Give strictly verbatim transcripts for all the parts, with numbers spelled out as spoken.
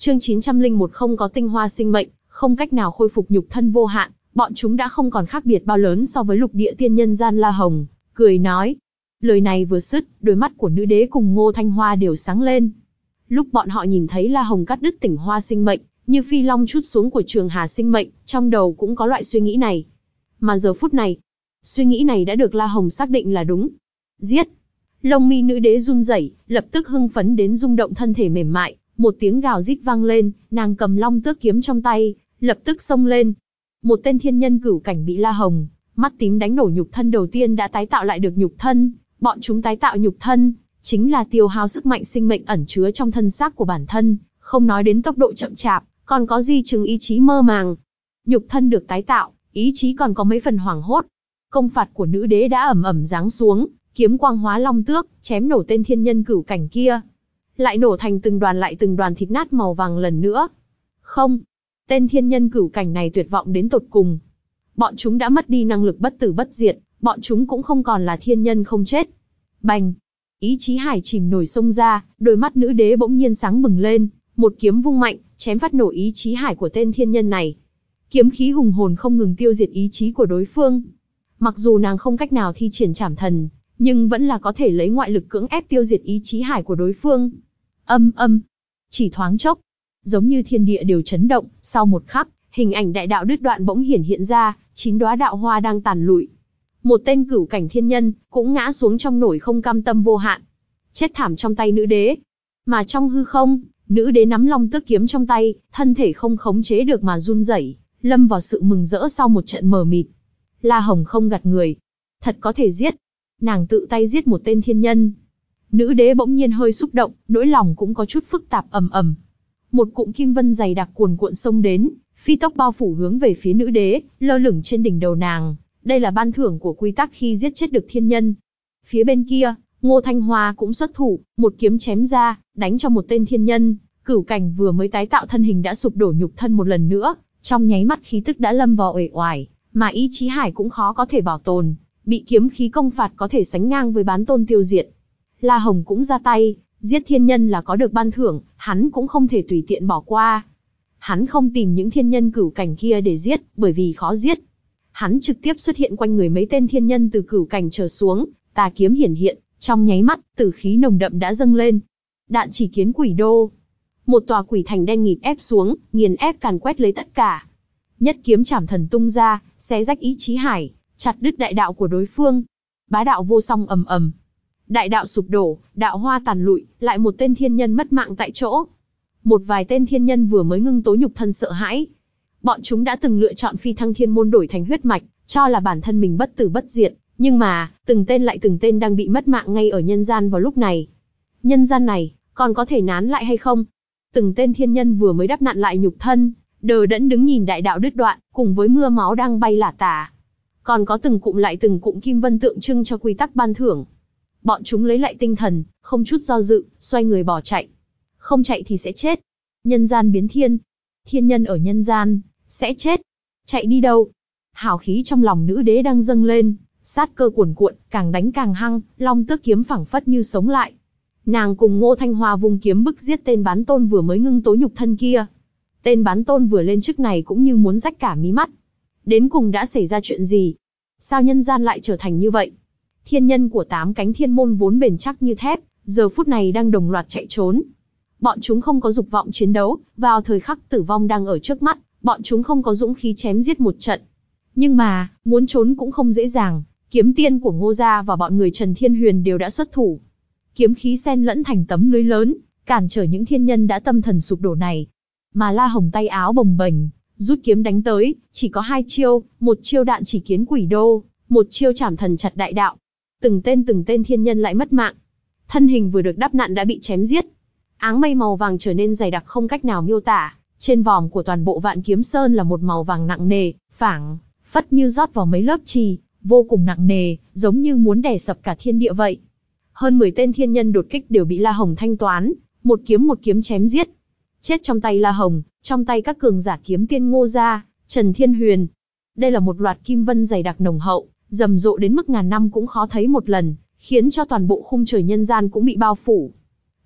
Chương chín trăm lẻ một không có tinh hoa sinh mệnh, không cách nào khôi phục nhục thân vô hạn, bọn chúng đã không còn khác biệt bao lớn so với lục địa tiên nhân gian La Hồng, cười nói. Lời này vừa dứt, đôi mắt của nữ đế cùng Ngô Thanh Hoa đều sáng lên. Lúc bọn họ nhìn thấy La Hồng cắt đứt tinh hoa sinh mệnh, như phi long trút xuống của trường hà sinh mệnh, trong đầu cũng có loại suy nghĩ này. Mà giờ phút này, suy nghĩ này đã được La Hồng xác định là đúng. Giết! Lông mi nữ đế run rẩy, lập tức hưng phấn đến rung động thân thể mềm mại, một tiếng gào rít vang lên, nàng cầm long tước kiếm trong tay, lập tức xông lên. Một tên thiên nhân cửu cảnh bị La Hồng, mắt tím đánh nổ nhục thân đầu tiên đã tái tạo lại được nhục thân, bọn chúng tái tạo nhục thân, chính là tiêu hao sức mạnh sinh mệnh ẩn chứa trong thân xác của bản thân, không nói đến tốc độ chậm chạp, còn có di chứng ý chí mơ màng. Nhục thân được tái tạo, ý chí còn có mấy phần hoảng hốt. Công phạt của nữ đế đã ầm ầm giáng xuống, kiếm quang hóa long tước, chém nổ tên thiên nhân cửu cảnh kia. Lại nổ thành từng đoàn lại từng đoàn thịt nát màu vàng lần nữa. Không, tên thiên nhân cửu cảnh này tuyệt vọng đến tột cùng. Bọn chúng đã mất đi năng lực bất tử bất diệt, bọn chúng cũng không còn là thiên nhân không chết. Bành! Ý chí hải chìm nổi sông ra, đôi mắt nữ đế bỗng nhiên sáng bừng lên, một kiếm vung mạnh, chém phát nổ ý chí hải của tên thiên nhân này. Kiếm khí hùng hồn không ngừng tiêu diệt ý chí của đối phương. Mặc dù nàng không cách nào thi triển trảm thần, nhưng vẫn là có thể lấy ngoại lực cưỡng ép tiêu diệt ý chí hải của đối phương. Âm âm, chỉ thoáng chốc, giống như thiên địa đều chấn động, sau một khắc, hình ảnh đại đạo đứt đoạn bỗng hiển hiện ra, chín đóa đạo hoa đang tàn lụi. Một tên cửu cảnh thiên nhân cũng ngã xuống trong nổi không cam tâm vô hạn, chết thảm trong tay nữ đế. Mà trong hư không, nữ đế nắm long tước kiếm trong tay, thân thể không khống chế được mà run rẩy, lâm vào sự mừng rỡ sau một trận mờ mịt. La Hồng không gạt người, thật có thể giết. Nàng tự tay giết một tên thiên nhân. Nữ đế bỗng nhiên hơi xúc động, nỗi lòng cũng có chút phức tạp ầm ầm. Một cụm kim vân dày đặc cuồn cuộn xông đến, phi tốc bao phủ hướng về phía nữ đế, lơ lửng trên đỉnh đầu nàng. Đây là ban thưởng của quy tắc khi giết chết được thiên nhân. Phía bên kia, Ngô Thanh Hoa cũng xuất thủ, một kiếm chém ra, đánh cho một tên thiên nhân. Cửu cảnh vừa mới tái tạo thân hình đã sụp đổ nhục thân một lần nữa, trong nháy mắt khí tức đã lâm vào uể oải, mà ý chí hải cũng khó có thể bảo tồn, bị kiếm khí công phạt có thể sánh ngang với bán tôn tiêu diệt. La Hồng cũng ra tay, giết thiên nhân là có được ban thưởng, hắn cũng không thể tùy tiện bỏ qua. Hắn không tìm những thiên nhân cửu cảnh kia để giết, bởi vì khó giết. Hắn trực tiếp xuất hiện quanh người mấy tên thiên nhân từ cửu cảnh trở xuống, tà kiếm hiển hiện, trong nháy mắt, tử khí nồng đậm đã dâng lên. Đạn chỉ kiến quỷ đô. Một tòa quỷ thành đen nghịt ép xuống, nghiền ép càn quét lấy tất cả. Nhất kiếm chảm thần tung ra, xé rách ý chí hải, chặt đứt đại đạo của đối phương. Bá đạo vô song ầm ầm. Đại đạo sụp đổ, đạo hoa tàn lụi, lại một tên thiên nhân mất mạng tại chỗ. Một vài tên thiên nhân vừa mới ngưng tố nhục thân sợ hãi. Bọn chúng đã từng lựa chọn phi thăng thiên môn đổi thành huyết mạch, cho là bản thân mình bất tử bất diệt, nhưng mà, từng tên lại từng tên đang bị mất mạng ngay ở nhân gian vào lúc này. Nhân gian này, còn có thể nán lại hay không? Từng tên thiên nhân vừa mới đắp nặn lại nhục thân, đờ đẫn đứng nhìn đại đạo đứt đoạn, cùng với mưa máu đang bay lả tả. Còn có từng cụm lại từng cụm kim vân tượng trưng cho quy tắc ban thưởng. Bọn chúng lấy lại tinh thần, không chút do dự, xoay người bỏ chạy. Không chạy thì sẽ chết. Nhân gian biến thiên. Thiên nhân ở nhân gian, sẽ chết. Chạy đi đâu? Hào khí trong lòng nữ đế đang dâng lên, sát cơ cuồn cuộn, càng đánh càng hăng, long tước kiếm phảng phất như sống lại. Nàng cùng Ngô Thanh Hoa vung kiếm bức giết tên bán tôn vừa mới ngưng tố nhục thân kia. Tên bán tôn vừa lên chức này cũng như muốn rách cả mí mắt. Đến cùng đã xảy ra chuyện gì? Sao nhân gian lại trở thành như vậy? Thiên nhân của tám cánh thiên môn vốn bền chắc như thép, giờ phút này đang đồng loạt chạy trốn. Bọn chúng không có dục vọng chiến đấu, vào thời khắc tử vong đang ở trước mắt, bọn chúng không có dũng khí chém giết một trận. Nhưng mà, muốn trốn cũng không dễ dàng, kiếm tiên của Ngô gia và bọn người Trần Thiên Huyền đều đã xuất thủ. Kiếm khí xen lẫn thành tấm lưới lớn, cản trở những thiên nhân đã tâm thần sụp đổ này. Mà La Hồng tay áo bồng bềnh, rút kiếm đánh tới, chỉ có hai chiêu, một chiêu đạn chỉ kiến quỷ đô, một chiêu chảm thần chặt đại đạo. Từng tên từng tên thiên nhân lại mất mạng. Thân hình vừa được đắp nặn đã bị chém giết. Áng mây màu vàng trở nên dày đặc không cách nào miêu tả, trên vòm của toàn bộ Vạn Kiếm Sơn là một màu vàng nặng nề, phảng phất như rót vào mấy lớp trì, vô cùng nặng nề, giống như muốn đè sập cả thiên địa vậy. Hơn mười tên thiên nhân đột kích đều bị La Hồng thanh toán, một kiếm một kiếm chém giết. Chết trong tay La Hồng, trong tay các cường giả kiếm tiên Ngô gia, Trần Thiên Huyền. Đây là một loạt kim vân dày đặc nồng hậu, rầm rộ đến mức ngàn năm cũng khó thấy một lần, khiến cho toàn bộ khung trời nhân gian cũng bị bao phủ.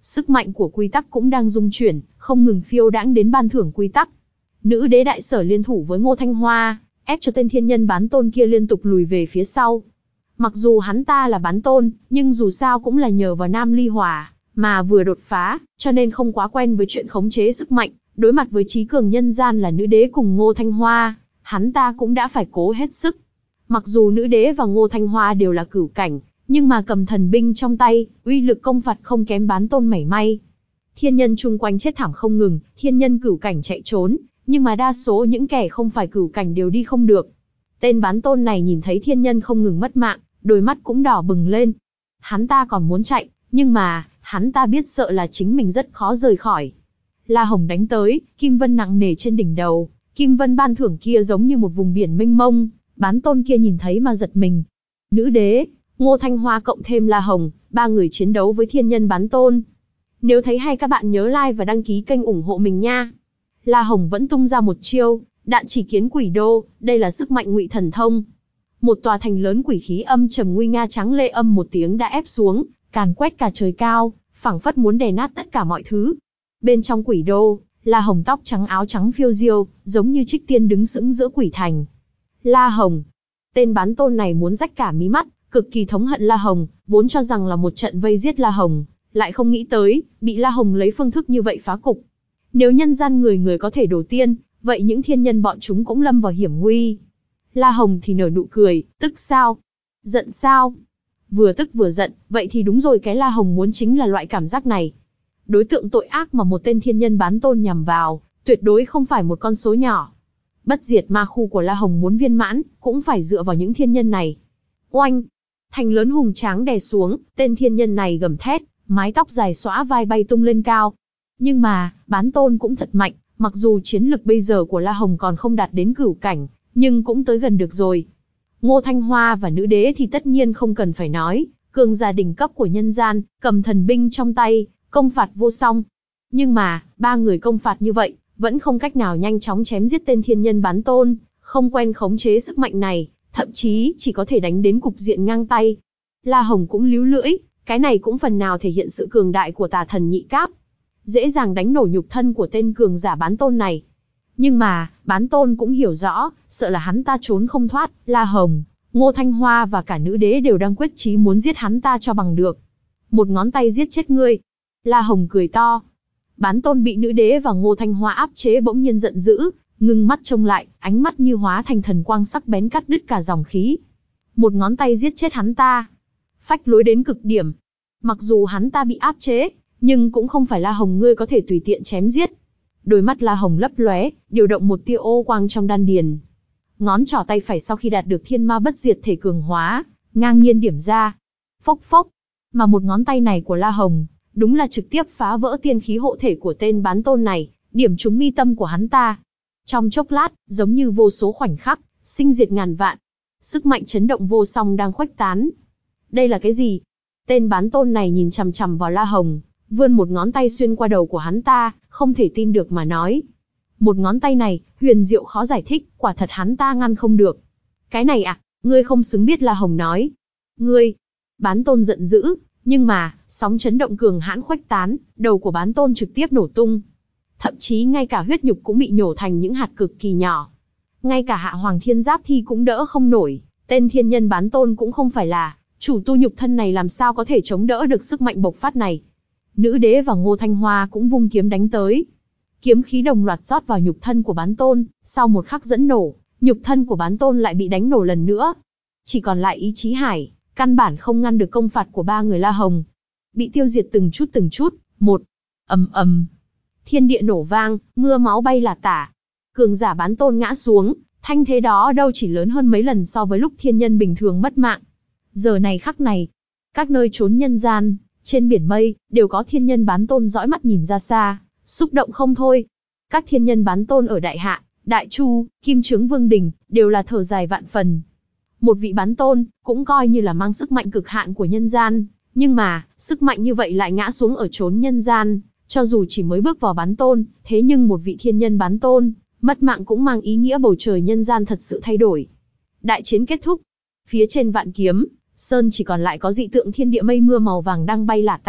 sức mạnh của quy tắc cũng đang dung chuyển, không ngừng phiêu đãng đến ban thưởng quy tắc. Nữ đế đại sở liên thủ với Ngô Thanh Hoa, ép cho tên thiên nhân bán tôn kia liên tục lùi về phía sau. Mặc dù hắn ta là bán tôn, nhưng dù sao cũng là nhờ vào Nam Ly Hỏa mà vừa đột phá, cho nên không quá quen với chuyện khống chế sức mạnh. Đối mặt với trí cường nhân gian là nữ đế cùng Ngô Thanh Hoa, hắn ta cũng đã phải cố hết sức. Mặc dù nữ đế và Ngô Thanh Hoa đều là cửu cảnh, nhưng mà cầm thần binh trong tay, uy lực công phạt không kém bán tôn mảy may. Thiên nhân chung quanh chết thảm không ngừng, thiên nhân cửu cảnh chạy trốn, nhưng mà đa số những kẻ không phải cửu cảnh đều đi không được. Tên bán tôn này nhìn thấy thiên nhân không ngừng mất mạng, đôi mắt cũng đỏ bừng lên. Hắn ta còn muốn chạy, nhưng mà, hắn ta biết sợ là chính mình rất khó rời khỏi. La Hồng đánh tới, kim vân nặng nề trên đỉnh đầu, kim vân ban thưởng kia giống như một vùng biển mênh mông, bán tôn kia nhìn thấy mà giật mình. Nữ đế, Ngô Thanh Hoa cộng thêm La Hồng, ba người chiến đấu với thiên nhân bán tôn. Nếu thấy hay các bạn nhớ like và đăng ký kênh ủng hộ mình nha. La Hồng vẫn tung ra một chiêu, đạn chỉ kiến quỷ đô, đây là sức mạnh ngụy thần thông. Một tòa thành lớn quỷ khí âm trầm nguy nga trắng lệ âm một tiếng đã ép xuống, càn quét cả trời cao, phảng phất muốn đè nát tất cả mọi thứ. Bên trong quỷ đô, La Hồng tóc trắng áo trắng phiêu diêu, giống như trích tiên đứng sững giữa quỷ thành. La Hồng, tên bán tôn này muốn rách cả mí mắt, cực kỳ thống hận La Hồng, vốn cho rằng là một trận vây giết La Hồng, lại không nghĩ tới, bị La Hồng lấy phương thức như vậy phá cục. Nếu nhân gian người người có thể đổ tiên, vậy những thiên nhân bọn chúng cũng lâm vào hiểm nguy. La Hồng thì nở nụ cười, tức sao? Giận sao? Vừa tức vừa giận, vậy thì đúng rồi, cái La Hồng muốn chính là loại cảm giác này. Đối tượng tội ác mà một tên thiên nhân bán tôn nhằm vào, tuyệt đối không phải một con số nhỏ. Bất diệt ma khu của La Hồng muốn viên mãn, cũng phải dựa vào những thiên nhân này. Oanh! Thành lớn hùng tráng đè xuống, tên thiên nhân này gầm thét, mái tóc dài xõa vai bay tung lên cao. Nhưng mà, bán tôn cũng thật mạnh, mặc dù chiến lực bây giờ của La Hồng còn không đạt đến cửu cảnh, nhưng cũng tới gần được rồi. Ngô Thanh Hoa và nữ đế thì tất nhiên không cần phải nói, cường giả đỉnh cấp của nhân gian, cầm thần binh trong tay, công phạt vô song. Nhưng mà, ba người công phạt như vậy, vẫn không cách nào nhanh chóng chém giết tên thiên nhân bán tôn, không quen khống chế sức mạnh này, thậm chí chỉ có thể đánh đến cục diện ngang tay. La Hồng cũng líu lưỡi, cái này cũng phần nào thể hiện sự cường đại của tà thần nhị cáp. Dễ dàng đánh nổ nhục thân của tên cường giả bán tôn này. Nhưng mà, bán tôn cũng hiểu rõ, sợ là hắn ta trốn không thoát, La Hồng, Ngô Thanh Hoa và cả nữ đế đều đang quyết chí muốn giết hắn ta cho bằng được. Một ngón tay giết chết ngươi. La Hồng cười to. Bán tôn bị nữ đế và Ngô Thanh Hoa áp chế bỗng nhiên giận dữ, ngưng mắt trông lại, ánh mắt như hóa thành thần quang sắc bén cắt đứt cả dòng khí. Một ngón tay giết chết hắn ta. Phách lối đến cực điểm. Mặc dù hắn ta bị áp chế, nhưng cũng không phải La Hồng ngươi có thể tùy tiện chém giết. Đôi mắt La Hồng lấp lóe, điều động một tia ô quang trong đan điền. Ngón trỏ tay phải sau khi đạt được thiên ma bất diệt thể cường hóa, ngang nhiên điểm ra. Phốc phốc. Mà một ngón tay này của La Hồng, đúng là trực tiếp phá vỡ tiên khí hộ thể của tên bán tôn này, điểm trúng mi tâm của hắn ta. Trong chốc lát, giống như vô số khoảnh khắc, sinh diệt ngàn vạn. Sức mạnh chấn động vô song đang khuếch tán. Đây là cái gì? Tên bán tôn này nhìn chằm chằm vào La Hồng, vươn một ngón tay xuyên qua đầu của hắn ta, không thể tin được mà nói. Một ngón tay này, huyền diệu khó giải thích, quả thật hắn ta ngăn không được. Cái này à, ngươi không xứng biết, La Hồng nói. Ngươi! Bán tôn giận dữ, nhưng mà, sóng chấn động cường hãn khuếch tán, đầu của bán tôn trực tiếp nổ tung. Thậm chí ngay cả huyết nhục cũng bị nhổ thành những hạt cực kỳ nhỏ. Ngay cả Hạ Hoàng Thiên Giáp Thi cũng đỡ không nổi, tên thiên nhân bán tôn cũng không phải là, chủ tu nhục thân này làm sao có thể chống đỡ được sức mạnh bộc phát này. Nữ đế và Ngô Thanh Hoa cũng vung kiếm đánh tới. Kiếm khí đồng loạt rót vào nhục thân của bán tôn, sau một khắc dẫn nổ, nhục thân của bán tôn lại bị đánh nổ lần nữa. Chỉ còn lại ý chí hải, căn bản không ngăn được công phạt của ba người La Hồng. Bị tiêu diệt từng chút từng chút, một, ầm ầm. Thiên địa nổ vang, mưa máu bay là tả. Cường giả bán tôn ngã xuống, thanh thế đó đâu chỉ lớn hơn mấy lần so với lúc thiên nhân bình thường mất mạng. Giờ này khắc này, các nơi trốn nhân gian, trên biển mây, đều có thiên nhân bán tôn dõi mắt nhìn ra xa, xúc động không thôi. Các thiên nhân bán tôn ở Đại Hạ, Đại Chu, Kim Trướng Vương Đình, đều là thở dài vạn phần. Một vị bán tôn, cũng coi như là mang sức mạnh cực hạn của nhân gian, nhưng mà, sức mạnh như vậy lại ngã xuống ở chốn nhân gian, cho dù chỉ mới bước vào bán tôn, thế nhưng một vị thiên nhân bán tôn, mất mạng cũng mang ý nghĩa bầu trời nhân gian thật sự thay đổi. Đại chiến kết thúc. Phía trên vạn kiếm, sơn chỉ còn lại có dị tượng thiên địa mây mưa màu vàng đang bay lả tả,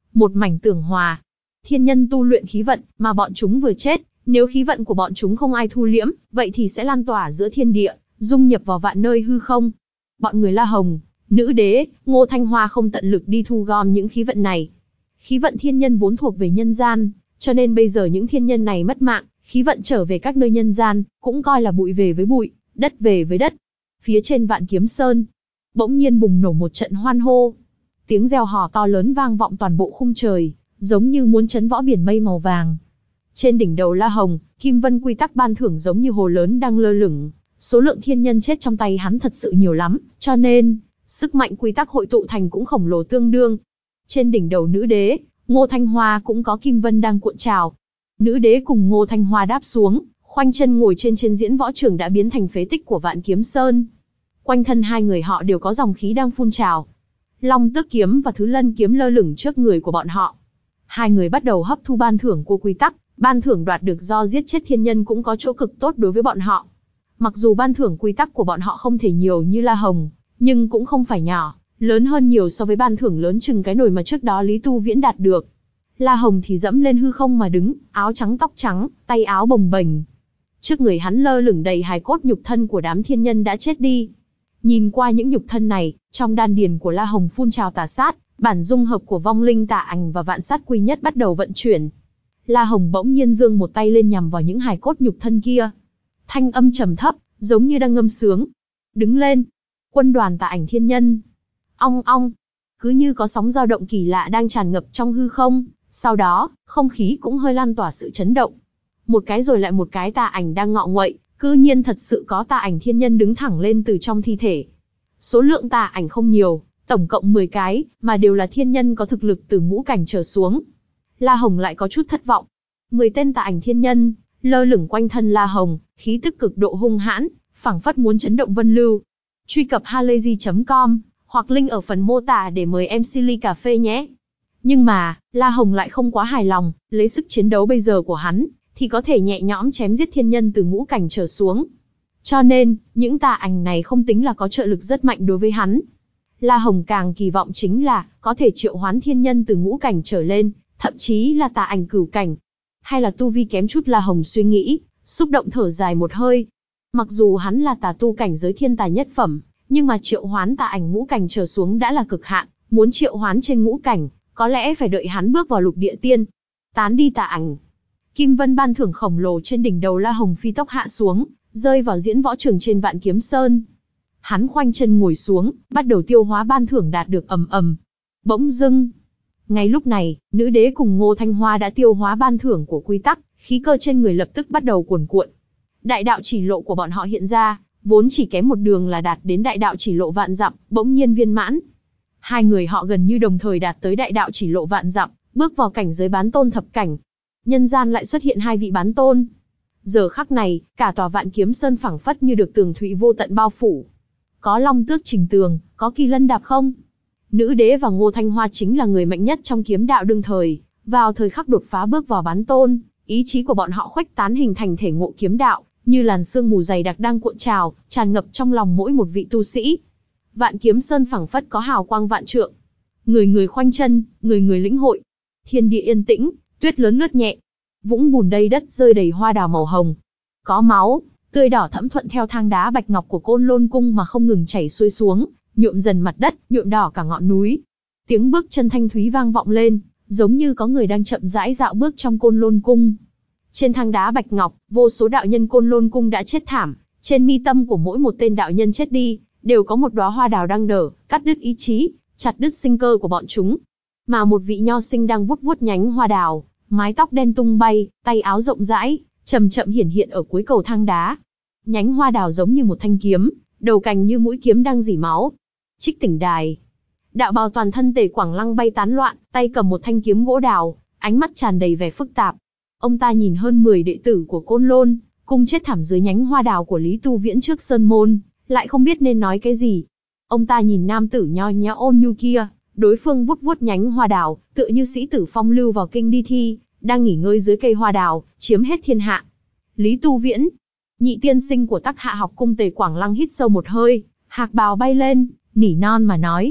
một mảnh tường hòa. Thiên nhân tu luyện khí vận, mà bọn chúng vừa chết, nếu khí vận của bọn chúng không ai thu liễm, vậy thì sẽ lan tỏa giữa thiên địa, dung nhập vào vạn nơi hư không. Bọn người La Hồng, Nữ Đế, Ngô Thanh Hoa không tận lực đi thu gom những khí vận này. Khí vận thiên nhân vốn thuộc về nhân gian, cho nên bây giờ những thiên nhân này mất mạng, khí vận trở về các nơi nhân gian, cũng coi là bụi về với bụi, đất về với đất. Phía trên Vạn Kiếm Sơn, bỗng nhiên bùng nổ một trận hoan hô. Tiếng reo hò to lớn vang vọng toàn bộ khung trời, giống như muốn chấn võ biển mây màu vàng. Trên đỉnh đầu La Hồng, Kim Vân quy tắc ban thưởng giống như hồ lớn đang lơ lửng. Số lượng thiên nhân chết trong tay hắn thật sự nhiều lắm, cho nên, sức mạnh quy tắc hội tụ thành cũng khổng lồ tương đương. Trên đỉnh đầu Nữ Đế, Ngô Thanh Hoa cũng có Kim Vân đang cuộn trào. Nữ Đế cùng Ngô Thanh Hoa đáp xuống, khoanh chân ngồi trên trên diễn võ trường đã biến thành phế tích của Vạn Kiếm Sơn. Quanh thân hai người họ đều có dòng khí đang phun trào. Long Tước kiếm và Thứ Lân kiếm lơ lửng trước người của bọn họ. Hai người bắt đầu hấp thu ban thưởng của quy tắc, ban thưởng đoạt được do giết chết thiên nhân cũng có chỗ cực tốt đối với bọn họ. Mặc dù ban thưởng quy tắc của bọn họ không thể nhiều như La Hồng, nhưng cũng không phải nhỏ, lớn hơn nhiều so với ban thưởng lớn chừng cái nồi mà trước đó Lý Tu Viễn đạt được. La Hồng thì dẫm lên hư không mà đứng, áo trắng tóc trắng, tay áo bồng bềnh. Trước người hắn lơ lửng đầy hài cốt nhục thân của đám thiên nhân đã chết đi. Nhìn qua những nhục thân này, trong đan điền của La Hồng phun trào tà sát, bản dung hợp của vong linh tà ảnh và vạn sát quy nhất bắt đầu vận chuyển. La Hồng bỗng nhiên giương một tay lên nhằm vào những hài cốt nhục thân kia. Thanh âm trầm thấp, giống như đang ngâm sướng. Đứng lên, quân đoàn tà ảnh thiên nhân. Ong ong, cứ như có sóng dao động kỳ lạ đang tràn ngập trong hư không, sau đó, không khí cũng hơi lan tỏa sự chấn động. Một cái rồi lại một cái tà ảnh đang ngọ nguậy, cư nhiên thật sự có tà ảnh thiên nhân đứng thẳng lên từ trong thi thể. Số lượng tà ảnh không nhiều, tổng cộng mười cái, mà đều là thiên nhân có thực lực từ ngũ cảnh trở xuống. La Hồng lại có chút thất vọng. mười tên tà ảnh thiên nhân, lơ lửng quanh thân La Hồng, khí tức cực độ hung hãn, phảng phất muốn chấn động vân lưu. Truy cập halayzi chấm com, hoặc link ở phần mô tả để mời em xê ly cà phê nhé. Nhưng mà, La Hồng lại không quá hài lòng, lấy sức chiến đấu bây giờ của hắn, thì có thể nhẹ nhõm chém giết thiên nhân từ ngũ cảnh trở xuống. Cho nên, những tà ảnh này không tính là có trợ lực rất mạnh đối với hắn. La Hồng càng kỳ vọng chính là, có thể triệu hoán thiên nhân từ ngũ cảnh trở lên, thậm chí là tà ảnh cửu cảnh. Hay là tu vi kém chút La Hồng suy nghĩ, xúc động thở dài một hơi. Mặc dù hắn là tà tu cảnh giới thiên tà nhất phẩm, nhưng mà triệu hoán tà ảnh ngũ cảnh trở xuống đã là cực hạn, muốn triệu hoán trên ngũ cảnh, có lẽ phải đợi hắn bước vào lục địa tiên. Tán đi tà ảnh. Kim Vân ban thưởng khổng lồ trên đỉnh đầu La Hồng phi tốc hạ xuống, rơi vào diễn võ trường trên Vạn Kiếm Sơn. Hắn khoanh chân ngồi xuống, bắt đầu tiêu hóa ban thưởng đạt được ầm ầm. Bỗng dưng, ngay lúc này, Nữ Đế cùng Ngô Thanh Hoa đã tiêu hóa ban thưởng của quy tắc, khí cơ trên người lập tức bắt đầu cuồn cuộn. Đại đạo chỉ lộ của bọn họ hiện ra, vốn chỉ kém một đường là đạt đến đại đạo chỉ lộ vạn dặm, bỗng nhiên viên mãn. Hai người họ gần như đồng thời đạt tới đại đạo chỉ lộ vạn dặm, bước vào cảnh giới bán tôn thập cảnh. Nhân gian lại xuất hiện hai vị bán tôn. Giờ khắc này, cả tòa Vạn Kiếm Sơn phảng phất như được tường thụy vô tận bao phủ. Có Long Tước Trình Tường, có Kỳ Lân đạp không? Nữ Đế và Ngô Thanh Hoa chính là người mạnh nhất trong kiếm đạo đương thời, vào thời khắc đột phá bước vào bán tôn, ý chí của bọn họ khuếch tán hình thành thể ngộ kiếm đạo, như làn sương mù dày đặc đang cuộn trào, tràn ngập trong lòng mỗi một vị tu sĩ. Vạn Kiếm Sơn phảng phất có hào quang vạn trượng. Người người khoanh chân, người người lĩnh hội. Thiên địa yên tĩnh, tuyết lớn lướt nhẹ. Vũng bùn đầy đất rơi đầy hoa đào màu hồng. Có máu, tươi đỏ thẫm thuận theo thang đá bạch ngọc của Côn Lôn cung mà không ngừng chảy xuôi xuống, nhuộm dần mặt đất, nhuộm đỏ cả ngọn núi. Tiếng bước chân thanh thúy vang vọng lên, giống như có người đang chậm rãi dạo bước trong Côn Lôn cung. Trên thang đá bạch ngọc, vô số đạo nhân Côn Lôn cung đã chết thảm, trên mi tâm của mỗi một tên đạo nhân chết đi, đều có một đóa hoa đào đang nở, cắt đứt ý chí, chặt đứt sinh cơ của bọn chúng. Mà một vị nho sinh đang vuốt vuốt nhánh hoa đào, mái tóc đen tung bay, tay áo rộng rãi, chậm chậm hiển hiện ở cuối cầu thang đá. Nhánh hoa đào giống như một thanh kiếm, đầu cành như mũi kiếm đang rỉ máu. Trích Tỉnh Đài. Đạo bào toàn thân Tề Quảng Lăng bay tán loạn, tay cầm một thanh kiếm gỗ đào, ánh mắt tràn đầy vẻ phức tạp. Ông ta nhìn hơn mười đệ tử của Côn Lôn cung chết thảm dưới nhánh hoa đào của Lý Tu Viễn trước sơn môn, lại không biết nên nói cái gì. Ông ta nhìn nam tử nho nhã ôn nhu kia, đối phương vuốt vuốt nhánh hoa đào, tựa như sĩ tử phong lưu vào kinh đi thi, đang nghỉ ngơi dưới cây hoa đào, chiếm hết thiên hạ. Lý Tu Viễn, nhị tiên sinh của Tắc Hạ học cung. Tề Quảng Lăng hít sâu một hơi, hạc bào bay lên, nỉ non mà nói.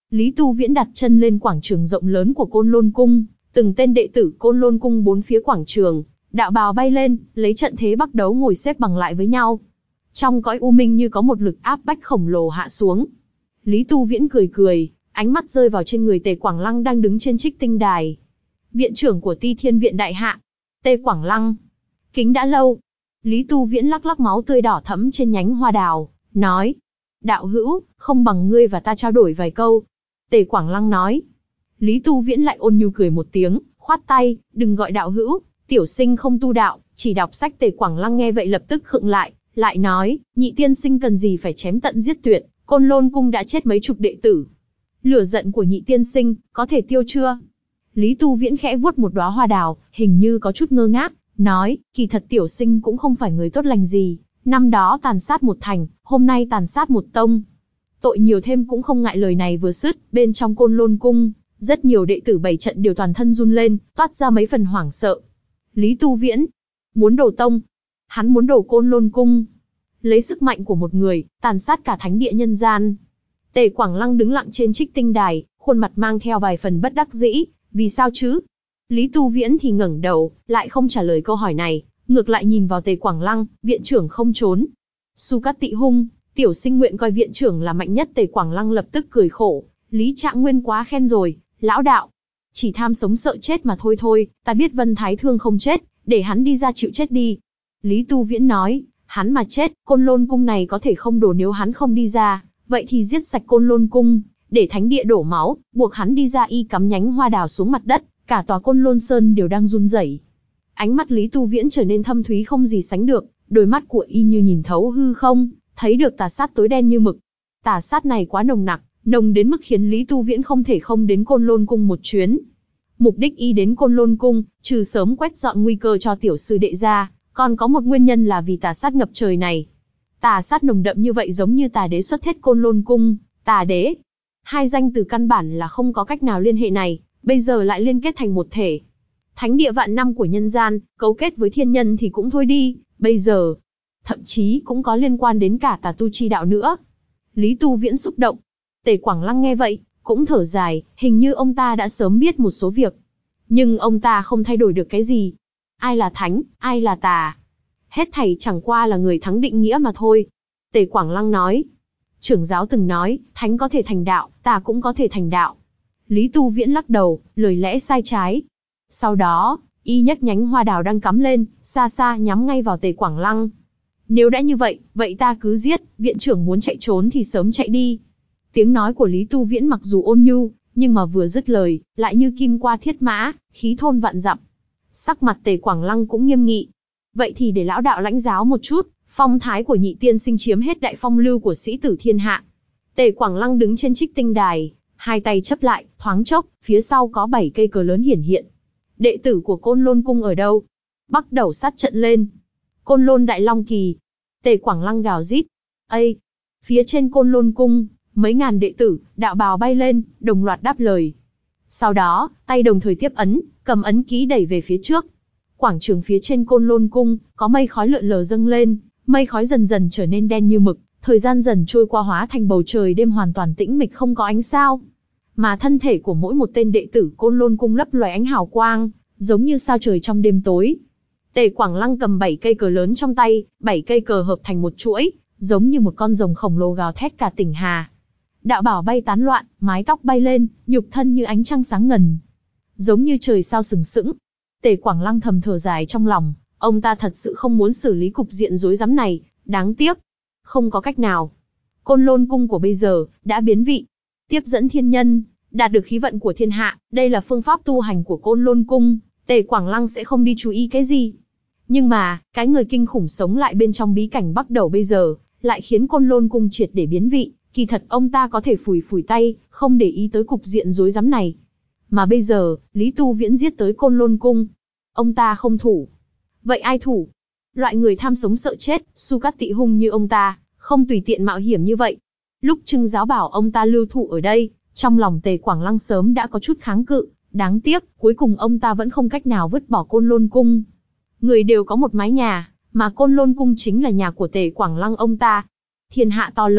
Lý Tu Viễn đặt chân lên quảng trường rộng lớn của Côn Lôn Cung, từng tên đệ tử Côn Lôn Cung bốn phía quảng trường, đạo bào bay lên, lấy trận thế bắc đấu ngồi xếp bằng lại với nhau. Trong cõi u minh như có một lực áp bách khổng lồ hạ xuống. Lý Tu Viễn cười cười, ánh mắt rơi vào trên người Tề Quảng Lăng đang đứng trên Trích Tinh Đài. Viện trưởng của Ti Thiên Viện đại hạ, Tề Quảng Lăng. Kính đã lâu. Lý Tu Viễn lắc lắc máu tươi đỏ thẫm trên nhánh hoa đào, nói: đạo hữu, không bằng ngươi và ta trao đổi vài câu. Tề Quảng Lăng nói. Lý Tu Viễn lại ôn nhu cười một tiếng, khoát tay: đừng gọi đạo hữu, tiểu sinh không tu đạo, chỉ đọc sách. Tề Quảng Lăng nghe vậy lập tức khựng lại, lại nói: nhị tiên sinh cần gì phải chém tận giết tuyệt, Côn Lôn Cung đã chết mấy chục đệ tử. Lửa giận của nhị tiên sinh, có thể tiêu chưa? Lý Tu Viễn khẽ vuốt một đóa hoa đào, hình như có chút ngơ ngác, nói: kỳ thật tiểu sinh cũng không phải người tốt lành gì, năm đó tàn sát một thành, hôm nay tàn sát một tông. Tội nhiều thêm cũng không ngại. Lời này vừa dứt, bên trong Côn Lôn Cung, rất nhiều đệ tử bảy trận đều toàn thân run lên, toát ra mấy phần hoảng sợ. Lý Tu Viễn muốn đổ tông, hắn muốn đổ Côn Lôn Cung, lấy sức mạnh của một người, tàn sát cả thánh địa nhân gian. Tề Quảng Lăng đứng lặng trên Trích Tinh Đài, khuôn mặt mang theo vài phần bất đắc dĩ. Vì sao chứ? Lý Tu Viễn thì ngẩng đầu, lại không trả lời câu hỏi này, ngược lại nhìn vào Tề Quảng Lăng: viện trưởng không trốn. Su Cát Tị Hung, tiểu sinh nguyện coi viện trưởng là mạnh nhất. Tề Quảng Lăng lập tức cười khổ: Lý Trạng Nguyên quá khen rồi, lão đạo. Chỉ tham sống sợ chết mà thôi thôi, ta biết Vân Thái Thương không chết, để hắn đi ra chịu chết đi. Lý Tu Viễn nói: hắn mà chết, Côn Lôn Cung này có thể không đổ. Nếu hắn không đi ra, vậy thì giết sạch Côn Lôn Cung, để thánh địa đổ máu, buộc hắn đi ra. Y cắm nhánh hoa đào xuống mặt đất, cả tòa Côn Lôn Sơn đều đang run rẩy. Ánh mắt Lý Tu Viễn trở nên thâm thúy không gì sánh được, đôi mắt của y như nhìn thấu hư không, thấy được tà sát tối đen như mực. Tà sát này quá nồng nặc, nồng đến mức khiến Lý Tu Viễn không thể không đến Côn Lôn Cung một chuyến. Mục đích y đến Côn Lôn Cung, trừ sớm quét dọn nguy cơ cho tiểu sư đệ ra, còn có một nguyên nhân là vì tà sát ngập trời này. Tà sát nồng đậm như vậy giống như tà đế xuất hết Côn Lôn Cung, tà đế. Hai danh từ căn bản là không có cách nào liên hệ này, bây giờ lại liên kết thành một thể. Thánh địa vạn năm của nhân gian, cấu kết với thiên nhân thì cũng thôi đi, bây giờ, thậm chí cũng có liên quan đến cả tà tu chi đạo nữa. Lý Tu Viễn xúc động. Tề Quảng Lăng nghe vậy, cũng thở dài, hình như ông ta đã sớm biết một số việc. Nhưng ông ta không thay đổi được cái gì. Ai là thánh, ai là tà? Hết thảy chẳng qua là người thắng định nghĩa mà thôi. Tề Quảng Lăng nói. Trưởng giáo từng nói, thánh có thể thành đạo, tà cũng có thể thành đạo. Lý Tu Viễn lắc đầu, lời lẽ sai trái. Sau đó, y nhấc nhánh hoa đào đang cắm lên, xa xa nhắm ngay vào Tề Quảng Lăng. Nếu đã như vậy, vậy ta cứ giết, viện trưởng muốn chạy trốn thì sớm chạy đi. Tiếng nói của Lý Tu Viễn mặc dù ôn nhu, nhưng mà vừa dứt lời, lại như kim qua thiết mã, khí thôn vạn dặm. Sắc mặt Tề Quảng Lăng cũng nghiêm nghị. Vậy thì để lão đạo lãnh giáo một chút, phong thái của nhị tiên sinh chiếm hết đại phong lưu của sĩ tử thiên hạ. Tề Quảng Lăng đứng trên Trích Tinh Đài, hai tay chấp lại, thoáng chốc, phía sau có bảy cây cờ lớn hiển hiện. Đệ tử của Côn Lôn Cung ở đâu? Bắt đầu sát trận lên. Côn Lôn Đại Long Kỳ. Tề Quảng Lăng gào rít. Ây! Phía trên Côn Lôn Cung, mấy ngàn đệ tử, đạo bào bay lên, đồng loạt đáp lời. Sau đó, tay đồng thời tiếp ấn, cầm ấn ký đẩy về phía trước. Quảng trường phía trên Côn Lôn Cung, có mây khói lượn lờ dâng lên, mây khói dần dần trở nên đen như mực, thời gian dần trôi qua hóa thành bầu trời đêm hoàn toàn tĩnh mịch không có ánh sao. Mà thân thể của mỗi một tên đệ tử Côn Lôn Cung lấp loé ánh hào quang, giống như sao trời trong đêm tối. Tề Quảng Lăng cầm bảy cây cờ lớn trong tay, bảy cây cờ hợp thành một chuỗi, giống như một con rồng khổng lồ gào thét cả tỉnh Hà. Đạo bảo bay tán loạn, mái tóc bay lên, nhục thân như ánh trăng sáng ngần, giống như trời sao sừng sững. Tề Quảng Lăng thầm thở dài trong lòng, ông ta thật sự không muốn xử lý cục diện rối rắm này, đáng tiếc, không có cách nào. Côn Lôn Cung của bây giờ đã biến vị, tiếp dẫn thiên nhân, đạt được khí vận của thiên hạ, đây là phương pháp tu hành của Côn Lôn Cung, Tề Quảng Lăng sẽ không đi chú ý cái gì. Nhưng mà, cái người kinh khủng sống lại bên trong bí cảnh Bắc Đầu bây giờ, lại khiến Côn Lôn Cung triệt để biến vị, kỳ thật ông ta có thể phủi phủi tay, không để ý tới cục diện rối rắm này. Mà bây giờ, Lý Tu Viễn giết tới Côn Lôn Cung, ông ta không thủ. Vậy ai thủ? Loại người tham sống sợ chết, Su Cát Tị Hung như ông ta, không tùy tiện mạo hiểm như vậy. Lúc Trưng giáo bảo ông ta lưu thụ ở đây, trong lòng Tề Quảng Lăng sớm đã có chút kháng cự, đáng tiếc, cuối cùng ông ta vẫn không cách nào vứt bỏ Côn Lôn Cung. Người đều có một mái nhà, mà Côn Lôn Cung chính là nhà của Tề Quảng Lăng ông ta. Thiên hạ to lớn,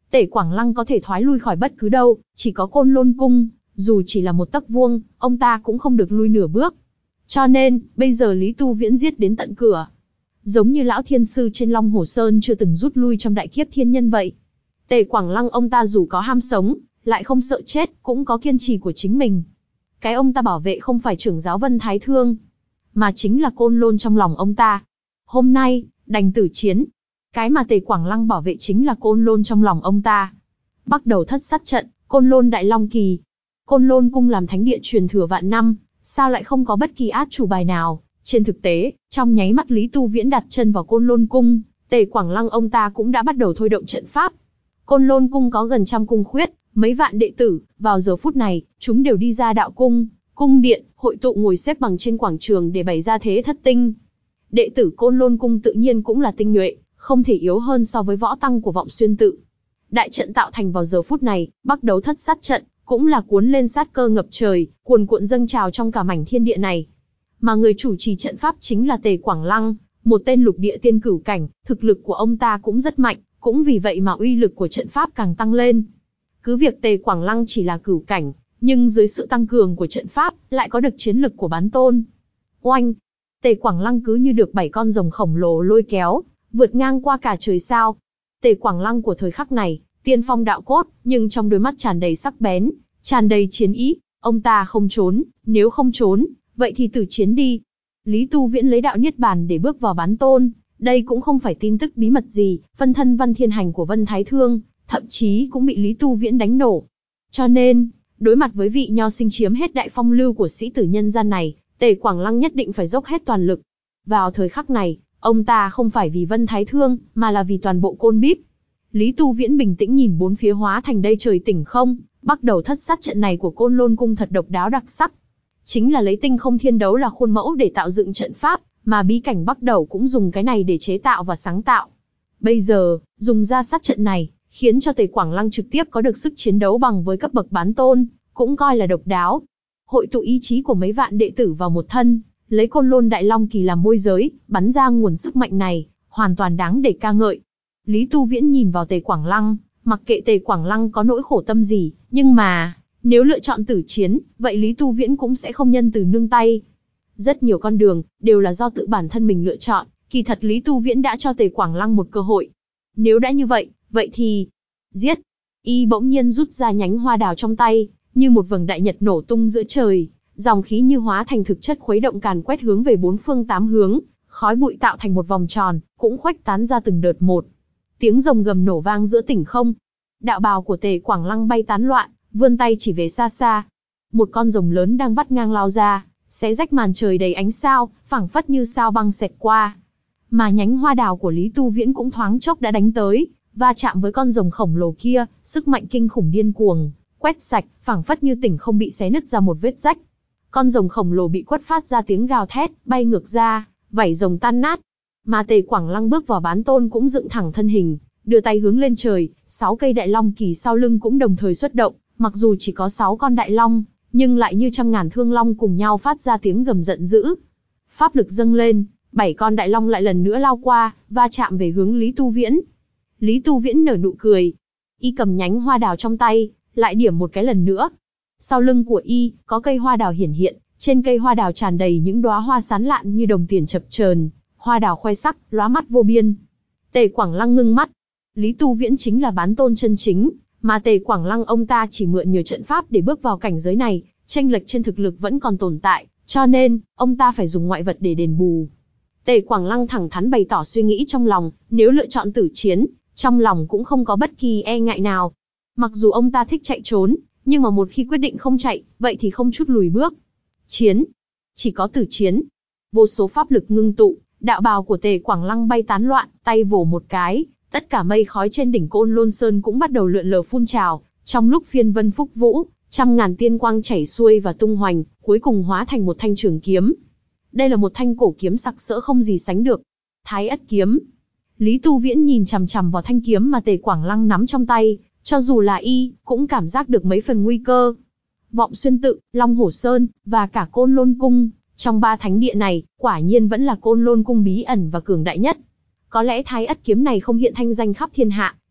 Tề Quảng Lăng có thể thoái lui khỏi bất cứ đâu, chỉ có Côn Lôn Cung, dù chỉ là một tấc vuông, ông ta cũng không được lui nửa bước. Cho nên, bây giờ Lý Tu Viễn giết đến tận cửa. Giống như lão thiên sư trên Long Hồ Sơn chưa từng rút lui trong đại kiếp thiên nhân vậy. Tề Quảng Lăng ông ta dù có ham sống, lại không sợ chết, cũng có kiên trì của chính mình. Cái ông ta bảo vệ không phải trưởng giáo Vân Thái Thương, mà chính là Côn Lôn trong lòng ông ta. Hôm nay, đành tử chiến. Cái mà Tề Quảng Lăng bảo vệ chính là Côn Lôn trong lòng ông ta. Bắt đầu thất sát trận, Côn Lôn Đại Long Kỳ. Côn Lôn Cung làm thánh địa truyền thừa vạn năm, sao lại không có bất kỳ át chủ bài nào? Trên thực tế, trong nháy mắt Lý Tu Viễn đặt chân vào Côn Lôn Cung, Tề Quảng Lăng ông ta cũng đã bắt đầu thôi động trận pháp. Côn Lôn Cung có gần trăm cung khuyết, mấy vạn đệ tử, vào giờ phút này, chúng đều đi ra đạo cung, cung điện, hội tụ ngồi xếp bằng trên quảng trường để bày ra thế thất tinh. Đệ tử Côn Lôn Cung tự nhiên cũng là tinh nhuệ, không thể yếu hơn so với võ tăng của Vọng Xuyên tự. Đại trận tạo thành vào giờ phút này, bắt đầu thất sát trận, cũng là cuốn lên sát cơ ngập trời, cuồn cuộn dâng trào trong cả mảnh thiên địa này. Mà người chủ trì trận pháp chính là Tề Quảng Lăng, một tên lục địa tiên cửu cảnh, thực lực của ông ta cũng rất mạnh, cũng vì vậy mà uy lực của trận pháp càng tăng lên. Cứ việc Tề Quảng Lăng chỉ là cửu cảnh, nhưng dưới sự tăng cường của trận pháp, lại có được chiến lực của bán tôn. Oanh! Tề Quảng Lăng cứ như được bảy con rồng khổng lồ lôi kéo, vượt ngang qua cả trời sao. Tề Quảng Lăng của thời khắc này, tiên phong đạo cốt, nhưng trong đôi mắt tràn đầy sắc bén, tràn đầy chiến ý. Ông ta không trốn, nếu không trốn, vậy thì tử chiến đi. Lý Tu Viễn lấy đạo niết bàn để bước vào bán tôn, đây cũng không phải tin tức bí mật gì, phân thân Văn Thiên Hành của Vân Thái Thương, thậm chí cũng bị Lý Tu Viễn đánh nổ. Cho nên, đối mặt với vị nho sinh chiếm hết đại phong lưu của sĩ tử nhân gian này, Tề Quảng Lăng nhất định phải dốc hết toàn lực. Vào thời khắc này, ông ta không phải vì Vân Thái Thương, mà là vì toàn bộ Côn Bíp. Lý Tu Viễn bình tĩnh nhìn bốn phía hóa thành đây trời tỉnh không, bắt đầu thất sát trận này của Côn Lôn Cung thật độc đáo đặc sắc. Chính là lấy tinh không thiên đấu là khuôn mẫu để tạo dựng trận pháp, mà bí cảnh Bắc Đầu cũng dùng cái này để chế tạo và sáng tạo. Bây giờ, dùng ra sát trận này, khiến cho Tề Quảng Lăng trực tiếp có được sức chiến đấu bằng với cấp bậc bán tôn, cũng coi là độc đáo. Hội tụ ý chí của mấy vạn đệ tử vào một thân, lấy Côn Lôn Đại Long Kỳ làm môi giới, bắn ra nguồn sức mạnh này, hoàn toàn đáng để ca ngợi. Lý Tu Viễn nhìn vào Tề Quảng Lăng, mặc kệ Tề Quảng Lăng có nỗi khổ tâm gì, nhưng mà, nếu lựa chọn tử chiến, vậy Lý Tu Viễn cũng sẽ không nhân từ nương tay. Rất nhiều con đường, đều là do tự bản thân mình lựa chọn, kỳ thật Lý Tu Viễn đã cho Tề Quảng Lăng một cơ hội. Nếu đã như vậy, vậy thì... Giết! Y bỗng nhiên rút ra nhánh hoa đào trong tay, như một vầng đại nhật nổ tung giữa trời, dòng khí như hóa thành thực chất khuấy động càn quét hướng về bốn phương tám hướng, khói bụi tạo thành một vòng tròn, cũng khuếch tán ra từng đợt một. Tiếng rồng gầm nổ vang giữa tỉnh không. Đạo bào của Tề Quảng Lăng bay tán loạn, vươn tay chỉ về xa xa. Một con rồng lớn đang vắt ngang lao ra, xé rách màn trời đầy ánh sao, phảng phất như sao băng xẹt qua. Mà nhánh hoa đào của Lý Tu Viễn cũng thoáng chốc đã đánh tới, va chạm với con rồng khổng lồ kia, sức mạnh kinh khủng điên cuồng, quét sạch, phảng phất như tỉnh không bị xé nứt ra một vết rách. Con rồng khổng lồ bị quất phát ra tiếng gào thét, bay ngược ra, vảy rồng tan nát. Mà Tề Quảng Lăng bước vào bán tôn cũng dựng thẳng thân hình, đưa tay hướng lên trời, sáu cây đại long kỳ sau lưng cũng đồng thời xuất động, mặc dù chỉ có sáu con đại long, nhưng lại như trăm ngàn thương long cùng nhau phát ra tiếng gầm giận dữ. Pháp lực dâng lên, bảy con đại long lại lần nữa lao qua, va chạm về hướng Lý Tu Viễn. Lý Tu Viễn nở nụ cười, y cầm nhánh hoa đào trong tay, lại điểm một cái lần nữa. Sau lưng của y, có cây hoa đào hiển hiện, trên cây hoa đào tràn đầy những đóa hoa sán lạn như đồng tiền chập chờn, hoa đào khoe sắc, lóa mắt vô biên. Tề Quảng Lăng ngưng mắt. Lý Tu Viễn chính là bán tôn chân chính, mà Tề Quảng Lăng ông ta chỉ mượn nhờ trận pháp để bước vào cảnh giới này, chênh lệch trên thực lực vẫn còn tồn tại, cho nên, ông ta phải dùng ngoại vật để đền bù. Tề Quảng Lăng thẳng thắn bày tỏ suy nghĩ trong lòng, nếu lựa chọn tử chiến, trong lòng cũng không có bất kỳ e ngại nào. Mặc dù ông ta thích chạy trốn, nhưng mà một khi quyết định không chạy, vậy thì không chút lùi bước. Chiến! Chỉ có tử chiến. Vô số pháp lực ngưng tụ, đạo bào của Tề Quảng Lăng bay tán loạn, tay vồ một cái, tất cả mây khói trên đỉnh Côn Lôn Sơn cũng bắt đầu lượn lờ phun trào, trong lúc phiên vân phúc vũ, trăm ngàn tiên quang chảy xuôi và tung hoành, cuối cùng hóa thành một thanh trường kiếm. Đây là một thanh cổ kiếm sặc sỡ không gì sánh được. Thái Ất kiếm. Lý Tu Viễn nhìn chằm chằm vào thanh kiếm mà Tề Quảng Lăng nắm trong tay, cho dù là y, cũng cảm giác được mấy phần nguy cơ. Vọng Xuyên tự, Long Hổ Sơn, và cả Côn Lôn Cung, trong ba thánh địa này, quả nhiên vẫn là Côn Lôn Cung bí ẩn và cường đại nhất. Có lẽ Thái Ất kiếm này không hiện thanh danh khắp thiên hạ,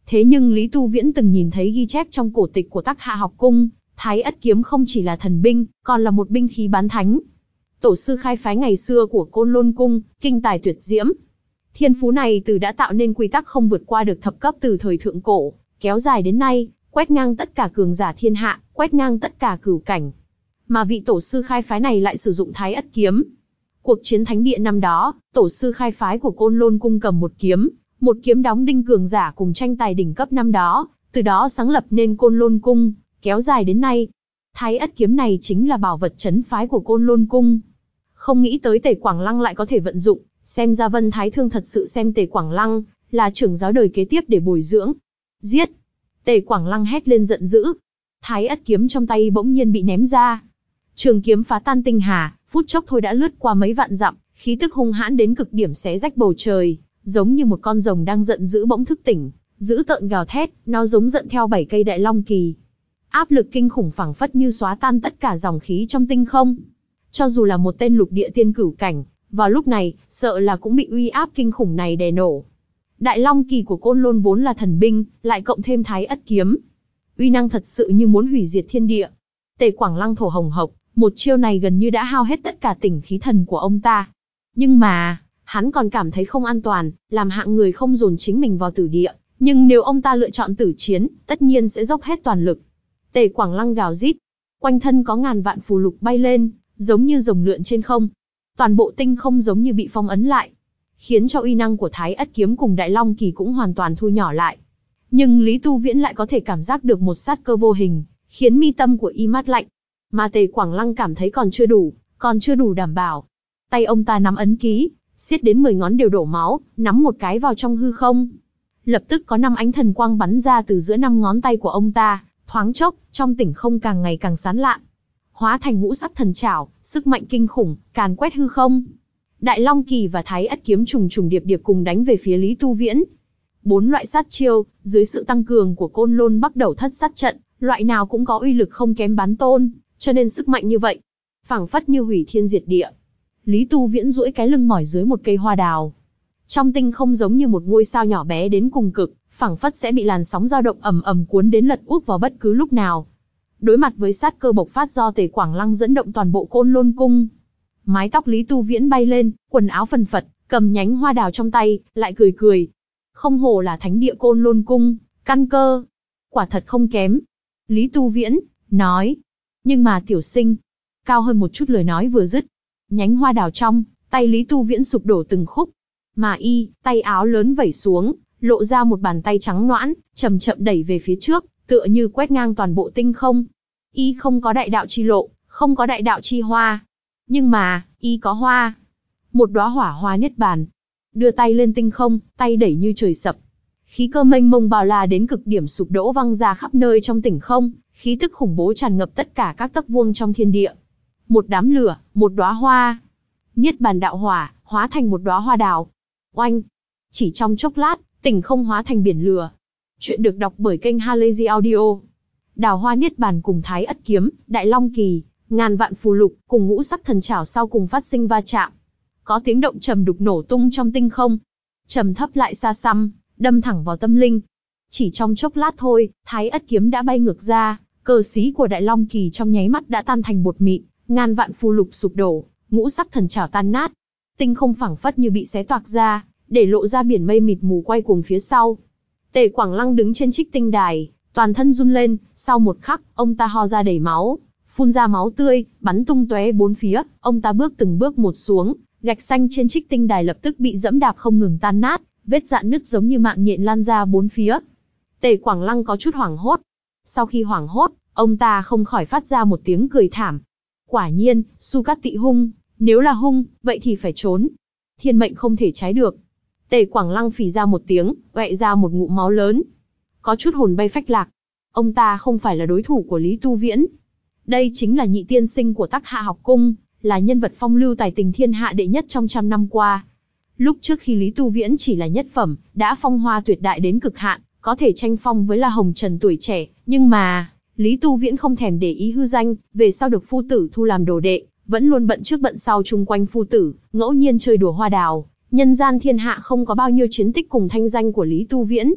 Thế nhưng Lý Tu Viễn từng nhìn thấy ghi chép trong cổ tịch của Tắc Hạ học cung, Thái Ất kiếm không chỉ là thần binh, còn là một binh khí bán thánh. Tổ sư khai phái ngày xưa của Côn Lôn cung, kinh tài tuyệt diễm. Thiên phú này từ đã tạo nên quy tắc không vượt qua được thập cấp từ thời thượng cổ, kéo dài đến nay, quét ngang tất cả cường giả thiên hạ, quét ngang tất cả cửu cảnh. Mà vị tổ sư khai phái này lại sử dụng Thái Ất kiếm. Cuộc chiến thánh địa năm đó, tổ sư khai phái của Côn Lôn cung cầm một kiếm, một kiếm đóng đinh cường giả cùng tranh tài đỉnh cấp năm đó, từ đó sáng lập nên Côn Lôn cung, kéo dài đến nay. Thái Ất kiếm này chính là bảo vật trấn phái của Côn Lôn cung. Không nghĩ tới Tề Quảng Lăng lại có thể vận dụng, xem ra Vân Thái Thương thật sự xem Tề Quảng Lăng là trưởng giáo đời kế tiếp để bồi dưỡng. Giết! Tề Quảng Lăng hét lên giận dữ. Thái Ất kiếm trong tay bỗng nhiên bị ném ra. Trường kiếm phá tan tinh hà, phút chốc thôi đã lướt qua mấy vạn dặm, khí tức hung hãn đến cực điểm xé rách bầu trời, giống như một con rồng đang giận dữ bỗng thức tỉnh, dữ tợn gào thét, nó giống giận theo bảy cây đại long kỳ. Áp lực kinh khủng phảng phất như xóa tan tất cả dòng khí trong tinh không. Cho dù là một tên lục địa tiên cửu cảnh, vào lúc này, sợ là cũng bị uy áp kinh khủng này đè nổ. Đại long kỳ của Côn Lôn vốn là thần binh, lại cộng thêm Thái Ất kiếm. Uy năng thật sự như muốn hủy diệt thiên địa. Tề Quảng Lăng thổ hồng hộc, một chiêu này gần như đã hao hết tất cả tinh khí thần của ông ta. Nhưng mà, hắn còn cảm thấy không an toàn, làm hạng người không dồn chính mình vào tử địa. Nhưng nếu ông ta lựa chọn tử chiến, tất nhiên sẽ dốc hết toàn lực. Tề Quảng Lăng gào rít, quanh thân có ngàn vạn phù lục bay lên, giống như rồng lượn trên không. Toàn bộ tinh không giống như bị phong ấn lại, khiến cho uy năng của Thái Ất kiếm cùng Đại Long kỳ cũng hoàn toàn thu nhỏ lại. Nhưng Lý Tu Viễn lại có thể cảm giác được một sát cơ vô hình, khiến mi tâm của y mát lạnh. Mà Tề Quảng Lăng cảm thấy còn chưa đủ, còn chưa đủ đảm bảo. Tay ông ta nắm ấn ký, siết đến mười ngón đều đổ máu, nắm một cái vào trong hư không. Lập tức có năm ánh thần quang bắn ra từ giữa năm ngón tay của ông ta, thoáng chốc, trong tinh không càng ngày càng sáng lạn, hóa thành ngũ sắc thần trảo, sức mạnh kinh khủng, càn quét hư không. Đại Long kỳ và Thái Ất kiếm trùng trùng điệp điệp cùng đánh về phía Lý Tu Viễn. Bốn loại sát chiêu, dưới sự tăng cường của Côn Lôn Bắc Đầu Thất sát trận, loại nào cũng có uy lực không kém Bán Tôn, cho nên sức mạnh như vậy, phảng phất như hủy thiên diệt địa. Lý Tu Viễn duỗi cái lưng mỏi dưới một cây hoa đào. Trong tinh không giống như một ngôi sao nhỏ bé đến cùng cực, phảng phất sẽ bị làn sóng dao động ầm ầm cuốn đến lật úp vào bất cứ lúc nào. Đối mặt với sát cơ bộc phát do Tề Quảng Lăng dẫn động toàn bộ Côn Lôn cung, mái tóc Lý Tu Viễn bay lên, quần áo phần phật, cầm nhánh hoa đào trong tay, lại cười cười. Không hổ là thánh địa Côn Lôn cung, căn cơ, quả thật không kém. Lý Tu Viễn nói, nhưng mà tiểu sinh, cao hơn một chút lời nói vừa dứt, nhánh hoa đào trong tay Lý Tu Viễn sụp đổ từng khúc, mà y, tay áo lớn vẩy xuống, lộ ra một bàn tay trắng nõn, chậm chậm đẩy về phía trước, tựa như quét ngang toàn bộ tinh không. Y không có đại đạo chi lộ, không có đại đạo chi hoa, nhưng mà y có hoa, một đóa hỏa hoa niết bàn. Đưa tay lên tinh không, tay đẩy như trời sập, khí cơ mênh mông bao la đến cực điểm sụp đổ văng ra khắp nơi trong tinh không, khí tức khủng bố tràn ngập tất cả các tấc vuông trong thiên địa. Một đám lửa, một đóa hoa, niết bàn đạo hỏa, hóa thành một đóa hoa đào. Oanh! Chỉ trong chốc lát, tinh không hóa thành biển lửa. Chuyện được đọc bởi kênh Halazy Audio. Đào hoa niết bàn cùng Thái Ất kiếm, Đại Long kỳ, ngàn vạn phù lục cùng ngũ sắc thần trảo sau cùng phát sinh va chạm. Có tiếng động trầm đục nổ tung trong tinh không, trầm thấp lại xa xăm, đâm thẳng vào tâm linh. Chỉ trong chốc lát thôi, Thái Ất kiếm đã bay ngược ra, cờ xí của Đại Long kỳ trong nháy mắt đã tan thành bột mịn, ngàn vạn phù lục sụp đổ, ngũ sắc thần trảo tan nát, tinh không phảng phất như bị xé toạc ra, để lộ ra biển mây mịt mù quay cuồng phía sau. Tề Quảng Lăng đứng trên trích tinh đài, toàn thân run lên, sau một khắc, ông ta ho ra đầy máu, phun ra máu tươi, bắn tung tóe bốn phía, ông ta bước từng bước một xuống, gạch xanh trên trích tinh đài lập tức bị dẫm đạp không ngừng tan nát, vết rạn nứt giống như mạng nhện lan ra bốn phía. Tề Quảng Lăng có chút hoảng hốt. Sau khi hoảng hốt, ông ta không khỏi phát ra một tiếng cười thảm. Quả nhiên, Su Cát Tị hung, nếu là hung, vậy thì phải trốn. Thiên mệnh không thể trái được. Tề Quảng Lăng phì ra một tiếng, vẹ ra một ngụm máu lớn, có chút hồn bay phách lạc. Ông ta không phải là đối thủ của Lý Tu Viễn. Đây chính là nhị tiên sinh của Tắc Hạ học cung, là nhân vật phong lưu tài tình thiên hạ đệ nhất trong trăm năm qua. Lúc trước khi Lý Tu Viễn chỉ là nhất phẩm, đã phong hoa tuyệt đại đến cực hạn, có thể tranh phong với La Hồng Trần tuổi trẻ, nhưng mà Lý Tu Viễn không thèm để ý hư danh, về sau được phu tử thu làm đồ đệ, vẫn luôn bận trước bận sau chung quanh phu tử, ngẫu nhiên chơi đùa hoa đào. Nhân gian thiên hạ không có bao nhiêu chiến tích cùng thanh danh của Lý Tu Viễn.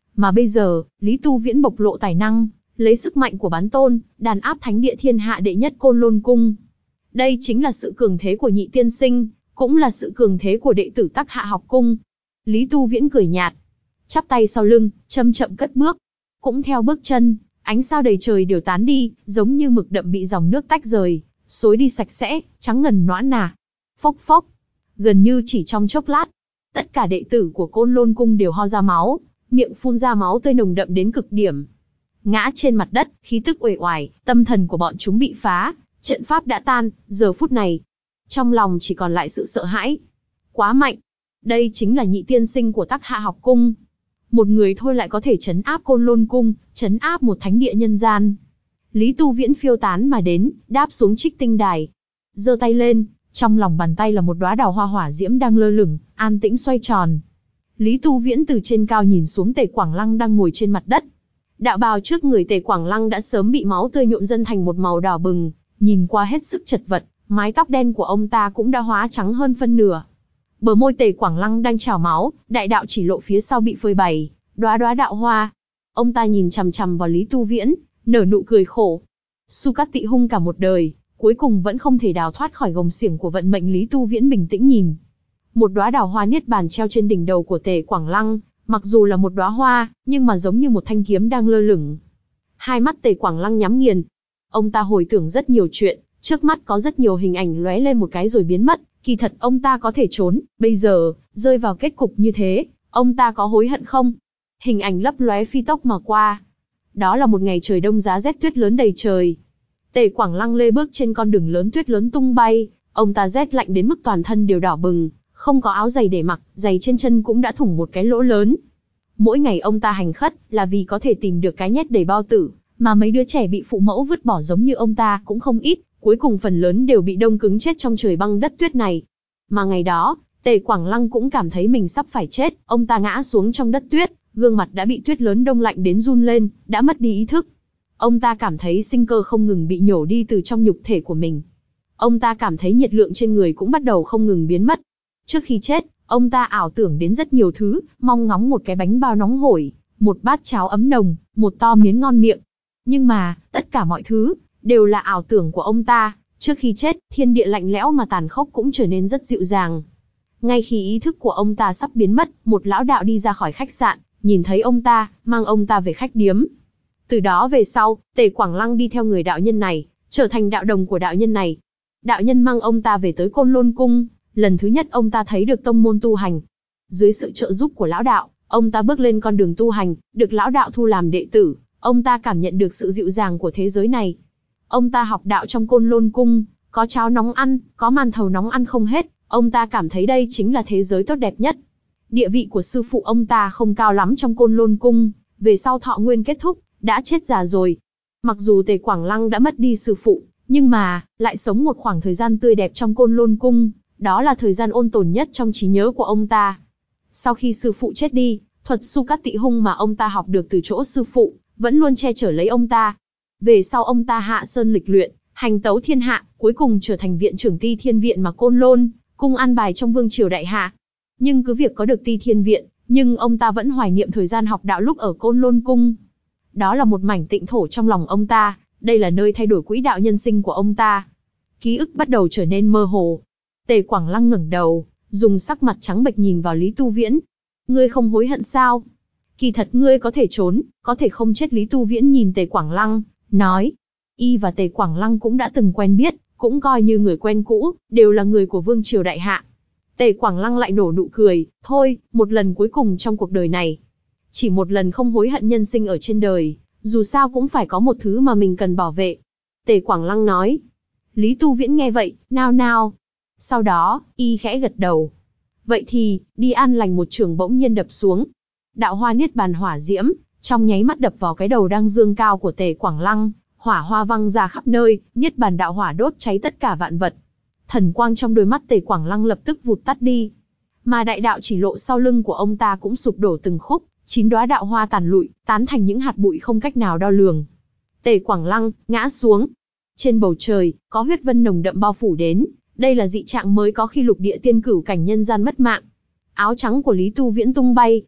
Mà bây giờ, Lý Tu Viễn bộc lộ tài năng, lấy sức mạnh của bán tôn, đàn áp thánh địa thiên hạ đệ nhất Côn Lôn Cung. Đây chính là sự cường thế của nhị tiên sinh, cũng là sự cường thế của đệ tử Tắc Hạ học cung. Lý Tu Viễn cười nhạt, chắp tay sau lưng, chậm chậm cất bước. Cũng theo bước chân, ánh sao đầy trời đều tán đi, giống như mực đậm bị dòng nước tách rời, xối đi sạch sẽ, trắng ngần nõn nà. Phốc phốc, gần như chỉ trong chốc lát, tất cả đệ tử của Côn Lôn Cung đều ho ra máu, miệng phun ra máu tươi nồng đậm đến cực điểm. Ngã trên mặt đất, khí tức uể oải, tâm thần của bọn chúng bị phá, trận pháp đã tan, giờ phút này, trong lòng chỉ còn lại sự sợ hãi. Quá mạnh, đây chính là nhị tiên sinh của Tắc Hạ học cung. Một người thôi lại có thể trấn áp Côn Lôn Cung, trấn áp một thánh địa nhân gian. Lý Tu Viễn phiêu tán mà đến, đáp xuống Trích Tinh Đài. Giơ tay lên, trong lòng bàn tay là một đóa đào hoa hỏa diễm đang lơ lửng, an tĩnh xoay tròn. Lý Tu Viễn từ trên cao nhìn xuống Tề Quảng Lăng đang ngồi trên mặt đất. Đạo bào trước người Tề Quảng Lăng đã sớm bị máu tươi nhuộm dần thành một màu đỏ bừng, nhìn qua hết sức chật vật, mái tóc đen của ông ta cũng đã hóa trắng hơn phân nửa. Bờ môi Tề Quảng Lăng đang trào máu, đại đạo chỉ lộ phía sau bị phơi bày, đóa đóa đạo hoa. Ông ta nhìn chằm chằm vào Lý Tu Viễn, nở nụ cười khổ. Su Cát Tị Hung cả một đời, cuối cùng vẫn không thể đào thoát khỏi gông xiềng của vận mệnh. Lý Tu Viễn bình tĩnh nhìn. Một đóa đào hoa niết bàn treo trên đỉnh đầu của Tề Quảng Lăng, mặc dù là một đóa hoa, nhưng mà giống như một thanh kiếm đang lơ lửng. Hai mắt Tề Quảng Lăng nhắm nghiền. Ông ta hồi tưởng rất nhiều chuyện, trước mắt có rất nhiều hình ảnh lóe lên một cái rồi biến mất. Kỳ thật ông ta có thể trốn, bây giờ, rơi vào kết cục như thế, ông ta có hối hận không? Hình ảnh lấp lóe phi tốc mà qua. Đó là một ngày trời đông giá rét tuyết lớn đầy trời. Tề Quảng Lăng lê bước trên con đường lớn tuyết lớn tung bay, ông ta rét lạnh đến mức toàn thân đều đỏ bừng, không có áo giày để mặc, giày trên chân cũng đã thủng một cái lỗ lớn. Mỗi ngày ông ta hành khất là vì có thể tìm được cái nhét đầy bao tử, mà mấy đứa trẻ bị phụ mẫu vứt bỏ giống như ông ta cũng không ít, cuối cùng phần lớn đều bị đông cứng chết trong trời băng đất tuyết này. Mà ngày đó, Tề Quảng Lăng cũng cảm thấy mình sắp phải chết, ông ta ngã xuống trong đất tuyết, gương mặt đã bị tuyết lớn đông lạnh đến run lên, đã mất đi ý thức. Ông ta cảm thấy sinh cơ không ngừng bị nhổ đi từ trong nhục thể của mình. Ông ta cảm thấy nhiệt lượng trên người cũng bắt đầu không ngừng biến mất. Trước khi chết, ông ta ảo tưởng đến rất nhiều thứ, mong ngóng một cái bánh bao nóng hổi, một bát cháo ấm nồng, một to miến ngon miệng. Nhưng mà, tất cả mọi thứ, đều là ảo tưởng của ông ta. Trước khi chết, thiên địa lạnh lẽo mà tàn khốc cũng trở nên rất dịu dàng. Ngay khi ý thức của ông ta sắp biến mất, một lão đạo đi ra khỏi khách sạn, nhìn thấy ông ta, mang ông ta về khách điếm. Từ đó về sau, Tề Quảng Lăng đi theo người đạo nhân này, trở thành đạo đồng của đạo nhân này. Đạo nhân mang ông ta về tới Côn Lôn Cung, lần thứ nhất ông ta thấy được tông môn tu hành. Dưới sự trợ giúp của lão đạo, ông ta bước lên con đường tu hành, được lão đạo thu làm đệ tử, ông ta cảm nhận được sự dịu dàng của thế giới này. Ông ta học đạo trong Côn Lôn Cung, có cháo nóng ăn, có màn thầu nóng ăn không hết, ông ta cảm thấy đây chính là thế giới tốt đẹp nhất. Địa vị của sư phụ ông ta không cao lắm trong Côn Lôn Cung, về sau thọ nguyên kết thúc, đã chết già rồi. Mặc dù Tề Quảng Lăng đã mất đi sư phụ, nhưng mà, lại sống một khoảng thời gian tươi đẹp trong Côn Lôn Cung, đó là thời gian ôn tồn nhất trong trí nhớ của ông ta. Sau khi sư phụ chết đi, thuật Su Cát Tị Hung mà ông ta học được từ chỗ sư phụ, vẫn luôn che chở lấy ông ta. Về sau ông ta hạ sơn lịch luyện, hành tấu thiên hạ, cuối cùng trở thành viện trưởng Ti Thiên Viện mà Côn Lôn Cung an bài trong vương triều đại hạ. Nhưng cứ việc có được Ti Thiên Viện, nhưng ông ta vẫn hoài niệm thời gian học đạo lúc ở Côn Lôn Cung. Đó là một mảnh tịnh thổ trong lòng ông ta, đây là nơi thay đổi quỹ đạo nhân sinh của ông ta. Ký ức bắt đầu trở nên mơ hồ. Tề Quảng Lăng ngẩng đầu, dùng sắc mặt trắng bệch nhìn vào Lý Tu Viễn. Ngươi không hối hận sao? Kỳ thật ngươi có thể trốn, có thể không chết. Lý Tu Viễn nhìn Tề Quảng Lăng, nói. Y và Tề Quảng Lăng cũng đã từng quen biết, cũng coi như người quen cũ, đều là người của vương triều đại hạ. Tề Quảng Lăng lại nổ nụ cười, thôi, một lần cuối cùng trong cuộc đời này. Chỉ một lần không hối hận nhân sinh ở trên đời, dù sao cũng phải có một thứ mà mình cần bảo vệ. Tề Quảng Lăng nói. Lý Tu Viễn nghe vậy, nao nao. Sau đó, y khẽ gật đầu. Vậy thì, đi an lành. Một chưởng bỗng nhiên đập xuống. Đạo hoa niết bàn hỏa diễm, trong nháy mắt đập vào cái đầu đang dương cao của Tề Quảng Lăng, hỏa hoa văng ra khắp nơi, niết bàn đạo hỏa đốt cháy tất cả vạn vật. Thần quang trong đôi mắt Tề Quảng Lăng lập tức vụt tắt đi. Mà đại đạo chỉ lộ sau lưng của ông ta cũng sụp đổ từng khúc, chín đóa đạo hoa tàn lụi, tán thành những hạt bụi không cách nào đo lường. Tề Quảng Lăng ngã xuống. Trên bầu trời, có huyết vân nồng đậm bao phủ đến, đây là dị trạng mới có khi lục địa tiên cửu cảnh nhân gian mất mạng. Áo trắng của Lý Tu Viễn tung bay.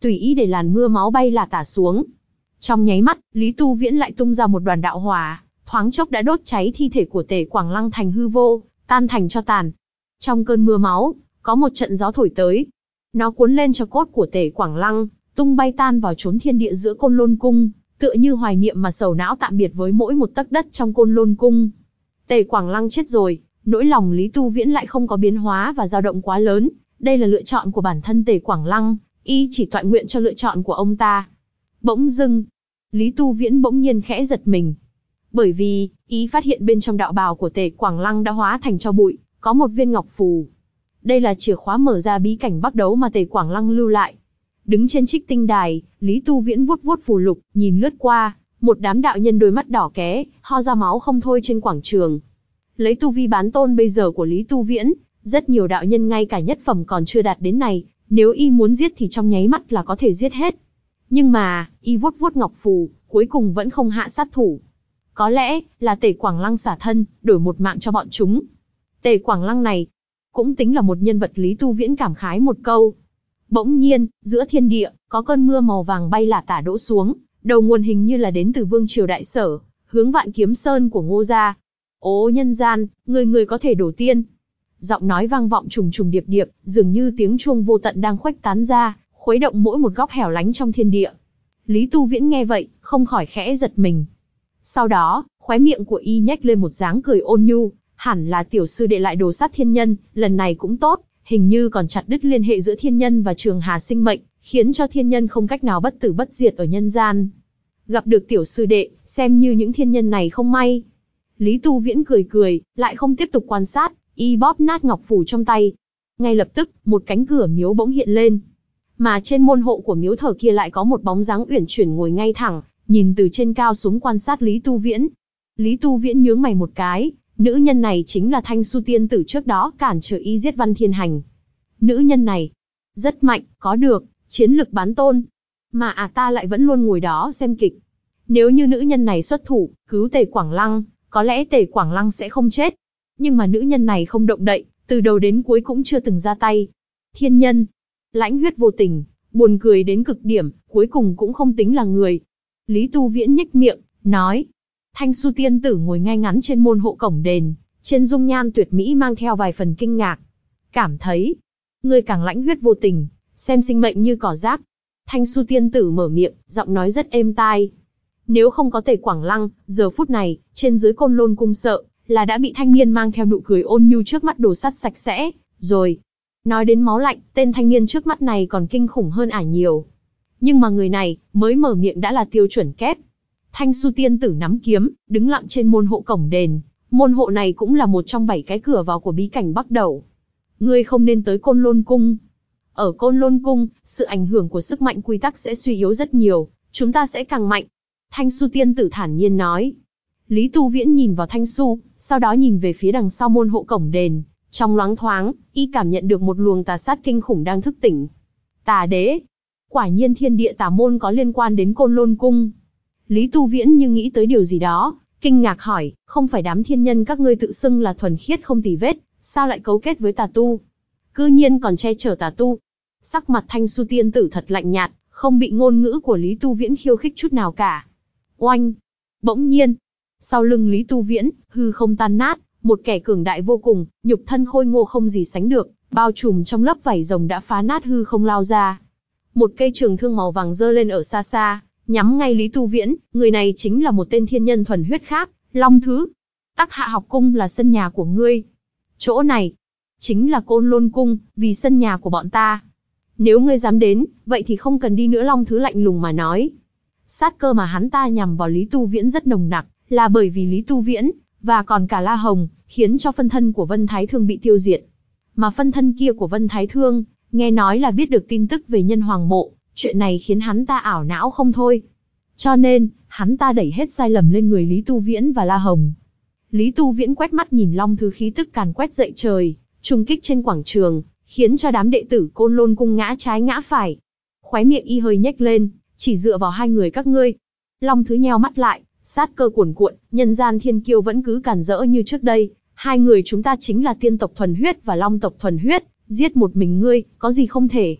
tùy ý để làn mưa máu bay là tả xuống. Trong nháy mắt, Lý Tu Viễn lại tung ra một đoàn đạo hỏa, thoáng chốc đã đốt cháy thi thể của Tề Quảng Lăng thành hư vô, tan thành tro tàn. Trong cơn mưa máu, có một trận gió thổi tới. Nó cuốn lên tro cốt của Tề Quảng Lăng, tung bay tan vào chốn thiên địa giữa Côn Lôn Cung, tựa như hoài niệm mà sầu não tạm biệt với mỗi một tấc đất trong Côn Lôn Cung. Tề Quảng Lăng chết rồi, nỗi lòng Lý Tu Viễn lại không có biến hóa và dao động quá lớn. Đây là lựa chọn của bản thân Tề Quảng Lăng, y chỉ toại nguyện cho lựa chọn của ông ta. Bỗng dưng, Lý Tu Viễn bỗng nhiên khẽ giật mình. Bởi vì, y phát hiện bên trong đạo bào của Tề Quảng Lăng đã hóa thành tro bụi, có một viên ngọc phù. Đây là chìa khóa mở ra bí cảnh Bắc Đấu mà Tề Quảng Lăng lưu lại. Đứng trên Trích Tinh Đài, Lý Tu Viễn vuốt vuốt phù lục, nhìn lướt qua, một đám đạo nhân đôi mắt đỏ ké, ho ra máu không thôi trên quảng trường. Lấy tu vi bán tôn bây giờ của Lý Tu Viễn, rất nhiều đạo nhân ngay cả nhất phẩm còn chưa đạt đến này, nếu y muốn giết thì trong nháy mắt là có thể giết hết. Nhưng mà, y vuốt vuốt ngọc phù, cuối cùng vẫn không hạ sát thủ. Có lẽ là Tề Quảng Lăng xả thân, đổi một mạng cho bọn chúng. Tề Quảng Lăng này, cũng tính là một nhân vật. Lý Tu Viễn cảm khái một câu. Bỗng nhiên, giữa thiên địa, có cơn mưa màu vàng bay lả tả đỗ xuống, đầu nguồn hình như là đến từ Vương Triều Đại Sở, hướng Vạn Kiếm Sơn của Ngô gia. Ô nhân gian, người người có thể đổ tiên. Giọng nói vang vọng trùng trùng điệp điệp, dường như tiếng chuông vô tận đang khuếch tán ra, khuấy động mỗi một góc hẻo lánh trong thiên địa. Lý Tu Viễn nghe vậy, không khỏi khẽ giật mình. Sau đó, khóe miệng của y nhếch lên một dáng cười ôn nhu, hẳn là tiểu sư đệ lại đồ sát thiên nhân, lần này cũng tốt, hình như còn chặt đứt liên hệ giữa thiên nhân và Trường Hà sinh mệnh, khiến cho thiên nhân không cách nào bất tử bất diệt ở nhân gian. Gặp được tiểu sư đệ, xem như những thiên nhân này không may. Lý Tu Viễn cười cười, lại không tiếp tục quan sát, y bóp nát ngọc phù trong tay. Ngay lập tức, một cánh cửa miếu bỗng hiện lên. Mà trên môn hộ của miếu thờ kia lại có một bóng dáng uyển chuyển ngồi ngay thẳng, nhìn từ trên cao xuống quan sát Lý Tu Viễn. Lý Tu Viễn nhướng mày một cái, nữ nhân này chính là Thanh Su tiên tử trước đó cản trở y giết Văn Thiên Hành. Nữ nhân này, rất mạnh, có được, chiến lực bán tôn. Mà à ta lại vẫn luôn ngồi đó xem kịch. Nếu như nữ nhân này xuất thủ, cứu Tề Quảng Lăng, có lẽ Tề Quảng Lăng sẽ không chết. Nhưng mà nữ nhân này không động đậy, từ đầu đến cuối cũng chưa từng ra tay. Thiên nhân, lãnh huyết vô tình, buồn cười đến cực điểm, cuối cùng cũng không tính là người. Lý Tu Viễn nhếch miệng, nói. Thanh Su tiên tử ngồi ngay ngắn trên môn hộ cổng đền, trên dung nhan tuyệt mỹ mang theo vài phần kinh ngạc. Cảm thấy, ngươi càng lãnh huyết vô tình, xem sinh mệnh như cỏ rác. Thanh Su tiên tử mở miệng, giọng nói rất êm tai. Nếu không có Tề Quảng Lăng, giờ phút này, trên dưới Côn Lôn cung sợ là đã bị thanh niên mang theo nụ cười ôn nhu trước mắt đồ sắt sạch sẽ, rồi. Nói đến máu lạnh, tên thanh niên trước mắt này còn kinh khủng hơn ả nhiều. Nhưng mà người này, mới mở miệng đã là tiêu chuẩn kép. Thanh Su tiên tử nắm kiếm, đứng lặng trên môn hộ cổng đền. Môn hộ này cũng là một trong bảy cái cửa vào của bí cảnh Bắc Đẩu. Ngươi không nên tới Côn Lôn cung. Ở Côn Lôn cung, sự ảnh hưởng của sức mạnh quy tắc sẽ suy yếu rất nhiều, chúng ta sẽ càng mạnh. Thanh Su tiên tử thản nhiên nói. Lý Tu Viễn nhìn vào Thanh Su, sau đó nhìn về phía đằng sau môn hộ cổng đền. Trong loáng thoáng, y cảm nhận được một luồng tà sát kinh khủng đang thức tỉnh. Tà đế. Quả nhiên thiên địa tà môn có liên quan đến Côn Lôn cung. Lý Tu Viễn như nghĩ tới điều gì đó, kinh ngạc hỏi, không phải đám thiên nhân các ngươi tự xưng là thuần khiết không tì vết, sao lại cấu kết với tà tu? Cư nhiên còn che chở tà tu. Sắc mặt Thanh Su tiên tử thật lạnh nhạt, không bị ngôn ngữ của Lý Tu Viễn khiêu khích chút nào cả. Oanh! Bỗng nhiên, sau lưng Lý Tu Viễn, hư không tan nát, một kẻ cường đại vô cùng, nhục thân khôi ngô không gì sánh được, bao trùm trong lớp vảy rồng đã phá nát hư không lao ra. Một cây trường thương màu vàng giơ lên ở xa xa, nhắm ngay Lý Tu Viễn. Người này chính là một tên thiên nhân thuần huyết khác, Long Thứ. Tắc Hạ học cung là sân nhà của ngươi. Chỗ này chính là Côn Lôn cung, vì sân nhà của bọn ta. Nếu ngươi dám đến, vậy thì không cần đi nữa. Long Thứ lạnh lùng mà nói. Sát cơ mà hắn ta nhằm vào Lý Tu Viễn rất nồng nặc, là bởi vì Lý Tu Viễn và còn cả La Hồng, khiến cho phân thân của Vân Thái Thương bị tiêu diệt. Mà phân thân kia của Vân Thái Thương, nghe nói là biết được tin tức về Nhân Hoàng mộ, chuyện này khiến hắn ta ảo não không thôi. Cho nên, hắn ta đẩy hết sai lầm lên người Lý Tu Viễn và La Hồng. Lý Tu Viễn quét mắt nhìn Long Thứ khí tức càn quét dậy trời, trùng kích trên quảng trường, khiến cho đám đệ tử Côn Lôn cung ngã trái ngã phải. Khóe miệng y hơi nhếch lên, chỉ dựa vào hai người các ngươi. Long Thứ nheo mắt lại, sát cơ cuồn cuộn, nhân gian thiên kiêu vẫn cứ càn rỡ như trước đây. Hai người chúng ta chính là tiên tộc thuần huyết và long tộc thuần huyết, giết một mình ngươi, có gì không thể.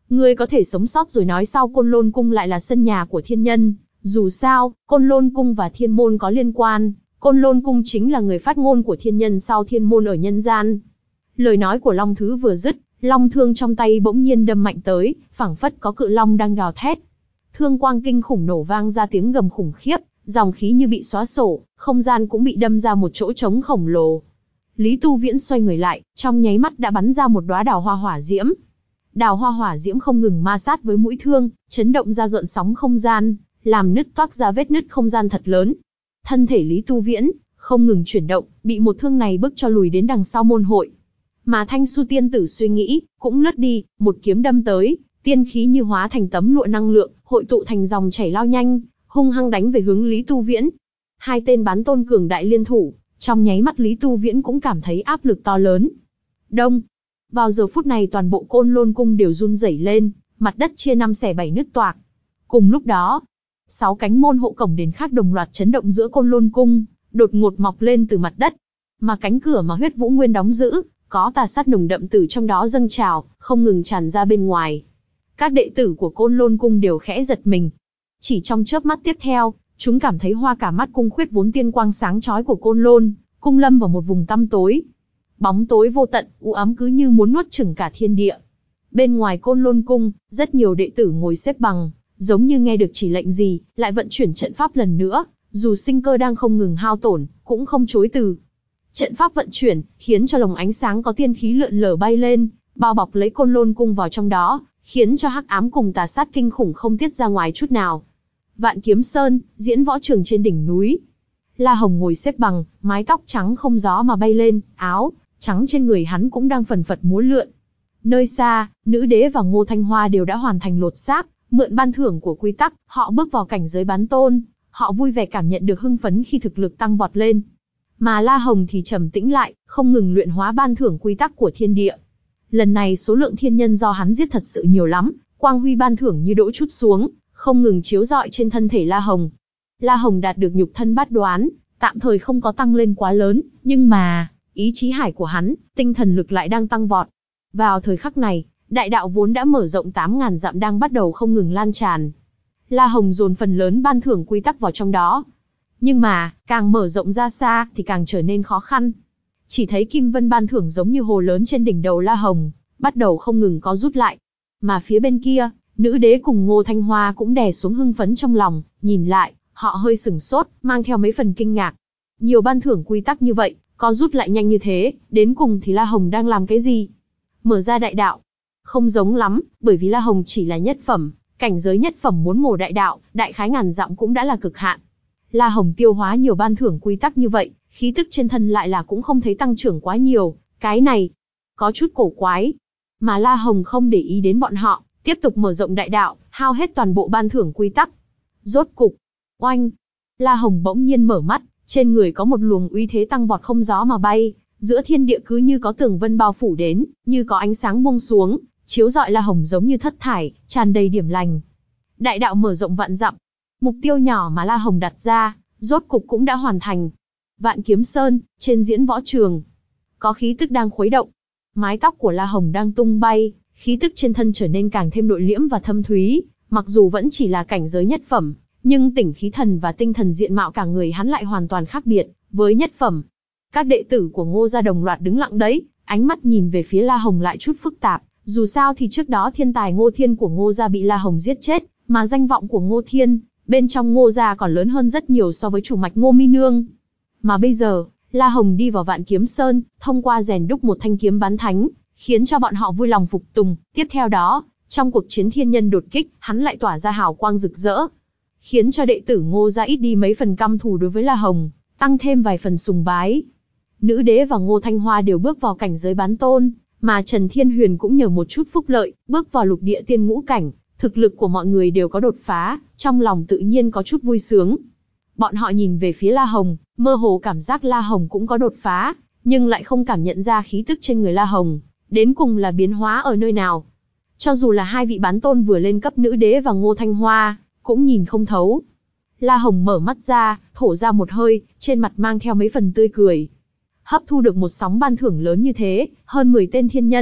Ngươi có thể sống sót rồi nói sao Côn Lôn Cung lại là sân nhà của thiên nhân, dù sao, Côn Lôn Cung và thiên môn có liên quan, Côn Lôn Cung chính là người phát ngôn của thiên nhân sau thiên môn ở nhân gian. Lời nói của Long Thứ vừa dứt, long thương trong tay bỗng nhiên đâm mạnh tới, phảng phất có cự long đang gào thét. Thương quang kinh khủng nổ vang ra tiếng gầm khủng khiếp, dòng khí như bị xóa sổ, không gian cũng bị đâm ra một chỗ trống khổng lồ. Lý Tu Viễn xoay người lại, trong nháy mắt đã bắn ra một đóa đào hoa hỏa diễm. Đào hoa hỏa diễm không ngừng ma sát với mũi thương, chấn động ra gợn sóng không gian, làm nứt toác ra vết nứt không gian thật lớn. Thân thể Lý Tu Viễn không ngừng chuyển động, bị một thương này bức cho lùi đến đằng sau môn hội. Mà Thanh Su tiên tử suy nghĩ, cũng lướt đi, một kiếm đâm tới, tiên khí như hóa thành tấm lụa năng lượng, hội tụ thành dòng chảy lao nhanh, hung hăng đánh về hướng Lý Tu Viễn. Hai tên bán tôn cường đại liên thủ, trong nháy mắt Lý Tu Viễn cũng cảm thấy áp lực to lớn. Đông. Vào giờ phút này toàn bộ Côn Lôn Cung đều run rẩy lên, mặt đất chia năm xẻ bảy nứt toạc. Cùng lúc đó, sáu cánh môn hộ cổng đền khác đồng loạt chấn động giữa Côn Lôn Cung, đột ngột mọc lên từ mặt đất. Mà cánh cửa mà Huyết Vũ Nguyên đóng giữ, có tà sát nồng đậm từ trong đó dâng trào, không ngừng tràn ra bên ngoài. Các đệ tử của Côn Lôn Cung đều khẽ giật mình. Chỉ trong chớp mắt tiếp theo, chúng cảm thấy hoa cả mắt cung khuyết vốn tiên quang sáng chói của Côn Lôn Cung lâm vào một vùng tăm tối. Bóng tối vô tận, u ám cứ như muốn nuốt chửng cả thiên địa. Bên ngoài Côn Lôn Cung, rất nhiều đệ tử ngồi xếp bằng, giống như nghe được chỉ lệnh gì, lại vận chuyển trận pháp lần nữa, dù sinh cơ đang không ngừng hao tổn, cũng không chối từ. Trận pháp vận chuyển, khiến cho lồng ánh sáng có tiên khí lượn lờ bay lên, bao bọc lấy Côn Lôn Cung vào trong đó, khiến cho hắc ám cùng tà sát kinh khủng không tiết ra ngoài chút nào. Vạn Kiếm Sơn, diễn võ trường trên đỉnh núi. La Hồng ngồi xếp bằng, mái tóc trắng không gió mà bay lên, áo trắng trên người hắn cũng đang phần phật múa lượn. Nơi xa, Nữ Đế và Ngô Thanh Hoa đều đã hoàn thành lột xác, mượn ban thưởng của quy tắc, họ bước vào cảnh giới bán tôn, họ vui vẻ cảm nhận được hưng phấn khi thực lực tăng vọt lên. Mà La Hồng thì trầm tĩnh lại, không ngừng luyện hóa ban thưởng quy tắc của thiên địa. Lần này số lượng thiên nhân do hắn giết thật sự nhiều lắm, quang huy ban thưởng như đỗ chút xuống, không ngừng chiếu rọi trên thân thể La Hồng. La Hồng đạt được nhục thân bát đoán, tạm thời không có tăng lên quá lớn, nhưng mà, ý chí hải của hắn, tinh thần lực lại đang tăng vọt. Vào thời khắc này, đại đạo vốn đã mở rộng tám ngàn dặm đang bắt đầu không ngừng lan tràn. La Hồng dồn phần lớn ban thưởng quy tắc vào trong đó. Nhưng mà, càng mở rộng ra xa thì càng trở nên khó khăn. Chỉ thấy kim vân ban thưởng giống như hồ lớn trên đỉnh đầu La Hồng, bắt đầu không ngừng có rút lại. Mà phía bên kia, Nữ Đế cùng Ngô Thanh Hoa cũng đè xuống hưng phấn trong lòng, nhìn lại, họ hơi sửng sốt, mang theo mấy phần kinh ngạc. Nhiều ban thưởng quy tắc như vậy, có rút lại nhanh như thế, đến cùng thì La Hồng đang làm cái gì? Mở ra đại đạo. Không giống lắm, bởi vì La Hồng chỉ là nhất phẩm, cảnh giới nhất phẩm muốn mổ đại đạo, đại khái ngàn dặm cũng đã là cực hạn. La Hồng tiêu hóa nhiều ban thưởng quy tắc như vậy, khí tức trên thân lại là cũng không thấy tăng trưởng quá nhiều, cái này có chút cổ quái. Mà La Hồng không để ý đến bọn họ, tiếp tục mở rộng đại đạo, hao hết toàn bộ ban thưởng quy tắc. Rốt cục, oanh, La Hồng bỗng nhiên mở mắt, trên người có một luồng uy thế tăng vọt không gió mà bay, giữa thiên địa cứ như có tường vân bao phủ đến, như có ánh sáng buông xuống, chiếu rọi La Hồng giống như thất thải, tràn đầy điểm lành. Đại đạo mở rộng vạn dặm, mục tiêu nhỏ mà La Hồng đặt ra, rốt cục cũng đã hoàn thành. Vạn Kiếm Sơn, trên diễn võ trường, có khí tức đang khuấy động. Mái tóc của La Hồng đang tung bay, khí tức trên thân trở nên càng thêm nội liễm và thâm thúy, mặc dù vẫn chỉ là cảnh giới nhất phẩm, nhưng tỉnh khí thần và tinh thần diện mạo cả người hắn lại hoàn toàn khác biệt với nhất phẩm. Các đệ tử của Ngô gia đồng loạt đứng lặng đấy, ánh mắt nhìn về phía La Hồng lại chút phức tạp, dù sao thì trước đó thiên tài Ngô Thiên của Ngô gia bị La Hồng giết chết, mà danh vọng của Ngô Thiên bên trong Ngô gia còn lớn hơn rất nhiều so với chủ mạch Ngô Mi Nương. Mà bây giờ, La Hồng đi vào Vạn Kiếm Sơn, thông qua rèn đúc một thanh kiếm bán thánh, khiến cho bọn họ vui lòng phục tùng. Tiếp theo đó, trong cuộc chiến thiên nhân đột kích, hắn lại tỏa ra hào quang rực rỡ, khiến cho đệ tử Ngô gia ít đi mấy phần căm thù đối với La Hồng, tăng thêm vài phần sùng bái. Nữ Đế và Ngô Thanh Hoa đều bước vào cảnh giới bán tôn, mà Trần Thiên Huyền cũng nhờ một chút phúc lợi, bước vào lục địa tiên ngũ cảnh. Thực lực của mọi người đều có đột phá, trong lòng tự nhiên có chút vui sướng. Bọn họ nhìn về phía La Hồng, mơ hồ cảm giác La Hồng cũng có đột phá, nhưng lại không cảm nhận ra khí tức trên người La Hồng, đến cùng là biến hóa ở nơi nào. Cho dù là hai vị bán tôn vừa lên cấp Nữ Đế và Ngô Thanh Hoa, cũng nhìn không thấu. La Hồng mở mắt ra, thổ ra một hơi, trên mặt mang theo mấy phần tươi cười. Hấp thu được một sóng ban thưởng lớn như thế, hơn mười tên thiên nhân,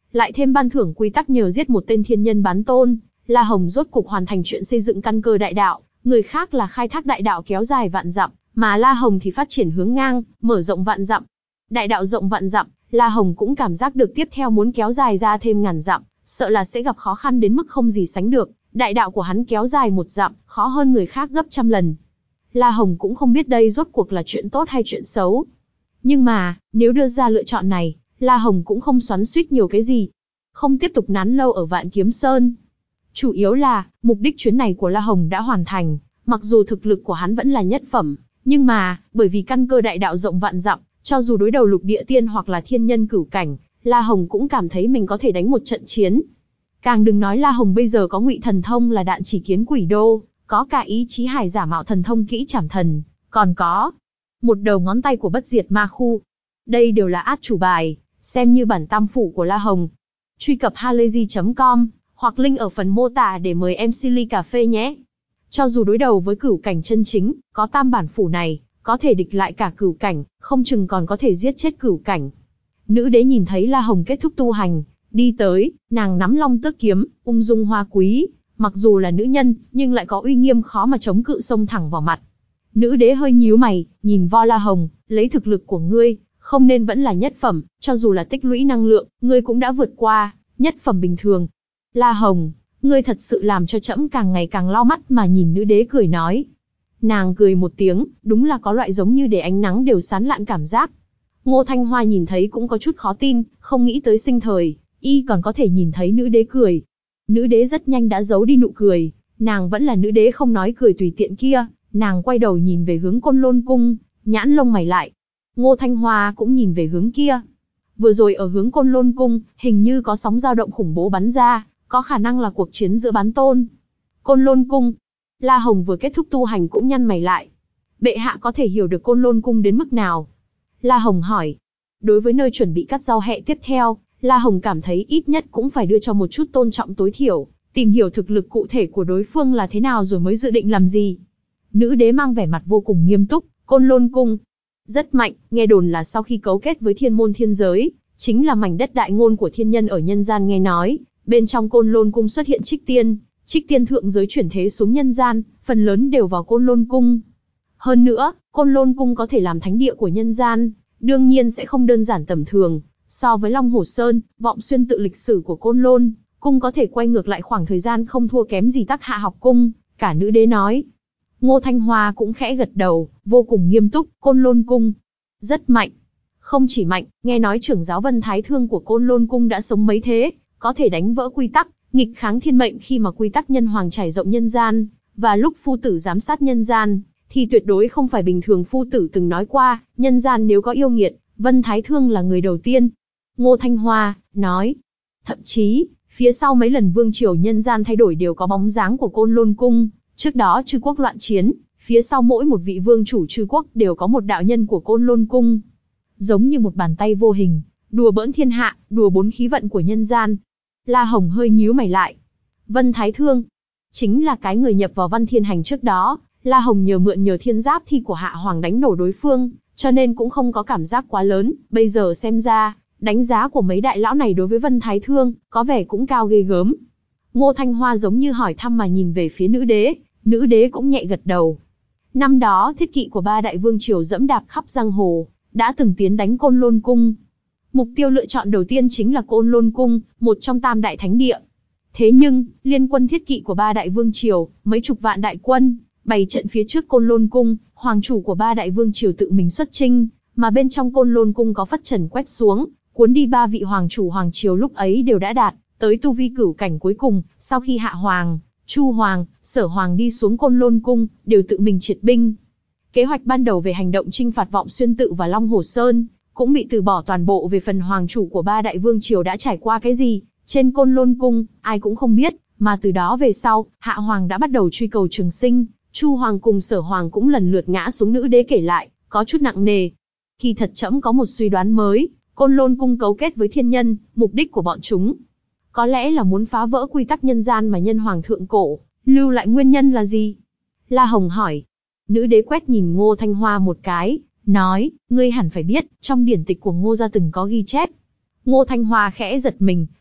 lại thêm ban thưởng quy tắc nhờ giết một tên thiên nhân bán tôn, La Hồng rốt cục hoàn thành chuyện xây dựng căn cơ đại đạo, người khác là khai thác đại đạo kéo dài vạn dặm, mà La Hồng thì phát triển hướng ngang, mở rộng vạn dặm. Đại đạo rộng vạn dặm, La Hồng cũng cảm giác được tiếp theo muốn kéo dài ra thêm ngàn dặm, sợ là sẽ gặp khó khăn đến mức không gì sánh được. Đại đạo của hắn kéo dài một dặm, khó hơn người khác gấp trăm lần. La Hồng cũng không biết đây rốt cuộc là chuyện tốt hay chuyện xấu. Nhưng mà, nếu đưa ra lựa chọn này, La Hồng cũng không xoắn xuýt nhiều cái gì. Không tiếp tục nán lâu ở Vạn Kiếm Sơn. Chủ yếu là, mục đích chuyến này của La Hồng đã hoàn thành, mặc dù thực lực của hắn vẫn là nhất phẩm, nhưng mà, bởi vì căn cơ đại đạo rộng vạn dặm, cho dù đối đầu lục địa tiên hoặc là thiên nhân cửu cảnh, La Hồng cũng cảm thấy mình có thể đánh một trận chiến. Càng đừng nói La Hồng bây giờ có Ngụy Thần Thông là đạn chỉ kiến quỷ đô, có cả ý chí hải giả mạo thần thông kỹ trảm thần, còn có một đầu ngón tay của bất diệt ma khu. Đây đều là át chủ bài, xem như bản tam phủ của La Hồng. Truy cập halayzi chấm com hoặc link ở phần mô tả để mời em xê ly cà phê nhé. Cho dù đối đầu với cửu cảnh chân chính, có tam bản phủ này, có thể địch lại cả cửu cảnh, không chừng còn có thể giết chết cửu cảnh. Nữ đế nhìn thấy La Hồng kết thúc tu hành, đi tới, nàng nắm long tước kiếm, ung dung hoa quý, mặc dù là nữ nhân, nhưng lại có uy nghiêm khó mà chống cự xông thẳng vào mặt. Nữ đế hơi nhíu mày, nhìn vo La Hồng, lấy thực lực của ngươi, không nên vẫn là nhất phẩm, cho dù là tích lũy năng lượng, ngươi cũng đã vượt qua nhất phẩm bình thường. La Hồng, ngươi thật sự làm cho trẫm càng ngày càng lau mắt mà nhìn nữ đế cười nói. Nàng cười một tiếng, đúng là có loại giống như để ánh nắng đều sán lạn cảm giác. Ngô Thanh Hoa nhìn thấy cũng có chút khó tin, không nghĩ tới sinh thời, y còn có thể nhìn thấy nữ đế cười. Nữ đế rất nhanh đã giấu đi nụ cười, nàng vẫn là nữ đế không nói cười tùy tiện kia, nàng quay đầu nhìn về hướng Côn Lôn Cung, nhãn lông mày lại. Ngô Thanh Hoa cũng nhìn về hướng kia. Vừa rồi ở hướng Côn Lôn Cung, hình như có sóng dao động khủng bố bắn ra, có khả năng là cuộc chiến giữa bán tôn. Côn Lôn Cung. La Hồng vừa kết thúc tu hành cũng nhăn mày lại. Bệ hạ có thể hiểu được Côn Lôn Cung đến mức nào? La Hồng hỏi. Đối với nơi chuẩn bị cắt rau hẹ tiếp theo, La Hồng cảm thấy ít nhất cũng phải đưa cho một chút tôn trọng tối thiểu, tìm hiểu thực lực cụ thể của đối phương là thế nào rồi mới dự định làm gì. Nữ đế mang vẻ mặt vô cùng nghiêm túc. Côn Lôn Cung rất mạnh, nghe đồn là sau khi cấu kết với thiên môn thiên giới, chính là mảnh đất đại ngôn của thiên nhân ở nhân gian. Nghe nói, bên trong Côn Lôn Cung xuất hiện trích tiên, trích tiên thượng giới chuyển thế xuống nhân gian, phần lớn đều vào Côn Lôn Cung. Hơn nữa, Côn Lôn Cung có thể làm thánh địa của nhân gian, đương nhiên sẽ không đơn giản tầm thường. So với Long Hồ Sơn, Vọng Xuyên tự lịch sử của Côn Lôn Cung có thể quay ngược lại khoảng thời gian không thua kém gì Tắc Hạ học cung, cả nữ đế nói. Ngô Thanh Hoa cũng khẽ gật đầu, vô cùng nghiêm túc. Côn Lôn Cung rất mạnh. Không chỉ mạnh, nghe nói trưởng giáo Vân Thái Thương của Côn Lôn Cung đã sống mấy thế, có thể đánh vỡ quy tắc, nghịch kháng thiên mệnh khi mà quy tắc nhân hoàng trải rộng nhân gian, và lúc phu tử giám sát nhân gian, thì tuyệt đối không phải bình thường. Phu tử từng nói qua, nhân gian nếu có yêu nghiệt, Vân Thái Thương là người đầu tiên. Ngô Thanh Hoa nói, thậm chí, phía sau mấy lần vương triều nhân gian thay đổi đều có bóng dáng của Côn Lôn Cung. Trước đó Chư Quốc loạn chiến, phía sau mỗi một vị vương chủ Chư Quốc đều có một đạo nhân của Côn Lôn Cung. Giống như một bàn tay vô hình, đùa bỡn thiên hạ, đùa bốn khí vận của nhân gian. La Hồng hơi nhíu mày lại. Vân Thái Thương, chính là cái người nhập vào Văn Thiên Hành trước đó. La Hồng nhờ mượn nhờ thiên giáp thi của Hạ Hoàng đánh nổ đối phương, cho nên cũng không có cảm giác quá lớn. Bây giờ xem ra, đánh giá của mấy đại lão này đối với Vân Thái Thương, có vẻ cũng cao ghê gớm. Ngô Thanh Hoa giống như hỏi thăm mà nhìn về phía nữ đế, nữ đế cũng nhẹ gật đầu. Năm đó, thiết kỵ của ba đại vương triều dẫm đạp khắp giang hồ, đã từng tiến đánh Côn Lôn Cung. Mục tiêu lựa chọn đầu tiên chính là Côn Lôn Cung, một trong tam đại thánh địa. Thế nhưng, liên quân thiết kỵ của ba đại vương triều, mấy chục vạn đại quân, bày trận phía trước Côn Lôn Cung, hoàng chủ của ba đại vương triều tự mình xuất chinh, mà bên trong Côn Lôn Cung có phất trần quét xuống, cuốn đi ba vị hoàng chủ hoàng triều lúc ấy đều đã đạt tới tu vi cửu cảnh cuối cùng. Sau khi Hạ Hoàng, Chu Hoàng, Sở Hoàng đi xuống Côn Lôn Cung, đều tự mình triệt binh. Kế hoạch ban đầu về hành động chinh phạt Vọng Xuyên tự và Long Hồ Sơn cũng bị từ bỏ toàn bộ. Về phần hoàng chủ của ba đại vương triều đã trải qua cái gì trên Côn Lôn Cung, ai cũng không biết, mà từ đó về sau, Hạ Hoàng đã bắt đầu truy cầu trường sinh, Chu Hoàng cùng Sở Hoàng cũng lần lượt ngã xuống. Nữ đế kể lại, có chút nặng nề. Kỳ thật trẫm có một suy đoán mới, Côn Lôn Cung cấu kết với thiên nhân, mục đích của bọn chúng có lẽ là muốn phá vỡ quy tắc nhân gian mà nhân hoàng thượng cổ lưu lại. Nguyên nhân là gì? La Hồng hỏi. Nữ đế quét nhìn Ngô Thanh Hoa một cái, nói, ngươi hẳn phải biết, trong điển tịch của Ngô gia từng có ghi chép. Ngô Thanh Hoa khẽ giật mình,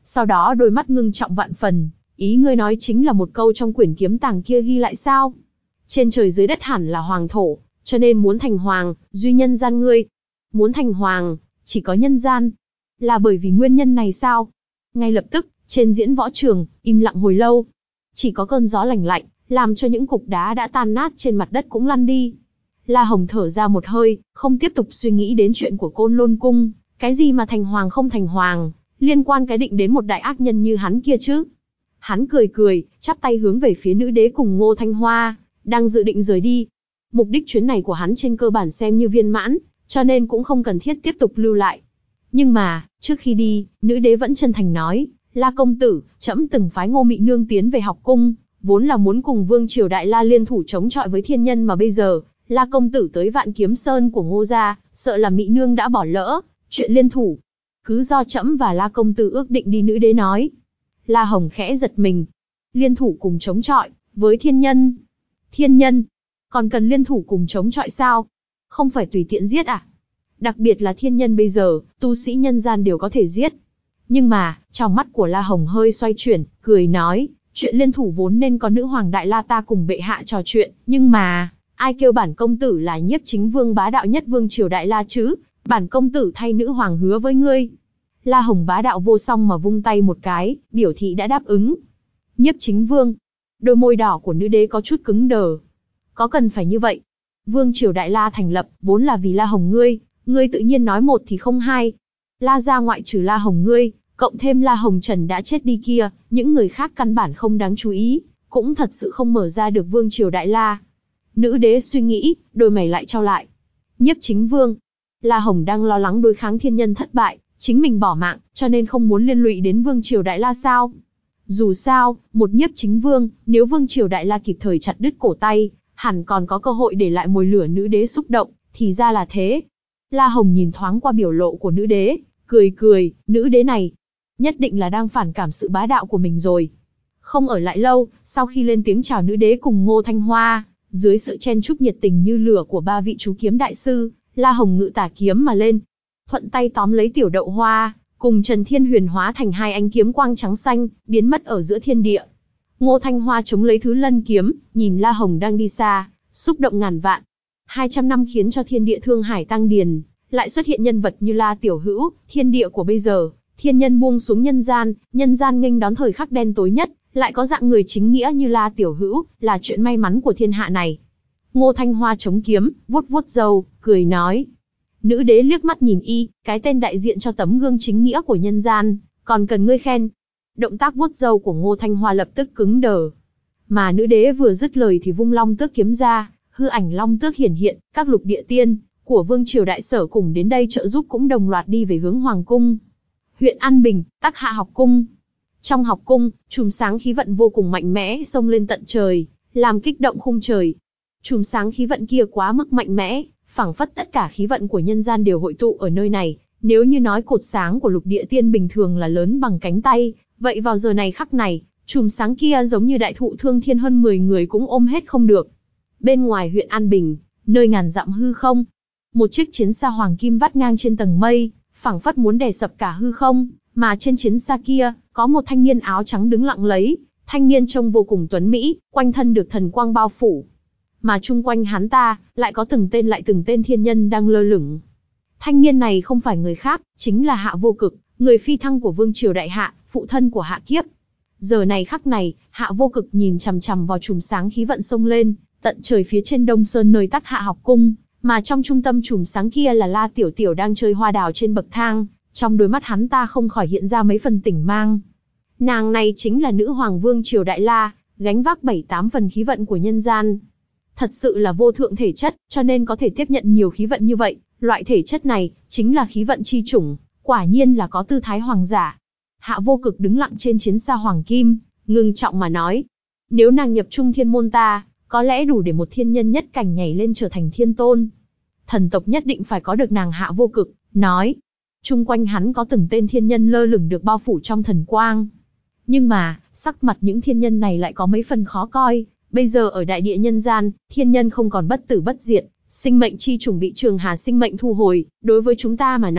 sau đó đôi mắt ngưng trọng vạn phần, ý ngươi nói chính là một câu trong quyển kiếm tàng kia ghi lại sao? Trên trời dưới đất hẳn là hoàng thổ, cho nên muốn thành hoàng, duy nhân gian ngươi. Muốn thành hoàng, chỉ có nhân gian. Là bởi vì nguyên nhân này sao? Ngay lập tức, trên diễn võ trường, im lặng hồi lâu. Chỉ có cơn gió lạnh lạnh, làm cho những cục đá đã tan nát trên mặt đất cũng lăn đi. La Hồng thở ra một hơi, không tiếp tục suy nghĩ đến chuyện của Côn Lôn Cung. Cái gì mà thành hoàng không thành hoàng, liên quan cái định đến một đại ác nhân như hắn kia chứ? Hắn cười cười, chắp tay hướng về phía nữ đế cùng Ngô Thanh Hoa, đang dự định rời đi. Mục đích chuyến này của hắn trên cơ bản xem như viên mãn, cho nên cũng không cần thiết tiếp tục lưu lại. Nhưng mà, trước khi đi, nữ đế vẫn chân thành nói, La công tử, trẫm từng phái Ngô Mị Nương tiến về học cung, vốn là muốn cùng Vương triều Đại La liên thủ chống chọi với thiên nhân, mà bây giờ, La công tử tới Vạn Kiếm Sơn của Ngô gia, sợ là Mị Nương đã bỏ lỡ chuyện liên thủ. Cứ do trẫm và La công tử ước định đi, nữ đế nói. La Hồng khẽ giật mình. Liên thủ cùng chống chọi với thiên nhân? Thiên nhân còn cần liên thủ cùng chống chọi sao? Không phải tùy tiện giết à? Đặc biệt là thiên nhân bây giờ, tu sĩ nhân gian đều có thể giết. Nhưng mà, trong mắt của La Hồng hơi xoay chuyển, cười nói, chuyện liên thủ vốn nên có nữ hoàng Đại La ta cùng bệ hạ trò chuyện, nhưng mà, ai kêu bản công tử là Nhiếp Chính Vương bá đạo nhất vương triều Đại La chứ? Bản công tử thay nữ hoàng hứa với ngươi. La Hồng bá đạo vô song mà vung tay một cái, biểu thị đã đáp ứng. Nhiếp Chính Vương. Đôi môi đỏ của nữ đế có chút cứng đờ. Có cần phải như vậy? Vương triều Đại La thành lập, vốn là vì La Hồng ngươi, ngươi tự nhiên nói một thì không hai. La gia ngoại trừ La Hồng ngươi, cộng thêm La Hồng Trần đã chết đi kia, những người khác căn bản không đáng chú ý, cũng thật sự không mở ra được Vương triều Đại La. Nữ đế suy nghĩ, đôi mày lại trao lại. Nhiếp Chính Vương. La Hồng đang lo lắng đối kháng thiên nhân thất bại, chính mình bỏ mạng, cho nên không muốn liên lụy đến Vương triều Đại La sao? Dù sao, một Nhiếp Chính Vương, nếu Vương triều Đại La kịp thời chặt đứt cổ tay, hẳn còn có cơ hội để lại mồi lửa. Nữ đế xúc động, thì ra là thế. La Hồng nhìn thoáng qua biểu lộ của nữ đế, cười cười, nữ đế này, nhất định là đang phản cảm sự bá đạo của mình rồi. Không ở lại lâu, sau khi lên tiếng chào nữ đế cùng Ngô Thanh Hoa, dưới sự chen chúc nhiệt tình như lửa của ba vị chú kiếm đại sư, La Hồng ngự tả kiếm mà lên. Thuận tay tóm lấy Tiểu Đậu Hoa, cùng Trần Thiên Huyền hóa thành hai ánh kiếm quang trắng xanh, biến mất ở giữa thiên địa. Ngô Thanh Hoa chống lấy Thứ Lân kiếm, nhìn La Hồng đang đi xa, xúc động ngàn vạn. hai trăm năm khiến cho thiên địa thương hải tăng điền, lại xuất hiện nhân vật như La Tiểu Hữu, thiên địa của bây giờ, thiên nhân buông xuống nhân gian, nhân gian nghênh đón thời khắc đen tối nhất, lại có dạng người chính nghĩa như La Tiểu Hữu, là chuyện may mắn của thiên hạ này. Ngô Thanh Hoa chống kiếm, vuốt vuốt râu, cười nói. Nữ đế liếc mắt nhìn y, cái tên đại diện cho tấm gương chính nghĩa của nhân gian, còn cần ngươi khen. Động tác vuốt râu của Ngô Thanh Hoa lập tức cứng đờ. Mà nữ đế vừa dứt lời thì vung long tước kiếm ra, hư ảnh long tước hiển hiện, các lục địa tiên của Vương triều Đại Sở cùng đến đây trợ giúp cũng đồng loạt đi về hướng Hoàng cung. Huyện An Bình, Tắc Hạ học cung. Trong học cung, chùm sáng khí vận vô cùng mạnh mẽ xông lên tận trời, làm kích động khung trời. Chùm sáng khí vận kia quá mức mạnh mẽ, phảng phất tất cả khí vận của nhân gian đều hội tụ ở nơi này. Nếu như nói cột sáng của lục địa tiên bình thường là lớn bằng cánh tay, vậy vào giờ này khắc này, chùm sáng kia giống như đại thụ thương thiên, hơn mười người cũng ôm hết không được. Bên ngoài huyện An Bình, nơi ngàn dặm hư không, một chiếc chiến xa hoàng kim vắt ngang trên tầng mây, phảng phất muốn đè sập cả hư không, mà trên chiến xa kia, có một thanh niên áo trắng đứng lặng lấy, thanh niên trông vô cùng tuấn mỹ, quanh thân được thần quang bao phủ. Mà chung quanh hắn ta, lại có từng tên lại từng tên thiên nhân đang lơ lửng. Thanh niên này không phải người khác, chính là Hạ Vô Cực, người phi thăng của Vương triều Đại Hạ, phụ thân của Hạ Kiếp. Giờ này khắc này, Hạ Vô Cực nhìn chằm chằm vào chùm sáng khí vận sông lên, tận trời phía trên Đông Sơn nơi Tắc Hạ học cung, mà trong trung tâm chùm sáng kia là La Tiểu Tiểu đang chơi hoa đào trên bậc thang, trong đôi mắt hắn ta không khỏi hiện ra mấy phần tỉnh mang. Nàng này chính là nữ hoàng Vương triều Đại La, gánh vác bảy tám phần khí vận của nhân gian. Thật sự là vô thượng thể chất, cho nên có thể tiếp nhận nhiều khí vận như vậy, loại thể chất này chính là khí vận chi chủng, quả nhiên là có tư thái hoàng giả. Hạ Vô Cực đứng lặng trên chiến xa hoàng kim, ngưng trọng mà nói, nếu nàng nhập trung thiên môn ta, có lẽ đủ để một thiên nhân nhất cảnh nhảy lên trở thành thiên tôn. Thần tộc nhất định phải có được nàng. Hạ Vô Cực nói. Chung quanh hắn có từng tên thiên nhân lơ lửng được bao phủ trong thần quang. Nhưng mà, sắc mặt những thiên nhân này lại có mấy phần khó coi. Bây giờ ở đại địa nhân gian, thiên nhân không còn bất tử bất diệt, sinh mệnh chi chủng bị Trường Hà sinh mệnh thu hồi, đối với chúng ta mà nói,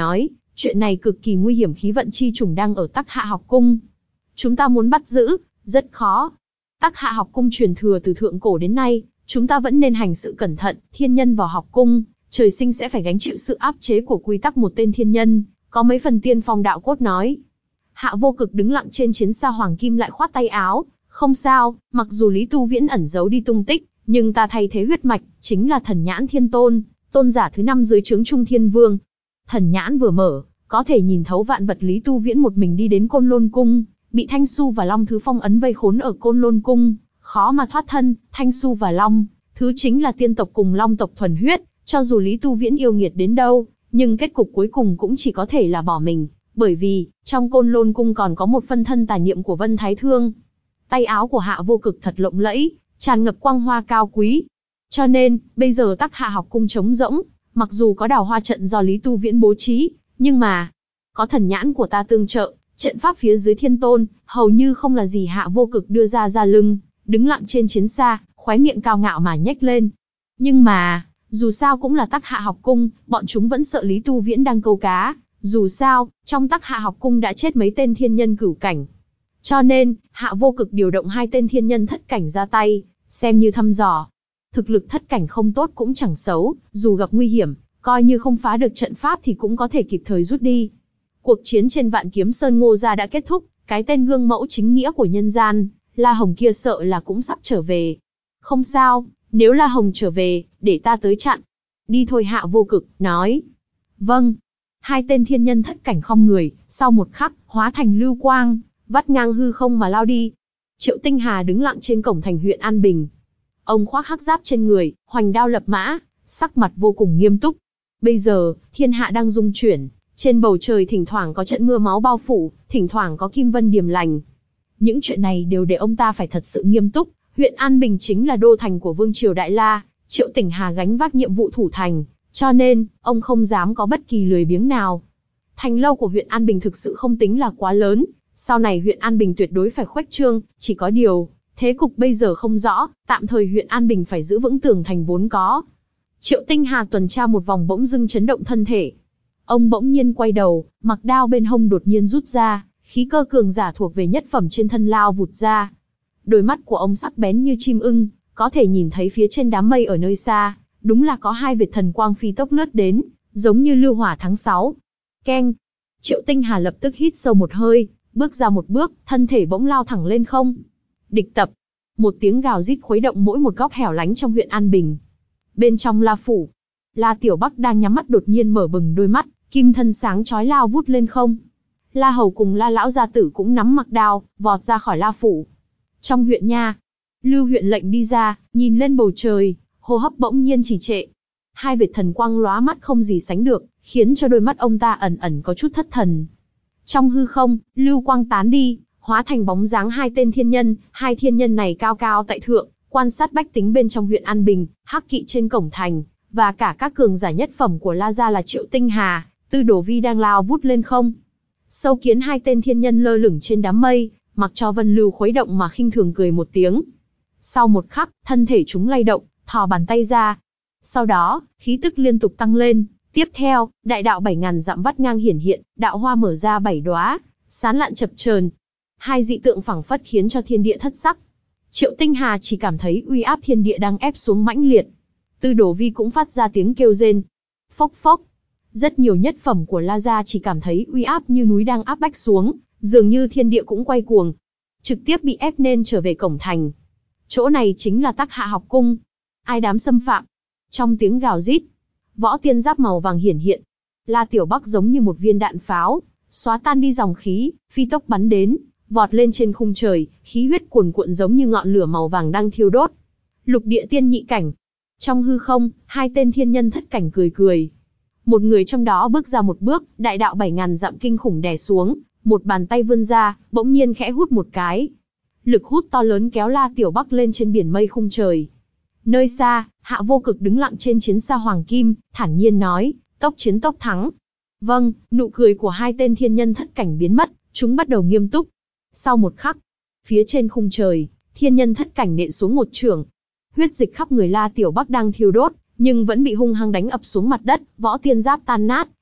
Chuyện này cực kỳ nguy hiểm, khí vận chi trùng đang ở Tắc Hạ học cung. Chúng ta muốn bắt giữ, rất khó. Tắc Hạ học cung truyền thừa từ thượng cổ đến nay, chúng ta vẫn nên hành sự cẩn thận. Thiên nhân vào học cung, trời sinh sẽ phải gánh chịu sự áp chế của quy tắc. Một tên thiên nhân, có mấy phần tiên phong đạo cốt nói. Hạ Vô Cực đứng lặng trên chiến xa hoàng kim lại khoát tay áo. Không sao, mặc dù Lý Tu Viễn ẩn giấu đi tung tích, nhưng ta thay thế huyết mạch, chính là Thần Nhãn Thiên Tôn, tôn giả thứ năm dưới trướng Trung Thiên Vương. Thần nhãn vừa mở, có thể nhìn thấu vạn vật. Lý Tu Viễn một mình đi đến Côn Lôn Cung, bị Thanh Xu và Long Thứ phong ấn vây khốn ở Côn Lôn Cung, khó mà thoát thân. Thanh Xu và Long Thứ chính là tiên tộc cùng Long tộc thuần huyết, cho dù Lý Tu Viễn yêu nghiệt đến đâu, nhưng kết cục cuối cùng cũng chỉ có thể là bỏ mình, bởi vì trong Côn Lôn Cung còn có một phân thân tà niệm của Vân Thái Thương. Tay áo của Hạ Vô Cực thật lộng lẫy, tràn ngập quang hoa cao quý. Cho nên, bây giờ Tắc Hạ học cung trống rỗng, mặc dù có đào hoa trận do Lý Tu Viễn bố trí, nhưng mà có thần nhãn của ta tương trợ, trận pháp phía dưới Thiên Tôn hầu như không là gì. Hạ Vô Cực đưa ra ra lưng, đứng lặng trên chiến xa, khóe miệng cao ngạo mà nhếch lên. Nhưng mà, dù sao cũng là Tắc Hạ học cung, bọn chúng vẫn sợ Lý Tu Viễn đang câu cá. Dù sao, trong Tắc Hạ học cung đã chết mấy tên thiên nhân cửu cảnh. Cho nên, Hạ Vô Cực điều động hai tên thiên nhân thất cảnh ra tay, xem như thăm dò. Thực lực thất cảnh không tốt cũng chẳng xấu, dù gặp nguy hiểm, coi như không phá được trận pháp thì cũng có thể kịp thời rút đi. Cuộc chiến trên Vạn Kiếm Sơn Ngô gia đã kết thúc, cái tên gương mẫu chính nghĩa của nhân gian, La Hồng kia sợ là cũng sắp trở về. Không sao, nếu La Hồng trở về, để ta tới chặn. Đi thôi, Hạ Vô Cực nói. Vâng. Hai tên thiên nhân thất cảnh khom người, sau một khắc, hóa thành lưu quang, vắt ngang hư không mà lao đi. Triệu Tinh Hà đứng lặng trên cổng thành huyện An Bình. Ông khoác hắc giáp trên người, hoành đao lập mã, sắc mặt vô cùng nghiêm túc. Bây giờ, thiên hạ đang rung chuyển, trên bầu trời thỉnh thoảng có trận mưa máu bao phủ, thỉnh thoảng có kim vân điềm lành. Những chuyện này đều để ông ta phải thật sự nghiêm túc. Huyện An Bình chính là đô thành của Vương triều Đại La, Triệu Tinh Hà gánh vác nhiệm vụ thủ thành, cho nên, ông không dám có bất kỳ lười biếng nào. Thành lâu của huyện An Bình thực sự không tính là quá lớn, sau này huyện An Bình tuyệt đối phải khuếch trương, chỉ có điều, thế cục bây giờ không rõ, tạm thời huyện An Bình phải giữ vững tường thành vốn có. Triệu Tinh Hà tuần tra một vòng bỗng dưng chấn động thân thể. Ông bỗng nhiên quay đầu, mặc đao bên hông đột nhiên rút ra, khí cơ cường giả thuộc về nhất phẩm trên thân lao vụt ra. Đôi mắt của ông sắc bén như chim ưng, có thể nhìn thấy phía trên đám mây ở nơi xa, đúng là có hai vệt thần quang phi tốc lướt đến, giống như lưu hỏa tháng sáu. Keng! Triệu Tinh Hà lập tức hít sâu một hơi, bước ra một bước, thân thể bỗng lao thẳng lên không. Địch tập! Một tiếng gào rít khuấy động mỗi một góc hẻo lánh trong huyện An Bình. Bên trong La phủ, La Tiểu Bắc đang nhắm mắt đột nhiên mở bừng đôi mắt, kim thân sáng chói lao vút lên không. La Hầu cùng La lão gia tử cũng nắm mặc đao, vọt ra khỏi La phủ. Trong huyện nha, Lưu huyện lệnh đi ra, nhìn lên bầu trời, hô hấp bỗng nhiên trì trệ. Hai vệt thần quang lóa mắt không gì sánh được, khiến cho đôi mắt ông ta ẩn ẩn có chút thất thần. Trong hư không, lưu quang tán đi, hóa thành bóng dáng hai tên thiên nhân, hai thiên nhân này cao cao tại thượng, quan sát bách tính bên trong huyện An Bình, hắc kỵ trên cổng thành, và cả các cường giả nhất phẩm của La gia là Triệu Tinh Hà, Tư Đồ Vi đang lao vút lên không. Sâu kiến hai tên thiên nhân lơ lửng trên đám mây, mặc cho vân lưu khuấy động mà khinh thường cười một tiếng. Sau một khắc, thân thể chúng lay động, thò bàn tay ra. Sau đó, khí tức liên tục tăng lên. Tiếp theo, đại đạo bảy ngàn dặm vắt ngang hiển hiện, đạo hoa mở ra bảy đóa, sán lạn chập chờn. Hai dị tượng phảng phất khiến cho thiên địa thất sắc. Triệu Tinh Hà chỉ cảm thấy uy áp thiên địa đang ép xuống mãnh liệt. Tư Đồ Vi cũng phát ra tiếng kêu rên. Phốc phốc. Rất nhiều nhất phẩm của La gia chỉ cảm thấy uy áp như núi đang áp bách xuống, dường như thiên địa cũng quay cuồng, trực tiếp bị ép nên trở về cổng thành. Chỗ này chính là Tắc Hạ học cung. Ai dám xâm phạm? Trong tiếng gào rít, võ tiên giáp màu vàng hiển hiện. La Tiểu Bắc giống như một viên đạn pháo, xóa tan đi dòng khí, phi tốc bắn đến, vọt lên trên khung trời, khí huyết cuồn cuộn giống như ngọn lửa màu vàng đang thiêu đốt. Lục địa tiên nhị cảnh. Trong hư không, hai tên thiên nhân thất cảnh cười cười. Một người trong đó bước ra một bước, đại đạo bảy ngàn dặm kinh khủng đè xuống, một bàn tay vươn ra, bỗng nhiên khẽ hút một cái. Lực hút to lớn kéo La Tiểu Bắc lên trên biển mây khung trời. Nơi xa, Hạ Vô Cực đứng lặng trên chiến xa hoàng kim, thản nhiên nói, tốc chiến tốc thắng. Vâng, nụ cười của hai tên thiên nhân thất cảnh biến mất, chúng bắt đầu nghiêm túc. Sau một khắc, phía trên khung trời, thiên nhân thất cảnh nện xuống một chưởng. Huyết dịch khắp người La Tiểu Bắc đang thiêu đốt, nhưng vẫn bị hung hăng đánh ập xuống mặt đất, võ tiên giáp tan nát,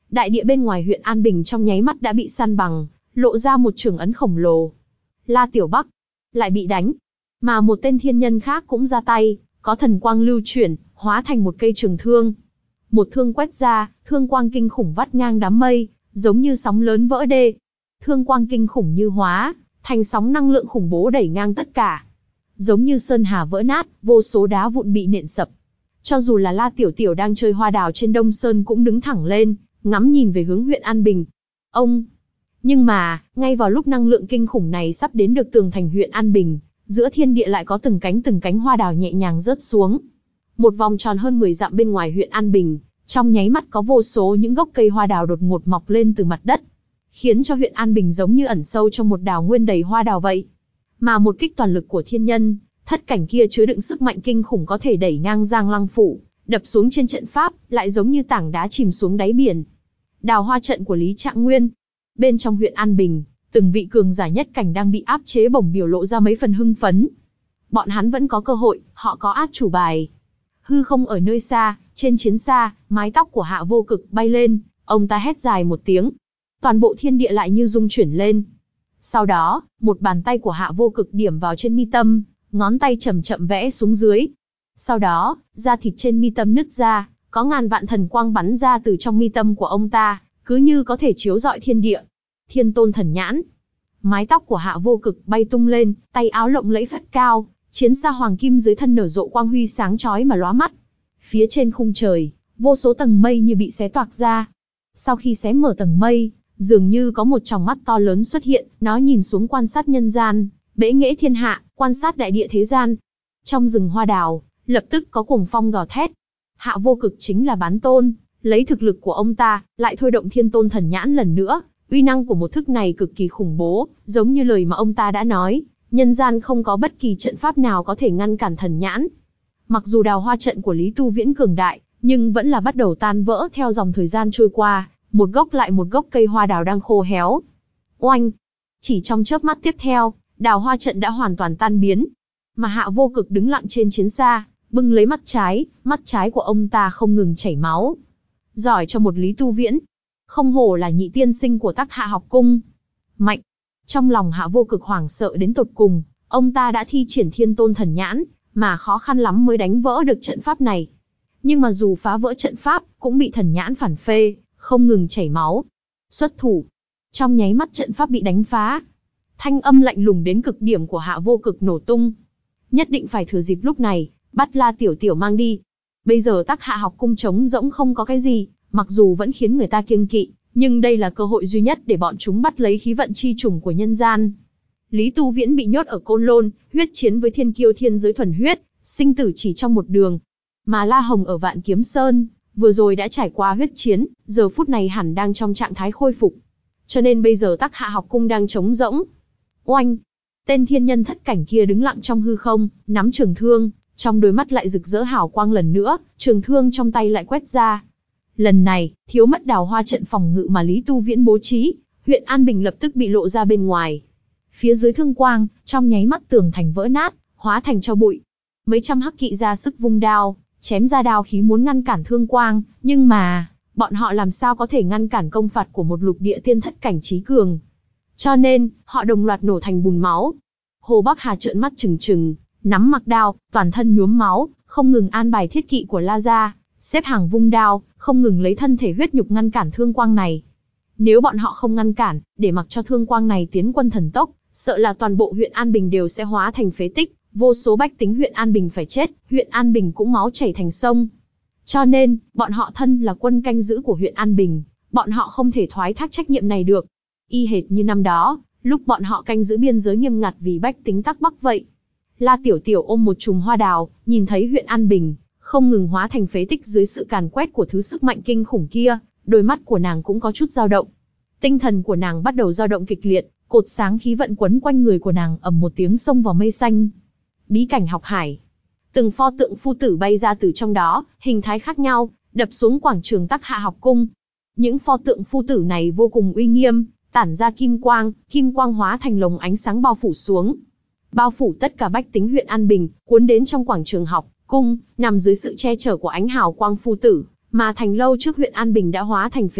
đại địa bên ngoài huyện An Bình trong nháy mắt đã bị san bằng, lộ ra một trường ấn khổng lồ. La Tiểu Bắc lại bị đánh, mà một tên thiên nhân khác cũng ra tay, có thần quang lưu chuyển, hóa thành một cây trường thương. Một thương quét ra, thương quang kinh khủng vắt ngang đám mây, giống như sóng lớn vỡ đê. Thương quang kinh khủng như hóa thành sóng năng lượng khủng bố đẩy ngang tất cả. Giống như sơn hà vỡ nát, vô số đá vụn bị nện sập. Cho dù là La Tiểu Tiểu đang chơi hoa đào trên Đông Sơn cũng đứng thẳng lên, ngắm nhìn về hướng huyện An Bình. Ông! Nhưng mà, ngay vào lúc năng lượng kinh khủng này sắp đến được tường thành huyện An Bình, giữa thiên địa lại có từng cánh từng cánh hoa đào nhẹ nhàng rớt xuống. Một vòng tròn hơn mười dặm bên ngoài huyện An Bình, trong nháy mắt có vô số những gốc cây hoa đào đột ngột mọc lên từ mặt đất, khiến cho huyện An Bình giống như ẩn sâu trong một đào nguyên đầy hoa đào vậy. Mà một kích toàn lực của thiên nhân, thất cảnh kia chứa đựng sức mạnh kinh khủng có thể đẩy ngang Giang Lăng phủ, đập xuống trên trận pháp, lại giống như tảng đá chìm xuống đáy biển. Đào hoa trận của Lý Trạng Nguyên. Bên trong huyện An Bình, từng vị cường giả nhất cảnh đang bị áp chế bổng biểu lộ ra mấy phần hưng phấn. Bọn hắn vẫn có cơ hội, họ có át chủ bài. Hư không ở nơi xa, trên chiến xa, mái tóc của Hạ Vô Cực bay lên, ông ta hét dài một tiếng. Toàn bộ thiên địa lại như rung chuyển lên. Sau đó, một bàn tay của Hạ Vô Cực điểm vào trên mi tâm, ngón tay chậm chậm vẽ xuống dưới. Sau đó, da thịt trên mi tâm nứt ra, có ngàn vạn thần quang bắn ra từ trong mi tâm của ông ta, cứ như có thể chiếu rọi thiên địa. Thiên Tôn Thần Nhãn. Mái tóc của Hạ Vô Cực bay tung lên, tay áo lộng lẫy phất cao, chiến xa hoàng kim dưới thân nở rộ quang huy sáng chói mà lóa mắt. Phía trên khung trời, vô số tầng mây như bị xé toạc ra. Sau khi xé mở tầng mây, dường như có một tròng mắt to lớn xuất hiện, nó nhìn xuống quan sát nhân gian, bẽ nghễ thiên hạ, quan sát đại địa thế gian. Trong rừng hoa đào, lập tức có cuồng phong gào thét. Hạ Vô Cực chính là Bán Tôn, lấy thực lực của ông ta, lại thôi động Thiên Tôn Thần Nhãn lần nữa. Uy năng của một thức này cực kỳ khủng bố, giống như lời mà ông ta đã nói, nhân gian không có bất kỳ trận pháp nào có thể ngăn cản thần nhãn. Mặc dù đào hoa trận của Lý Tu Viễn cường đại, nhưng vẫn là bắt đầu tan vỡ theo dòng thời gian trôi qua, một gốc lại một gốc cây hoa đào đang khô héo. Oanh! Chỉ trong chớp mắt tiếp theo, đào hoa trận đã hoàn toàn tan biến. Mà Hạ Vô Cực đứng lặng trên chiến xa, bưng lấy mắt trái, mắt trái của ông ta không ngừng chảy máu. Giỏi cho một Lý Tu Viễn. Không hổ là nhị tiên sinh của Tắc Hạ học cung. Mạnh! Trong lòng Hạ Vô Cực hoảng sợ đến tột cùng, ông ta đã thi triển Thiên Tôn Thần Nhãn, mà khó khăn lắm mới đánh vỡ được trận pháp này. Nhưng mà dù phá vỡ trận pháp, cũng bị thần nhãn phản phê, không ngừng chảy máu. Xuất thủ! Trong nháy mắt trận pháp bị đánh phá. Thanh âm lạnh lùng đến cực điểm của Hạ Vô Cực nổ tung. Nhất định phải thừa dịp lúc này, bắt La Tiểu Tiểu mang đi. Bây giờ Tắc Hạ học cung trống rỗng không có cái gì, mặc dù vẫn khiến người ta kiêng kỵ, nhưng đây là cơ hội duy nhất để bọn chúng bắt lấy khí vận chi trùng của nhân gian. Lý Tu Viễn bị nhốt ở Côn Lôn, huyết chiến với thiên kiêu thiên giới thuần huyết, sinh tử chỉ trong một đường. Mà La Hồng ở Vạn Kiếm Sơn, vừa rồi đã trải qua huyết chiến, giờ phút này hẳn đang trong trạng thái khôi phục. Cho nên bây giờ Tắc Hạ học cung đang trống rỗng. Oanh! Tên thiên nhân thất cảnh kia đứng lặng trong hư không, nắm trường thương, trong đôi mắt lại rực rỡ hào quang lần nữa, trường thương trong tay lại quét ra. Lần này, thiếu mất đào hoa trận phòng ngự mà Lý Tu Viễn bố trí, huyện An Bình lập tức bị lộ ra bên ngoài. Phía dưới thương quang, trong nháy mắt tường thành vỡ nát, hóa thành tro bụi. Mấy trăm hắc kỵ ra sức vung đao, chém ra đao khí muốn ngăn cản thương quang, nhưng mà, bọn họ làm sao có thể ngăn cản công phạt của một lục địa tiên thất cảnh trí cường. Cho nên, họ đồng loạt nổ thành bùn máu. Hồ Bắc Hà trợn mắt trừng trừng, nắm mặc đao, toàn thân nhuốm máu, không ngừng an bài thiết kỵ của La Gia, xếp hàng vung đao, không ngừng lấy thân thể huyết nhục ngăn cản thương quang này. Nếu bọn họ không ngăn cản, để mặc cho thương quang này tiến quân thần tốc, sợ là toàn bộ huyện An Bình đều sẽ hóa thành phế tích, vô số bách tính huyện An Bình phải chết, huyện An Bình cũng máu chảy thành sông. Cho nên, bọn họ thân là quân canh giữ của huyện An Bình, bọn họ không thể thoái thác trách nhiệm này được. Y hệt như năm đó, lúc bọn họ canh giữ biên giới nghiêm ngặt vì bách tính Tắc Bắc vậy. La Tiểu Tiểu ôm một chùm hoa đào, nhìn thấy huyện An Bình không ngừng hóa thành phế tích dưới sự càn quét của thứ sức mạnh kinh khủng kia, đôi mắt của nàng cũng có chút dao động. Tinh thần của nàng bắt đầu dao động kịch liệt, cột sáng khí vận quấn quanh người của nàng ầm một tiếng xông vào mây xanh. Bí cảnh học hải. Từng pho tượng phu tử bay ra từ trong đó, hình thái khác nhau, đập xuống quảng trường Tắc Hạ học cung. Những pho tượng phu tử này vô cùng uy nghiêm, tản ra kim quang, kim quang hóa thành lồng ánh sáng bao phủ xuống. Bao phủ tất cả bách tính huyện An Bình, cuốn đến trong quảng trường học cung, nằm dưới sự che chở của ánh hào quang phu tử, mà thành lâu trước huyện An Bình đã hóa thành phế tích,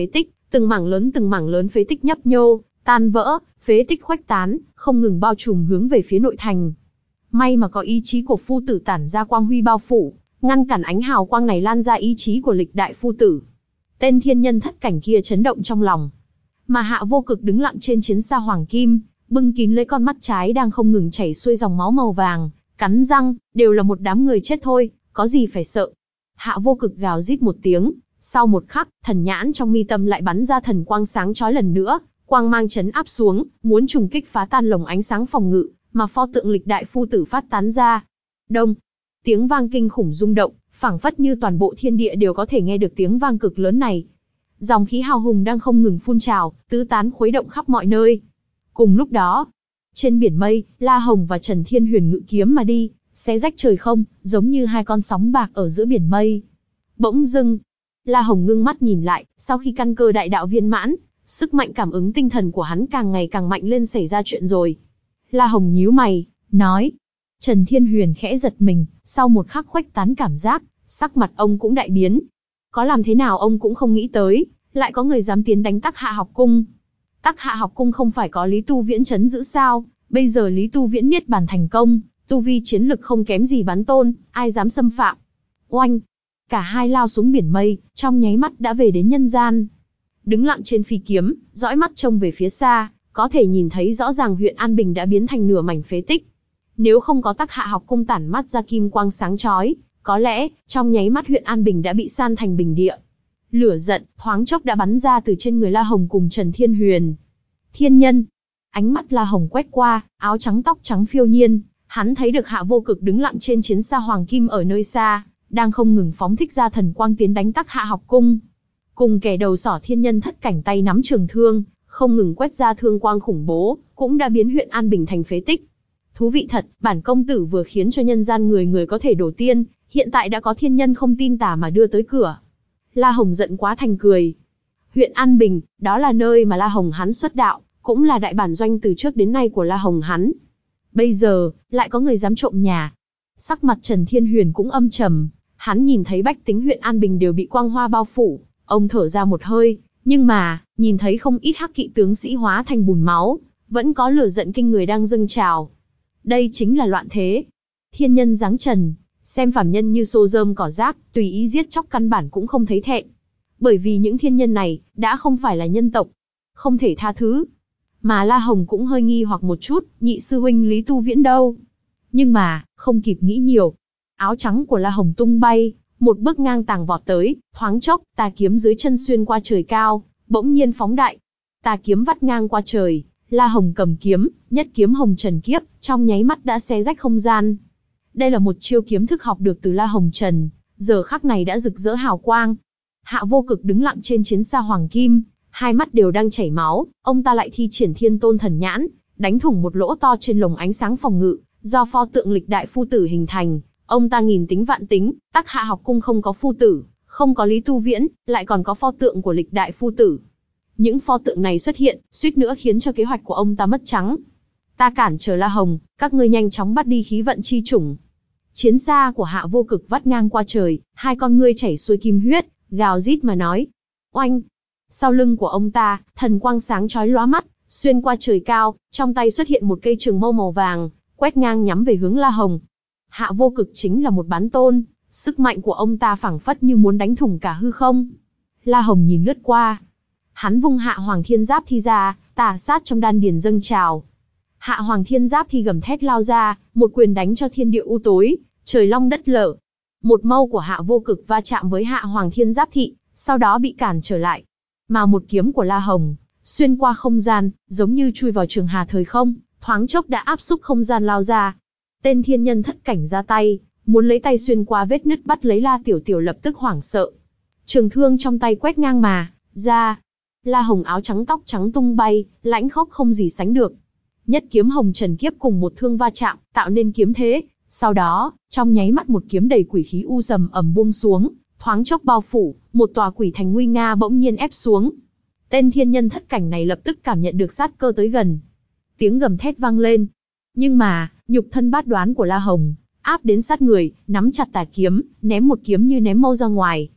Từng mảng lớn từng mảng lớn phế tích nhấp nhô, tan vỡ, phế tích khuếch tán, không ngừng bao trùm hướng về phía nội thành. May mà có ý chí của phu tử tản ra quang huy bao phủ, ngăn cản ánh hào quang này lan ra ý chí của lịch đại phu tử. Tên thiên nhân thất cảnh kia chấn động trong lòng. Mà Hạ Vô Cực đứng lặng trên chiến xa hoàng kim, bưng kín lấy con mắt trái đang không ngừng chảy xuôi dòng máu màu vàng, cắn răng, đều là một đám người chết thôi, có gì phải sợ. Hạ Vô Cực gào rít một tiếng, sau một khắc, thần nhãn trong mi tâm lại bắn ra thần quang sáng chói lần nữa, quang mang chấn áp xuống, muốn trùng kích phá tan lồng ánh sáng phòng ngự mà pho tượng lịch đại phu tử phát tán ra. Đông, tiếng vang kinh khủng rung động, phảng phất như toàn bộ thiên địa đều có thể nghe được tiếng vang cực lớn này. Dòng khí hào hùng đang không ngừng phun trào, tứ tán khuấy động khắp mọi nơi. Cùng lúc đó, trên biển mây, La Hồng và Trần Thiên Huyền ngự kiếm mà đi, xé rách trời không, giống như hai con sóng bạc ở giữa biển mây. Bỗng dưng, La Hồng ngưng mắt nhìn lại, sau khi căn cơ đại đạo viên mãn, sức mạnh cảm ứng tinh thần của hắn càng ngày càng mạnh lên, xảy ra chuyện rồi. La Hồng nhíu mày, nói. Trần Thiên Huyền khẽ giật mình, sau một khắc khuếch tán cảm giác, sắc mặt ông cũng đại biến. Có làm thế nào ông cũng không nghĩ tới, lại có người dám tiến đánh Tắc Hạ học cung. Tắc Hạ học cung không phải có Lý Tu Viễn trấn giữ sao, bây giờ Lý Tu Viễn niết bàn thành công, tu vi chiến lực không kém gì Bán Tôn, ai dám xâm phạm. Oanh! Cả hai lao xuống biển mây, trong nháy mắt đã về đến nhân gian. Đứng lặng trên phi kiếm, dõi mắt trông về phía xa, có thể nhìn thấy rõ ràng huyện An Bình đã biến thành nửa mảnh phế tích. Nếu không có Tắc Hạ học cung tản mắt ra kim quang sáng chói, có lẽ, trong nháy mắt huyện An Bình đã bị san thành bình địa. Lửa giận, thoáng chốc đã bắn ra từ trên người La Hồng cùng Trần Thiên Huyền. Thiên nhân! Ánh mắt La Hồng quét qua, áo trắng tóc trắng phiêu nhiên, hắn thấy được Hạ Vô Cực đứng lặng trên chiến xa hoàng kim ở nơi xa, đang không ngừng phóng thích ra thần quang tiến đánh Tắc Hạ học cung. Cùng kẻ đầu sỏ thiên nhân thất cảnh tay nắm trường thương, không ngừng quét ra thương quang khủng bố, cũng đã biến huyện An Bình thành phế tích. Thú vị thật, bản công tử vừa khiến cho nhân gian người người có thể đổ tiên, hiện tại đã có thiên nhân không tin tà mà đưa tới cửa. La Hồng giận quá thành cười. Huyện An Bình, đó là nơi mà La Hồng hắn xuất đạo, cũng là đại bản doanh từ trước đến nay của La Hồng hắn. Bây giờ, lại có người dám trộm nhà. Sắc mặt Trần Thiên Huyền cũng âm trầm, hắn nhìn thấy bách tính huyện An Bình đều bị quang hoa bao phủ, ông thở ra một hơi, nhưng mà, nhìn thấy không ít hắc kỵ tướng sĩ hóa thành bùn máu, vẫn có lửa giận kinh người đang dâng trào. Đây chính là loạn thế. Thiên nhân giáng trần, xem phàm nhân như xô rơm cỏ rác, tùy ý giết chóc căn bản cũng không thấy thẹn. Bởi vì những thiên nhân này, đã không phải là nhân tộc, không thể tha thứ. Mà La Hồng cũng hơi nghi hoặc một chút, nhị sư huynh Lý Tu Viễn đâu? Nhưng mà, không kịp nghĩ nhiều. Áo trắng của La Hồng tung bay, một bước ngang tàng vọt tới, thoáng chốc, tà kiếm dưới chân xuyên qua trời cao, bỗng nhiên phóng đại. Tà kiếm vắt ngang qua trời, La Hồng cầm kiếm, nhất kiếm hồng trần kiếp, trong nháy mắt đã xé rách không gian. Đây là một chiêu kiếm thức học được từ La Hồng Trần, giờ khắc này đã rực rỡ hào quang. Hạ Vô Cực đứng lặng trên chiến xa hoàng kim, hai mắt đều đang chảy máu, ông ta lại thi triển Thiên Tôn thần nhãn, đánh thủng một lỗ to trên lồng ánh sáng phòng ngự, do pho tượng lịch đại phu tử hình thành. Ông ta nghìn tính vạn tính, Tắc Hạ học cung không có phu tử, không có Lý Tu Viễn, lại còn có pho tượng của lịch đại phu tử. Những pho tượng này xuất hiện, suýt nữa khiến cho kế hoạch của ông ta mất trắng. Ta cản trở La Hồng, các ngươi nhanh chóng bắt đi khí vận chi chủng. Chiến xa của Hạ Vô Cực vắt ngang qua trời, hai con ngươi chảy xuôi kim huyết, gào rít mà nói. Oanh! Sau lưng của ông ta, thần quang sáng chói lóa mắt, xuyên qua trời cao, trong tay xuất hiện một cây trường mâu màu vàng, quét ngang nhắm về hướng La Hồng. Hạ Vô Cực chính là một bán tôn, sức mạnh của ông ta phảng phất như muốn đánh thủng cả hư không. La Hồng nhìn lướt qua. Hắn vung Hạ Hoàng Thiên Giáp thi ra, tà sát trong đan điền dâng trào. Hạ Hoàng Thiên Giáp thi gầm thét lao ra, một quyền đánh cho thiên địa u tối, trời long đất lở. Một mâu của Hạ Vô Cực va chạm với Hạ Hoàng Thiên Giáp thị, sau đó bị cản trở lại. Mà một kiếm của La Hồng, xuyên qua không gian, giống như chui vào trường hà thời không, thoáng chốc đã áp xúc không gian lao ra. Tên thiên nhân thất cảnh ra tay, muốn lấy tay xuyên qua vết nứt bắt lấy La Tiểu Tiểu lập tức hoảng sợ. Trường thương trong tay quét ngang mà, ra. La Hồng áo trắng tóc trắng tung bay, lãnh khốc không gì sánh được. Nhất kiếm hồng trần kiếp cùng một thương va chạm, tạo nên kiếm thế. Sau đó, trong nháy mắt một kiếm đầy quỷ khí u sầm ầm buông xuống, thoáng chốc bao phủ, một tòa quỷ thành nguy nga bỗng nhiên ép xuống. Tên thiên nhân thất cảnh này lập tức cảm nhận được sát cơ tới gần. Tiếng gầm thét vang lên. Nhưng mà, nhục thân bát đoán của La Hồng, áp đến sát người, nắm chặt tà kiếm, ném một kiếm như ném mâu ra ngoài.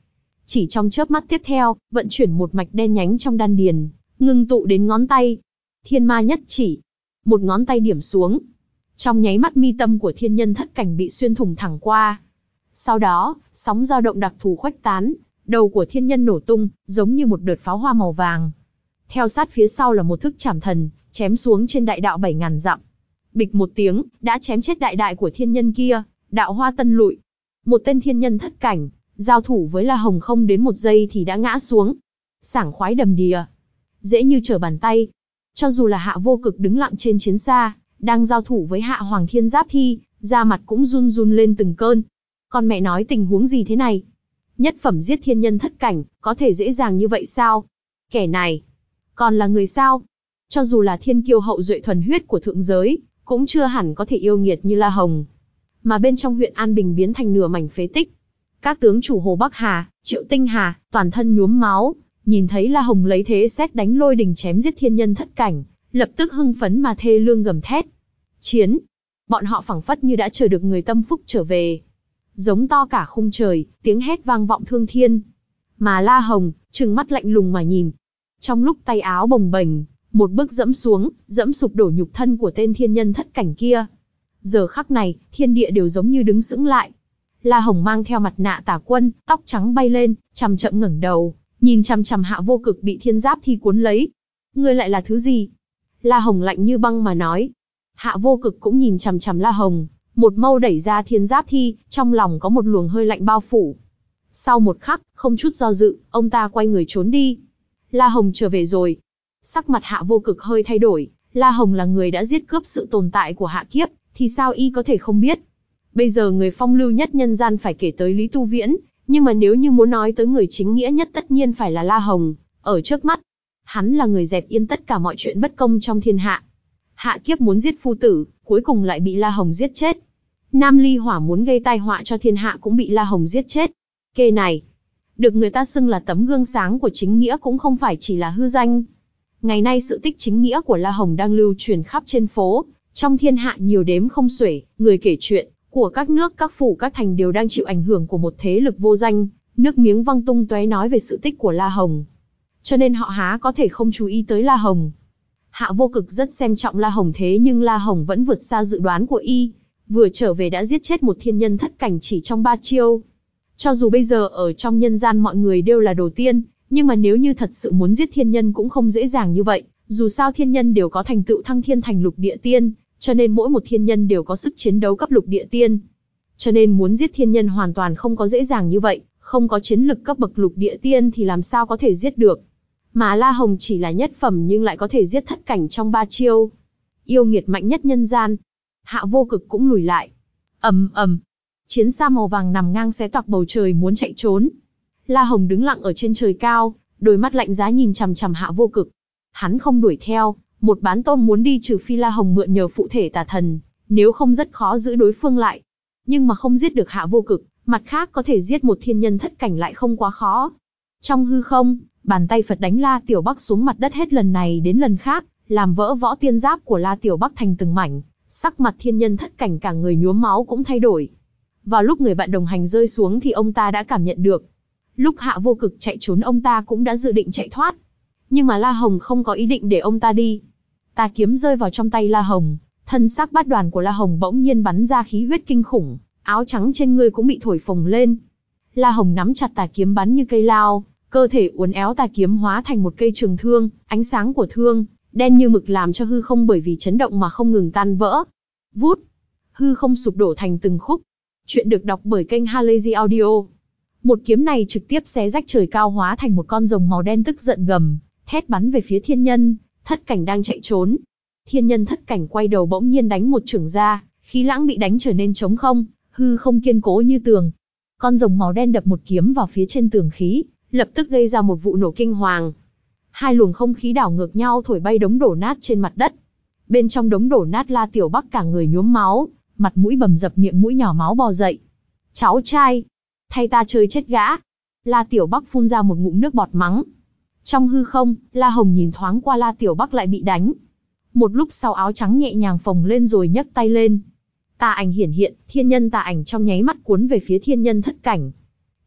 Chỉ trong chớp mắt tiếp theo, vận chuyển một mạch đen nhánh trong đan điền, ngưng tụ đến ngón tay. Thiên ma nhất chỉ. Một ngón tay điểm xuống. Trong nháy mắt mi tâm của thiên nhân thất cảnh bị xuyên thủng thẳng qua. Sau đó, sóng dao động đặc thù khuếch tán, đầu của thiên nhân nổ tung, giống như một đợt pháo hoa màu vàng. Theo sát phía sau là một thức chảm thần, chém xuống trên đại đạo bảy ngàn dặm. Bịch một tiếng, đã chém chết đại đại của thiên nhân kia, đạo hoa tân lụi. Một tên thiên nhân thất cảnh, giao thủ với La Hồng không đến một giây thì đã ngã xuống. Sảng khoái đầm đìa, dễ như trở bàn tay. Cho dù là Hạ Vô Cực đứng lặng trên chiến xa, đang giao thủ với Hạ Hoàng Thiên Giáp Thi, da mặt cũng run run lên từng cơn. Con mẹ nói tình huống gì thế này? Nhất phẩm giết thiên nhân thất cảnh, có thể dễ dàng như vậy sao? Kẻ này, còn là người sao? Cho dù là thiên kiêu hậu duệ thuần huyết của thượng giới, cũng chưa hẳn có thể yêu nghiệt như La Hồng. Mà bên trong huyện An Bình biến thành nửa mảnh phế tích. Các tướng chủ Hồ Bắc Hà, Triệu Tinh Hà, toàn thân nhuốm máu, nhìn thấy La Hồng lấy thế sét đánh lôi đình chém giết thiên nhân thất cảnh, lập tức hưng phấn mà thê lương gầm thét. Chiến! Bọn họ phảng phất như đã chờ được người tâm phúc trở về. Giống to cả khung trời, tiếng hét vang vọng thương thiên. Mà La Hồng, trừng mắt lạnh lùng mà nhìn. Trong lúc tay áo bồng bềnh, một bước dẫm xuống, dẫm sụp đổ nhục thân của tên thiên nhân thất cảnh kia. Giờ khắc này, thiên địa đều giống như đứng sững lại. La Hồng mang theo mặt nạ tà quân, tóc trắng bay lên, chậm chậm ngẩng đầu, nhìn chằm chằm Hạ Vô Cực bị thiên giáp thi cuốn lấy. Ngươi lại là thứ gì? La Hồng lạnh như băng mà nói. Hạ Vô Cực cũng nhìn chằm chằm La Hồng, một mâu đẩy ra thiên giáp thi, trong lòng có một luồng hơi lạnh bao phủ. Sau một khắc, không chút do dự, ông ta quay người trốn đi. La Hồng trở về rồi. Sắc mặt Hạ Vô Cực hơi thay đổi, La Hồng là người đã giết cướp sự tồn tại của Hạ Kiếp, thì sao y có thể không biết? Bây giờ người phong lưu nhất nhân gian phải kể tới Lý Tu Viễn, nhưng mà nếu như muốn nói tới người chính nghĩa nhất tất nhiên phải là La Hồng, ở trước mắt. Hắn là người dẹp yên tất cả mọi chuyện bất công trong thiên hạ. Hạ Kiếp muốn giết phu tử, cuối cùng lại bị La Hồng giết chết. Nam Ly Hỏa muốn gây tai họa cho thiên hạ cũng bị La Hồng giết chết. Kê này, được người ta xưng là tấm gương sáng của chính nghĩa cũng không phải chỉ là hư danh. Ngày nay sự tích chính nghĩa của La Hồng đang lưu truyền khắp trên phố, trong thiên hạ nhiều đếm không xuể, người kể chuyện của các nước, các phủ, các thành đều đang chịu ảnh hưởng của một thế lực vô danh, nước miếng văng tung tóe nói về sự tích của La Hồng. Cho nên họ há có thể không chú ý tới La Hồng. Hạ Vô Cực rất xem trọng La Hồng, thế nhưng La Hồng vẫn vượt xa dự đoán của y, vừa trở về đã giết chết một thiên nhân thất cảnh chỉ trong ba chiêu. Cho dù bây giờ ở trong nhân gian mọi người đều là đồ tiên, nhưng mà nếu như thật sự muốn giết thiên nhân cũng không dễ dàng như vậy, dù sao thiên nhân đều có thành tựu thăng thiên thành lục địa tiên, cho nên mỗi một thiên nhân đều có sức chiến đấu cấp lục địa tiên. Cho nên muốn giết thiên nhân hoàn toàn không có dễ dàng như vậy, không có chiến lực cấp bậc lục địa tiên thì làm sao có thể giết được. Mà La Hồng chỉ là nhất phẩm nhưng lại có thể giết thất cảnh trong ba chiêu. Yêu nghiệt mạnh nhất nhân gian. Hạ Vô Cực cũng lùi lại. Ầm ầm. Chiến xa màu vàng nằm ngang xé toạc bầu trời muốn chạy trốn. La Hồng đứng lặng ở trên trời cao, đôi mắt lạnh giá nhìn chằm chằm Hạ Vô Cực. Hắn không đuổi theo, một bán tôn muốn đi trừ phi La Hồng mượn nhờ phụ thể tà thần, nếu không rất khó giữ đối phương lại. Nhưng mà không giết được Hạ Vô Cực, mặt khác có thể giết một thiên nhân thất cảnh lại không quá khó. Trong hư không, bàn tay Phật đánh La Tiểu Bắc xuống mặt đất hết lần này đến lần khác, làm vỡ võ tiên giáp của La Tiểu Bắc thành từng mảnh, sắc mặt thiên nhân thất cảnh cả người nhuốm máu cũng thay đổi. Vào lúc người bạn đồng hành rơi xuống thì ông ta đã cảm nhận được. Lúc Hạ Vô Cực chạy trốn ông ta cũng đã dự định chạy thoát. Nhưng mà La Hồng không có ý định để ông ta đi. Tà kiếm rơi vào trong tay La Hồng, thân xác bát đoàn của La Hồng bỗng nhiên bắn ra khí huyết kinh khủng, áo trắng trên người cũng bị thổi phồng lên. La Hồng nắm chặt tà kiếm bắn như cây lao, cơ thể uốn éo tà kiếm hóa thành một cây trường thương, ánh sáng của thương, đen như mực làm cho hư không bởi vì chấn động mà không ngừng tan vỡ. Vút, hư không sụp đổ thành từng khúc. Chuyện được đọc bởi kênh Halazy Audio. Một kiếm này trực tiếp xé rách trời cao hóa thành một con rồng màu đen tức giận gầm, thét bắn về phía thiên nhân thất cảnh đang chạy trốn. Thiên nhân thất cảnh quay đầu bỗng nhiên đánh một chưởng ra, khí lãng bị đánh trở nên trống không, hư không kiên cố như tường. Con rồng màu đen đập một kiếm vào phía trên tường khí, lập tức gây ra một vụ nổ kinh hoàng. Hai luồng không khí đảo ngược nhau thổi bay đống đổ nát trên mặt đất. Bên trong đống đổ nát La Tiểu Bắc cả người nhuốm máu, mặt mũi bầm dập, miệng mũi nhỏ máu bò dậy. Cháu trai, thay ta chơi chết gã. La Tiểu Bắc phun ra một ngụm nước bọt mắng. Trong hư không, La Hồng nhìn thoáng qua La Tiểu Bắc lại bị đánh. Một lúc sau áo trắng nhẹ nhàng phồng lên rồi nhấc tay lên. Tà ảnh hiển hiện, thiên nhân tà ảnh trong nháy mắt cuốn về phía thiên nhân thất cảnh.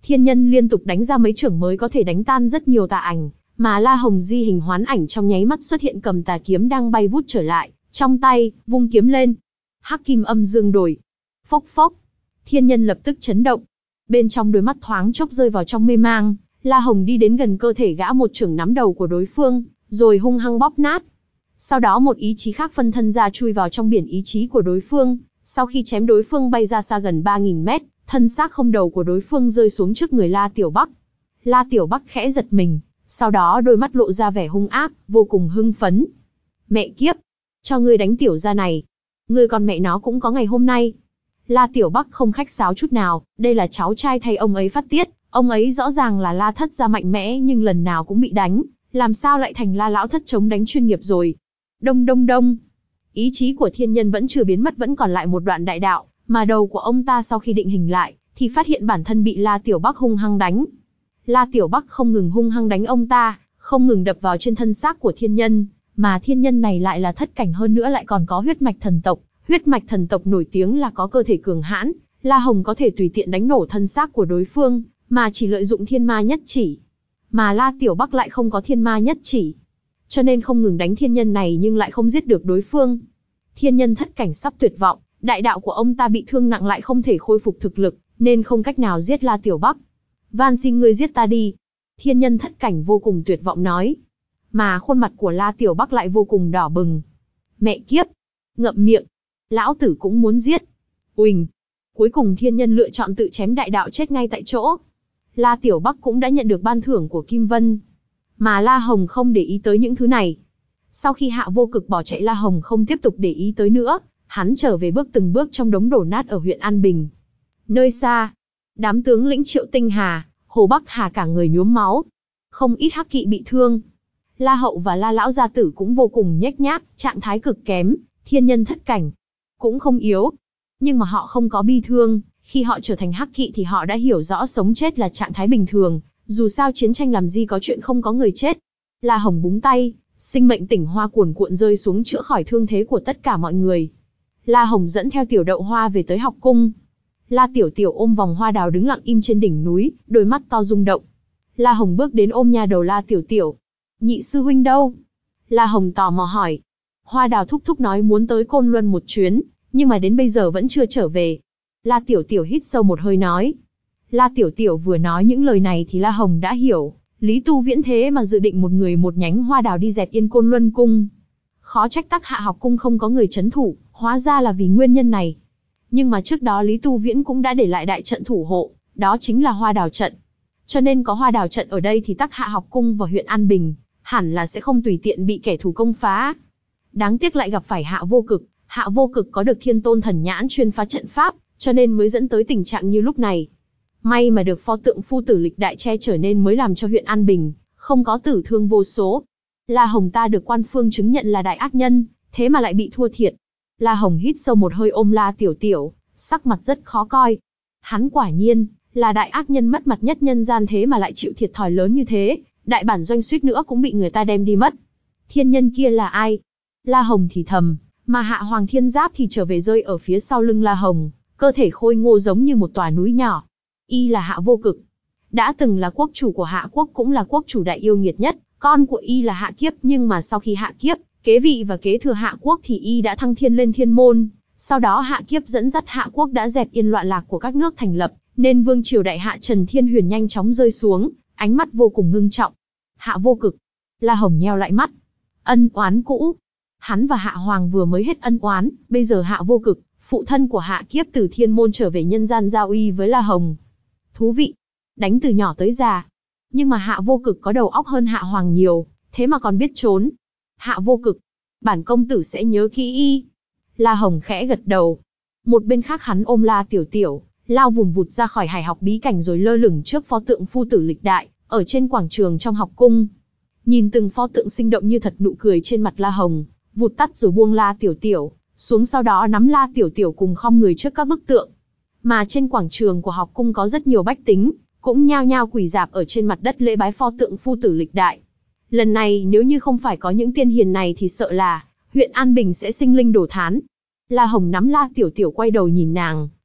Thiên nhân liên tục đánh ra mấy chưởng mới có thể đánh tan rất nhiều tà ảnh, mà La Hồng di hình hoán ảnh trong nháy mắt xuất hiện cầm tà kiếm đang bay vút trở lại, trong tay, vung kiếm lên. Hắc kim âm dương đổi. Phốc phốc. Thiên nhân lập tức chấn động. Bên trong đôi mắt thoáng chốc rơi vào trong mê mang, La Hồng đi đến gần cơ thể gã một chưởng nắm đầu của đối phương, rồi hung hăng bóp nát. Sau đó một ý chí khác phân thân ra chui vào trong biển ý chí của đối phương, sau khi chém đối phương bay ra xa gần ba nghìn mét, thân xác không đầu của đối phương rơi xuống trước người La Tiểu Bắc. La Tiểu Bắc khẽ giật mình, sau đó đôi mắt lộ ra vẻ hung ác, vô cùng hưng phấn. Mẹ kiếp! Cho ngươi đánh tiểu gia này! Ngươi còn mẹ nó cũng có ngày hôm nay! La Tiểu Bắc không khách sáo chút nào, đây là cháu trai thay ông ấy phát tiết, ông ấy rõ ràng là La Thất gia mạnh mẽ nhưng lần nào cũng bị đánh, làm sao lại thành La Lão Thất chống đánh chuyên nghiệp rồi. Đông đông đông! Ý chí của thiên nhân vẫn chưa biến mất, vẫn còn lại một đoạn đại đạo, mà đầu của ông ta sau khi định hình lại, thì phát hiện bản thân bị La Tiểu Bắc hung hăng đánh. La Tiểu Bắc không ngừng hung hăng đánh ông ta, không ngừng đập vào trên thân xác của thiên nhân, mà thiên nhân này lại là thất cảnh, hơn nữa lại còn có huyết mạch thần tộc. Huyết mạch thần tộc nổi tiếng là có cơ thể cường hãn, La Hồng có thể tùy tiện đánh nổ thân xác của đối phương, mà chỉ lợi dụng thiên ma nhất chỉ. Mà La Tiểu Bắc lại không có thiên ma nhất chỉ, cho nên không ngừng đánh thiên nhân này nhưng lại không giết được đối phương. Thiên nhân thất cảnh sắp tuyệt vọng, đại đạo của ông ta bị thương nặng lại không thể khôi phục thực lực, nên không cách nào giết La Tiểu Bắc. Van xin ngươi giết ta đi. Thiên nhân thất cảnh vô cùng tuyệt vọng nói. Mà khuôn mặt của La Tiểu Bắc lại vô cùng đỏ bừng. Mẹ kiếp! Ngậm miệng! Lão tử cũng muốn giết! Uỳnh! Cuối cùng thiên nhân lựa chọn tự chém đại đạo chết ngay tại chỗ. La Tiểu Bắc cũng đã nhận được ban thưởng của Kim Vân. Mà La Hồng không để ý tới những thứ này. Sau khi Hạ Vô Cực bỏ chạy, La Hồng không tiếp tục để ý tới nữa. Hắn trở về bước từng bước trong đống đổ nát ở huyện An Bình. Nơi xa, đám tướng lĩnh Triệu Tinh Hà, Hồ Bắc Hà cả người nhuốm máu. Không ít hắc kỵ bị thương. La Hậu và La Lão gia tử cũng vô cùng nhếch nhác, trạng thái cực kém. Thiên nhân thất cảnh cũng không yếu, nhưng mà họ không có bi thương. Khi họ trở thành hắc kỵ thì họ đã hiểu rõ sống chết là trạng thái bình thường. Dù sao chiến tranh làm gì có chuyện không có người chết. La Hồng búng tay, sinh mệnh tỉnh hoa cuồn cuộn rơi xuống chữa khỏi thương thế của tất cả mọi người. La Hồng dẫn theo Tiểu Đậu Hoa về tới học cung. La Tiểu Tiểu ôm vòng hoa đào đứng lặng im trên đỉnh núi, đôi mắt to rung động. La Hồng bước đến ôm nha đầu La Tiểu Tiểu. Nhị sư huynh đâu? La Hồng tò mò hỏi. Hoa đào thúc thúc nói muốn tới Côn Luân một chuyến, nhưng mà đến bây giờ vẫn chưa trở về. La Tiểu Tiểu hít sâu một hơi nói. La Tiểu Tiểu vừa nói những lời này thì La Hồng đã hiểu. Lý Tu Viễn thế mà dự định một người một nhánh hoa đào đi dẹp yên Côn Luân cung. Khó trách Tắc Hạ học cung không có người trấn thủ, hóa ra là vì nguyên nhân này. Nhưng mà trước đó Lý Tu Viễn cũng đã để lại đại trận thủ hộ, đó chính là hoa đào trận. Cho nên có hoa đào trận ở đây thì Tắc Hạ học cung và huyện An Bình hẳn là sẽ không tùy tiện bị kẻ thù công phá. Đáng tiếc lại gặp phải Hạ Vô Cực. Hạ Vô Cực có được Thiên Tôn Thần Nhãn chuyên phá trận pháp, cho nên mới dẫn tới tình trạng như lúc này. May mà được pho tượng Phu Tử Lịch Đại che chở nên mới làm cho huyện An Bình không có tử thương vô số. La Hồng ta được quan phương chứng nhận là đại ác nhân, thế mà lại bị thua thiệt. La Hồng hít sâu một hơi ôm La Tiểu Tiểu, sắc mặt rất khó coi. Hắn quả nhiên là đại ác nhân mất mặt nhất nhân gian, thế mà lại chịu thiệt thòi lớn như thế, đại bản doanh suýt nữa cũng bị người ta đem đi mất. Thiên nhân kia là ai? La Hồng thì thầm, mà Hạ Hoàng Thiên Giáp thì trở về rơi ở phía sau lưng La Hồng, cơ thể khôi ngô giống như một tòa núi nhỏ. Y là Hạ Vô Cực, đã từng là quốc chủ của Hạ quốc, cũng là quốc chủ đại yêu nghiệt nhất. Con của Y là Hạ Kiếp, nhưng mà sau khi Hạ Kiếp kế vị và kế thừa Hạ quốc thì Y đã thăng thiên lên thiên môn. Sau đó Hạ Kiếp dẫn dắt Hạ quốc đã dẹp yên loạn lạc của các nước thành lập, nên vương triều đại Hạ Trần Thiên Huyền nhanh chóng rơi xuống, ánh mắt vô cùng ngưng trọng. Hạ Vô Cực. La Hồng nheo lại mắt. Ân oán cũ. Hắn và Hạ Hoàng vừa mới hết ân oán, bây giờ Hạ Vô Cực, phụ thân của Hạ Kiếp từ thiên môn trở về nhân gian giao uy với La Hồng. Thú vị. Đánh từ nhỏ tới già. Nhưng mà Hạ Vô Cực có đầu óc hơn Hạ Hoàng nhiều, thế mà còn biết trốn. Hạ Vô Cực, bản công tử sẽ nhớ kỹ Y. La Hồng khẽ gật đầu. Một bên khác hắn ôm La Tiểu Tiểu, lao vùn vụt ra khỏi hải học bí cảnh rồi lơ lửng trước pho tượng Phu Tử Lịch Đại, ở trên quảng trường trong học cung. Nhìn từng pho tượng sinh động như thật, nụ cười trên mặt La Hồng vụt tắt rồi buông La Tiểu Tiểu xuống, sau đó nắm La Tiểu Tiểu cùng khom người trước các bức tượng. Mà trên quảng trường của học cung có rất nhiều bách tính, cũng nhao nhao quỳ rạp ở trên mặt đất lễ bái pho tượng Phu Tử Lịch Đại. Lần này nếu như không phải có những tiên hiền này thì sợ là huyện An Bình sẽ sinh linh đổ thán. La Hồng nắm La Tiểu Tiểu quay đầu nhìn nàng,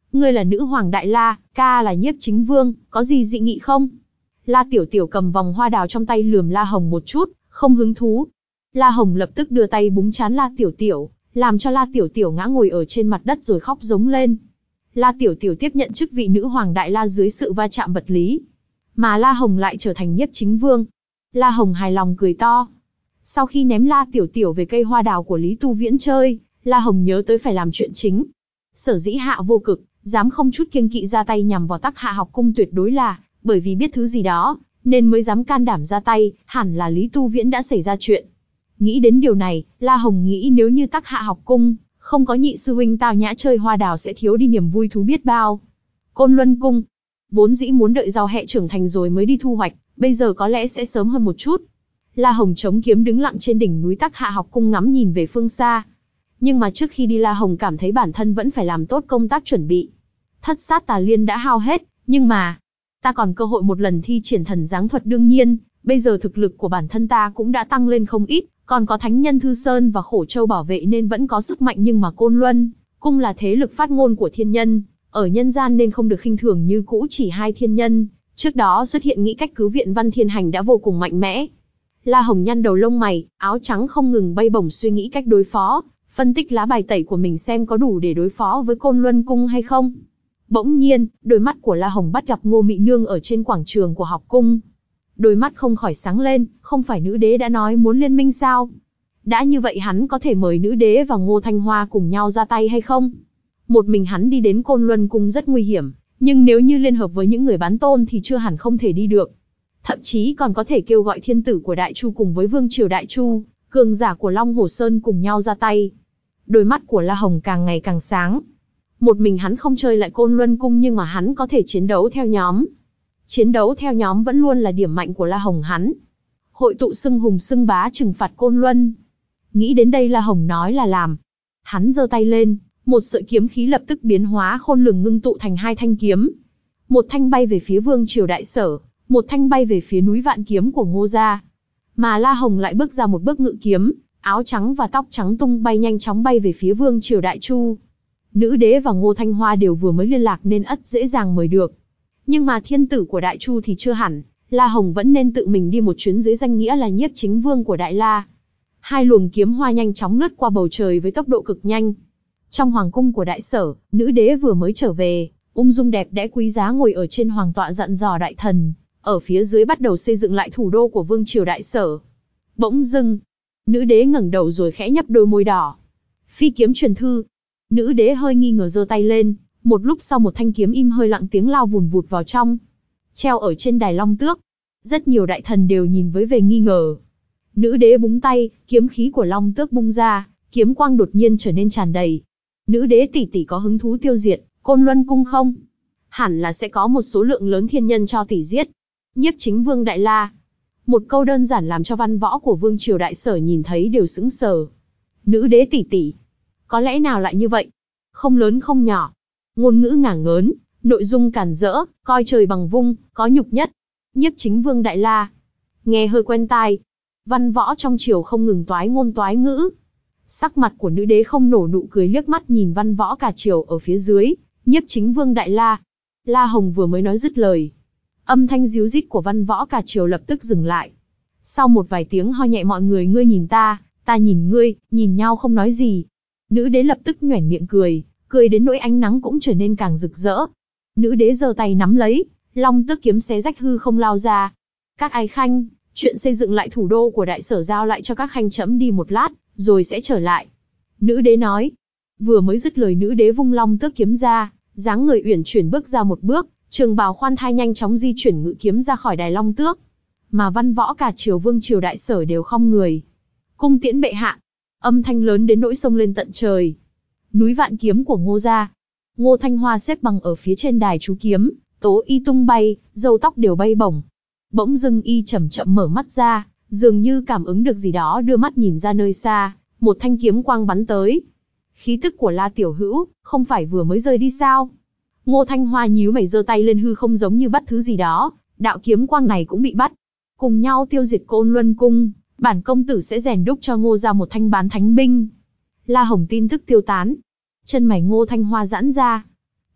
ngươi là nữ hoàng Đại La, ca là Nhiếp Chính Vương, có gì dị nghị không? La Tiểu Tiểu cầm vòng hoa đào trong tay lườm La Hồng một chút, không hứng thú. La Hồng lập tức đưa tay búng trán La Tiểu Tiểu, làm cho La Tiểu Tiểu ngã ngồi ở trên mặt đất rồi khóc giống lên. La Tiểu Tiểu tiếp nhận chức vị nữ hoàng Đại La dưới sự va chạm vật lý, mà La Hồng lại trở thành Nhiếp Chính Vương. La Hồng hài lòng cười to. Sau khi ném La Tiểu Tiểu về cây hoa đào của Lý Tu Viễn chơi, La Hồng nhớ tới phải làm chuyện chính. Sở dĩ Hạ Vô Cực dám không chút kiêng kỵ ra tay nhằm vào Tắc Hạ học cung tuyệt đối là bởi vì biết thứ gì đó, nên mới dám can đảm ra tay, hẳn là Lý Tu Viễn đã xảy ra chuyện. Nghĩ đến điều này, La Hồng nghĩ nếu như Tắc Hạ học cung không có nhị sư huynh Tào Nhã chơi hoa đào sẽ thiếu đi niềm vui thú biết bao. Côn Luân cung vốn dĩ muốn đợi rau hẹ trưởng thành rồi mới đi thu hoạch, bây giờ có lẽ sẽ sớm hơn một chút. La Hồng chống kiếm đứng lặng trên đỉnh núi Tắc Hạ học cung ngắm nhìn về phương xa. Nhưng mà trước khi đi La Hồng cảm thấy bản thân vẫn phải làm tốt công tác chuẩn bị. Thất sát tà liên đã hao hết, nhưng mà ta còn cơ hội một lần thi triển thần giáng thuật đương nhiên, bây giờ thực lực của bản thân ta cũng đã tăng lên không ít, còn có Thánh Nhân Thư Sơn và Khổ Châu bảo vệ nên vẫn có sức mạnh, nhưng mà Côn Luân cung là thế lực phát ngôn của thiên nhân, ở nhân gian nên không được khinh thường như cũ. Chỉ hai thiên nhân trước đó xuất hiện nghĩ cách cứu viện Văn Thiên Hành đã vô cùng mạnh mẽ. La Hồng nhăn đầu lông mày, áo trắng không ngừng bay bổng suy nghĩ cách đối phó, phân tích lá bài tẩy của mình xem có đủ để đối phó với Côn Luân cung hay không. Bỗng nhiên, đôi mắt của La Hồng bắt gặp Ngô Mị Nương ở trên quảng trường của học cung. Đôi mắt không khỏi sáng lên, không phải nữ đế đã nói muốn liên minh sao? Đã như vậy hắn có thể mời nữ đế và Ngô Thanh Hoa cùng nhau ra tay hay không? Một mình hắn đi đến Côn Luân cung rất nguy hiểm, nhưng nếu như liên hợp với những người bán tôn thì chưa hẳn không thể đi được. Thậm chí còn có thể kêu gọi thiên tử của Đại Chu cùng với Vương Triều Đại Chu, cường giả của Long Hồ Sơn cùng nhau ra tay. Đôi mắt của La Hồng càng ngày càng sáng. Một mình hắn không chơi lại Côn Luân cung, nhưng mà hắn có thể chiến đấu theo nhóm. Chiến đấu theo nhóm vẫn luôn là điểm mạnh của La Hồng hắn. Hội tụ xưng hùng xưng bá trừng phạt Côn Luân. Nghĩ đến đây La Hồng nói là làm. Hắn giơ tay lên, một sợi kiếm khí lập tức biến hóa khôn lường ngưng tụ thành hai thanh kiếm. Một thanh bay về phía Vương Triều Đại Sở, một thanh bay về phía núi Vạn Kiếm của Ngô gia. Mà La Hồng lại bước ra một bước ngự kiếm, áo trắng và tóc trắng tung bay nhanh chóng bay về phía Vương Triều Đại Chu. Nữ đế và Ngô Thanh Hoa đều vừa mới liên lạc nên ắt dễ dàng mời được. Nhưng mà thiên tử của Đại Chu thì chưa hẳn, La Hồng vẫn nên tự mình đi một chuyến dưới danh nghĩa là Nhiếp Chính Vương của Đại La. Hai luồng kiếm hoa nhanh chóng lướt qua bầu trời với tốc độ cực nhanh. Trong hoàng cung của Đại Sở, nữ đế vừa mới trở về, ung dung đẹp đẽ quý giá ngồi ở trên hoàng tọa dặn dò đại thần, ở phía dưới bắt đầu xây dựng lại thủ đô của Vương Triều Đại Sở. Bỗng dưng, nữ đế ngẩng đầu rồi khẽ nhấp đôi môi đỏ. Phi kiếm truyền thư. Nữ đế hơi nghi ngờ giơ tay lên, một lúc sau một thanh kiếm im hơi lặng tiếng lao vùn vụt vào trong, treo ở trên đài long tước. Rất nhiều đại thần đều nhìn với vẻ nghi ngờ. Nữ đế búng tay, kiếm khí của long tước bung ra, kiếm quang đột nhiên trở nên tràn đầy. Nữ đế tỷ tỷ có hứng thú tiêu diệt Côn Luân cung không? Hẳn là sẽ có một số lượng lớn thiên nhân cho tỷ giết. Nhiếp Chính Vương Đại La. Một câu đơn giản làm cho văn võ của Vương Triều Đại Sở nhìn thấy đều sững sờ. Nữ đế tỷ tỷ, có lẽ nào lại như vậy? Không lớn không nhỏ. Ngôn ngữ ngả ngớn, nội dung cản rỡ, coi trời bằng vung, có nhục nhất. Nhiếp Chính Vương Đại La. Nghe hơi quen tai. Văn võ trong triều không ngừng toái ngôn toái ngữ. Sắc mặt của nữ đế không nổ nụ cười, liếc mắt nhìn văn võ cả triều ở phía dưới. Nhiếp Chính Vương Đại La. La Hồng vừa mới nói dứt lời, âm thanh ríu rít của văn võ cả triều lập tức dừng lại. Sau một vài tiếng ho nhẹ mọi người ngươi nhìn ta, ta nhìn ngươi, nhìn nhau không nói gì. Nữ đế lập tức nhoẻn miệng cười, cười đến nỗi ánh nắng cũng trở nên càng rực rỡ. Nữ đế giơ tay nắm lấy, long tước kiếm xé rách hư không lao ra. Các ái khanh, chuyện xây dựng lại thủ đô của Đại Sở giao lại cho các khanh chẫm đi một lát, rồi sẽ trở lại. Nữ đế nói. Vừa mới dứt lời nữ đế vung long tước kiếm ra, dáng người uyển chuyển bước ra một bước, trường bào khoan thai nhanh chóng di chuyển ngự kiếm ra khỏi đài long tước. Mà văn võ cả triều Vương Triều Đại Sở đều khom người. Cung tiễn bệ hạ. Âm thanh lớn đến nỗi sông lên tận trời. Núi Vạn Kiếm của Ngô gia. Ngô Thanh Hoa xếp bằng ở phía trên đài chú kiếm, tố y tung bay, râu tóc đều bay bổng. Bỗng dưng y chậm chậm mở mắt ra, dường như cảm ứng được gì đó đưa mắt nhìn ra nơi xa, một thanh kiếm quang bắn tới. Khí tức của La Tiểu Hữu, không phải vừa mới rơi đi sao? Ngô Thanh Hoa nhíu mày giơ tay lên hư không giống như bắt thứ gì đó, đạo kiếm quang này cũng bị bắt. Cùng nhau tiêu diệt Côn Luân cung, bản công tử sẽ rèn đúc cho Ngô ra một thanh bán thánh binh. La Hồng tin tức tiêu tán. Chân mày Ngô Thanh Hoa giãn ra.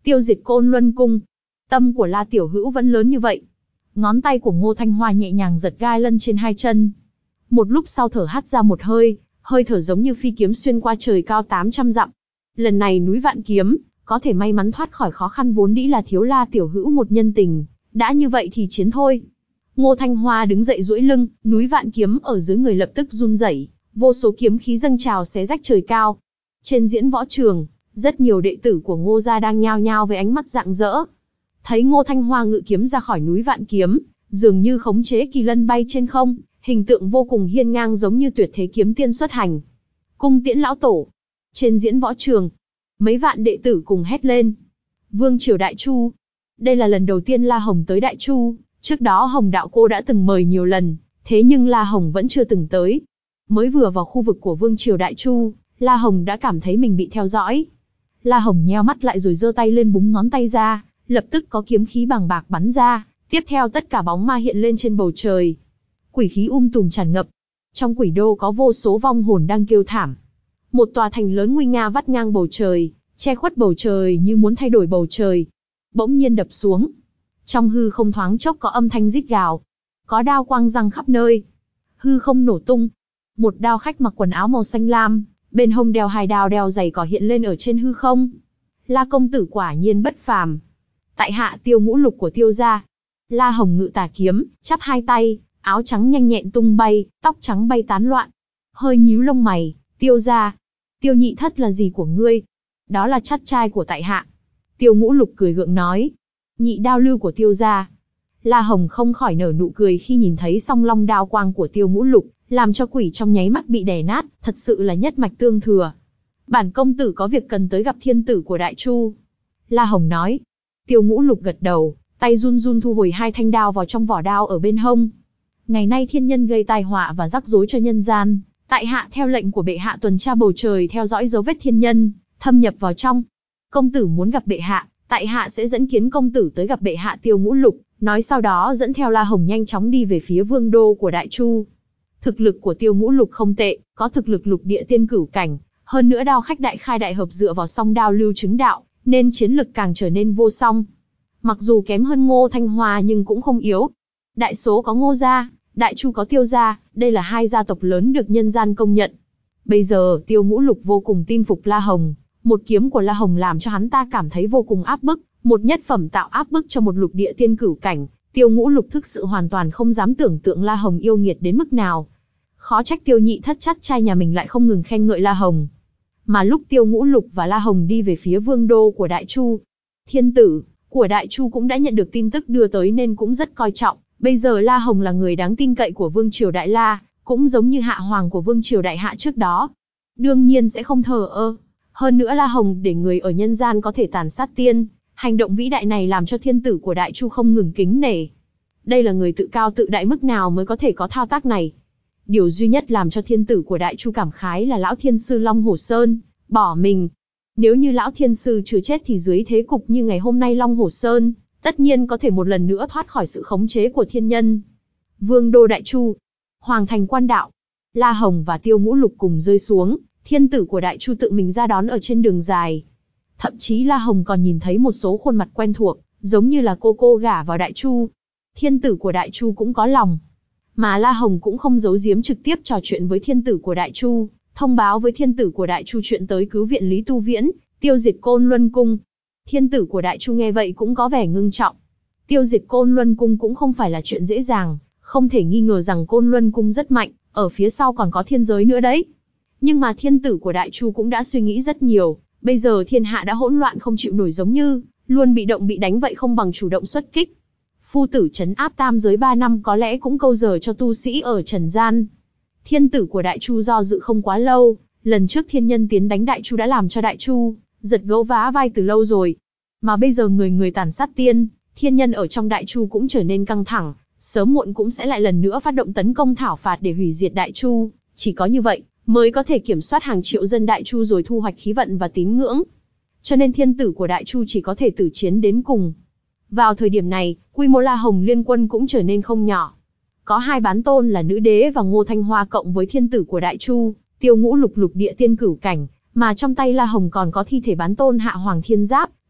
tiêu diệt Côn Luân Cung. Tâm của La Tiểu Hữu vẫn lớn như vậy. Ngón tay của Ngô Thanh Hoa nhẹ nhàng giật gai lân trên hai chân. Một lúc sau thở hắt ra một hơi, hơi thở giống như phi kiếm xuyên qua trời cao tám trăm dặm. Lần này núi Vạn Kiếm, có thể may mắn thoát khỏi khó khăn vốn dĩ là thiếu La Tiểu Hữu một nhân tình. Đã như vậy thì chiến thôi. Ngô Thanh Hoa đứng dậy duỗi lưng, núi Vạn Kiếm ở dưới người lập tức run rẩy, vô số kiếm khí dâng trào xé rách trời cao. Trên diễn võ trường, rất nhiều đệ tử của Ngô gia đang nhao nhao với ánh mắt rạng rỡ. Thấy Ngô Thanh Hoa ngự kiếm ra khỏi núi Vạn Kiếm, dường như khống chế kỳ lân bay trên không, hình tượng vô cùng hiên ngang giống như tuyệt thế kiếm tiên xuất hành. Cung tiễn lão tổ. Trên diễn võ trường, mấy vạn đệ tử cùng hét lên. Vương triều Đại Chu. Đây là lần đầu tiên La Hồng tới Đại Chu, trước đó Hồng đạo cô đã từng mời nhiều lần, thế nhưng La Hồng vẫn chưa từng tới. Mới vừa vào khu vực của Vương triều Đại Chu, La Hồng đã cảm thấy mình bị theo dõi. La Hồng nheo mắt lại rồi giơ tay lên búng ngón tay ra, lập tức có kiếm khí bàng bạc bắn ra, tiếp theo tất cả bóng ma hiện lên trên bầu trời. Quỷ khí um tùm tràn ngập. Trong quỷ đô có vô số vong hồn đang kêu thảm. Một tòa thành lớn nguy nga vắt ngang bầu trời, che khuất bầu trời như muốn thay đổi bầu trời. Bỗng nhiên đập xuống. Trong hư không thoáng chốc có âm thanh rít gào. Có đao quang răng khắp nơi. Hư không nổ tung. Một đao khách mặc quần áo màu xanh lam, bên hông đeo hai đao đeo dày cỏ hiện lên ở trên hư không. La công tử quả nhiên bất phàm. Tại hạ Tiêu Ngũ Lục của Tiêu gia. La Hồng ngự tà kiếm, chắp hai tay, áo trắng nhanh nhẹn tung bay, tóc trắng bay tán loạn. Hơi nhíu lông mày, Tiêu gia. Tiêu nhị thất là gì của ngươi? Đó là chắt trai của tại hạ. Tiêu Ngũ Lục cười gượng nói. Nhị đao lưu của Tiêu gia. La Hồng không khỏi nở nụ cười khi nhìn thấy song long đao quang của Tiêu Ngũ Lục, làm cho quỷ trong nháy mắt bị đè nát, thật sự là nhất mạch tương thừa. Bản công tử có việc cần tới gặp thiên tử của Đại Chu. La Hồng nói. Tiêu Ngũ Lục gật đầu, tay run run thu hồi hai thanh đao vào trong vỏ đao ở bên hông. Ngày nay thiên nhân gây tai họa và rắc rối cho nhân gian, tại hạ theo lệnh của bệ hạ tuần tra bầu trời theo dõi dấu vết thiên nhân, thâm nhập vào trong. Công tử muốn gặp bệ hạ, tại hạ sẽ dẫn kiến công tử tới gặp bệ hạ. Tiêu Ngũ Lục nói, sau đó dẫn theo La Hồng nhanh chóng đi về phía vương đô của Đại Chu. Thực lực của Tiêu Ngũ Lục không tệ, có thực lực lục địa tiên cửu cảnh, hơn nữa đao khách đại khai đại hợp dựa vào song đao lưu chứng đạo, nên chiến lực càng trở nên vô song. Mặc dù kém hơn Ngô Thanh Hoa nhưng cũng không yếu. Đại số có Ngô gia, Đại Chu có Tiêu gia, đây là hai gia tộc lớn được nhân gian công nhận. Bây giờ Tiêu Ngũ Lục vô cùng tin phục La Hồng, một kiếm của La Hồng làm cho hắn ta cảm thấy vô cùng áp bức, một nhất phẩm tạo áp bức cho một lục địa tiên cửu cảnh. Tiêu Ngũ Lục thực sự hoàn toàn không dám tưởng tượng La Hồng yêu nghiệt đến mức nào. Khó trách Tiêu nhị thất chắt trai nhà mình lại không ngừng khen ngợi La Hồng. Mà lúc Tiêu Ngũ Lục và La Hồng đi về phía vương đô của Đại Chu, thiên tử của Đại Chu cũng đã nhận được tin tức đưa tới nên cũng rất coi trọng. Bây giờ La Hồng là người đáng tin cậy của vương triều Đại La, cũng giống như hạ hoàng của vương triều Đại Hạ trước đó. Đương nhiên sẽ không thờ ơ. Hơn nữa La Hồng để người ở nhân gian có thể tàn sát tiên, hành động vĩ đại này làm cho thiên tử của Đại Chu không ngừng kính nể. Đây là người tự cao tự đại mức nào mới có thể có thao tác này. Điều duy nhất làm cho thiên tử của Đại Chu cảm khái là lão thiên sư Long Hổ Sơn bỏ mình. Nếu như lão thiên sư chưa chết thì dưới thế cục như ngày hôm nay Long Hổ Sơn tất nhiên có thể một lần nữa thoát khỏi sự khống chế của thiên nhân. Vương đô Đại Chu, Hoàng thành Quan đạo, La Hồng và Tiêu Ngũ Lục cùng rơi xuống, thiên tử của Đại Chu tự mình ra đón ở trên đường dài. Thậm chí La Hồng còn nhìn thấy một số khuôn mặt quen thuộc, giống như là cô cô gả vào Đại Chu. Thiên tử của Đại Chu cũng có lòng. Mà La Hồng cũng không giấu giếm, trực tiếp trò chuyện với thiên tử của Đại Chu, thông báo với thiên tử của Đại Chu chuyện tới cứu viện Lý Tu Viễn, tiêu diệt Côn Luân Cung. Thiên tử của Đại Chu nghe vậy cũng có vẻ ngưng trọng. Tiêu diệt Côn Luân Cung cũng không phải là chuyện dễ dàng, không thể nghi ngờ rằng Côn Luân Cung rất mạnh, ở phía sau còn có thiên giới nữa đấy. Nhưng mà thiên tử của Đại Chu cũng đã suy nghĩ rất nhiều, bây giờ thiên hạ đã hỗn loạn không chịu nổi, giống như luôn bị động bị đánh vậy, không bằng chủ động xuất kích. Phu tử trấn áp tam giới ba năm có lẽ cũng câu giờ cho tu sĩ ở trần gian. Thiên tử của Đại Chu do dự không quá lâu, lần trước thiên nhân tiến đánh Đại Chu đã làm cho Đại Chu giật gấu vá vai từ lâu rồi. Mà bây giờ người người tàn sát tiên, thiên nhân ở trong Đại Chu cũng trở nên căng thẳng, sớm muộn cũng sẽ lại lần nữa phát động tấn công thảo phạt để hủy diệt Đại Chu. Chỉ có như vậy mới có thể kiểm soát hàng triệu dân Đại Chu rồi thu hoạch khí vận và tín ngưỡng. Cho nên thiên tử của Đại Chu chỉ có thể tử chiến đến cùng. Vào thời điểm này, quy mô La Hồng liên quân cũng trở nên không nhỏ. Có hai bán tôn là Nữ Đế và Ngô Thanh Hoa cộng với thiên tử của Đại Chu, Tiêu Ngũ Lục lục địa tiên cửu cảnh, mà trong tay La Hồng còn có thi thể bán tôn Hạ Hoàng Thiên Giáp,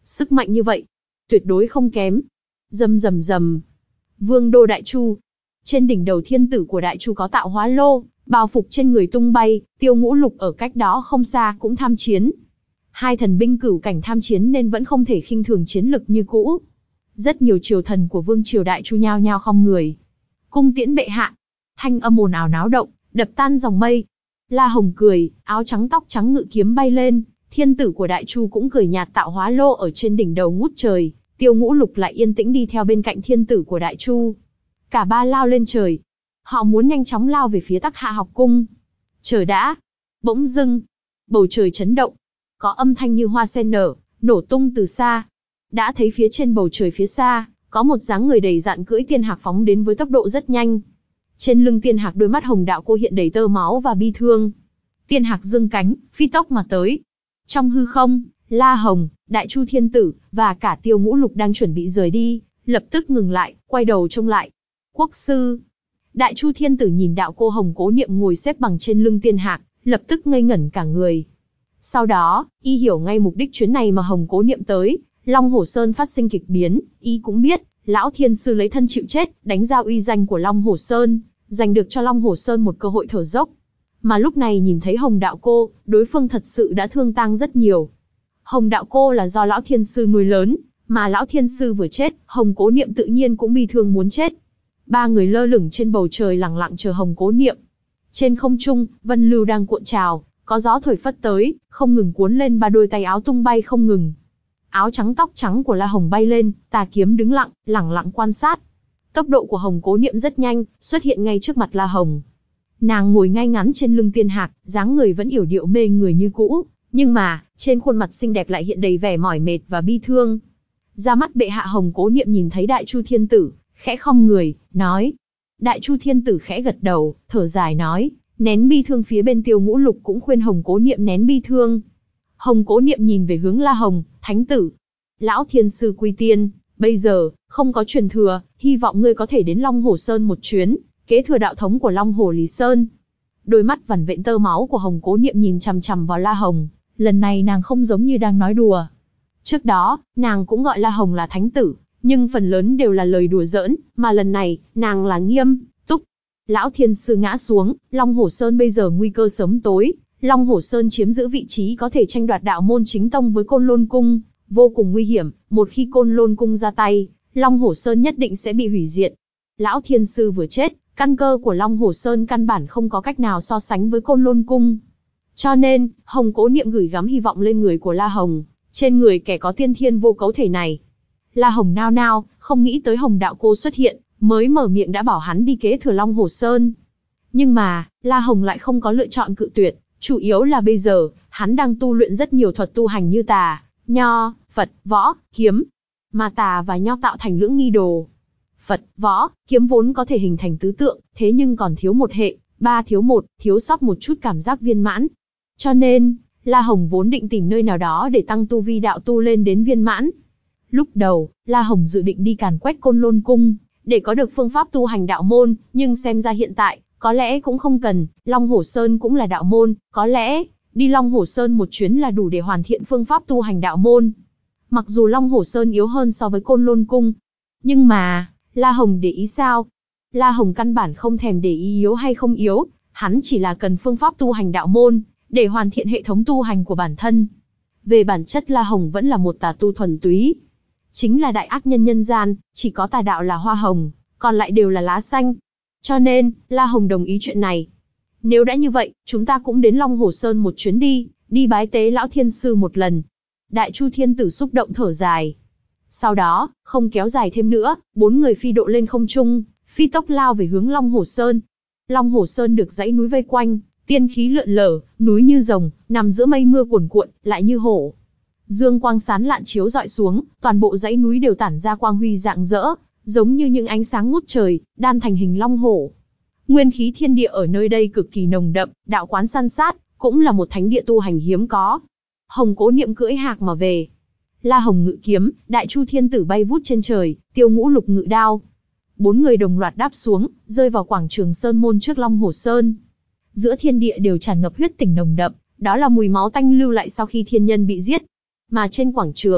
Sức mạnh như vậy, tuyệt đối không kém. Rầm rầm rầm. Vương đô Đại Chu. Trên đỉnh đầu thiên tử của Đại Chu có tạo hóa lô, bào phục trên người tung bay, Tiêu Ngũ Lục ở cách đó không xa cũng tham chiến. Hai thần binh cửu cảnh tham chiến nên vẫn không thể khinh thường chiến lực như cũ. Rất nhiều triều thần của vương triều Đại Chu nhao nhao khom người. Cung tiễn bệ hạ. Thanh âm ồn ào náo động, đập tan dòng mây. La Hồng cười, áo trắng tóc trắng ngự kiếm bay lên, thiên tử của Đại Chu cũng cười nhạt tạo hóa lô ở trên đỉnh đầu ngút trời, Tiêu Ngũ Lục lại yên tĩnh đi theo bên cạnh thiên tử của Đại Chu. Cả ba lao lên trời. Họ muốn nhanh chóng lao về phía Tắc Hạ học cung. Chờ đã. Bỗng dưng, bầu trời chấn động. Có âm thanh như hoa sen nở, nổ tung từ xa. Đã thấy phía trên bầu trời phía xa, có một dáng người đầy dạn cưỡi tiên hạc phóng đến với tốc độ rất nhanh. Trên lưng tiên hạc đôi mắt hồng đạo cô hiện đầy tơ máu và bi thương. Tiên hạc dương cánh, phi tốc mà tới. Trong hư không, La Hồng, Đại Chu thiên tử, và cả Tiêu Ngũ Lục đang chuẩn bị rời đi, lập tức ngừng lại, quay đầu trông lại. Quốc sư. Đại Chu thiên tử nhìn đạo cô Hồng Cố Niệm ngồi xếp bằng trên lưng tiên hạc, lập tức ngây ngẩn cả người. Sau đó, y hiểu ngay mục đích chuyến này mà Hồng Cố Niệm tới, Long Hổ Sơn phát sinh kịch biến, y cũng biết, lão thiên sư lấy thân chịu chết, đánh ra uy danh của Long Hổ Sơn, giành được cho Long Hổ Sơn một cơ hội thở dốc. Mà lúc này nhìn thấy Hồng đạo cô, đối phương thật sự đã thương tang rất nhiều. Hồng đạo cô là do lão thiên sư nuôi lớn, mà lão thiên sư vừa chết, Hồng Cố Niệm tự nhiên cũng bi thương muốn chết. Ba người lơ lửng trên bầu trời lặng lặng chờ Hồng Cố Niệm. Trên không trung, vân lưu đang cuộn trào, có gió thổi phất tới, không ngừng cuốn lên ba đôi tay áo tung bay không ngừng. Áo trắng tóc trắng của La Hồng bay lên, tà kiếm đứng lặng, lẳng lặng quan sát. Tốc độ của Hồng Cố Niệm rất nhanh, xuất hiện ngay trước mặt La Hồng. Nàng ngồi ngay ngắn trên lưng tiên hạc, dáng người vẫn yểu điệu mê người như cũ, nhưng mà, trên khuôn mặt xinh đẹp lại hiện đầy vẻ mỏi mệt và bi thương. Ra mắt bệ hạ Hồng Cố Niệm nhìn thấy Đại Chu thiên tử, khẽ khom người, nói. Đại Chu thiên tử khẽ gật đầu, thở dài nói, nén bi thương. Phía bên Tiêu Ngũ Lục cũng khuyên Hồng Cố Niệm nén bi thương. Hồng Cố Niệm nhìn về hướng La Hồng, thánh tử. Lão thiên sư quy tiên, bây giờ, không có truyền thừa, hy vọng ngươi có thể đến Long Hổ Sơn một chuyến, kế thừa đạo thống của Long Hổ Lý Sơn. Đôi mắt vằn vện tơ máu của Hồng Cố Niệm nhìn chằm chằm vào La Hồng, lần này nàng không giống như đang nói đùa. Trước đó, nàng cũng gọi La Hồng là thánh tử, nhưng phần lớn đều là lời đùa giỡn, mà lần này, nàng là nghiêm túc. Lão thiên sư ngã xuống, Long Hổ Sơn bây giờ nguy cơ sớm tối, Long Hổ Sơn chiếm giữ vị trí có thể tranh đoạt đạo môn chính tông với Côn Lôn Cung, vô cùng nguy hiểm, một khi Côn Lôn Cung ra tay, Long Hổ Sơn nhất định sẽ bị hủy diệt. Lão thiên sư vừa chết, căn cơ của Long Hổ Sơn căn bản không có cách nào so sánh với Côn Lôn Cung. Cho nên, Hồng Cố Niệm gửi gắm hy vọng lên người của La Hồng, trên người kẻ có tiên thiên vô cấu thể này. La Hồng nao nao, không nghĩ tới Hồng đạo cô xuất hiện, mới mở miệng đã bảo hắn đi kế thừa Long Hổ Sơn. Nhưng mà, La Hồng lại không có lựa chọn cự tuyệt, chủ yếu là bây giờ, hắn đang tu luyện rất nhiều thuật tu hành như tà, nho, Phật, võ, kiếm. Mà tà và nho tạo thành lưỡng nghi đồ. Phật, võ, kiếm vốn có thể hình thành tứ tượng, thế nhưng còn thiếu một hệ, ba thiếu một, thiếu sót một chút cảm giác viên mãn. Cho nên, La Hồng vốn định tìm nơi nào đó để tăng tu vi đạo tu lên đến viên mãn. Lúc đầu, La Hồng dự định đi càn quét Côn Lôn Cung, để có được phương pháp tu hành đạo môn, nhưng xem ra hiện tại, có lẽ cũng không cần, Long Hổ Sơn cũng là đạo môn, có lẽ, đi Long Hổ Sơn một chuyến là đủ để hoàn thiện phương pháp tu hành đạo môn. Mặc dù Long Hổ Sơn yếu hơn so với Côn Lôn Cung, nhưng mà, La Hồng để ý sao? La Hồng căn bản không thèm để ý yếu hay không yếu, hắn chỉ là cần phương pháp tu hành đạo môn, để hoàn thiện hệ thống tu hành của bản thân. Về bản chất La Hồng vẫn là một tà tu thuần túy. Chính là đại ác nhân nhân gian, chỉ có tà đạo là hoa hồng, còn lại đều là lá xanh. Cho nên, La Hồng đồng ý chuyện này. Nếu đã như vậy, chúng ta cũng đến Long Hổ Sơn một chuyến đi, đi bái tế lão thiên sư một lần. Đại Chu thiên tử xúc động thở dài. Sau đó, không kéo dài thêm nữa, bốn người phi độ lên không trung, phi tốc lao về hướng Long Hổ Sơn. Long Hổ Sơn được dãy núi vây quanh, tiên khí lượn lờ, núi như rồng, nằm giữa mây mưa cuồn cuộn, lại như hổ. Dương quang sán lạn chiếu rọi xuống, toàn bộ dãy núi đều tản ra quang huy rạng rỡ, giống như những ánh sáng ngút trời, đan thành hình long hổ. Nguyên khí thiên địa ở nơi đây cực kỳ nồng đậm, đạo quán san sát, cũng là một thánh địa tu hành hiếm có. Hồng Cố Niệm cưỡi hạc mà về. La Hồng ngự kiếm, Đại Chu thiên tử bay vút trên trời, Tiêu Ngũ Lục ngự đao. Bốn người đồng loạt đáp xuống, rơi vào quảng trường Sơn Môn trước Long Hổ Sơn. Giữa thiên địa đều tràn ngập huyết tình nồng đậm, đó là mùi máu tanh lưu lại sau khi thiên nhân bị giết. Mà trên quảng trường,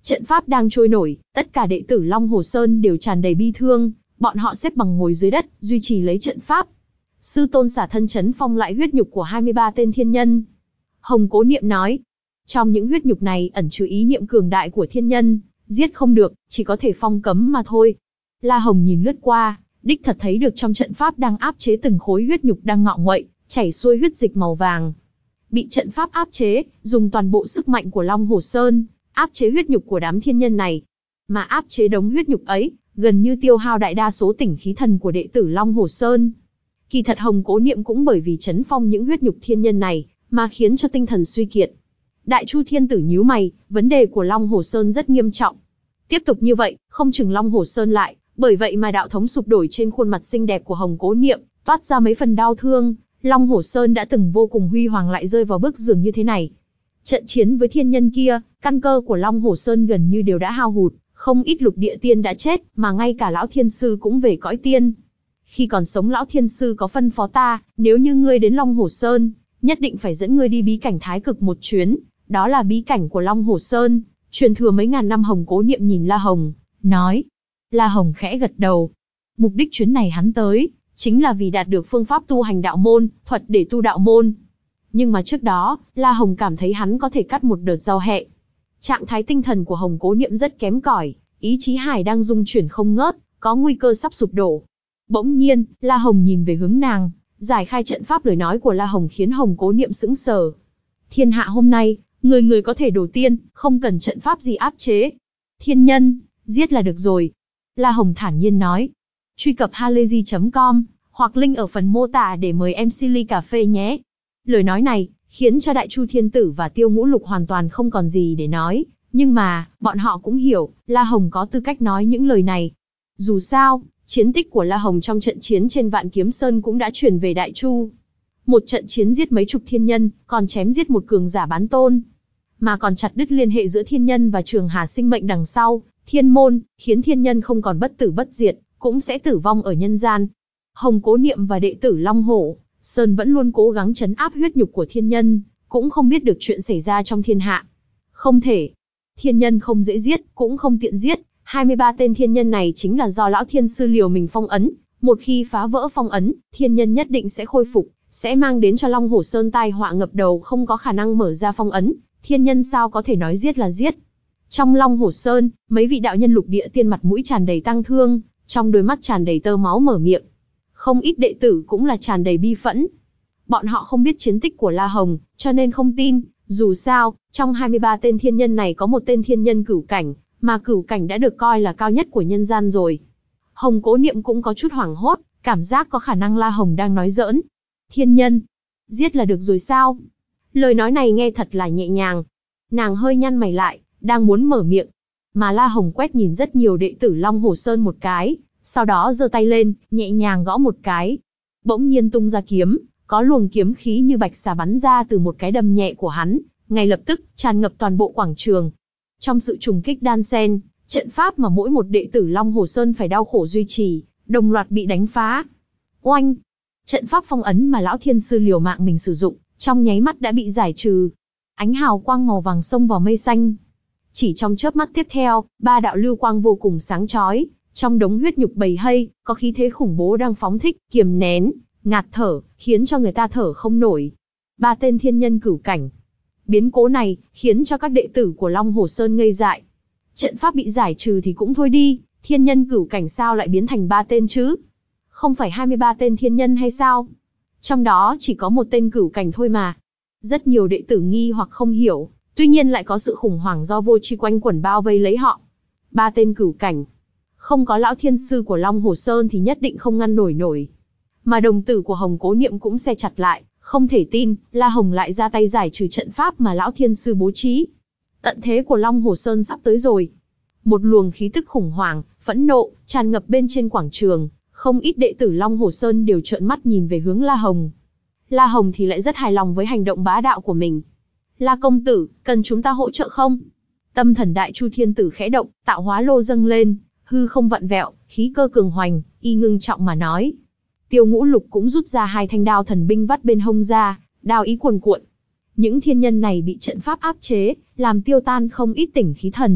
Trận pháp đang trôi nổi, tất cả đệ tử Long Hồ Sơn đều tràn đầy bi thương, bọn họ xếp bằng ngồi dưới đất, duy trì lấy trận pháp. Sư tôn xả thân chấn phong lại huyết nhục của hai mươi ba tên thiên nhân. Hồng Cố Niệm nói, trong những huyết nhục này ẩn chứa ý niệm cường đại của thiên nhân, giết không được, chỉ có thể phong cấm mà thôi. La Hồng nhìn lướt qua, đích thật thấy được trong trận pháp đang áp chế từng khối huyết nhục đang ngọ nguậy, chảy xuôi huyết dịch màu vàng. Bị trận pháp áp chế, dùng toàn bộ sức mạnh của Long Hồ Sơn, áp chế huyết nhục của đám thiên nhân này. Mà áp chế đống huyết nhục ấy, gần như tiêu hao đại đa số tỉnh khí thần của đệ tử Long Hồ Sơn. Kỳ thật Hồng Cố Niệm cũng bởi vì chấn phong những huyết nhục thiên nhân này, mà khiến cho tinh thần suy kiệt. Đại Chu Thiên Tử nhíu mày, vấn đề của Long Hồ Sơn rất nghiêm trọng. Tiếp tục như vậy, không chừng Long Hồ Sơn lại, bởi vậy mà đạo thống sụp đổi trên khuôn mặt xinh đẹp của Hồng Cố Niệm, toát ra mấy phần đau thương. Long Hồ Sơn đã từng vô cùng huy hoàng lại rơi vào bước giường như thế này. Trận chiến với thiên nhân kia, căn cơ của Long Hồ Sơn gần như đều đã hao hụt, không ít lục địa tiên đã chết, mà ngay cả lão thiên sư cũng về cõi tiên. Khi còn sống lão thiên sư có phân phó ta, nếu như ngươi đến Long Hồ Sơn, nhất định phải dẫn ngươi đi bí cảnh Thái Cực một chuyến, đó là bí cảnh của Long Hồ Sơn, truyền thừa mấy ngàn năm. Hồng Cố Niệm nhìn La Hồng, nói. La Hồng khẽ gật đầu. Mục đích chuyến này hắn tới, chính là vì đạt được phương pháp tu hành đạo môn, thuật để tu đạo môn. Nhưng mà trước đó, La Hồng cảm thấy hắn có thể cắt một đợt giao hẹ. Trạng thái tinh thần của Hồng Cố Niệm rất kém cỏi, ý chí hải đang rung chuyển không ngớt, có nguy cơ sắp sụp đổ. Bỗng nhiên, La Hồng nhìn về hướng nàng, giải khai trận pháp. Lời nói của La Hồng khiến Hồng Cố Niệm sững sờ. Thiên hạ hôm nay, người người có thể đổ tiên, không cần trận pháp gì áp chế. Thiên nhân, giết là được rồi. La Hồng thản nhiên nói. Truy cập halayzi chấm com, hoặc link ở phần mô tả để mời em xê ly cà phê nhé. Lời nói này, khiến cho Đại Chu Thiên Tử và Tiêu Ngũ Lục hoàn toàn không còn gì để nói. Nhưng mà, bọn họ cũng hiểu, La Hồng có tư cách nói những lời này. Dù sao, chiến tích của La Hồng trong trận chiến trên Vạn Kiếm Sơn cũng đã truyền về Đại Chu. Một trận chiến giết mấy chục thiên nhân, còn chém giết một cường giả bán tôn. Mà còn chặt đứt liên hệ giữa thiên nhân và Trường Hà sinh mệnh đằng sau, thiên môn, khiến thiên nhân không còn bất tử bất diệt, cũng sẽ tử vong ở nhân gian. Hồng Cố Niệm và đệ tử Long Hổ Sơn vẫn luôn cố gắng trấn áp huyết nhục của thiên nhân, cũng không biết được chuyện xảy ra trong thiên hạ. Không thể. Thiên nhân không dễ giết, cũng không tiện giết. hai mươi ba tên thiên nhân này chính là do lão thiên sư liều mình phong ấn. Một khi phá vỡ phong ấn, thiên nhân nhất định sẽ khôi phục, sẽ mang đến cho Long Hổ Sơn tai họa ngập đầu, không có khả năng mở ra phong ấn. Thiên nhân sao có thể nói giết là giết. Trong Long Hổ Sơn, mấy vị đạo nhân lục địa tiên mặt mũi tràn đầy tang thương, trong đôi mắt tràn đầy tơ máu mở miệng. Không ít đệ tử cũng là tràn đầy bi phẫn. Bọn họ không biết chiến tích của La Hồng, cho nên không tin. Dù sao, trong hai mươi ba tên thiên nhân này có một tên thiên nhân cửu cảnh, mà cửu cảnh đã được coi là cao nhất của nhân gian rồi. Hồng Cố Niệm cũng có chút hoảng hốt, cảm giác có khả năng La Hồng đang nói giỡn. Thiên nhân, giết là được rồi sao? Lời nói này nghe thật là nhẹ nhàng. Nàng hơi nhăn mày lại, đang muốn mở miệng. Mà La Hồng quét nhìn rất nhiều đệ tử Long Hồ Sơn một cái, sau đó giơ tay lên, nhẹ nhàng gõ một cái. Bỗng nhiên tung ra kiếm, có luồng kiếm khí như bạch xà bắn ra từ một cái đầm nhẹ của hắn, ngay lập tức tràn ngập toàn bộ quảng trường. Trong sự trùng kích đan xen, trận pháp mà mỗi một đệ tử Long Hồ Sơn phải đau khổ duy trì, đồng loạt bị đánh phá. Oanh! Trận pháp phong ấn mà lão thiên sư liều mạng mình sử dụng, trong nháy mắt đã bị giải trừ. Ánh hào quang màu vàng xông vào mây xanh. Chỉ trong chớp mắt tiếp theo, ba đạo lưu quang vô cùng sáng chói, trong đống huyết nhục bầy hây, có khí thế khủng bố đang phóng thích, kiềm nén, ngạt thở, khiến cho người ta thở không nổi. Ba tên thiên nhân cửu cảnh. Biến cố này, khiến cho các đệ tử của Long Hồ Sơn ngây dại. Trận pháp bị giải trừ thì cũng thôi đi, thiên nhân cửu cảnh sao lại biến thành ba tên chứ? Không phải hai mươi ba tên thiên nhân hay sao? Trong đó chỉ có một tên cửu cảnh thôi mà. Rất nhiều đệ tử nghi hoặc không hiểu, tuy nhiên lại có sự khủng hoảng do vô tri quanh quẩn bao vây lấy họ. Ba tên cửu cảnh. Không có lão thiên sư của Long Hồ Sơn thì nhất định không ngăn nổi nổi. Mà đồng tử của Hồng Cố Niệm cũng se chặt lại, không thể tin, La Hồng lại ra tay giải trừ trận pháp mà lão thiên sư bố trí. Tận thế của Long Hồ Sơn sắp tới rồi. Một luồng khí tức khủng hoảng, phẫn nộ, tràn ngập bên trên quảng trường, không ít đệ tử Long Hồ Sơn đều trợn mắt nhìn về hướng La Hồng. La Hồng thì lại rất hài lòng với hành động bá đạo của mình. La công tử, cần chúng ta hỗ trợ không? Tâm thần Đại Chu Thiên Tử khẽ động, tạo hóa lô dâng lên, hư không vặn vẹo, khí cơ cường hoành, y ngưng trọng mà nói. Tiêu Ngũ Lục cũng rút ra hai thanh đao thần binh vắt bên hông ra, đao ý cuồn cuộn. Những thiên nhân này bị trận pháp áp chế, làm tiêu tan không ít tỉnh khí thần,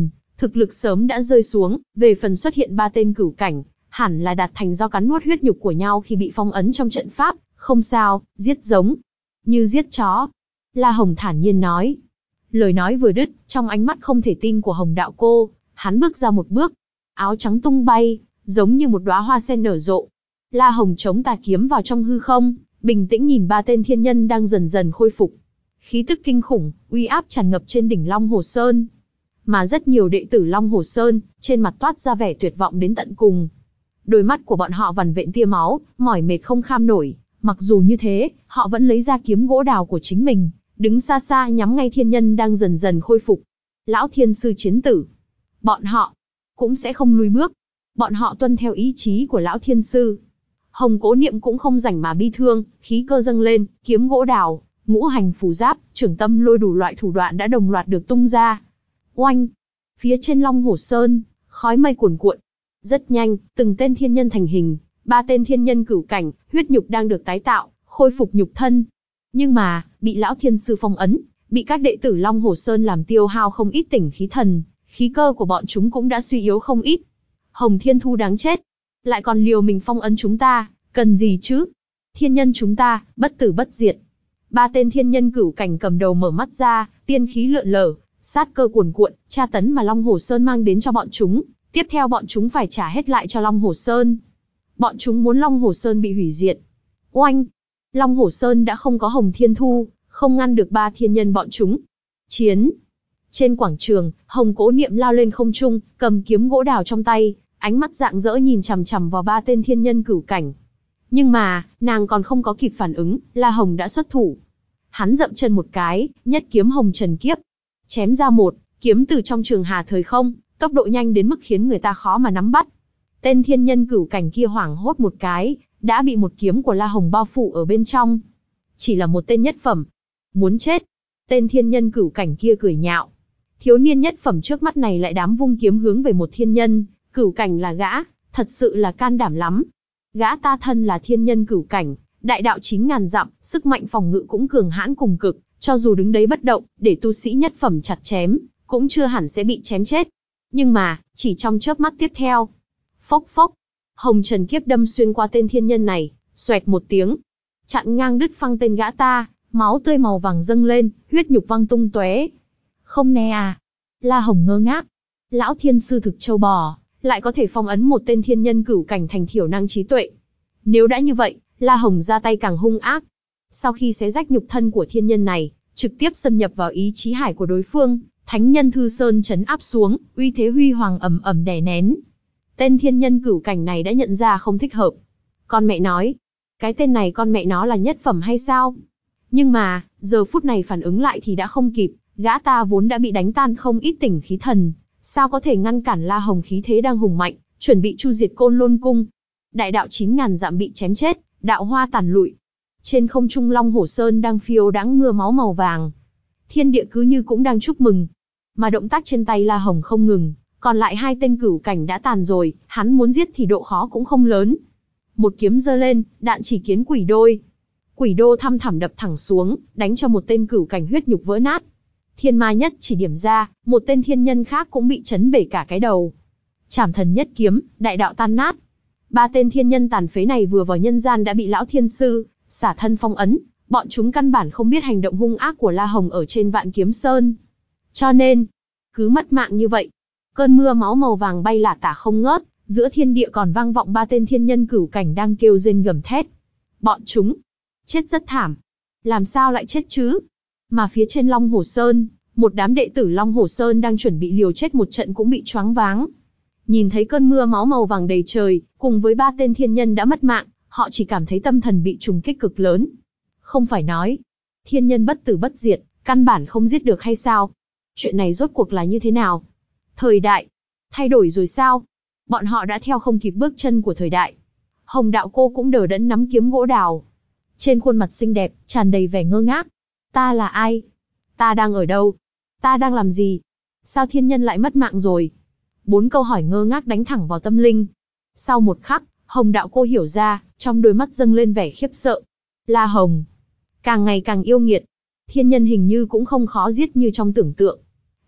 thực lực sớm đã rơi xuống, về phần xuất hiện ba tên cửu cảnh, hẳn là đạt thành do cắn nuốt huyết nhục của nhau khi bị phong ấn trong trận pháp, không sao, giết giống như giết chó. La Hồng thản nhiên nói. Lời nói vừa đứt, trong ánh mắt không thể tin của Hồng Đạo Cô, hắn bước ra một bước, áo trắng tung bay, giống như một đóa hoa sen nở rộ. La Hồng chống tà kiếm vào trong hư không, bình tĩnh nhìn ba tên thiên nhân đang dần dần khôi phục. Khí tức kinh khủng, uy áp tràn ngập trên đỉnh Long Hồ Sơn. Mà rất nhiều đệ tử Long Hồ Sơn, trên mặt toát ra vẻ tuyệt vọng đến tận cùng. Đôi mắt của bọn họ vằn vện tia máu, mỏi mệt không kham nổi. Mặc dù như thế, họ vẫn lấy ra kiếm gỗ đào của chính mình, đứng xa xa nhắm ngay thiên nhân đang dần dần khôi phục. Lão thiên sư chiến tử. Bọn họ cũng sẽ không lùi bước. Bọn họ tuân theo ý chí của lão thiên sư. Hồng Cố Niệm cũng không rảnh mà bi thương, khí cơ dâng lên, kiếm gỗ đào, ngũ hành phù giáp, trưởng tâm lôi đủ loại thủ đoạn đã đồng loạt được tung ra. Oanh! Phía trên Long Hồ Sơn, khói mây cuồn cuộn. Rất nhanh, từng tên thiên nhân thành hình, ba tên thiên nhân cửu cảnh, huyết nhục đang được tái tạo, khôi phục nhục thân. Nhưng mà, bị lão thiên sư phong ấn, bị các đệ tử Long Hồ Sơn làm tiêu hao không ít tỉnh khí thần, khí cơ của bọn chúng cũng đã suy yếu không ít. Hồng Thiên Thu đáng chết, lại còn liều mình phong ấn chúng ta, cần gì chứ? Thiên nhân chúng ta, bất tử bất diệt. Ba tên thiên nhân cửu cảnh cầm đầu mở mắt ra, tiên khí lượn lờ, sát cơ cuồn cuộn, tra tấn mà Long Hồ Sơn mang đến cho bọn chúng. Tiếp theo bọn chúng phải trả hết lại cho Long Hồ Sơn. Bọn chúng muốn Long Hồ Sơn bị hủy diệt. Oanh! Long Hồ Sơn đã không có Hồng Thiên Thu, không ngăn được ba thiên nhân bọn chúng. Chiến! Trên quảng trường, Hồng Cố Niệm lao lên không trung, cầm kiếm gỗ đào trong tay, ánh mắt rạng rỡ nhìn chằm chằm vào ba tên thiên nhân cửu cảnh. Nhưng mà, nàng còn không có kịp phản ứng, La Hồng đã xuất thủ. Hắn dậm chân một cái, nhất kiếm Hồng Trần Kiếp. Chém ra một, kiếm từ trong trường hà thời không, tốc độ nhanh đến mức khiến người ta khó mà nắm bắt. Tên thiên nhân cửu cảnh kia hoảng hốt một cái, đã bị một kiếm của La Hồng bao phủ ở bên trong. Chỉ là một tên nhất phẩm. Muốn chết. Tên thiên nhân cửu cảnh kia cười nhạo. Thiếu niên nhất phẩm trước mắt này lại dám vung kiếm hướng về một thiên nhân cửu cảnh là gã, thật sự là can đảm lắm. Gã ta thân là thiên nhân cửu cảnh, đại đạo chín ngàn dặm, sức mạnh phòng ngự cũng cường hãn cùng cực, cho dù đứng đấy bất động, để tu sĩ nhất phẩm chặt chém, cũng chưa hẳn sẽ bị chém chết. Nhưng mà, chỉ trong chớp mắt tiếp theo, phốc phốc, Hồng Trần Kiếp đâm xuyên qua tên thiên nhân này, xoẹt một tiếng, chặn ngang đứt phăng tên gã ta, máu tươi màu vàng dâng lên, huyết nhục văng tung tóe. Không né à? La Hồng ngơ ngác. Lão thiên sư thực châu bò, lại có thể phong ấn một tên thiên nhân cửu cảnh thành thiểu năng trí tuệ. Nếu đã như vậy, La Hồng ra tay càng hung ác. Sau khi xé rách nhục thân của thiên nhân này, trực tiếp xâm nhập vào ý chí hải của đối phương, Thánh Nhân Thư Sơn trấn áp xuống, uy thế huy hoàng ầm ầm đè nén. Tên thiên nhân cửu cảnh này đã nhận ra không thích hợp. Con mẹ nói, cái tên này con mẹ nó là nhất phẩm hay sao? Nhưng mà, giờ phút này phản ứng lại thì đã không kịp, gã ta vốn đã bị đánh tan không ít tỉnh khí thần, sao có thể ngăn cản La Hồng khí thế đang hùng mạnh, chuẩn bị chu diệt Côn Lôn Cung. Đại đạo chín ngàn dặm bị chém chết, đạo hoa tàn lụi. Trên không trung Long Hồ Sơn đang phiêu đãng mưa máu màu vàng. Thiên địa cứ như cũng đang chúc mừng. Mà động tác trên tay La Hồng không ngừng, còn lại hai tên cửu cảnh đã tàn rồi, hắn muốn giết thì độ khó cũng không lớn. Một kiếm giơ lên, đạn chỉ kiến quỷ đôi. Quỷ đô thăm thẳm đập thẳng xuống, đánh cho một tên cửu cảnh huyết nhục vỡ nát. Thiên ma nhất chỉ điểm ra, một tên thiên nhân khác cũng bị chấn bể cả cái đầu. Trảm thần nhất kiếm, đại đạo tan nát. Ba tên thiên nhân tàn phế này vừa vào nhân gian đã bị lão thiên sư xả thân phong ấn, bọn chúng căn bản không biết hành động hung ác của La Hồng ở trên Vạn Kiếm Sơn. Cho nên, cứ mất mạng như vậy. Cơn mưa máu màu vàng bay lả tả không ngớt, giữa thiên địa còn vang vọng ba tên thiên nhân cửu cảnh đang kêu rên gầm thét. Bọn chúng chết rất thảm. Làm sao lại chết chứ? Mà phía trên Long Hồ Sơn, một đám đệ tử Long Hồ Sơn đang chuẩn bị liều chết một trận cũng bị choáng váng. Nhìn thấy cơn mưa máu màu vàng đầy trời, cùng với ba tên thiên nhân đã mất mạng, họ chỉ cảm thấy tâm thần bị trùng kích cực lớn. Không phải nói, thiên nhân bất tử bất diệt, căn bản không giết được hay sao? Chuyện này rốt cuộc là như thế nào? Thời đại thay đổi rồi sao? Bọn họ đã theo không kịp bước chân của thời đại. Hồng Đạo Cô cũng đờ đẫn nắm kiếm gỗ đào. Trên khuôn mặt xinh đẹp, tràn đầy vẻ ngơ ngác. Ta là ai? Ta đang ở đâu? Ta đang làm gì? Sao thiên nhân lại mất mạng rồi? Bốn câu hỏi ngơ ngác đánh thẳng vào tâm linh. Sau một khắc, Hồng Đạo Cô hiểu ra, trong đôi mắt dâng lên vẻ khiếp sợ. La Hồng càng ngày càng yêu nghiệt. Thiên nhân hình như cũng không khó giết như trong tưởng tượng.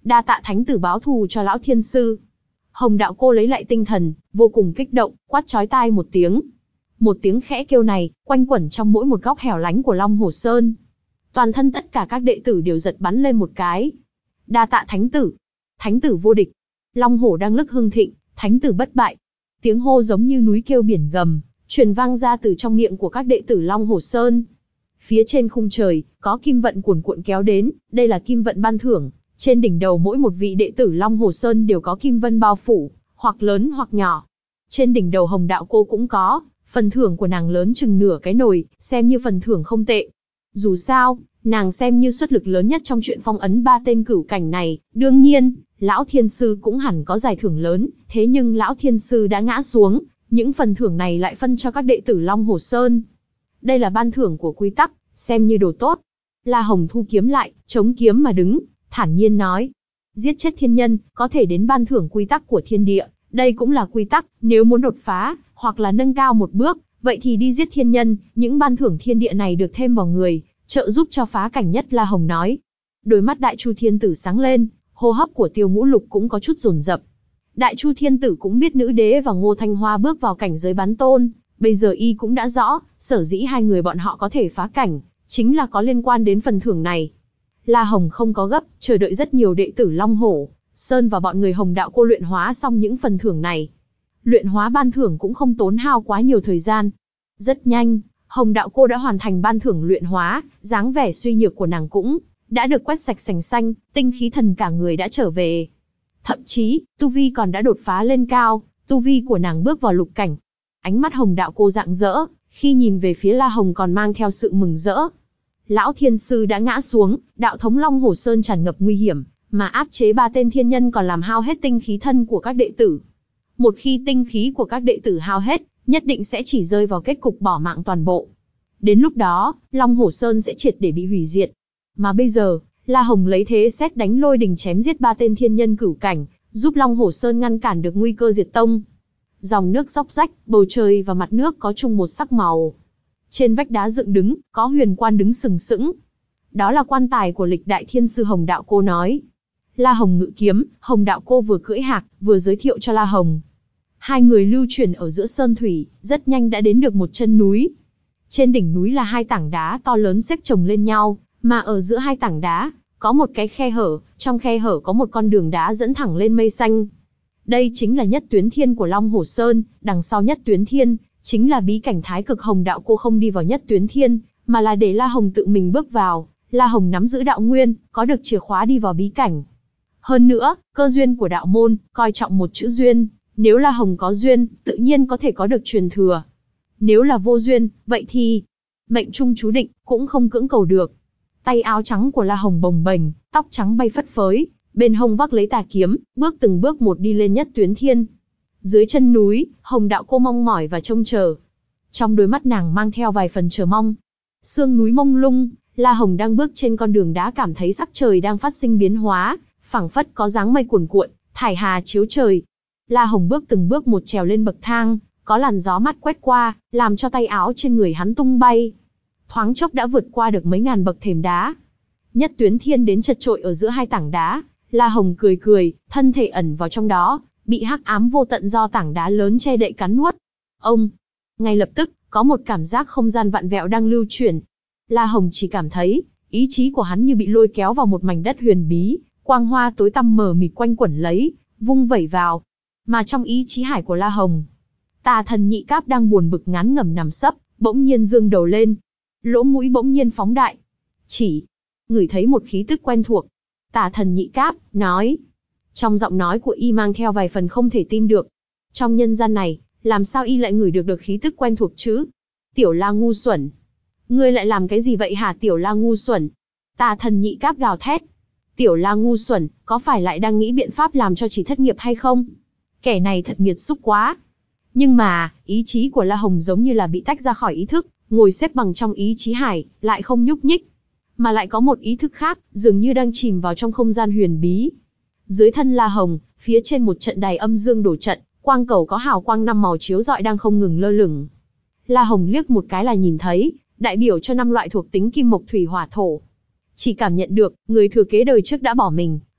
Đa tạ thánh tử báo thù cho lão thiên sư. Hồng đạo cô lấy lại tinh thần, vô cùng kích động, quát chói tai một tiếng. Một tiếng khẽ kêu này, quanh quẩn trong mỗi một góc hẻo lánh của Long Hồ Sơn. Toàn thân tất cả các đệ tử đều giật bắn lên một cái. Đa tạ thánh tử. Thánh tử vô địch. Long hổ đang lức hưng thịnh, thánh tử bất bại. Tiếng hô giống như núi kêu biển gầm, truyền vang ra từ trong miệng của các đệ tử Long Hồ Sơn. Phía trên khung trời, có kim vận cuồn cuộn kéo đến, đây là kim vận ban thưởng. Trên đỉnh đầu mỗi một vị đệ tử Long Hồ Sơn đều có kim vân bao phủ, hoặc lớn hoặc nhỏ. Trên đỉnh đầu Hồng đạo cô cũng có, phần thưởng của nàng lớn chừng nửa cái nồi, xem như phần thưởng không tệ. Dù sao, nàng xem như xuất lực lớn nhất trong chuyện phong ấn ba tên cửu cảnh này, đương nhiên, lão thiên sư cũng hẳn có giải thưởng lớn, thế nhưng lão thiên sư đã ngã xuống, những phần thưởng này lại phân cho các đệ tử Long Hồ Sơn. Đây là ban thưởng của quy tắc, xem như đồ tốt. La Hồng thu kiếm lại, chống kiếm mà đứng, thản nhiên nói. Giết chết thiên nhân, có thể đến ban thưởng quy tắc của thiên địa, đây cũng là quy tắc, nếu muốn đột phá, hoặc là nâng cao một bước, vậy thì đi giết thiên nhân, những ban thưởng thiên địa này được thêm vào người, trợ giúp cho phá cảnh nhất. La Hồng nói. Đôi mắt Đại Chu Thiên Tử sáng lên, hô hấp của Tiêu Ngũ Lục cũng có chút dồn dập. Đại Chu Thiên Tử cũng biết Nữ Đế và Ngô Thanh Hoa bước vào cảnh giới bán tôn, bây giờ y cũng đã rõ, sở dĩ hai người bọn họ có thể phá cảnh, chính là có liên quan đến phần thưởng này. La Hồng không có gấp, chờ đợi rất nhiều đệ tử Long Hổ Sơn và bọn người Hồng đạo cô luyện hóa xong những phần thưởng này. Luyện hóa ban thưởng cũng không tốn hao quá nhiều thời gian. Rất nhanh, Hồng đạo cô đã hoàn thành ban thưởng luyện hóa, dáng vẻ suy nhược của nàng cũng đã được quét sạch sành xanh, tinh khí thần cả người đã trở về. Thậm chí, tu vi còn đã đột phá lên cao, tu vi của nàng bước vào lục cảnh. Ánh mắt Hồng đạo cô rạng rỡ, khi nhìn về phía La Hồng còn mang theo sự mừng rỡ. Lão thiên sư đã ngã xuống, đạo thống Long Hồ Sơn tràn ngập nguy hiểm, mà áp chế ba tên thiên nhân còn làm hao hết tinh khí thân của các đệ tử. Một khi tinh khí của các đệ tử hao hết, nhất định sẽ chỉ rơi vào kết cục bỏ mạng toàn bộ. Đến lúc đó, Long Hồ Sơn sẽ triệt để bị hủy diệt. Mà bây giờ, La Hồng lấy thế sét đánh lôi đình chém giết ba tên thiên nhân cửu cảnh, giúp Long Hồ Sơn ngăn cản được nguy cơ diệt tông. Dòng nước róc rách, bầu trời và mặt nước có chung một sắc màu. Trên vách đá dựng đứng, có huyền quan đứng sừng sững. Đó là quan tài của lịch đại thiên sư Hồng đạo cô nói. La Hồng ngự kiếm, Hồng đạo cô vừa cưỡi hạc, vừa giới thiệu cho La Hồng. Hai người lưu chuyển ở giữa sơn thủy, rất nhanh đã đến được một chân núi. Trên đỉnh núi là hai tảng đá to lớn xếp chồng lên nhau, mà ở giữa hai tảng đá, có một cái khe hở, trong khe hở có một con đường đá dẫn thẳng lên mây xanh. Đây chính là Nhất Tuyến Thiên của Long Hồ Sơn, đằng sau Nhất Tuyến Thiên, chính là bí cảnh Thái Cực. Hồng đạo cô không đi vào Nhất Tuyến Thiên, mà là để La Hồng tự mình bước vào. La Hồng nắm giữ đạo nguyên, có được chìa khóa đi vào bí cảnh. Hơn nữa, cơ duyên của đạo môn, coi trọng một chữ duyên, nếu La Hồng có duyên, tự nhiên có thể có được truyền thừa. Nếu là vô duyên, vậy thì mệnh trung chú định, cũng không cưỡng cầu được. Tay áo trắng của La Hồng bồng bềnh, tóc trắng bay phất phới, bên hông vác lấy tà kiếm, bước từng bước một đi lên Nhất Tuyến Thiên. Dưới chân núi, Hồng đạo cô mong mỏi và trông chờ. Trong đôi mắt nàng mang theo vài phần chờ mong. Sương núi mông lung, La Hồng đang bước trên con đường đá cảm thấy sắc trời đang phát sinh biến hóa, phảng phất có dáng mây cuồn cuộn, thải hà chiếu trời. La Hồng bước từng bước một trèo lên bậc thang, có làn gió mát quét qua, làm cho tay áo trên người hắn tung bay. Thoáng chốc đã vượt qua được mấy ngàn bậc thềm đá. Nhất Tuyến Thiên đến chật chội ở giữa hai tảng đá, La Hồng cười cười, thân thể ẩn vào trong đó, bị hắc ám vô tận do tảng đá lớn che đậy cắn nuốt. Ông, ngay lập tức, có một cảm giác không gian vặn vẹo đang lưu chuyển. La Hồng chỉ cảm thấy, ý chí của hắn như bị lôi kéo vào một mảnh đất huyền bí, quang hoa tối tăm mờ mịt quanh quẩn lấy, vung vẩy vào. Mà trong ý chí hải của La Hồng, Tà Thần Nhị Cáp đang buồn bực ngán ngẩm nằm sấp, bỗng nhiên dương đầu lên, lỗ mũi bỗng nhiên phóng đại. Chỉ ngửi thấy một khí tức quen thuộc. Tà Thần Nhị Cáp nói, trong giọng nói của y mang theo vài phần không thể tin được. Trong nhân gian này, làm sao y lại ngửi được được khí tức quen thuộc chứ? Tiểu La ngu xuẩn, ngươi lại làm cái gì vậy hả Tiểu La ngu xuẩn? Tà Thần Nhị Cáp gào thét. Tiểu La ngu xuẩn, có phải lại đang nghĩ biện pháp làm cho chỉ thất nghiệp hay không? Kẻ này thật nghiệt xúc quá. Nhưng mà, ý chí của La Hồng giống như là bị tách ra khỏi ý thức, ngồi xếp bằng trong ý chí hải, lại không nhúc nhích. Mà lại có một ý thức khác, dường như đang chìm vào trong không gian huyền bí. Dưới thân La Hồng, phía trên một trận đài âm dương đổ trận, quang cầu có hào quang năm màu chiếu rọi đang không ngừng lơ lửng. La Hồng liếc một cái là nhìn thấy, đại biểu cho năm loại thuộc tính kim mộc thủy hỏa thổ. Chỉ cảm nhận được, người thừa kế đời trước đã bỏ mình,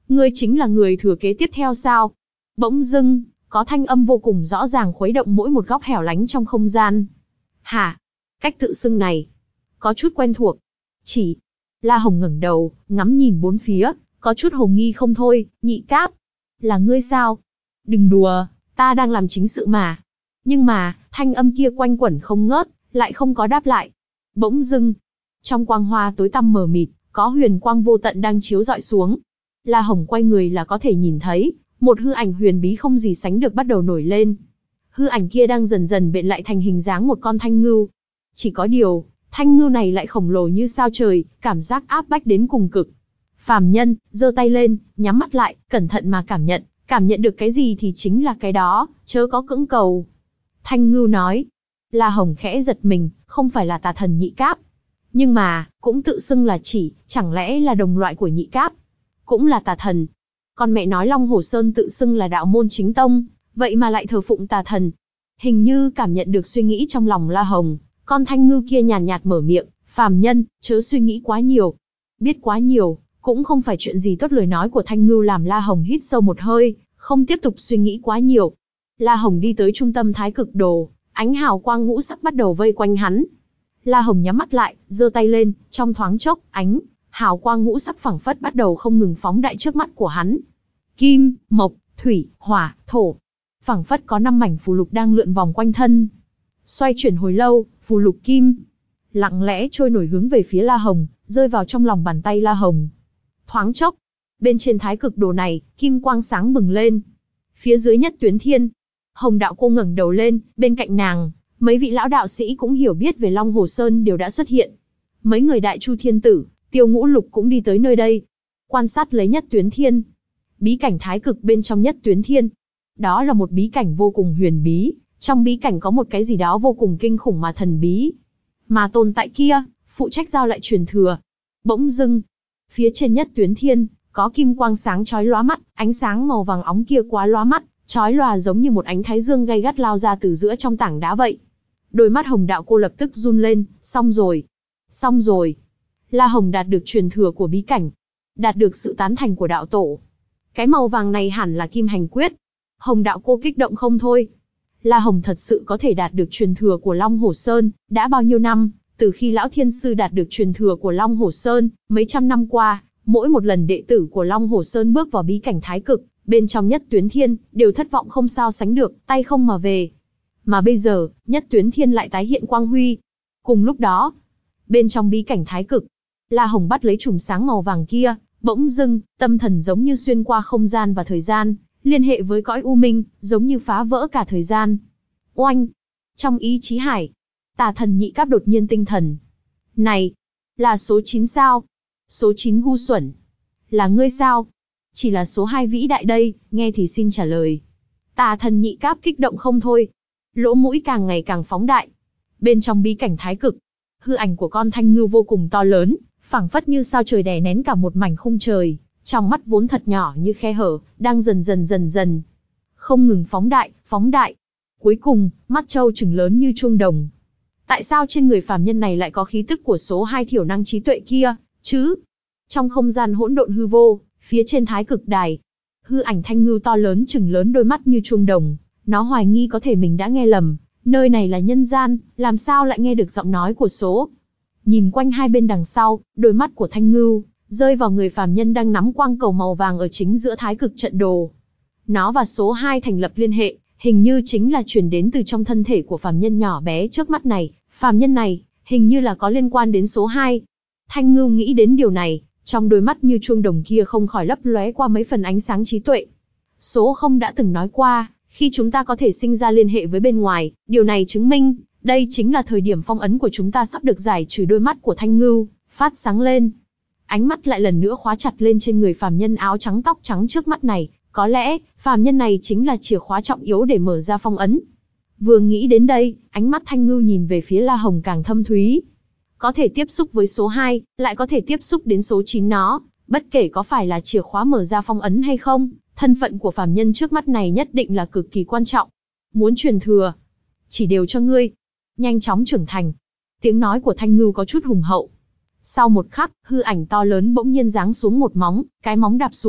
ngươi chính là người thừa kế tiếp theo sao? Bỗng dưng, có thanh âm vô cùng rõ ràng khuấy động mỗi một góc hẻo lánh trong không gian. Hả? Cách tự xưng này, có chút quen thuộc. Chỉ, La Hồng ngẩng đầu, ngắm nhìn bốn phía, có chút hồ nghi không thôi. Nhị Cáp, là ngươi sao? Đừng đùa, ta đang làm chính sự mà. Nhưng mà, thanh âm kia quanh quẩn không ngớt, lại không có đáp lại. Bỗng dưng, trong quang hoa tối tăm mờ mịt, có huyền quang vô tận đang chiếu rọi xuống. La Hồng quay người là có thể nhìn thấy, một hư ảnh huyền bí không gì sánh được bắt đầu nổi lên. Hư ảnh kia đang dần dần bện lại thành hình dáng một con thanh ngưu. Chỉ có điều, thanh ngưu này lại khổng lồ như sao trời, cảm giác áp bách đến cùng cực. Phàm nhân, giơ tay lên, nhắm mắt lại, cẩn thận mà cảm nhận, cảm nhận được cái gì thì chính là cái đó, chớ có cưỡng cầu. Thanh ngưu nói. La Hồng khẽ giật mình, không phải là tà thần Nhị Cáp. Nhưng mà, cũng tự xưng là chỉ, chẳng lẽ là đồng loại của Nhị Cáp? Cũng là tà thần. Con mẹ nói Long Hồ Sơn tự xưng là đạo môn chính tông, vậy mà lại thờ phụng tà thần. Hình như cảm nhận được suy nghĩ trong lòng La Hồng, con thanh ngưu kia nhàn nhạt mở miệng, phàm nhân, chớ suy nghĩ quá nhiều. Biết quá nhiều, cũng không phải chuyện gì tốt. Lời nói của thanh ngưu làm La Hồng hít sâu một hơi, không tiếp tục suy nghĩ quá nhiều. La Hồng đi tới trung tâm thái cực đồ, ánh hào quang ngũ sắc bắt đầu vây quanh hắn. La Hồng nhắm mắt lại, giơ tay lên, trong thoáng chốc, ánh hào quang ngũ sắc phảng phất bắt đầu không ngừng phóng đại trước mắt của hắn. Kim, mộc, thủy, hỏa, thổ. Phảng phất có năm mảnh phù lục đang lượn vòng quanh thân. Xoay chuyển hồi lâu, phù lục kim lặng lẽ trôi nổi hướng về phía La Hồng, rơi vào trong lòng bàn tay La Hồng. Thoáng chốc, bên trên thái cực đồ này, kim quang sáng bừng lên. Phía dưới Nhất Tuyến Thiên, Hồng Đạo Cô ngẩng đầu lên, bên cạnh nàng, mấy vị lão đạo sĩ cũng hiểu biết về Long Hồ Sơn đều đã xuất hiện. Mấy người Đại Chu Thiên Tử, Tiêu Ngũ Lục cũng đi tới nơi đây, quan sát lấy Nhất Tuyến Thiên. Bí cảnh thái cực bên trong Nhất Tuyến Thiên. Đó là một bí cảnh vô cùng huyền bí, trong bí cảnh có một cái gì đó vô cùng kinh khủng mà thần bí. Mà tồn tại kia, phụ trách giao lại truyền thừa. Bỗng dưng, phía trên Nhất Tuyến Thiên, có kim quang sáng chói lóa mắt, ánh sáng màu vàng óng kia quá lóa mắt, chói lòa giống như một ánh thái dương gay gắt lao ra từ giữa trong tảng đá vậy. Đôi mắt Hồng Đạo Cô lập tức run lên, xong rồi, xong rồi. La Hồng đạt được truyền thừa của bí cảnh, đạt được sự tán thành của đạo tổ. Cái màu vàng này hẳn là Kim Hành Quyết. Hồng Đạo Cô kích động không thôi. La Hồng thật sự có thể đạt được truyền thừa của Long Hồ Sơn, đã bao nhiêu năm, từ khi Lão Thiên Sư đạt được truyền thừa của Long Hồ Sơn, mấy trăm năm qua, mỗi một lần đệ tử của Long Hồ Sơn bước vào bí cảnh thái cực, bên trong Nhất Tuyến Thiên, đều thất vọng không sao sánh được, tay không mà về. Mà bây giờ, Nhất Tuyến Thiên lại tái hiện quang huy. Cùng lúc đó, bên trong bí cảnh thái cực, La Hồng bắt lấy chùm sáng màu vàng kia, bỗng dưng, tâm thần giống như xuyên qua không gian và thời gian, liên hệ với cõi u minh, giống như phá vỡ cả thời gian. Oanh! Trong ý chí hải, tà thần Nhị Cáp đột nhiên tinh thần. Này! Là số chín sao? Số chín ngu xuẩn. Là ngươi sao? Chỉ là số hai vĩ đại đây, nghe thì xin trả lời. Tà thần Nhị Cáp kích động không thôi. Lỗ mũi càng ngày càng phóng đại. Bên trong bí cảnh thái cực, hư ảnh của con thanh ngưu vô cùng to lớn, phảng phất như sao trời đè nén cả một mảnh khung trời. Trong mắt vốn thật nhỏ như khe hở, đang dần dần dần dần, không ngừng phóng đại, phóng đại. Cuối cùng, mắt trâu trừng lớn như chuông đồng. Tại sao trên người phàm nhân này lại có khí tức của số hai thiểu năng trí tuệ kia, chứ? Trong không gian hỗn độn hư vô, phía trên thái cực đài, hư ảnh thanh ngưu to lớn trừng lớn đôi mắt như chuông đồng. Nó hoài nghi có thể mình đã nghe lầm, nơi này là nhân gian, làm sao lại nghe được giọng nói của số. Nhìn quanh hai bên đằng sau, đôi mắt của thanh ngưu rơi vào người phàm nhân đang nắm quang cầu màu vàng ở chính giữa thái cực trận đồ. Nó và số hai thành lập liên hệ, hình như chính là truyền đến từ trong thân thể của phàm nhân nhỏ bé trước mắt này. Phàm nhân này, hình như là có liên quan đến số hai. Thanh ngưu nghĩ đến điều này, trong đôi mắt như chuông đồng kia không khỏi lấp lóe qua mấy phần ánh sáng trí tuệ. Số không đã từng nói qua, khi chúng ta có thể sinh ra liên hệ với bên ngoài, điều này chứng minh, đây chính là thời điểm phong ấn của chúng ta sắp được giải trừ. Đôi mắt của thanh ngưu phát sáng lên. Ánh mắt lại lần nữa khóa chặt lên trên người phàm nhân áo trắng tóc trắng trước mắt này, có lẽ, phàm nhân này chính là chìa khóa trọng yếu để mở ra phong ấn. Vừa nghĩ đến đây, ánh mắt thanh ngưu nhìn về phía La Hồng càng thâm thúy. Có thể tiếp xúc với số hai, lại có thể tiếp xúc đến số chín nó, bất kể có phải là chìa khóa mở ra phong ấn hay không, thân phận của phàm nhân trước mắt này nhất định là cực kỳ quan trọng. Muốn truyền thừa, chỉ đều cho ngươi, nhanh chóng trưởng thành. Tiếng nói của thanh ngưu có chút hùng hậu. Sau một khắc, hư ảnh to lớn bỗng nhiên giáng xuống một móng, cái móng đạp xuống,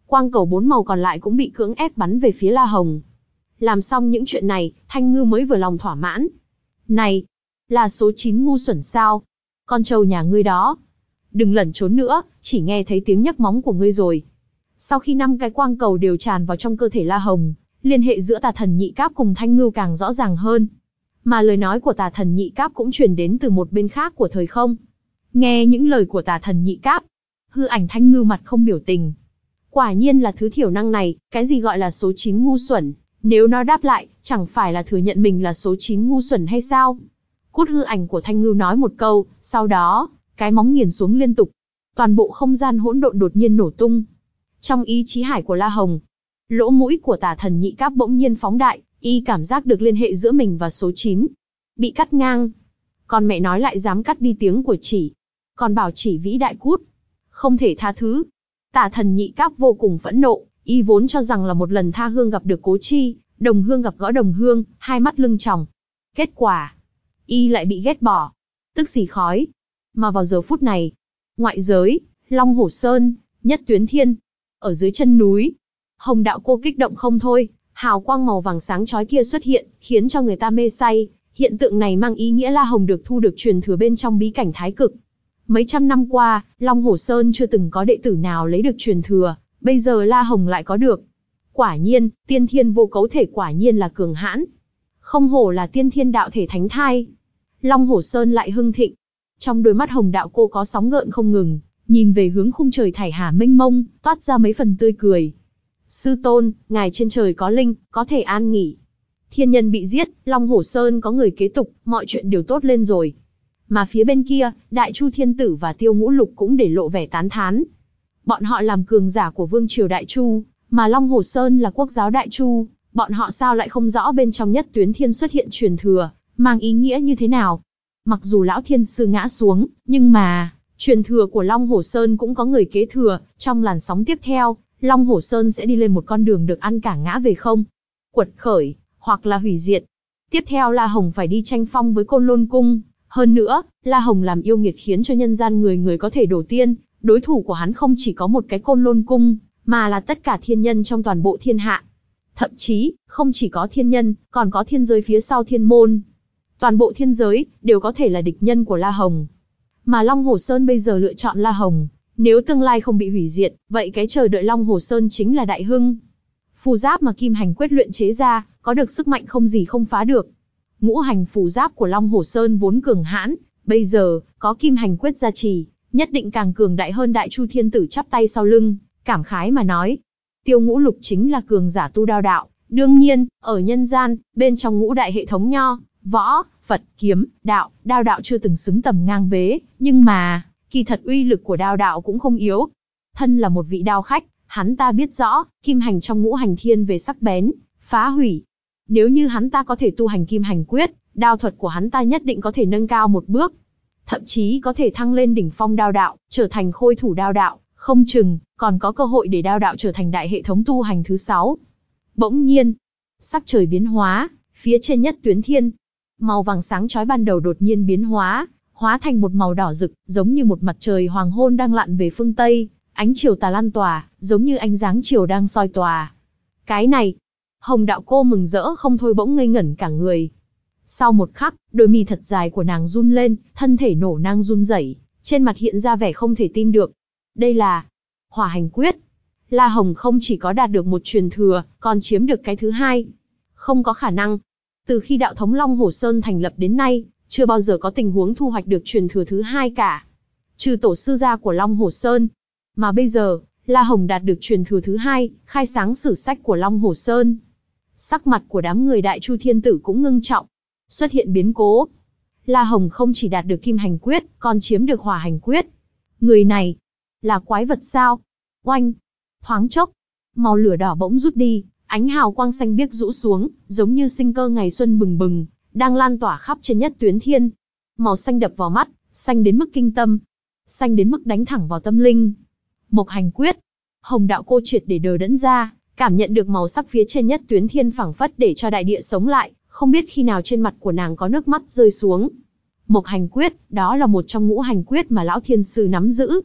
quang cầu bốn màu còn lại cũng bị cưỡng ép bắn về phía La Hồng. Làm xong những chuyện này, Thanh Ngư mới vừa lòng thỏa mãn. Này, là số chín ngu xuẩn sao? Con trâu nhà ngươi đó. Đừng lẩn trốn nữa, chỉ nghe thấy tiếng nhấc móng của ngươi rồi. Sau khi năm cái quang cầu đều tràn vào trong cơ thể La Hồng, liên hệ giữa Tà Thần Nhị Cáp cùng Thanh Ngưu càng rõ ràng hơn. Mà lời nói của Tà Thần Nhị Cáp cũng truyền đến từ một bên khác của thời không. Nghe những lời của Tà Thần Nhị Cáp, hư ảnh Thanh Ngưu mặt không biểu tình. Quả nhiên là thứ thiểu năng này, cái gì gọi là số chín ngu xuẩn, nếu nó đáp lại, chẳng phải là thừa nhận mình là số chín ngu xuẩn hay sao? Cút, hư ảnh của Thanh Ngưu nói một câu, sau đó, cái móng nghiền xuống liên tục. Toàn bộ không gian hỗn độn đột nhiên nổ tung. Trong ý chí hải của La Hồng, lỗ mũi của Tà Thần Nhị Cáp bỗng nhiên phóng đại, y cảm giác được liên hệ giữa mình và số chín. Bị cắt ngang. Còn mẹ nói lại dám cắt đi tiếng của chỉ. Còn bảo chỉ vĩ đại cút. Không thể tha thứ. Tà Thần Nhị Cáp vô cùng phẫn nộ, y vốn cho rằng là một lần tha hương gặp được Cố Chi, đồng hương gặp gỡ đồng hương, hai mắt lưng tròng. Kết quả, y lại bị ghét bỏ, tức xì khói. Mà vào giờ phút này, ngoại giới, Long Hổ Sơn, Nhất Tuyến Thiên, ở dưới chân núi, Hồng Đạo Cô kích động không thôi, hào quang màu vàng sáng chói kia xuất hiện, khiến cho người ta mê say. Hiện tượng này mang ý nghĩa La Hồng được thu được truyền thừa bên trong bí cảnh Thái Cực. Mấy trăm năm qua, Long Hổ Sơn chưa từng có đệ tử nào lấy được truyền thừa, bây giờ La Hồng lại có được. Quả nhiên, tiên thiên vô cấu thể quả nhiên là cường hãn. Không hổ là tiên thiên đạo thể thánh thai. Long Hổ Sơn lại hưng thịnh. Trong đôi mắt Hồng Đạo Cô có sóng gợn không ngừng, nhìn về hướng khung trời thải hà mênh mông, toát ra mấy phần tươi cười. Sư tôn, ngài trên trời có linh, có thể an nghỉ. Thiên nhân bị giết, Long Hổ Sơn có người kế tục, mọi chuyện đều tốt lên rồi. Mà phía bên kia, Đại Chu Thiên Tử và Tiêu Ngũ Lục cũng để lộ vẻ tán thán. Bọn họ làm cường giả của Vương Triều Đại Chu, mà Long Hổ Sơn là quốc giáo Đại Chu, bọn họ sao lại không rõ bên trong Nhất Tuyến Thiên xuất hiện truyền thừa, mang ý nghĩa như thế nào. Mặc dù lão thiên sư ngã xuống, nhưng mà, truyền thừa của Long Hổ Sơn cũng có người kế thừa, trong làn sóng tiếp theo, Long Hổ Sơn sẽ đi lên một con đường được ăn cả ngã về không. Quật khởi, hoặc là hủy diệt. Tiếp theo La Hồng phải đi tranh phong với Côn Lôn Cung. Hơn nữa, La Hồng làm yêu nghiệt khiến cho nhân gian người người có thể đổ tiên, đối thủ của hắn không chỉ có một cái Côn Lôn Cung, mà là tất cả thiên nhân trong toàn bộ thiên hạ. Thậm chí, không chỉ có thiên nhân, còn có thiên giới phía sau thiên môn. Toàn bộ thiên giới, đều có thể là địch nhân của La Hồng. Mà Long Hổ Sơn bây giờ lựa chọn La Hồng, nếu tương lai không bị hủy diệt, vậy cái chờ đợi Long Hổ Sơn chính là đại hưng. Phù giáp mà Kim Hành Quyết luyện chế ra, có được sức mạnh không gì không phá được. Ngũ hành phù giáp của Long Hổ Sơn vốn cường hãn, bây giờ, có Kim Hành Quyết gia trì, nhất định càng cường đại hơn. Đại Chu Thiên Tử chắp tay sau lưng, cảm khái mà nói. Tiêu Ngũ Lục chính là cường giả tu đao đạo, đương nhiên, ở nhân gian, bên trong ngũ đại hệ thống nho, võ, Phật, kiếm, đạo, đao đạo chưa từng xứng tầm ngang vế, nhưng mà, kỳ thật uy lực của đao đạo cũng không yếu. Thân là một vị đao khách, hắn ta biết rõ, kim hành trong ngũ hành thiên về sắc bén, phá hủy. Nếu như hắn ta có thể tu hành Kim Hành Quyết, đao thuật của hắn ta nhất định có thể nâng cao một bước. Thậm chí có thể thăng lên đỉnh phong đao đạo, trở thành khôi thủ đao đạo, không chừng, còn có cơ hội để đao đạo trở thành đại hệ thống tu hành thứ sáu. Bỗng nhiên, sắc trời biến hóa, phía trên Nhất Tuyến Thiên, màu vàng sáng chói ban đầu đột nhiên biến hóa, hóa thành một màu đỏ rực, giống như một mặt trời hoàng hôn đang lặn về phương Tây, ánh chiều tà lan tỏa, giống như ánh dáng chiều đang soi tỏa. Cái này, Hồng Đạo Cô mừng rỡ không thôi, bỗng ngây ngẩn cả người. Sau một khắc, đôi mi thật dài của nàng run lên, thân thể nổ nang run rẩy, trên mặt hiện ra vẻ không thể tin được. Đây là Hỏa Hành Quyết. La Hồng không chỉ có đạt được một truyền thừa, còn chiếm được cái thứ hai. Không có khả năng. Từ khi đạo thống Long Hổ Sơn thành lập đến nay, chưa bao giờ có tình huống thu hoạch được truyền thừa thứ hai cả. Trừ tổ sư gia của Long Hổ Sơn. Mà bây giờ, La Hồng đạt được truyền thừa thứ hai, khai sáng sử sách của Long Hổ Sơn. Sắc mặt của đám người Đại Chu Thiên Tử cũng ngưng trọng. Xuất hiện biến cố. La Hồng không chỉ đạt được Kim Hành Quyết, còn chiếm được Hỏa Hành Quyết. Người này, là quái vật sao? Oanh! Thoáng chốc, màu lửa đỏ bỗng rút đi, ánh hào quang xanh biếc rũ xuống, giống như sinh cơ ngày xuân bừng bừng, đang lan tỏa khắp trên Nhất Tuyến Thiên. Màu xanh đập vào mắt, xanh đến mức kinh tâm, xanh đến mức đánh thẳng vào tâm linh. Mộc Hành Quyết. Hồng Đạo Cô triệt để đờ đẫn ra, cảm nhận được màu sắc phía trên Nhất Tuyến Thiên phảng phất để cho đại địa sống lại, không biết khi nào trên mặt của nàng có nước mắt rơi xuống. Mộc Hành Quyết, đó là một trong ngũ hành quyết mà lão thiên sư nắm giữ.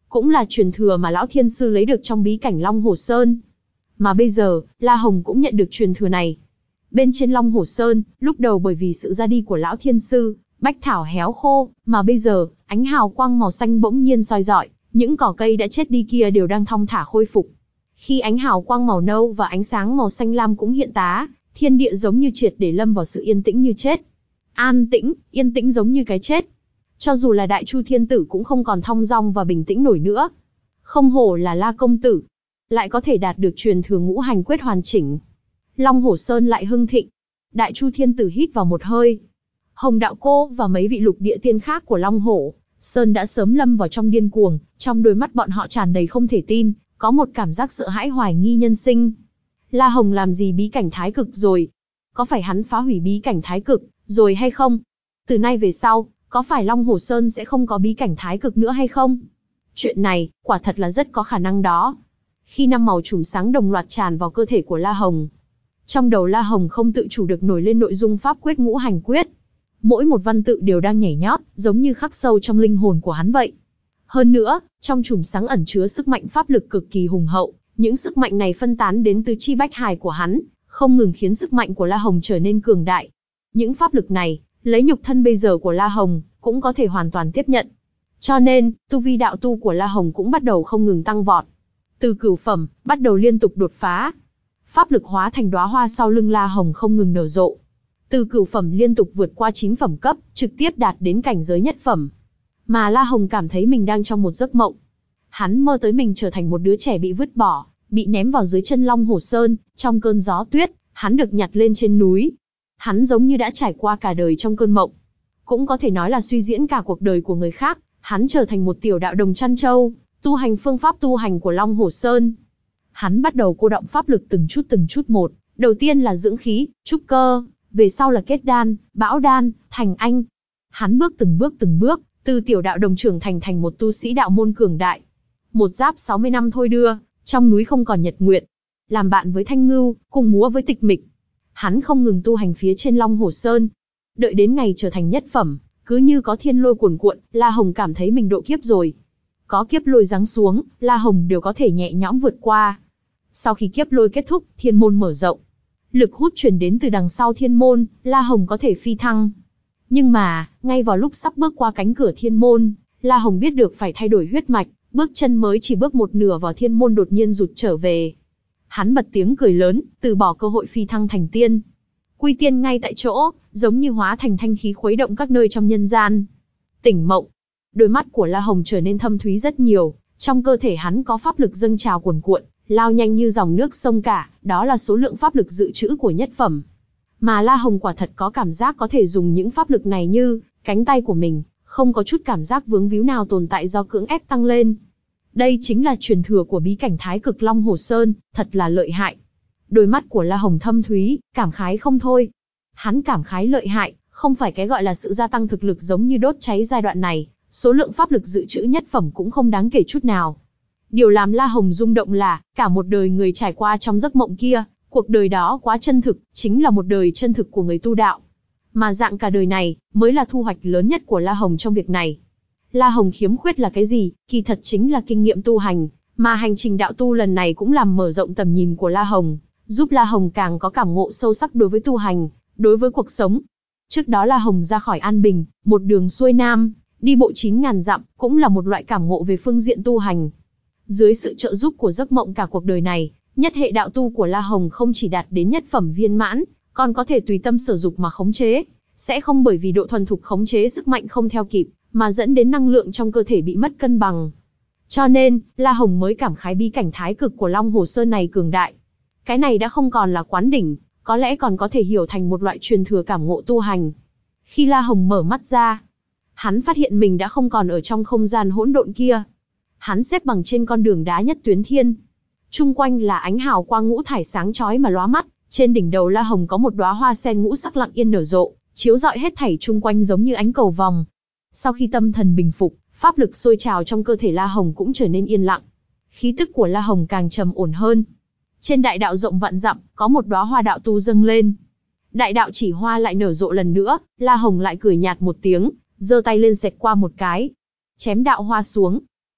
cũng là truyền thừa mà lão thiên sư lấy được trong bí cảnh Long Hổ Sơn. Mà bây giờ, La Hồng cũng nhận được truyền thừa này. Bên trên Long Hổ Sơn, lúc đầu bởi vì sự ra đi của lão thiên sư, bách thảo héo khô, mà bây giờ, ánh hào quang màu xanh bỗng nhiên soi rọi, những cỏ cây đã chết đi kia đều đang thong thả khôi phục. Khi ánh hào quang màu nâu và ánh sáng màu xanh lam cũng hiện tá, thiên địa giống như triệt để lâm vào sự yên tĩnh như chết. An tĩnh, yên tĩnh giống như cái chết. Cho dù là Đại Chu Thiên Tử cũng không còn thong dong và bình tĩnh nổi nữa. Không hổ là La công tử, lại có thể đạt được truyền thừa ngũ hành quyết hoàn chỉnh. Long Hổ Sơn lại hưng thịnh. Đại Chu Thiên Tử hít vào một hơi. Hồng Đạo Cô và mấy vị lục địa tiên khác của Long Hổ Sơn đã sớm lâm vào trong điên cuồng, trong đôi mắt bọn họ tràn đầy không thể tin, có một cảm giác sợ hãi hoài nghi nhân sinh. La Hồng làm gì bí cảnh thái cực rồi? Có phải hắn phá hủy bí cảnh thái cực rồi hay không? Từ nay về sau, có phải Long Hổ Sơn sẽ không có bí cảnh thái cực nữa hay không? Chuyện này, quả thật là rất có khả năng đó. Khi năm màu chùm sáng đồng loạt tràn vào cơ thể của La Hồng, trong đầu La Hồng không tự chủ được nổi lên nội dung pháp quyết ngũ hành quyết. Mỗi một văn tự đều đang nhảy nhót, giống như khắc sâu trong linh hồn của hắn vậy. Hơn nữa, trong chùm sáng ẩn chứa sức mạnh pháp lực cực kỳ hùng hậu, những sức mạnh này phân tán đến tứ chi bách hài của hắn, không ngừng khiến sức mạnh của La Hồng trở nên cường đại. Những pháp lực này, lấy nhục thân bây giờ của La Hồng, cũng có thể hoàn toàn tiếp nhận. Cho nên, tu vi đạo tu của La Hồng cũng bắt đầu không ngừng tăng vọt. Từ cửu phẩm, bắt đầu liên tục đột phá. Pháp lực hóa thành đóa hoa sau lưng La Hồng không ngừng nở rộ. Từ cửu phẩm liên tục vượt qua chín phẩm cấp, trực tiếp đạt đến cảnh giới nhất phẩm. Mà La Hồng cảm thấy mình đang trong một giấc mộng. Hắn mơ tới mình trở thành một đứa trẻ bị vứt bỏ, bị ném vào dưới chân Long Hổ Sơn, trong cơn gió tuyết, hắn được nhặt lên trên núi. Hắn giống như đã trải qua cả đời trong cơn mộng. Cũng có thể nói là suy diễn cả cuộc đời của người khác, hắn trở thành một tiểu đạo đồng chăn trâu, tu hành phương pháp tu hành của Long Hổ Sơn. Hắn bắt đầu cô động pháp lực từng chút từng chút một, đầu tiên là dưỡng khí, trúc cơ, về sau là kết đan, bão đan, thành anh. Hắn bước từng bước từng bước, từ tiểu đạo đồng trưởng thành thành một tu sĩ đạo môn cường đại. Một giáp sáu mươi năm thôi đưa, trong núi không còn nhật nguyệt. Làm bạn với Thanh Ngưu, cùng múa với Tịch Mịch. Hắn không ngừng tu hành phía trên Long Hổ Sơn. Đợi đến ngày trở thành nhất phẩm, cứ như có thiên lôi cuồn cuộn, La Hồng cảm thấy mình độ kiếp rồi. Có kiếp lôi giáng xuống, La Hồng đều có thể nhẹ nhõm vượt qua. Sau khi kiếp lôi kết thúc, thiên môn mở rộng. Lực hút truyền đến từ đằng sau thiên môn, La Hồng có thể phi thăng. Nhưng mà, ngay vào lúc sắp bước qua cánh cửa thiên môn, La Hồng biết được phải thay đổi huyết mạch, bước chân mới chỉ bước một nửa vào thiên môn đột nhiên rụt trở về. Hắn bật tiếng cười lớn, từ bỏ cơ hội phi thăng thành tiên. Quy tiên ngay tại chỗ, giống như hóa thành thanh khí khuấy động các nơi trong nhân gian. Tỉnh mộng, đôi mắt của La Hồng trở nên thâm thúy rất nhiều, trong cơ thể hắn có pháp lực dâng trào cuồn cuộn, lao nhanh như dòng nước sông cả, đó là số lượng pháp lực dự trữ của nhất phẩm. Mà La Hồng quả thật có cảm giác có thể dùng những pháp lực này như cánh tay của mình, không có chút cảm giác vướng víu nào tồn tại do cưỡng ép tăng lên. Đây chính là truyền thừa của bí cảnh Thái Cực Long Hổ Sơn, thật là lợi hại. Đôi mắt của La Hồng thâm thúy, cảm khái không thôi. Hắn cảm khái lợi hại, không phải cái gọi là sự gia tăng thực lực giống như đốt cháy giai đoạn này, số lượng pháp lực dự trữ nhất phẩm cũng không đáng kể chút nào. Điều làm La Hồng rung động là, cả một đời người trải qua trong giấc mộng kia, cuộc đời đó quá chân thực, chính là một đời chân thực của người tu đạo. Mà dạng cả đời này, mới là thu hoạch lớn nhất của La Hồng trong việc này. La Hồng khiếm khuyết là cái gì? Kỳ thật chính là kinh nghiệm tu hành, mà hành trình đạo tu lần này cũng làm mở rộng tầm nhìn của La Hồng, giúp La Hồng càng có cảm ngộ sâu sắc đối với tu hành, đối với cuộc sống. Trước đó La Hồng ra khỏi An Bình, một đường xuôi nam, đi bộ chín ngàn dặm, cũng là một loại cảm ngộ về phương diện tu hành. Dưới sự trợ giúp của giấc mộng cả cuộc đời này, nhất hệ đạo tu của La Hồng không chỉ đạt đến nhất phẩm viên mãn, còn có thể tùy tâm sử dụng mà khống chế, sẽ không bởi vì độ thuần thục khống chế sức mạnh không theo kịp, mà dẫn đến năng lượng trong cơ thể bị mất cân bằng. Cho nên, La Hồng mới cảm khái bí cảnh Thái Cực của Long Hổ Sơn này cường đại. Cái này đã không còn là quán đỉnh, có lẽ còn có thể hiểu thành một loại truyền thừa cảm ngộ tu hành. Khi La Hồng mở mắt ra, hắn phát hiện mình đã không còn ở trong không gian hỗn độn kia. Hắn xếp bằng trên con đường đá nhất tuyến thiên. Chung quanh là ánh hào quang ngũ thải sáng chói mà lóa mắt, trên đỉnh đầu La Hồng có một đóa hoa sen ngũ sắc lặng yên nở rộ, chiếu rọi hết thảy chung quanh giống như ánh cầu vòng. Sau khi tâm thần bình phục, pháp lực sôi trào trong cơ thể La Hồng cũng trở nên yên lặng. Khí tức của La Hồng càng trầm ổn hơn. Trên đại đạo rộng vạn dặm, có một đóa hoa đạo tu dâng lên. Đại đạo chỉ hoa lại nở rộ lần nữa, La Hồng lại cười nhạt một tiếng, giơ tay lên xẹt qua một cái. Chém đạo hoa xuống.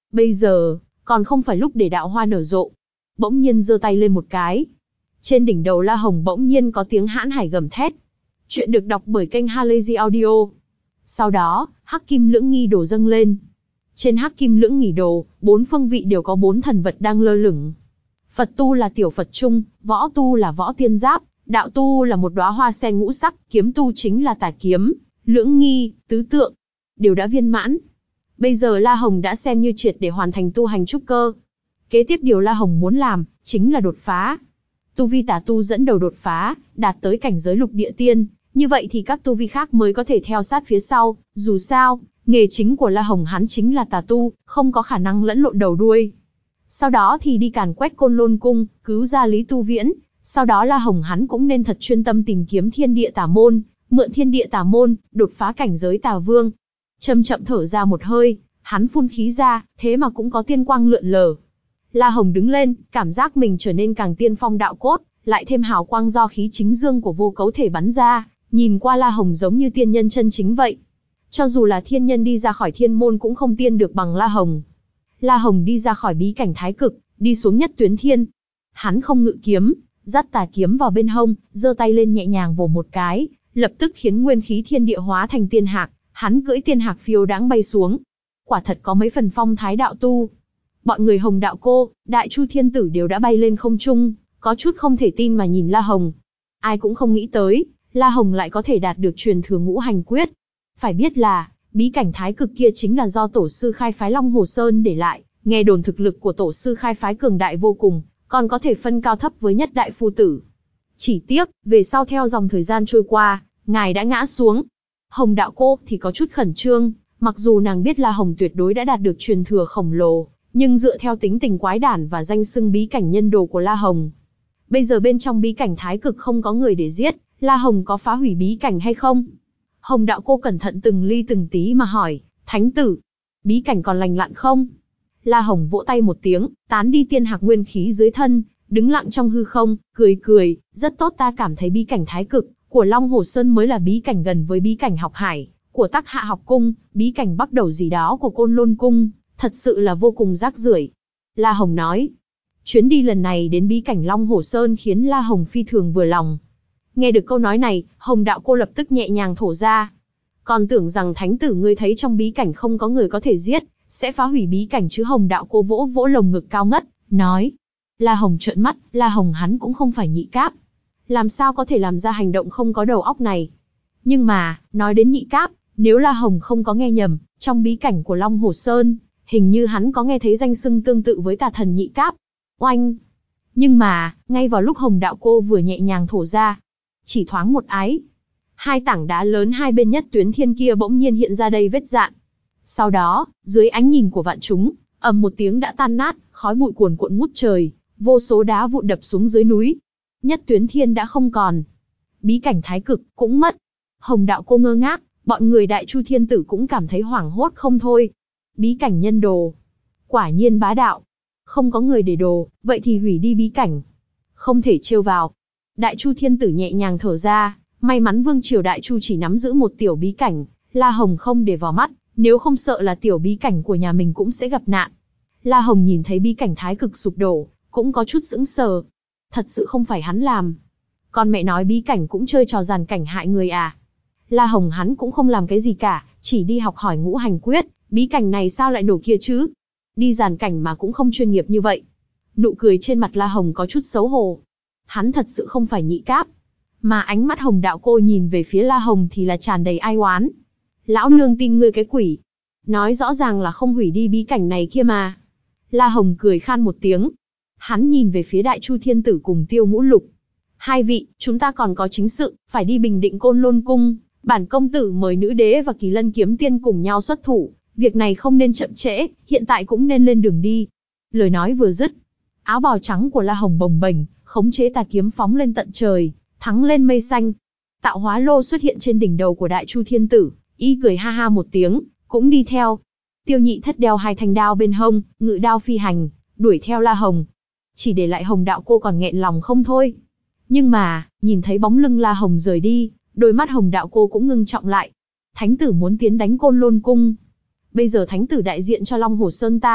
Bây giờ, còn không phải lúc để đạo hoa nở rộ. Bỗng nhiên giơ tay lên một cái. Trên đỉnh đầu La Hồng bỗng nhiên có tiếng hãn hải gầm thét. Chuyện được đọc bởi kênh Halazy Audio. Sau đó, Hắc Kim Lưỡng Nghi Đồ dâng lên. Trên Hắc Kim Lưỡng Nghi Đồ, bốn phương vị đều có bốn thần vật đang lơ lửng. Phật tu là tiểu Phật trung, võ tu là võ tiên giáp, đạo tu là một đóa hoa sen ngũ sắc, kiếm tu chính là tà kiếm, lưỡng nghi, tứ tượng, đều đã viên mãn. Bây giờ La Hồng đã xem như triệt để hoàn thành tu hành trúc cơ. Kế tiếp điều La Hồng muốn làm, chính là đột phá. Tu vi tà tu dẫn đầu đột phá, đạt tới cảnh giới lục địa tiên, như vậy thì các tu vi khác mới có thể theo sát phía sau, dù sao, nghề chính của La Hồng hắn chính là tà tu, không có khả năng lẫn lộn đầu đuôi. Sau đó thì đi càn quét Côn Lôn Cung, cứu ra Lý Tu Viễn, sau đó La Hồng hắn cũng nên thật chuyên tâm tìm kiếm thiên địa tà môn, mượn thiên địa tà môn, đột phá cảnh giới tà vương. Chậm chậm thở ra một hơi, hắn phun khí ra, thế mà cũng có tiên quang lượn lờ. La Hồng đứng lên, cảm giác mình trở nên càng tiên phong đạo cốt, lại thêm hào quang do khí chính dương của vô cấu thể bắn ra, nhìn qua La Hồng giống như tiên nhân chân chính vậy. Cho dù là thiên nhân đi ra khỏi thiên môn cũng không tiên được bằng La Hồng. La Hồng đi ra khỏi bí cảnh thái cực, đi xuống nhất tuyến thiên. Hắn không ngự kiếm, dắt tà kiếm vào bên hông, giơ tay lên nhẹ nhàng vồ một cái, lập tức khiến nguyên khí thiên địa hóa thành tiên hạc, hắn cưỡi tiên hạc phiêu đãng bay xuống. Quả thật có mấy phần phong thái đạo tu. Bọn người Hồng Đạo Cô, Đại Chu Thiên Tử đều đã bay lên không trung, có chút không thể tin mà nhìn La Hồng. Ai cũng không nghĩ tới, La Hồng lại có thể đạt được truyền thừa ngũ hành quyết. Phải biết là, bí cảnh thái cực kia chính là do tổ sư khai phái Long Hồ Sơn để lại, nghe đồn thực lực của tổ sư khai phái cường đại vô cùng, còn có thể phân cao thấp với nhất đại phu tử. Chỉ tiếc, về sau theo dòng thời gian trôi qua, ngài đã ngã xuống. Hồng Đạo Cô thì có chút khẩn trương, mặc dù nàng biết La Hồng tuyệt đối đã đạt được truyền thừa khổng lồ, nhưng dựa theo tính tình quái đản và danh xưng bí cảnh nhân đồ của La Hồng, bây giờ bên trong bí cảnh thái cực không có người để giết, La Hồng có phá hủy bí cảnh hay không? Hồng Đạo Cô cẩn thận từng ly từng tí mà hỏi, Thánh tử, bí cảnh còn lành lặn không? La Hồng vỗ tay một tiếng, tán đi tiên hạc nguyên khí dưới thân, đứng lặng trong hư không, cười cười, rất tốt, ta cảm thấy bí cảnh thái cực của Long Hồ Sơn mới là bí cảnh gần với bí cảnh học hải của Tắc Hạ học cung, bí cảnh bắt đầu gì đó của Côn Lôn cung, thật sự là vô cùng rác rưởi. La Hồng nói, chuyến đi lần này đến bí cảnh Long Hồ Sơn khiến La Hồng phi thường vừa lòng. Nghe được câu nói này, Hồng Đạo Cô lập tức nhẹ nhàng thổ ra. Còn tưởng rằng thánh tử ngươi thấy trong bí cảnh không có người có thể giết, sẽ phá hủy bí cảnh chứ. Hồng Đạo Cô vỗ vỗ lồng ngực cao ngất, nói. La Hồng trợn mắt, La Hồng hắn cũng không phải nhị cáp. Làm sao có thể làm ra hành động không có đầu óc này. Nhưng mà, nói đến nhị cáp, nếu La Hồng không có nghe nhầm, trong bí cảnh của Long Hồ Sơn, hình như hắn có nghe thấy danh xưng tương tự với tà thần nhị cáp. Oanh! Nhưng mà, ngay vào lúc Hồng Đạo Cô vừa nhẹ nhàng thổ ra, chỉ thoáng một ái, hai tảng đá lớn hai bên nhất tuyến thiên kia bỗng nhiên hiện ra đầy vết dạn. Sau đó, dưới ánh nhìn của vạn chúng, ầm một tiếng đã tan nát, khói bụi cuồn cuộn ngút trời, vô số đá vụn đập xuống dưới núi. Nhất tuyến thiên đã không còn, bí cảnh thái cực cũng mất. Hồng Đạo Cô ngơ ngác, bọn người Đại Chu Thiên Tử cũng cảm thấy hoảng hốt không thôi. Bí cảnh nhân đồ, quả nhiên bá đạo. Không có người để đồ, vậy thì hủy đi bí cảnh, không thể trêu vào. Đại Chu Thiên Tử nhẹ nhàng thở ra, may mắn vương triều Đại Chu chỉ nắm giữ một tiểu bí cảnh, La Hồng không để vào mắt, nếu không sợ là tiểu bí cảnh của nhà mình cũng sẽ gặp nạn. La Hồng nhìn thấy bí cảnh thái cực sụp đổ, cũng có chút sững sờ. Thật sự không phải hắn làm. Con mẹ nói bí cảnh cũng chơi trò giàn cảnh hại người à. La Hồng hắn cũng không làm cái gì cả, chỉ đi học hỏi ngũ hành quyết, bí cảnh này sao lại nổ kia chứ? Đi giàn cảnh mà cũng không chuyên nghiệp như vậy. Nụ cười trên mặt La Hồng có chút xấu hổ. Hắn thật sự không phải nhị cáp. Mà ánh mắt Hồng Đạo Cô nhìn về phía La Hồng thì là tràn đầy ai oán. Lão nương tin ngươi cái quỷ. Nói rõ ràng là không hủy đi bí cảnh này kia mà. La Hồng cười khan một tiếng. Hắn nhìn về phía Đại Chu Thiên Tử cùng Tiêu Ngũ Lục. Hai vị, chúng ta còn có chính sự, phải đi bình định Côn Lôn cung. Bản công tử mời nữ đế và Kỳ Lân kiếm tiên cùng nhau xuất thủ. Việc này không nên chậm trễ, hiện tại cũng nên lên đường đi. Lời nói vừa dứt, áo bào trắng của La Hồng bồng bềnh, khống chế tà kiếm phóng lên tận trời, thắng lên mây xanh. Tạo hóa lô xuất hiện trên đỉnh đầu của Đại Chu Thiên Tử, y cười ha ha một tiếng, cũng đi theo. Tiêu Nhị Thất đeo hai thanh đao bên hông, ngự đao phi hành, đuổi theo La Hồng. Chỉ để lại Hồng Đạo Cô còn nghẹn lòng không thôi. Nhưng mà, nhìn thấy bóng lưng La Hồng rời đi, đôi mắt Hồng Đạo Cô cũng ngưng trọng lại. Thánh tử muốn tiến đánh Côn Lôn cung. Bây giờ thánh tử đại diện cho Long Hồ Sơn ta,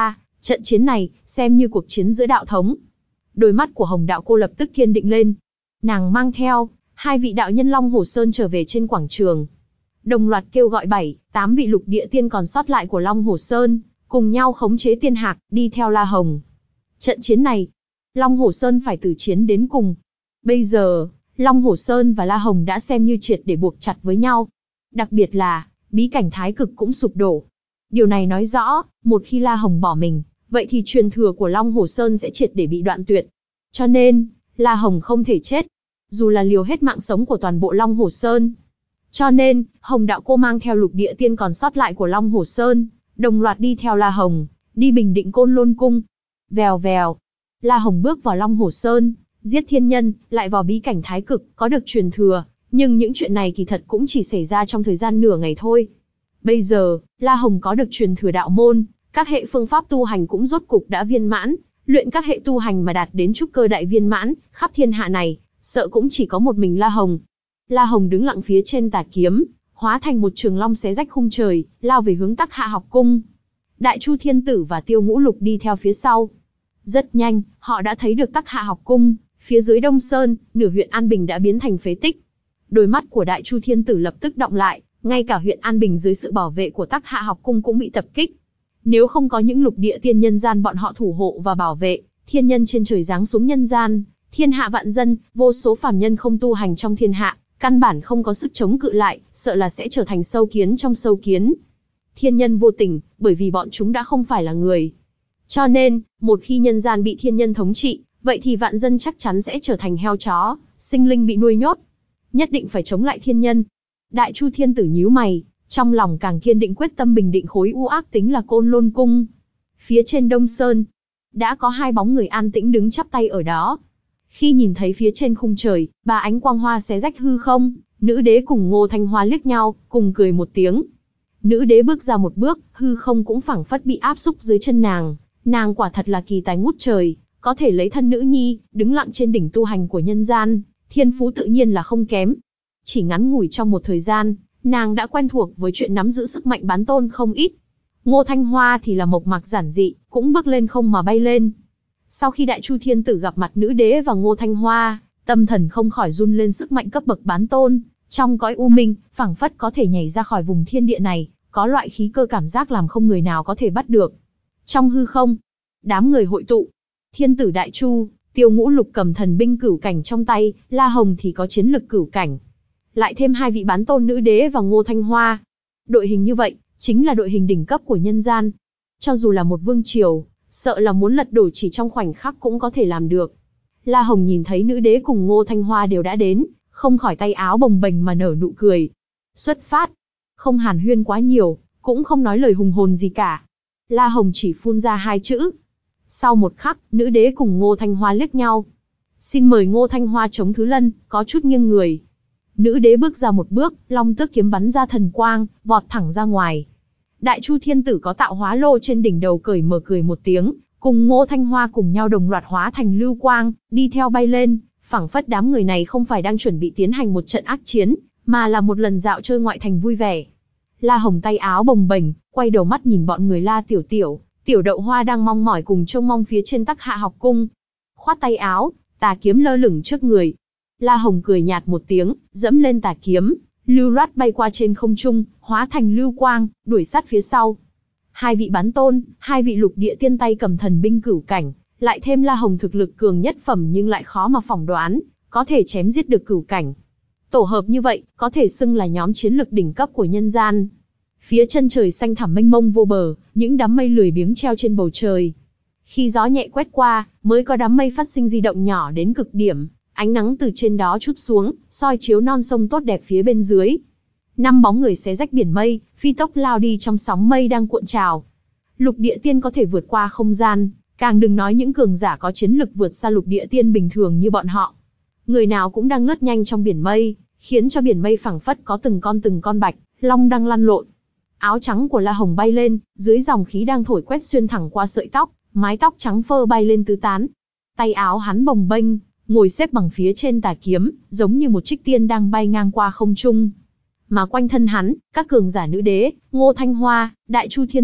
Trận chiến này, xem như cuộc chiến giữa đạo thống. Đôi mắt của Hồng đạo cô lập tức kiên định lên. Nàng mang theo hai vị đạo nhân Long Hổ Sơn trở về trên quảng trường. Đồng loạt kêu gọi bảy, tám vị lục địa tiên còn sót lại của Long Hổ Sơn, cùng nhau khống chế tiên hạc, đi theo La Hồng. Trận chiến này, Long Hổ Sơn phải tử chiến đến cùng. Bây giờ, Long Hổ Sơn và La Hồng đã xem như triệt để buộc chặt với nhau. Đặc biệt là, bí cảnh thái cực cũng sụp đổ. Điều này nói rõ, một khi La Hồng bỏ mình, vậy thì truyền thừa của Long Hổ Sơn sẽ triệt để bị đoạn tuyệt. Cho nên, La Hồng không thể chết, dù là liều hết mạng sống của toàn bộ Long Hổ Sơn. Cho nên, Hồng đạo cô mang theo lục địa tiên còn sót lại của Long Hổ Sơn, đồng loạt đi theo La Hồng, đi bình định Côn Lôn Cung. Vèo vèo, La Hồng bước vào Long Hổ Sơn, giết thiên nhân, lại vào bí cảnh thái cực, có được truyền thừa. Nhưng những chuyện này kỳ thật cũng chỉ xảy ra trong thời gian nửa ngày thôi. Bây giờ, La Hồng có được truyền thừa đạo môn, các hệ phương pháp tu hành cũng rốt cục đã viên mãn, luyện các hệ tu hành mà đạt đến trúc cơ đại viên mãn, khắp thiên hạ này, sợ cũng chỉ có một mình La Hồng. La Hồng đứng lặng phía trên tà kiếm, hóa thành một trường long xé rách khung trời, lao về hướng Tắc Hạ học cung. Đại Chu Thiên Tử và Tiêu Ngũ Lục đi theo phía sau. Rất nhanh, họ đã thấy được Tắc Hạ học cung, phía dưới Đông Sơn, nửa huyện An Bình đã biến thành phế tích. Đôi mắt của Đại Chu Thiên Tử lập tức đọng lại, ngay cả huyện An Bình dưới sự bảo vệ của Tắc Hạ học cung cũng bị tập kích. Nếu không có những lục địa tiên nhân gian bọn họ thủ hộ và bảo vệ, thiên nhân trên trời giáng xuống nhân gian, thiên hạ vạn dân, vô số phàm nhân không tu hành trong thiên hạ, căn bản không có sức chống cự lại, sợ là sẽ trở thành sâu kiến trong sâu kiến. Thiên nhân vô tình, bởi vì bọn chúng đã không phải là người. Cho nên, một khi nhân gian bị thiên nhân thống trị, vậy thì vạn dân chắc chắn sẽ trở thành heo chó, sinh linh bị nuôi nhốt. Nhất định phải chống lại thiên nhân. Đại Chu Thiên Tử nhíu mày, trong lòng càng kiên định quyết tâm bình định khối u ác tính là Côn Lôn Cung. Phía trên Đông Sơn, đã có hai bóng người an tĩnh đứng chắp tay ở đó. Khi nhìn thấy phía trên khung trời, ba ánh quang hoa xé rách hư không, nữ đế cùng Ngô Thanh Hoa liếc nhau, cùng cười một tiếng. Nữ đế bước ra một bước, hư không cũng phảng phất bị áp xúc dưới chân nàng. Nàng quả thật là kỳ tài ngút trời, có thể lấy thân nữ nhi, đứng lặng trên đỉnh tu hành của nhân gian, thiên phú tự nhiên là không kém. Chỉ ngắn ngủi trong một thời gian, nàng đã quen thuộc với chuyện nắm giữ sức mạnh bán tôn không ít. Ngô Thanh Hoa thì là mộc mạc giản dị, cũng bước lên không mà bay lên. Sau khi Đại Chu Thiên Tử gặp mặt nữ đế và Ngô Thanh Hoa, tâm thần không khỏi run lên sức mạnh cấp bậc bán tôn. Trong cõi u minh, phảng phất có thể nhảy ra khỏi vùng thiên địa này, có loại khí cơ cảm giác làm không người nào có thể bắt được. Trong hư không, đám người hội tụ. Thiên tử Đại Chu, Tiêu Ngũ Lục cầm thần binh cửu cảnh trong tay, La Hồng thì có chiến lực cửu cảnh. Lại thêm hai vị bán tôn nữ đế và Ngô Thanh Hoa. Đội hình như vậy, chính là đội hình đỉnh cấp của nhân gian. Cho dù là một vương triều, sợ là muốn lật đổ chỉ trong khoảnh khắc cũng có thể làm được. La Hồng nhìn thấy nữ đế cùng Ngô Thanh Hoa đều đã đến, không khỏi tay áo bồng bềnh mà nở nụ cười. Xuất phát, không hàn huyên quá nhiều, cũng không nói lời hùng hồn gì cả. La Hồng chỉ phun ra hai chữ. Sau một khắc, nữ đế cùng Ngô Thanh Hoa liếc nhau. Xin mời Ngô Thanh Hoa chống thứ lân, có chút nghiêng người. Nữ đế bước ra một bước, long tước kiếm bắn ra thần quang, vọt thẳng ra ngoài. Đại Chu Thiên Tử có tạo hóa lô trên đỉnh đầu cởi mở cười một tiếng, cùng Ngô Thanh Hoa cùng nhau đồng loạt hóa thành lưu quang, đi theo bay lên, phảng phất đám người này không phải đang chuẩn bị tiến hành một trận ác chiến, mà là một lần dạo chơi ngoại thành vui vẻ. La Hồng tay áo bồng bềnh, quay đầu mắt nhìn bọn người La Tiểu Tiểu, Tiểu Đậu Hoa đang mong mỏi cùng trông mong phía trên Tắc Hạ học cung. Khoát tay áo, tà kiếm lơ lửng trước người. La Hồng cười nhạt một tiếng, dẫm lên tà kiếm, lưu loát bay qua trên không trung, hóa thành lưu quang, đuổi sát phía sau. Hai vị bán tôn, hai vị lục địa tiên tay cầm thần binh cửu cảnh, lại thêm La Hồng thực lực cường nhất phẩm nhưng lại khó mà phỏng đoán, có thể chém giết được cửu cảnh. Tổ hợp như vậy, có thể xưng là nhóm chiến lực đỉnh cấp của nhân gian. Phía chân trời xanh thẳm mênh mông vô bờ, những đám mây lười biếng treo trên bầu trời. Khi gió nhẹ quét qua, mới có đám mây phát sinh di động nhỏ đến cực điểm, ánh nắng từ trên đó trút xuống, soi chiếu non sông tốt đẹp phía bên dưới. Năm bóng người xé rách biển mây, phi tốc lao đi trong sóng mây đang cuộn trào. Lục địa tiên có thể vượt qua không gian, càng đừng nói những cường giả có chiến lực vượt xa lục địa tiên bình thường như bọn họ. Người nào cũng đang lướt nhanh trong biển mây, khiến cho biển mây phảng phất có từng con từng con bạch long đang lăn lộn. Áo trắng của La Hồng bay lên, dưới dòng khí đang thổi quét xuyên thẳng qua sợi tóc, mái tóc trắng phơ bay lên tứ tán. Tay áo hắn bồng bênh, ngồi xếp bằng phía trên tà kiếm, giống như một trích tiên đang bay ngang qua không trung. Mà quanh thân hắn, các cường giả nữ đế, Ngô Thanh Hoa, Đại Chu Thiên Tử,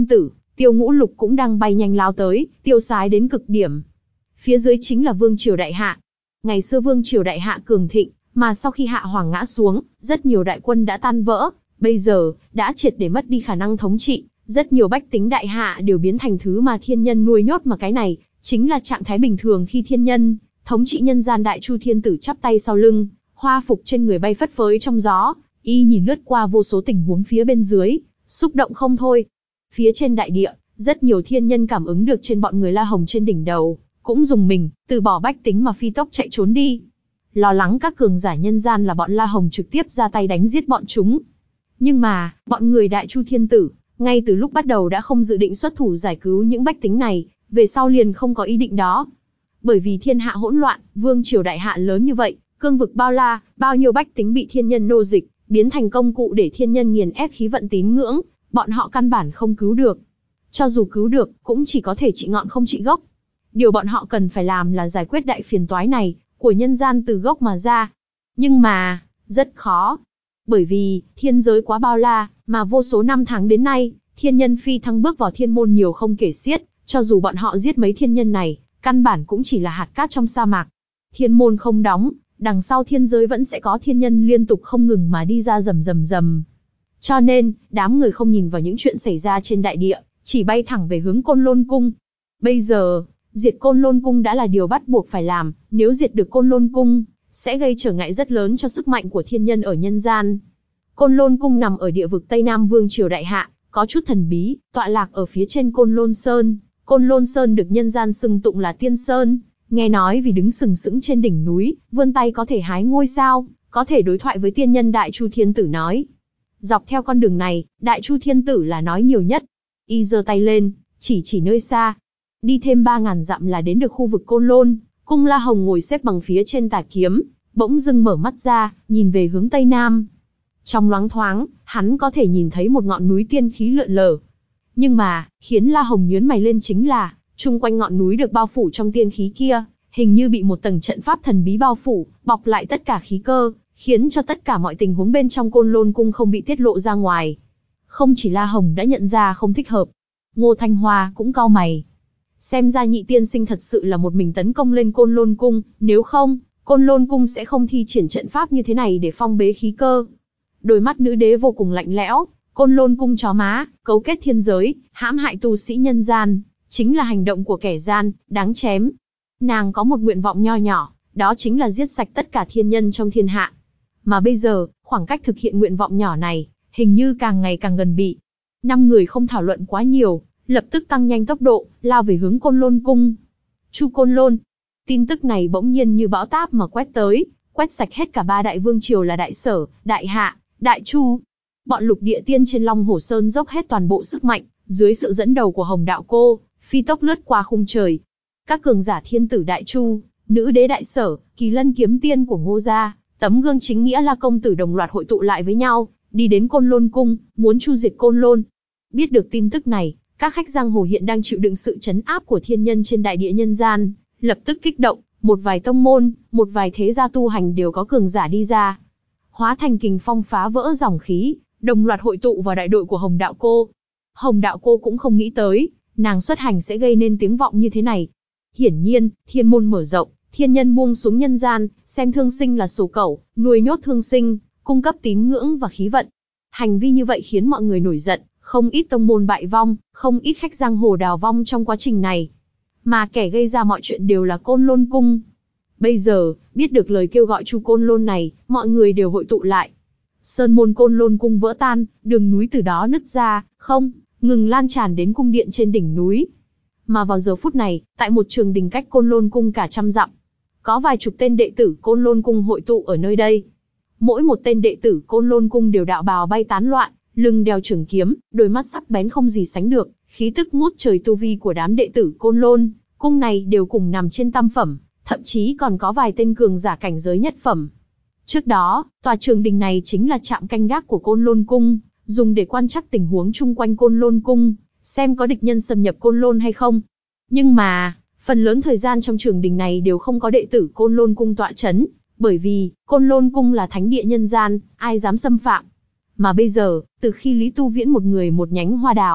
Tiêu Ngũ Lục cũng đang bay nhanh lao tới, tiêu sái đến cực điểm. Phía dưới chính là Vương Triều Đại Hạ. Ngày xưa Vương Triều Đại Hạ cường thịnh, mà sau khi Hạ Hoàng ngã xuống, rất nhiều đại quân đã tan vỡ, bây giờ, đã triệt để mất đi khả năng thống trị, rất nhiều bách tính Đại Hạ đều biến thành thứ mà thiên nhân nuôi nhốt, mà cái này, chính là trạng thái bình thường khi thiên nhân, thống trị nhân gian. Đại Chu Thiên Tử chắp tay sau lưng, hoa phục trên người bay phất phới trong gió, y nhìn lướt qua vô số tình huống phía bên dưới, xúc động không thôi. Phía trên đại địa, rất nhiều thiên nhân cảm ứng được trên bọn người La Hồng trên đỉnh đầu, cũng dùng mình, từ bỏ bách tính mà phi tốc chạy trốn đi. Lo lắng các cường giả nhân gian là bọn La Hồng trực tiếp ra tay đánh giết bọn chúng. Nhưng mà, bọn người Đại Chu Thiên Tử, ngay từ lúc bắt đầu đã không dự định xuất thủ giải cứu những bách tính này, về sau liền không có ý định đó. Bởi vì thiên hạ hỗn loạn, Vương Triều Đại Hạ lớn như vậy, cương vực bao la, bao nhiêu bách tính bị thiên nhân nô dịch, biến thành công cụ để thiên nhân nghiền ép khí vận tín ngưỡng, bọn họ căn bản không cứu được. Cho dù cứu được, cũng chỉ có thể trị ngọn không trị gốc. Điều bọn họ cần phải làm là giải quyết đại phiền toái này, của nhân gian từ gốc mà ra. Nhưng mà, rất khó. Bởi vì, thiên giới quá bao la, mà vô số năm tháng đến nay, thiên nhân phi thăng bước vào thiên môn nhiều không kể xiết, cho dù bọn họ giết mấy thiên nhân này, căn bản cũng chỉ là hạt cát trong sa mạc. Thiên môn không đóng, đằng sau thiên giới vẫn sẽ có thiên nhân liên tục không ngừng mà đi ra rầm rầm rầm. Cho nên, đám người không nhìn vào những chuyện xảy ra trên đại địa, chỉ bay thẳng về hướng Côn Lôn Cung. Bây giờ, diệt Côn Lôn Cung đã là điều bắt buộc phải làm, nếu diệt được Côn Lôn Cung, sẽ gây trở ngại rất lớn cho sức mạnh của thiên nhân ở nhân gian. Côn Lôn Cung nằm ở địa vực Tây Nam Vương Triều Đại Hạ, có chút thần bí, tọa lạc ở phía trên Côn Lôn Sơn. Côn Lôn Sơn được nhân gian xưng tụng là Tiên Sơn, nghe nói vì đứng sừng sững trên đỉnh núi, vươn tay có thể hái ngôi sao, có thể đối thoại với tiên nhân. Đại Chu Thiên Tử nói. Dọc theo con đường này, Đại Chu Thiên Tử là nói nhiều nhất. Y giơ tay lên, chỉ chỉ nơi xa. Đi thêm ba ngàn dặm là đến được khu vực Côn Lôn. Cung La Hồng ngồi xếp bằng phía trên tà kiếm, bỗng dưng mở mắt ra, nhìn về hướng Tây Nam. Trong loáng thoáng, hắn có thể nhìn thấy một ngọn núi tiên khí lượn lờ. Nhưng mà, khiến La Hồng nhướng mày lên chính là, chung quanh ngọn núi được bao phủ trong tiên khí kia, hình như bị một tầng trận pháp thần bí bao phủ, bọc lại tất cả khí cơ, khiến cho tất cả mọi tình huống bên trong Côn Lôn Cung không bị tiết lộ ra ngoài. Không chỉ La Hồng đã nhận ra không thích hợp, Ngô Thanh Hoa cũng cau mày. Xem ra nhị tiên sinh thật sự là một mình tấn công lên Côn Lôn Cung, nếu không, Côn Lôn Cung sẽ không thi triển trận pháp như thế này để phong bế khí cơ. Đôi mắt nữ đế vô cùng lạnh lẽo. Côn Lôn Cung chó má, cấu kết thiên giới, hãm hại tu sĩ nhân gian, chính là hành động của kẻ gian, đáng chém. Nàng có một nguyện vọng nho nhỏ, đó chính là giết sạch tất cả thiên nhân trong thiên hạ. Mà bây giờ, khoảng cách thực hiện nguyện vọng nhỏ này, hình như càng ngày càng gần bị. Năm người không thảo luận quá nhiều, lập tức tăng nhanh tốc độ, lao về hướng Côn Lôn Cung. Chu Côn Lôn. Tin tức này bỗng nhiên như bão táp mà quét tới, quét sạch hết cả ba đại vương triều là Đại Sở, Đại Hạ, Đại Chu. Bọn lục địa tiên trên Long Hổ Sơn dốc hết toàn bộ sức mạnh, dưới sự dẫn đầu của Hồng Đạo Cô, phi tốc lướt qua khung trời. Các cường giả thiên tử Đại Chu, nữ đế Đại Sở, Kỳ Lân kiếm tiên của Ngô gia, tấm gương chính nghĩa La công tử đồng loạt hội tụ lại với nhau, đi đến Côn Lôn Cung, muốn chu diệt Côn Lôn. Biết được tin tức này, các khách giang hồ hiện đang chịu đựng sự trấn áp của thiên nhân trên đại địa nhân gian, lập tức kích động, một vài tông môn, một vài thế gia tu hành đều có cường giả đi ra, hóa thành kình phong phá vỡ dòng khí, đồng loạt hội tụ vào đại đội của Hồng Đạo Cô. Hồng Đạo Cô cũng không nghĩ tới, nàng xuất hành sẽ gây nên tiếng vọng như thế này. Hiển nhiên, thiên môn mở rộng, thiên nhân buông xuống nhân gian, xem thương sinh là sổ cẩu, nuôi nhốt thương sinh, cung cấp tín ngưỡng và khí vận. Hành vi như vậy khiến mọi người nổi giận, không ít tông môn bại vong, không ít khách giang hồ đào vong trong quá trình này. Mà kẻ gây ra mọi chuyện đều là Côn Lôn Cung. Bây giờ, biết được lời kêu gọi Chu Côn Lôn này, mọi người đều hội tụ lại. Sơn môn Côn Lôn Cung vỡ tan, đường núi từ đó nứt ra, không ngừng lan tràn đến cung điện trên đỉnh núi. Mà vào giờ phút này, tại một trường đình cách Côn Lôn Cung cả trăm dặm, có vài chục tên đệ tử Côn Lôn Cung hội tụ ở nơi đây. Mỗi một tên đệ tử Côn Lôn Cung đều đạo bào bay tán loạn, lưng đeo trường kiếm, đôi mắt sắc bén không gì sánh được, khí tức ngút trời. Tu vi của đám đệ tử Côn Lôn Cung này đều cùng nằm trên tam phẩm, thậm chí còn có vài tên cường giả cảnh giới nhất phẩm. Trước đó, tòa trường đình này chính là trạm canh gác của Côn Lôn Cung, dùng để quan trắc tình huống chung quanh Côn Lôn Cung, xem có địch nhân xâm nhập Côn Lôn hay không. Nhưng mà, phần lớn thời gian trong trường đình này đều không có đệ tử Côn Lôn Cung tọa chấn, bởi vì Côn Lôn Cung là thánh địa nhân gian, ai dám xâm phạm. Mà bây giờ, từ khi Lý Tu Viễn một người một nhánh hoa đào,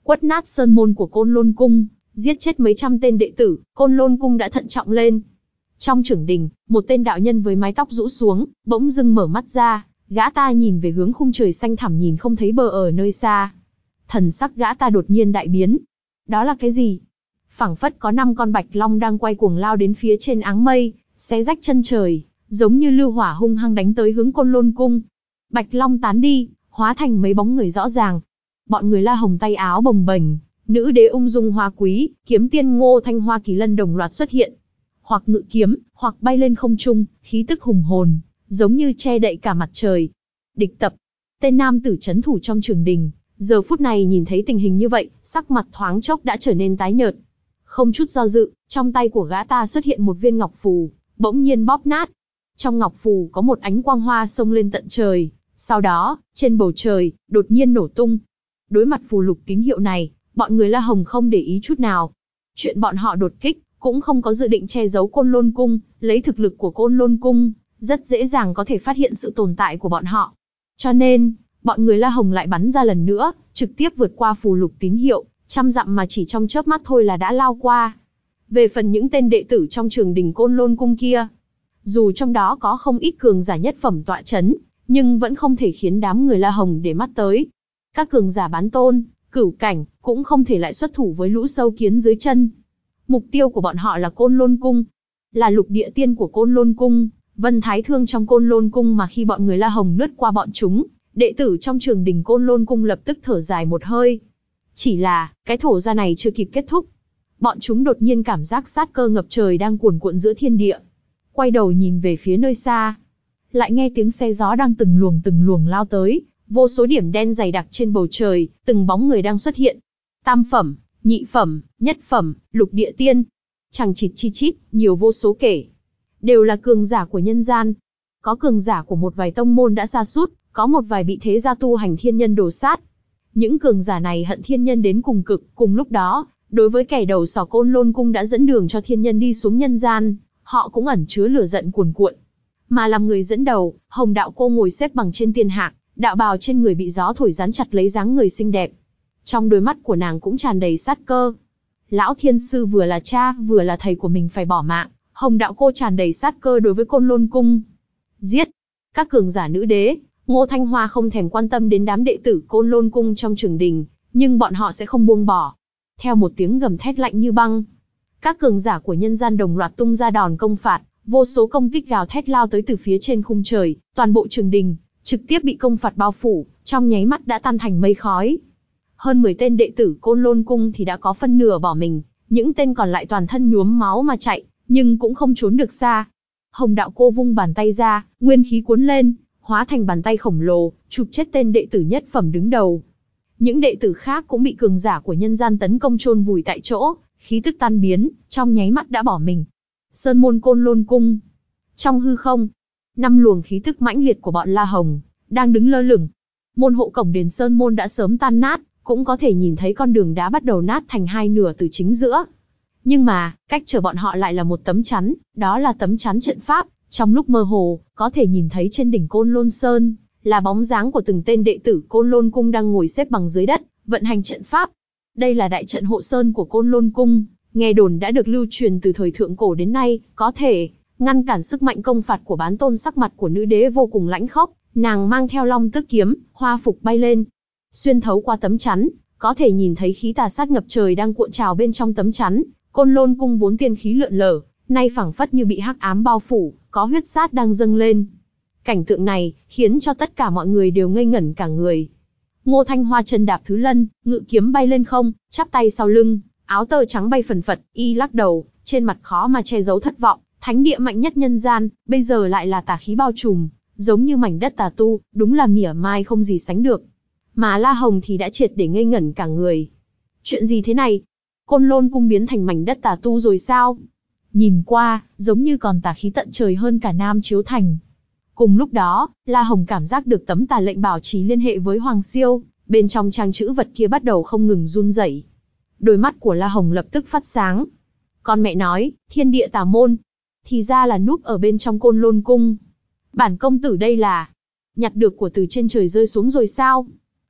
quất nát sơn môn của Côn Lôn Cung, giết chết mấy trăm tên đệ tử, Côn Lôn Cung đã thận trọng lên. Trong chưởng đình, một tên đạo nhân với mái tóc rũ xuống, bỗng dưng mở mắt ra, gã ta nhìn về hướng khung trời xanh thẳm nhìn không thấy bờ ở nơi xa. Thần sắc gã ta đột nhiên đại biến. Đó là cái gì? Phảng phất có năm con bạch long đang quay cuồng lao đến phía trên áng mây, xé rách chân trời, giống như lưu hỏa hung hăng đánh tới hướng Côn Lôn Cung. Bạch long tán đi, hóa thành mấy bóng người rõ ràng. Bọn người La Hồng tay áo bồng bềnh, nữ đế ung dung hoa quý, kiếm tiên Ngô Thanh Hoa Kỳ Lân đồng loạt xuất hiện. Hoặc ngự kiếm, hoặc bay lên không trung, khí tức hùng hồn, giống như che đậy cả mặt trời. Địch tập, tên nam tử trấn thủ trong trường đình, giờ phút này nhìn thấy tình hình như vậy, sắc mặt thoáng chốc đã trở nên tái nhợt. Không chút do dự, trong tay của gã ta xuất hiện một viên ngọc phù, bỗng nhiên bóp nát. Trong ngọc phù có một ánh quang hoa xông lên tận trời, sau đó, trên bầu trời, đột nhiên nổ tung. Đối mặt phù lục tín hiệu này, bọn người La Hồng không để ý chút nào. Chuyện bọn họ đột kích, cũng không có dự định che giấu Côn Lôn Cung, lấy thực lực của Côn Lôn Cung, rất dễ dàng có thể phát hiện sự tồn tại của bọn họ. Cho nên, bọn người La Hồng lại bắn ra lần nữa, trực tiếp vượt qua phù lục tín hiệu, trăm dặm mà chỉ trong chớp mắt thôi là đã lao qua. Về phần những tên đệ tử trong trường đình Côn Lôn Cung kia, dù trong đó có không ít cường giả nhất phẩm tọa chấn, nhưng vẫn không thể khiến đám người La Hồng để mắt tới. Các cường giả bán tôn, cửu cảnh, cũng không thể lại xuất thủ với lũ sâu kiến dưới chân. Mục tiêu của bọn họ là Côn Lôn Cung, là lục địa tiên của Côn Lôn Cung, Vân Thái Thương trong Côn Lôn Cung mà khi bọn người La Hồng lướt qua bọn chúng, đệ tử trong trường đình Côn Lôn Cung lập tức thở dài một hơi. Chỉ là, cái thổ ra này chưa kịp kết thúc. Bọn chúng đột nhiên cảm giác sát cơ ngập trời đang cuồn cuộn giữa thiên địa. Quay đầu nhìn về phía nơi xa. Lại nghe tiếng xe gió đang từng luồng từng luồng lao tới, vô số điểm đen dày đặc trên bầu trời, từng bóng người đang xuất hiện. Tam phẩm, nhị phẩm, nhất phẩm, lục địa tiên. Chẳng chịt chi chít, nhiều vô số kể. Đều là cường giả của nhân gian. Có cường giả của một vài tông môn đã sa sút, có một vài bị thế gia tu hành thiên nhân đồ sát. Những cường giả này hận thiên nhân đến cùng cực, cùng lúc đó, đối với kẻ đầu sỏ Côn Lôn Cung đã dẫn đường cho thiên nhân đi xuống nhân gian, họ cũng ẩn chứa lửa giận cuồn cuộn. Mà làm người dẫn đầu, Hồng Đạo Cô ngồi xếp bằng trên tiên hạc, đạo bào trên người bị gió thổi rắn chặt lấy dáng người xinh đẹp. Trong đôi mắt của nàng cũng tràn đầy sát cơ. Lão Thiên Sư vừa là cha, vừa là thầy của mình phải bỏ mạng, Hồng Đạo Cô tràn đầy sát cơ đối với Côn Lôn Cung. Giết! Các cường giả nữ đế, Ngô Thanh Hoa không thèm quan tâm đến đám đệ tử Côn Lôn Cung trong trường đình, nhưng bọn họ sẽ không buông bỏ. Theo một tiếng gầm thét lạnh như băng, các cường giả của nhân gian đồng loạt tung ra đòn công phạt, vô số công kích gào thét lao tới từ phía trên khung trời, toàn bộ trường đình trực tiếp bị công phạt bao phủ, trong nháy mắt đã tan thành mây khói. Hơn mười tên đệ tử Côn Lôn Cung thì đã có phân nửa bỏ mình, những tên còn lại toàn thân nhuốm máu mà chạy, nhưng cũng không trốn được xa. Hồng Đạo Cô vung bàn tay ra, nguyên khí cuốn lên, hóa thành bàn tay khổng lồ, chụp chết tên đệ tử nhất phẩm đứng đầu. Những đệ tử khác cũng bị cường giả của nhân gian tấn công chôn vùi tại chỗ, khí tức tan biến, trong nháy mắt đã bỏ mình. Sơn môn Côn Lôn Cung. Trong hư không, năm luồng khí tức mãnh liệt của bọn La Hồng đang đứng lơ lửng. Môn hộ cổng đền Sơn môn đã sớm tan nát, cũng có thể nhìn thấy con đường đá bắt đầu nát thành hai nửa từ chính giữa. Nhưng mà, cách chờ bọn họ lại là một tấm chắn, đó là tấm chắn trận pháp. Trong lúc mơ hồ, có thể nhìn thấy trên đỉnh Côn Lôn Sơn, là bóng dáng của từng tên đệ tử Côn Lôn Cung đang ngồi xếp bằng dưới đất, vận hành trận pháp. Đây là đại trận hộ sơn của Côn Lôn Cung, nghe đồn đã được lưu truyền từ thời thượng cổ đến nay, có thể ngăn cản sức mạnh công phạt của bán tôn. Sắc mặt của nữ đế vô cùng lãnh khốc, nàng mang theo long tước kiếm, hoa phục bay lên. Xuyên thấu qua tấm chắn, có thể nhìn thấy khí tà sát ngập trời đang cuộn trào bên trong tấm chắn. Côn Lôn Cung vốn tiên khí lượn lờ, nay phảng phất như bị hắc ám bao phủ, có huyết sát đang dâng lên. Cảnh tượng này khiến cho tất cả mọi người đều ngây ngẩn cả người. Ngô Thanh Hoa chân đạp thứ lân, ngự kiếm bay lên không, chắp tay sau lưng, áo tơ trắng bay phần phật, y lắc đầu, trên mặt khó mà che giấu thất vọng. Thánh địa mạnh nhất nhân gian, bây giờ lại là tà khí bao trùm, giống như mảnh đất tà tu, đúng là mỉa mai không gì sánh được. Mà La Hồng thì đã triệt để ngây ngẩn cả người. Chuyện gì thế này? Côn Lôn Cung biến thành mảnh đất tà tu rồi sao? Nhìn qua, giống như còn tà khí tận trời hơn cả Nam Chiếu Thành. Cùng lúc đó, La Hồng cảm giác được tấm tà lệnh bảo trì liên hệ với Hoàng Siêu, bên trong trang chữ vật kia bắt đầu không ngừng run rẩy. Đôi mắt của La Hồng lập tức phát sáng. Con mẹ nói, thiên địa tà môn. Thì ra là núp ở bên trong Côn Lôn Cung. Bản công tử đây là nhặt được của từ trên trời rơi xuống rồi sao?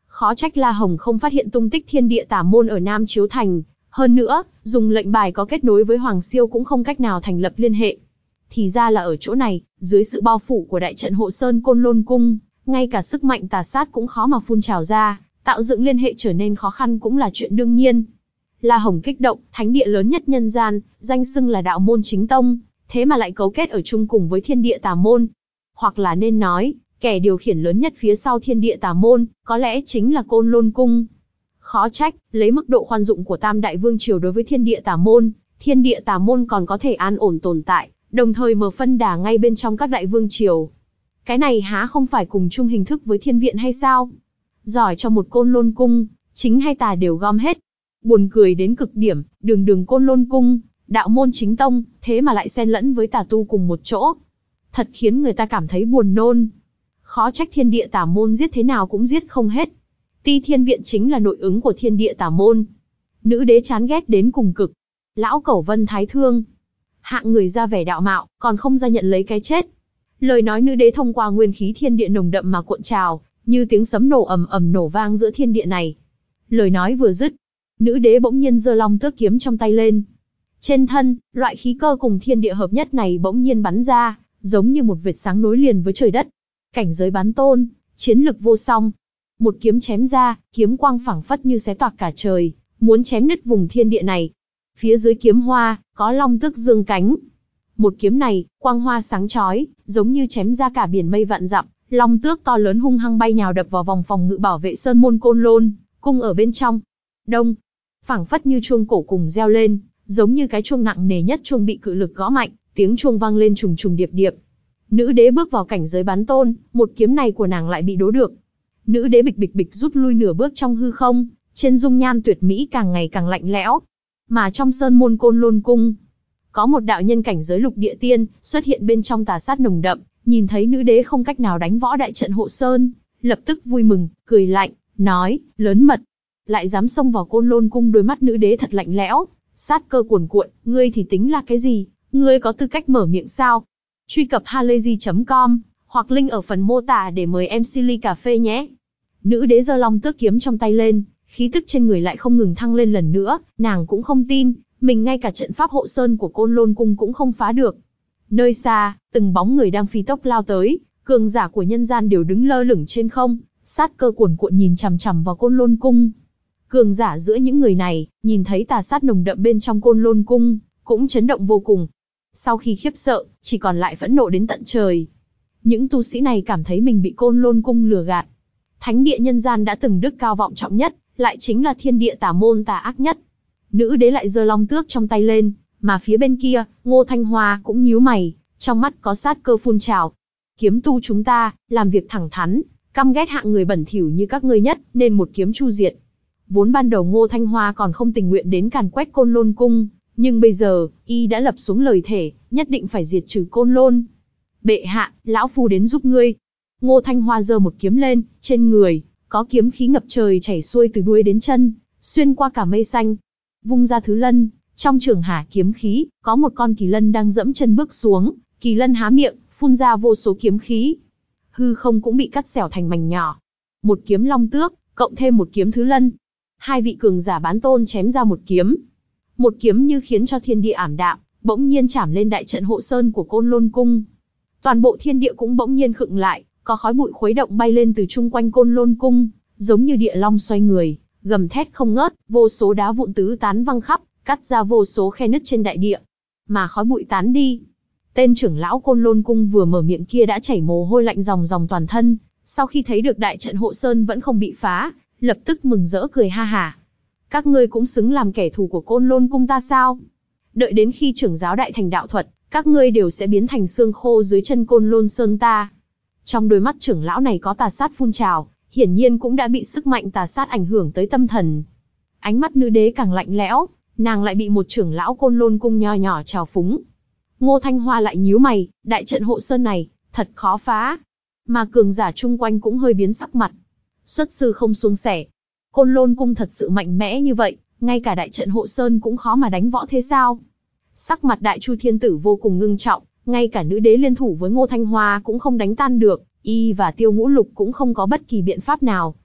Khó trách La Hồng không phát hiện tung tích thiên địa tả môn ở Nam Chiếu Thành. Hơn nữa, dùng lệnh bài có kết nối với Hoàng Siêu cũng không cách nào thành lập liên hệ. Thì ra là ở chỗ này, dưới sự bao phủ của đại trận hộ sơn Côn Lôn Cung, ngay cả sức mạnh tà sát cũng khó mà phun trào ra, tạo dựng liên hệ trở nên khó khăn cũng là chuyện đương nhiên. La Hồng kích động, thánh địa lớn nhất nhân gian, danh xưng là đạo môn chính tông, thế mà lại cấu kết ở chung cùng với thiên địa tà môn. Hoặc là nên nói, kẻ điều khiển lớn nhất phía sau thiên địa tà môn, có lẽ chính là Côn Lôn Cung. Khó trách, lấy mức độ khoan dụng của Tam Đại Vương Triều đối với thiên địa tà môn, thiên địa tà môn còn có thể an ổn tồn tại, đồng thời mở phân đà ngay bên trong các đại vương triều. Cái này há không phải cùng chung hình thức với thiên viện hay sao? Giỏi cho một Côn Lôn Cung, chính hay tà đều gom hết. Buồn cười đến cực điểm, đường đường Côn Lôn Cung, đạo môn chính tông, thế mà lại xen lẫn với tà tu cùng một chỗ. Thật khiến người ta cảm thấy buồn nôn. Khó trách thiên địa tà môn giết thế nào cũng giết không hết. Ti Thiên Viện chính là nội ứng của thiên địa tà môn. Nữ đế chán ghét đến cùng cực. Lão Cẩu Vân Thái Thương. Hạng người ra vẻ đạo mạo, còn không ra nhận lấy cái chết. Lời nói nữ đế thông qua nguyên khí thiên địa nồng đậm mà cuộn trào, như tiếng sấm nổ ầm ầm nổ vang giữa thiên địa này. Lời nói vừa dứt, nữ đế bỗng nhiên giơ long tước kiếm trong tay lên. Trên thân, loại khí cơ cùng thiên địa hợp nhất này bỗng nhiên bắn ra, giống như một vệt sáng nối liền với trời đất. Cảnh giới bán tôn, chiến lực vô song. Một kiếm chém ra, kiếm quang phảng phất như xé toạc cả trời, muốn chém nứt vùng thiên địa này. Phía dưới kiếm hoa, có long tước dương cánh. Một kiếm này, quang hoa sáng chói, giống như chém ra cả biển mây vạn dặm, long tước to lớn hung hăng bay nhào đập vào vòng phòng ngự bảo vệ sơn môn Côn Lôn Cung ở bên trong. Đông, phảng phất như chuông cổ cùng reo lên, giống như cái chuông nặng nề nhất chuông bị cự lực gõ mạnh, tiếng chuông vang lên trùng trùng điệp điệp. Nữ đế bước vào cảnh giới bán tôn, một kiếm này của nàng lại bị đố được. Nữ đế bịch bịch bịch rút lui nửa bước trong hư không, trên dung nhan tuyệt mỹ càng ngày càng lạnh lẽo. Mà trong sơn môn Côn Lôn Cung, có một đạo nhân cảnh giới lục địa tiên xuất hiện bên trong tà sát nồng đậm, nhìn thấy nữ đế không cách nào đánh võ đại trận hộ sơn, lập tức vui mừng, cười lạnh, nói, lớn mật, lại dám xông vào Côn Lôn Cung. Đôi mắt nữ đế thật lạnh lẽo, sát cơ cuồn cuộn, ngươi thì tính là cái gì, ngươi có tư cách mở miệng sao? Truy cập halayzi chấm com, hoặc link ở phần mô tả để mời em xê ly cà phê nhé. Nữ đế giơ long tước kiếm trong tay lên, khí tức trên người lại không ngừng thăng lên lần nữa, nàng cũng không tin, mình ngay cả trận pháp hộ sơn của Côn Lôn Cung cũng không phá được. Nơi xa, từng bóng người đang phi tốc lao tới, cường giả của nhân gian đều đứng lơ lửng trên không, sát cơ cuồn cuộn nhìn chằm chằm vào Côn Lôn Cung. Cường giả giữa những người này, nhìn thấy tà sát nồng đậm bên trong Côn Lôn Cung, cũng chấn động vô cùng. Sau khi khiếp sợ, chỉ còn lại phẫn nộ đến tận trời. Những tu sĩ này cảm thấy mình bị Côn Lôn Cung lừa gạt. Thánh địa nhân gian đã từng đức cao vọng trọng nhất, lại chính là thiên địa tà môn tà ác nhất. Nữ đế lại giơ long tước trong tay lên, mà phía bên kia, Ngô Thanh Hoa cũng nhíu mày, trong mắt có sát cơ phun trào. Kiếm tu chúng ta, làm việc thẳng thắn, căm ghét hạng người bẩn thỉu như các ngươi nhất, nên một kiếm chu diệt. Vốn ban đầu Ngô Thanh Hoa còn không tình nguyện đến càn quét Côn Lôn Cung, nhưng bây giờ, y đã lập xuống lời thề, nhất định phải diệt trừ Côn Lôn. Bệ hạ, lão phu đến giúp ngươi. Ngô Thanh Hoa giơ một kiếm lên, trên người có kiếm khí ngập trời chảy xuôi từ đuôi đến chân, xuyên qua cả mây xanh. Vung ra thứ lân, trong trường hà kiếm khí, có một con kỳ lân đang dẫm chân bước xuống, kỳ lân há miệng, phun ra vô số kiếm khí. Hư không cũng bị cắt xẻo thành mảnh nhỏ. Một kiếm long tước, cộng thêm một kiếm thứ lân. Hai vị cường giả bán tôn chém ra một kiếm. Một kiếm như khiến cho thiên địa ảm đạm, bỗng nhiên chảm lên đại trận hộ sơn của Côn Lôn Cung. Toàn bộ thiên địa cũng bỗng nhiên khựng lại, có khói bụi khuấy động bay lên từ chung quanh Côn Lôn Cung, giống như địa long xoay người, gầm thét không ngớt, vô số đá vụn tứ tán văng khắp, cắt ra vô số khe nứt trên đại địa. Mà khói bụi tán đi, tên trưởng lão Côn Lôn Cung vừa mở miệng kia đã chảy mồ hôi lạnh ròng ròng toàn thân, sau khi thấy được đại trận hộ sơn vẫn không bị phá, lập tức mừng rỡ cười ha hả. Các ngươi cũng xứng làm kẻ thù của Côn Lôn Cung ta sao? Đợi đến khi trưởng giáo đại thành đạo thuật, các ngươi đều sẽ biến thành xương khô dưới chân Côn Lôn Sơn ta. Trong đôi mắt trưởng lão này có tà sát phun trào, hiển nhiên cũng đã bị sức mạnh tà sát ảnh hưởng tới tâm thần. Ánh mắt nữ đế càng lạnh lẽo, nàng lại bị một trưởng lão Côn Lôn Cung nho nhỏ trào phúng. Ngô Thanh Hoa lại nhíu mày, đại trận hộ sơn này, thật khó phá. Mà cường giả chung quanh cũng hơi biến sắc mặt. Xuất sư không suôn sẻ. Côn Lôn Cung thật sự mạnh mẽ như vậy, ngay cả đại trận hộ sơn cũng khó mà đánh võ thế sao? Sắc mặt Đại Chu Thiên Tử vô cùng ngưng trọng, ngay cả nữ đế liên thủ với Ngô Thanh Hoa cũng không đánh tan được, y và Tiêu Ngũ Lục cũng không có bất kỳ biện pháp nào.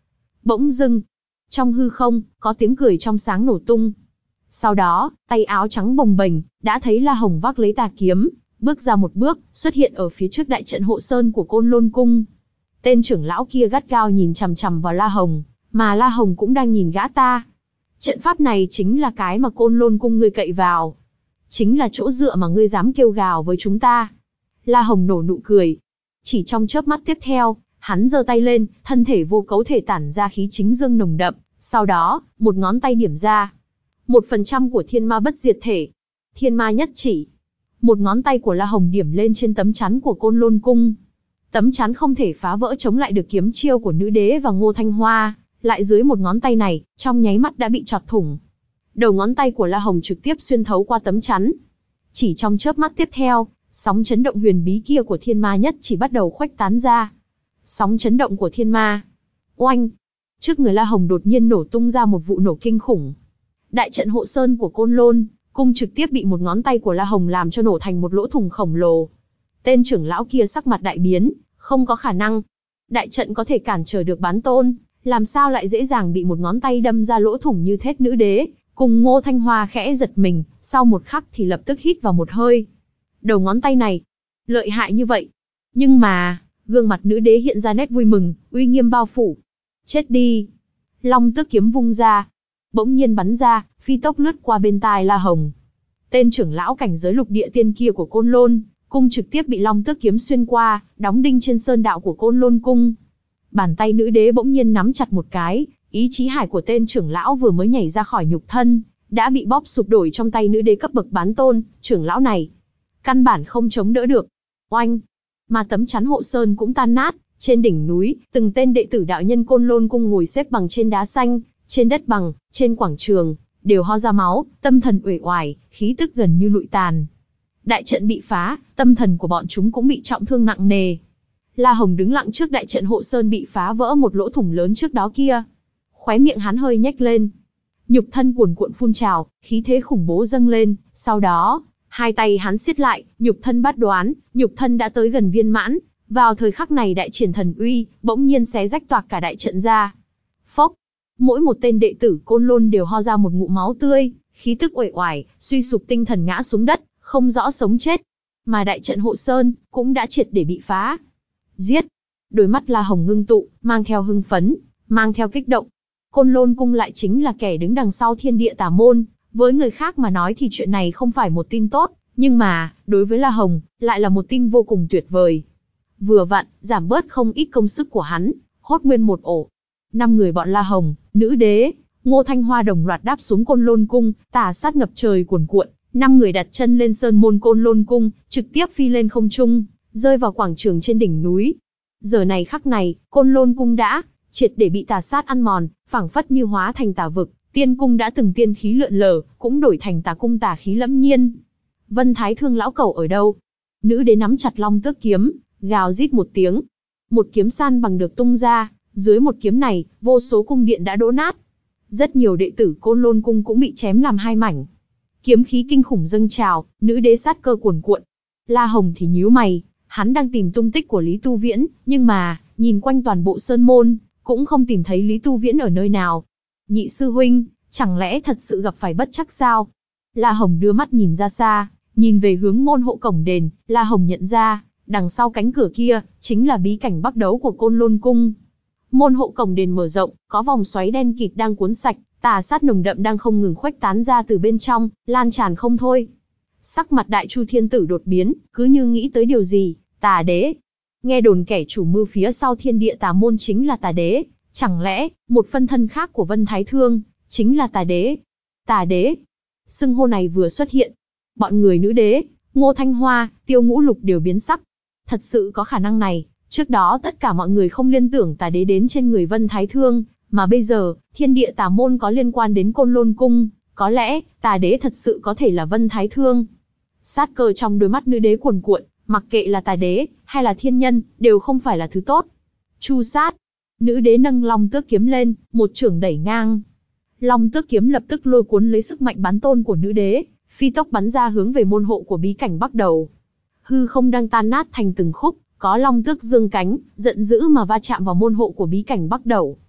Bỗng dưng, trong hư không, có tiếng cười trong sáng nổ tung. Sau đó, tay áo trắng bồng bềnh, đã thấy La Hồng vác lấy tà kiếm, bước ra một bước, xuất hiện ở phía trước đại trận hộ sơn của Côn Lôn Cung. Tên trưởng lão kia gắt gao nhìn chằm chằm vào La Hồng, mà La Hồng cũng đang nhìn gã ta. Trận pháp này chính là cái mà Côn Lôn Cung ngươi cậy vào. Chính là chỗ dựa mà ngươi dám kêu gào với chúng ta. La Hồng nổ nụ cười. Chỉ trong chớp mắt tiếp theo, hắn giơ tay lên, thân thể vô cấu thể tản ra khí chính dương nồng đậm. Sau đó, một ngón tay điểm ra. Một phần trăm của thiên ma bất diệt thể. Thiên ma nhất chỉ. Một ngón tay của La Hồng điểm lên trên tấm chắn của Côn Lôn Cung. Tấm chắn không thể phá vỡ chống lại được kiếm chiêu của nữ đế và Ngô Thanh Hoa. Lại dưới một ngón tay này, trong nháy mắt đã bị chọt thủng. Đầu ngón tay của La Hồng trực tiếp xuyên thấu qua tấm chắn. Chỉ trong chớp mắt tiếp theo, sóng chấn động huyền bí kia của thiên ma nhất chỉ bắt đầu khuếch tán ra. Sóng chấn động của thiên ma. Oanh! Trước người La Hồng đột nhiên nổ tung ra một vụ nổ kinh khủng. Đại trận hộ sơn của Côn Lôn Cung trực tiếp bị một ngón tay của La Hồng làm cho nổ thành một lỗ thủng khổng lồ. Tên trưởng lão kia sắc mặt đại biến, không có khả năng. Đại trận có thể cản trở được bán tôn, làm sao lại dễ dàng bị một ngón tay đâm ra lỗ thủng như thét nữ đế. Cùng Ngô Thanh Hoa khẽ giật mình, sau một khắc thì lập tức hít vào một hơi. Đầu ngón tay này, lợi hại như vậy. Nhưng mà, gương mặt nữ đế hiện ra nét vui mừng, uy nghiêm bao phủ. Chết đi. Long tước kiếm vung ra. Bỗng nhiên bắn ra, phi tốc lướt qua bên tai La Hồng. Tên trưởng lão cảnh giới lục địa tiên kia của Côn Lôn Cung trực tiếp bị long tước kiếm xuyên qua, đóng đinh trên sơn đạo của Côn Lôn Cung. Bàn tay nữ đế bỗng nhiên nắm chặt một cái, ý chí hải của tên trưởng lão vừa mới nhảy ra khỏi nhục thân, đã bị bóp sụp đổi trong tay nữ đế cấp bậc bán tôn. Trưởng lão này, căn bản không chống đỡ được. Oanh! Mà tấm chắn hộ sơn cũng tan nát. Trên đỉnh núi, từng tên đệ tử đạo nhân Côn Lôn Cung ngồi xếp bằng trên đá xanh, trên đất bằng, trên quảng trường, đều ho ra máu, tâm thần uể oải, khí tức gần như lụi tàn. Đại trận bị phá, tâm thần của bọn chúng cũng bị trọng thương nặng nề. La Hồng đứng lặng trước đại trận hộ sơn bị phá vỡ một lỗ thủng lớn trước đó kia. Khóe miệng hắn hơi nhếch lên. Nhục thân cuồn cuộn phun trào, khí thế khủng bố dâng lên, sau đó, hai tay hắn siết lại, nhục thân bát đoán, nhục thân đã tới gần viên mãn. Vào thời khắc này đại triển thần uy, bỗng nhiên xé rách toạc cả đại trận ra. Phốc! Mỗi một tên đệ tử Côn Lôn đều ho ra một ngụm máu tươi, khí tức uể oải, suy sụp tinh thần ngã xuống đất, không rõ sống chết. Mà đại trận hộ sơn cũng đã triệt để bị phá. Giết! Đôi mắt La Hồng ngưng tụ, mang theo hưng phấn, mang theo kích động. Côn Lôn Cung lại chính là kẻ đứng đằng sau thiên địa tà môn, với người khác mà nói thì chuyện này không phải một tin tốt, nhưng mà, đối với La Hồng, lại là một tin vô cùng tuyệt vời. Vừa vặn, giảm bớt không ít công sức của hắn, hốt nguyên một ổ. Năm người bọn La Hồng, nữ đế, Ngô Thanh Hoa đồng loạt đáp xuống Côn Lôn Cung, tà sát ngập trời cuồn cuộn. Năm người đặt chân lên sơn môn Côn Lôn Cung, trực tiếp phi lên không trung, rơi vào quảng trường trên đỉnh núi. Giờ này khắc này, Côn Lôn Cung đã triệt để bị tà sát ăn mòn, phảng phất như hóa thành tà vực. Tiên cung đã từng tiên khí lượn lờ, cũng đổi thành tà cung tà khí lẫm nhiên. Vân Thái Thương lão cẩu ở đâu? Nữ đế nắm chặt long tước kiếm, gào rít một tiếng. Một kiếm san bằng được tung ra, dưới một kiếm này, vô số cung điện đã đổ nát. Rất nhiều đệ tử Côn Lôn Cung cũng bị chém làm hai mảnh. Kiếm khí kinh khủng dâng trào, nữ đế sát cơ cuồn cuộn. La Hồng thì nhíu mày, hắn đang tìm tung tích của Lý Tu Viễn, nhưng mà, nhìn quanh toàn bộ sơn môn, cũng không tìm thấy Lý Tu Viễn ở nơi nào. Nhị sư huynh, chẳng lẽ thật sự gặp phải bất trắc sao? La Hồng đưa mắt nhìn ra xa, nhìn về hướng môn hộ cổng đền, La Hồng nhận ra, đằng sau cánh cửa kia, chính là bí cảnh bắc đấu của Côn Lôn Cung. Môn hộ cổng đền mở rộng, có vòng xoáy đen kịt đang cuốn sạch, tà sát nồng đậm đang không ngừng khuếch tán ra từ bên trong, lan tràn không thôi. Sắc mặt Đại Chu Thiên Tử đột biến, cứ như nghĩ tới điều gì, tà đế. Nghe đồn kẻ chủ mưu phía sau thiên địa tà môn chính là tà đế, chẳng lẽ, một phân thân khác của Vân Thái Thương, chính là tà đế? Tà đế? Xưng hô này vừa xuất hiện, bọn người nữ đế, Ngô Thanh Hoa, Tiêu Ngũ Lục đều biến sắc. Thật sự có khả năng này, trước đó tất cả mọi người không liên tưởng tà đế đến trên người Vân Thái Thương, mà bây giờ, thiên địa tà môn có liên quan đến Côn Lôn Cung, có lẽ, tà đế thật sự có thể là Vân Thái Thương. Sát cơ trong đôi mắt nữ đế cuồn cuộn, mặc kệ là tà đế, hay là thiên nhân, đều không phải là thứ tốt. Chu sát. Nữ đế nâng long tước kiếm lên, một chưởng đẩy ngang. Long tước kiếm lập tức lôi cuốn lấy sức mạnh bán tôn của nữ đế, phi tốc bắn ra hướng về môn hộ của bí cảnh bắc đầu. Hư không đang tan nát thành từng khúc, có long tước dương cánh, giận dữ mà va chạm vào môn hộ của bí cảnh bắc đầu.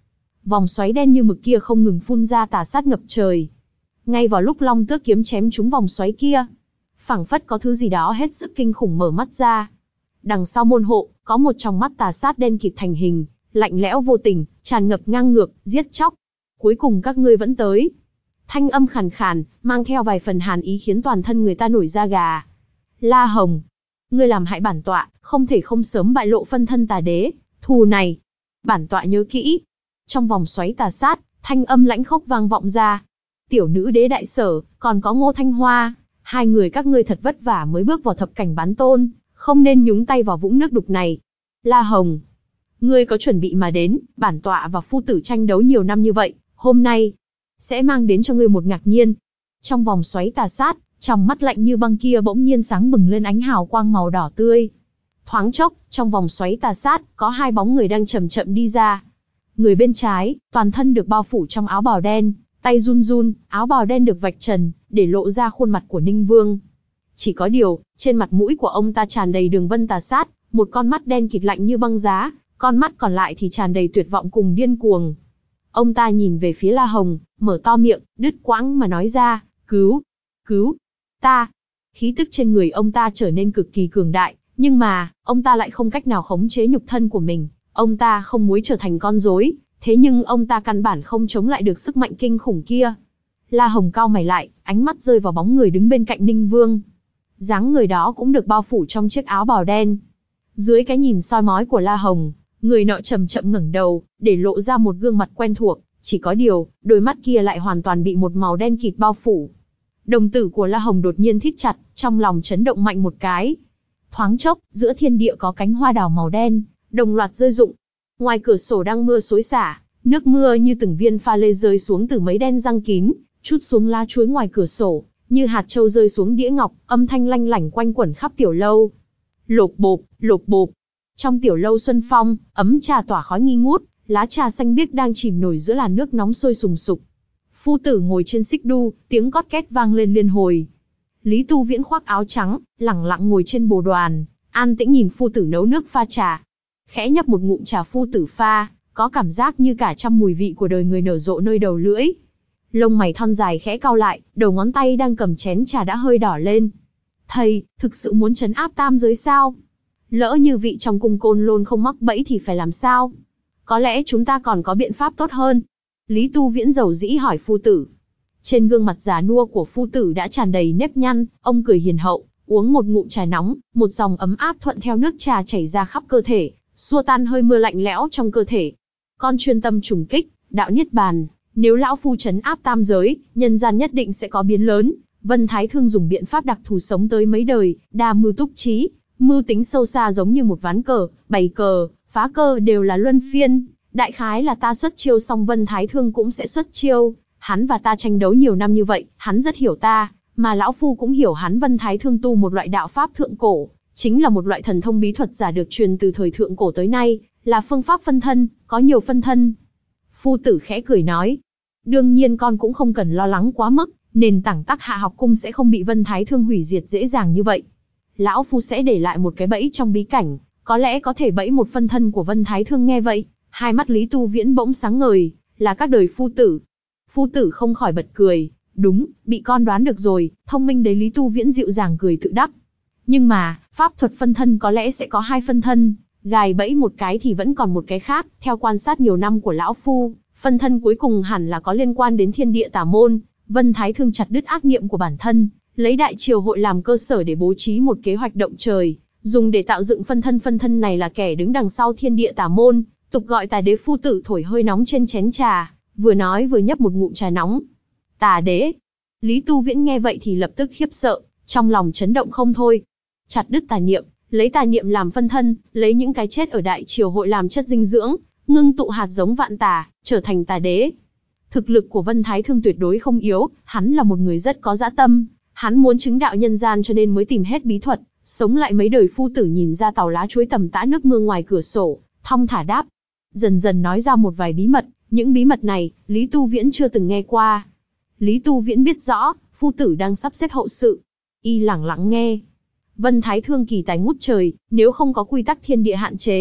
vòng xoáy đen như mực kia không ngừng phun ra tà sát ngập trời. Ngay vào lúc Long Tước kiếm chém trúng vòng xoáy kia, phảng phất có thứ gì đó hết sức kinh khủng mở mắt ra. Đằng sau môn hộ, có một tròng mắt tà sát đen kịt thành hình, lạnh lẽo vô tình, tràn ngập ngang ngược, giết chóc. Cuối cùng các ngươi vẫn tới. Thanh âm khàn khàn, mang theo vài phần hàn ý khiến toàn thân người ta nổi da gà. La Hồng, ngươi làm hại bản tọa, không thể không sớm bại lộ phân thân tà đế, thù này, bản tọa nhớ kỹ. Trong vòng xoáy tà sát, thanh âm lãnh khốc vang vọng ra. Tiểu nữ đế đại sở, còn có Ngô Thanh Hoa, hai người các ngươi thật vất vả mới bước vào thập cảnh bán tôn, không nên nhúng tay vào vũng nước đục này. La Hồng, ngươi có chuẩn bị mà đến, bản tọa và phu tử tranh đấu nhiều năm như vậy, hôm nay sẽ mang đến cho ngươi một ngạc nhiên. Trong vòng xoáy tà sát, trong mắt lạnh như băng kia bỗng nhiên sáng bừng lên ánh hào quang màu đỏ tươi. Thoáng chốc, trong vòng xoáy tà sát, có hai bóng người đang chậm chậm đi ra. Người bên trái, toàn thân được bao phủ trong áo bào đen, tay run run, áo bào đen được vạch trần, để lộ ra khuôn mặt của Ninh Vương. Chỉ có điều, trên mặt mũi của ông ta tràn đầy đường vân tà sát, một con mắt đen kịt lạnh như băng giá, con mắt còn lại thì tràn đầy tuyệt vọng cùng điên cuồng. Ông ta nhìn về phía La Hồng, mở to miệng, đứt quãng mà nói ra, cứu, cứu, ta. Khí tức trên người ông ta trở nên cực kỳ cường đại, nhưng mà, ông ta lại không cách nào khống chế nhục thân của mình. Ông ta không muốn trở thành con rối, thế nhưng ông ta căn bản không chống lại được sức mạnh kinh khủng kia. La Hồng cau mày lại, ánh mắt rơi vào bóng người đứng bên cạnh Ninh Vương. Dáng người đó cũng được bao phủ trong chiếc áo bào đen. Dưới cái nhìn soi mói của La Hồng, người nọ chậm chậm ngẩng đầu, để lộ ra một gương mặt quen thuộc, chỉ có điều, đôi mắt kia lại hoàn toàn bị một màu đen kịt bao phủ. Đồng tử của La Hồng đột nhiên thít chặt, trong lòng chấn động mạnh một cái. Thoáng chốc, giữa thiên địa có cánh hoa đào màu đen, đồng loạt rơi rụng. Ngoài cửa sổ đang mưa xối xả, nước mưa như từng viên pha lê rơi xuống từ mấy đen răng kín, trút xuống lá chuối ngoài cửa sổ, như hạt châu rơi xuống đĩa ngọc, âm thanh lanh lảnh quanh quẩn khắp tiểu lâu. Lộp bộp, lộp bộp. Trong tiểu lâu Xuân Phong, ấm trà tỏa khói nghi ngút, lá trà xanh biếc đang chìm nổi giữa làn nước nóng sôi sùng sục. Phu tử ngồi trên xích đu, tiếng cót két vang lên liên hồi. Lý Tu Viễn khoác áo trắng, lẳng lặng ngồi trên bồ đoàn, an tĩnh nhìn phu tử nấu nước pha trà. Khẽ nhấp một ngụm trà phu tử pha, có cảm giác như cả trăm mùi vị của đời người nở rộ nơi đầu lưỡi. Lông mày thon dài khẽ cau lại, đầu ngón tay đang cầm chén trà đã hơi đỏ lên. Thầy, thực sự muốn trấn áp tam giới sao? Lỡ như vị trong cung Côn Lôn không mắc bẫy thì phải làm sao? Có lẽ chúng ta còn có biện pháp tốt hơn. Lý Tu Viễn dầu dĩ hỏi phu tử. Trên gương mặt già nua của phu tử đã tràn đầy nếp nhăn, ông cười hiền hậu, uống một ngụm trà nóng, một dòng ấm áp thuận theo nước trà chảy ra khắp cơ thể, xua tan hơi mưa lạnh lẽo trong cơ thể. Con chuyên tâm trùng kích, đạo niết bàn, nếu lão phu trấn áp tam giới, nhân gian nhất định sẽ có biến lớn. Vân Thái Thương dùng biện pháp đặc thù sống tới mấy đời, đa mưu túc trí, mưu tính sâu xa giống như một ván cờ, bày cờ, phá cờ đều là luân phiên. Đại khái là ta xuất chiêu xong Vân Thái Thương cũng sẽ xuất chiêu. Hắn và ta tranh đấu nhiều năm như vậy, hắn rất hiểu ta, mà lão phu cũng hiểu hắn. Vân Thái Thương tu một loại đạo pháp thượng cổ, chính là một loại thần thông bí thuật giả được truyền từ thời thượng cổ tới nay, là phương pháp phân thân, có nhiều phân thân. Phu tử khẽ cười nói, đương nhiên con cũng không cần lo lắng quá mức, nền tảng Tắc Hạ học cung sẽ không bị Vân Thái Thương hủy diệt dễ dàng như vậy. Lão phu sẽ để lại một cái bẫy trong bí cảnh, có lẽ có thể bẫy một phân thân của Vân Thái Thương. Nghe vậy, hai mắt Lý Tu Viễn bỗng sáng ngời, là các đời phu tử. Phu tử không khỏi bật cười, đúng, bị con đoán được rồi, thông minh đấy. Lý Tu Viễn dịu dàng cười tự đắc. Nhưng mà, pháp thuật phân thân có lẽ sẽ có hai phân thân, gài bẫy một cái thì vẫn còn một cái khác. Theo quan sát nhiều năm của lão phu, phân thân cuối cùng hẳn là có liên quan đến thiên địa tà môn. Vân Thái Thương chặt đứt ác niệm của bản thân, lấy đại triều hội làm cơ sở để bố trí một kế hoạch động trời, dùng để tạo dựng phân thân. Phân thân này là kẻ đứng đằng sau thiên địa tà môn, tục gọi tà đế. Phu tử thổi hơi nóng trên chén trà, vừa nói vừa nhấp một ngụm trà nóng. Tà đế. Lý Tu Viễn nghe vậy thì lập tức khiếp sợ, trong lòng chấn động không thôi. Chặt đứt tà niệm, lấy tà niệm làm phân thân, lấy những cái chết ở đại triều hội làm chất dinh dưỡng, ngưng tụ hạt giống vạn tà, trở thành tà đế. Thực lực của Vân Thái Thương tuyệt đối không yếu, hắn là một người rất có dã tâm, hắn muốn chứng đạo nhân gian cho nên mới tìm hết bí thuật, sống lại mấy đời. Phu tử nhìn ra tàu lá chuối tầm tã nước mưa ngoài cửa sổ, thong thả đáp. Dần dần nói ra một vài bí mật, những bí mật này, Lý Tu Viễn chưa từng nghe qua. Lý Tu Viễn biết rõ, phu tử đang sắp xếp hậu sự. Y lẳng lặng nghe. Vân Thái Thương kỳ tài ngút trời, nếu không có quy tắc thiên địa hạn chế,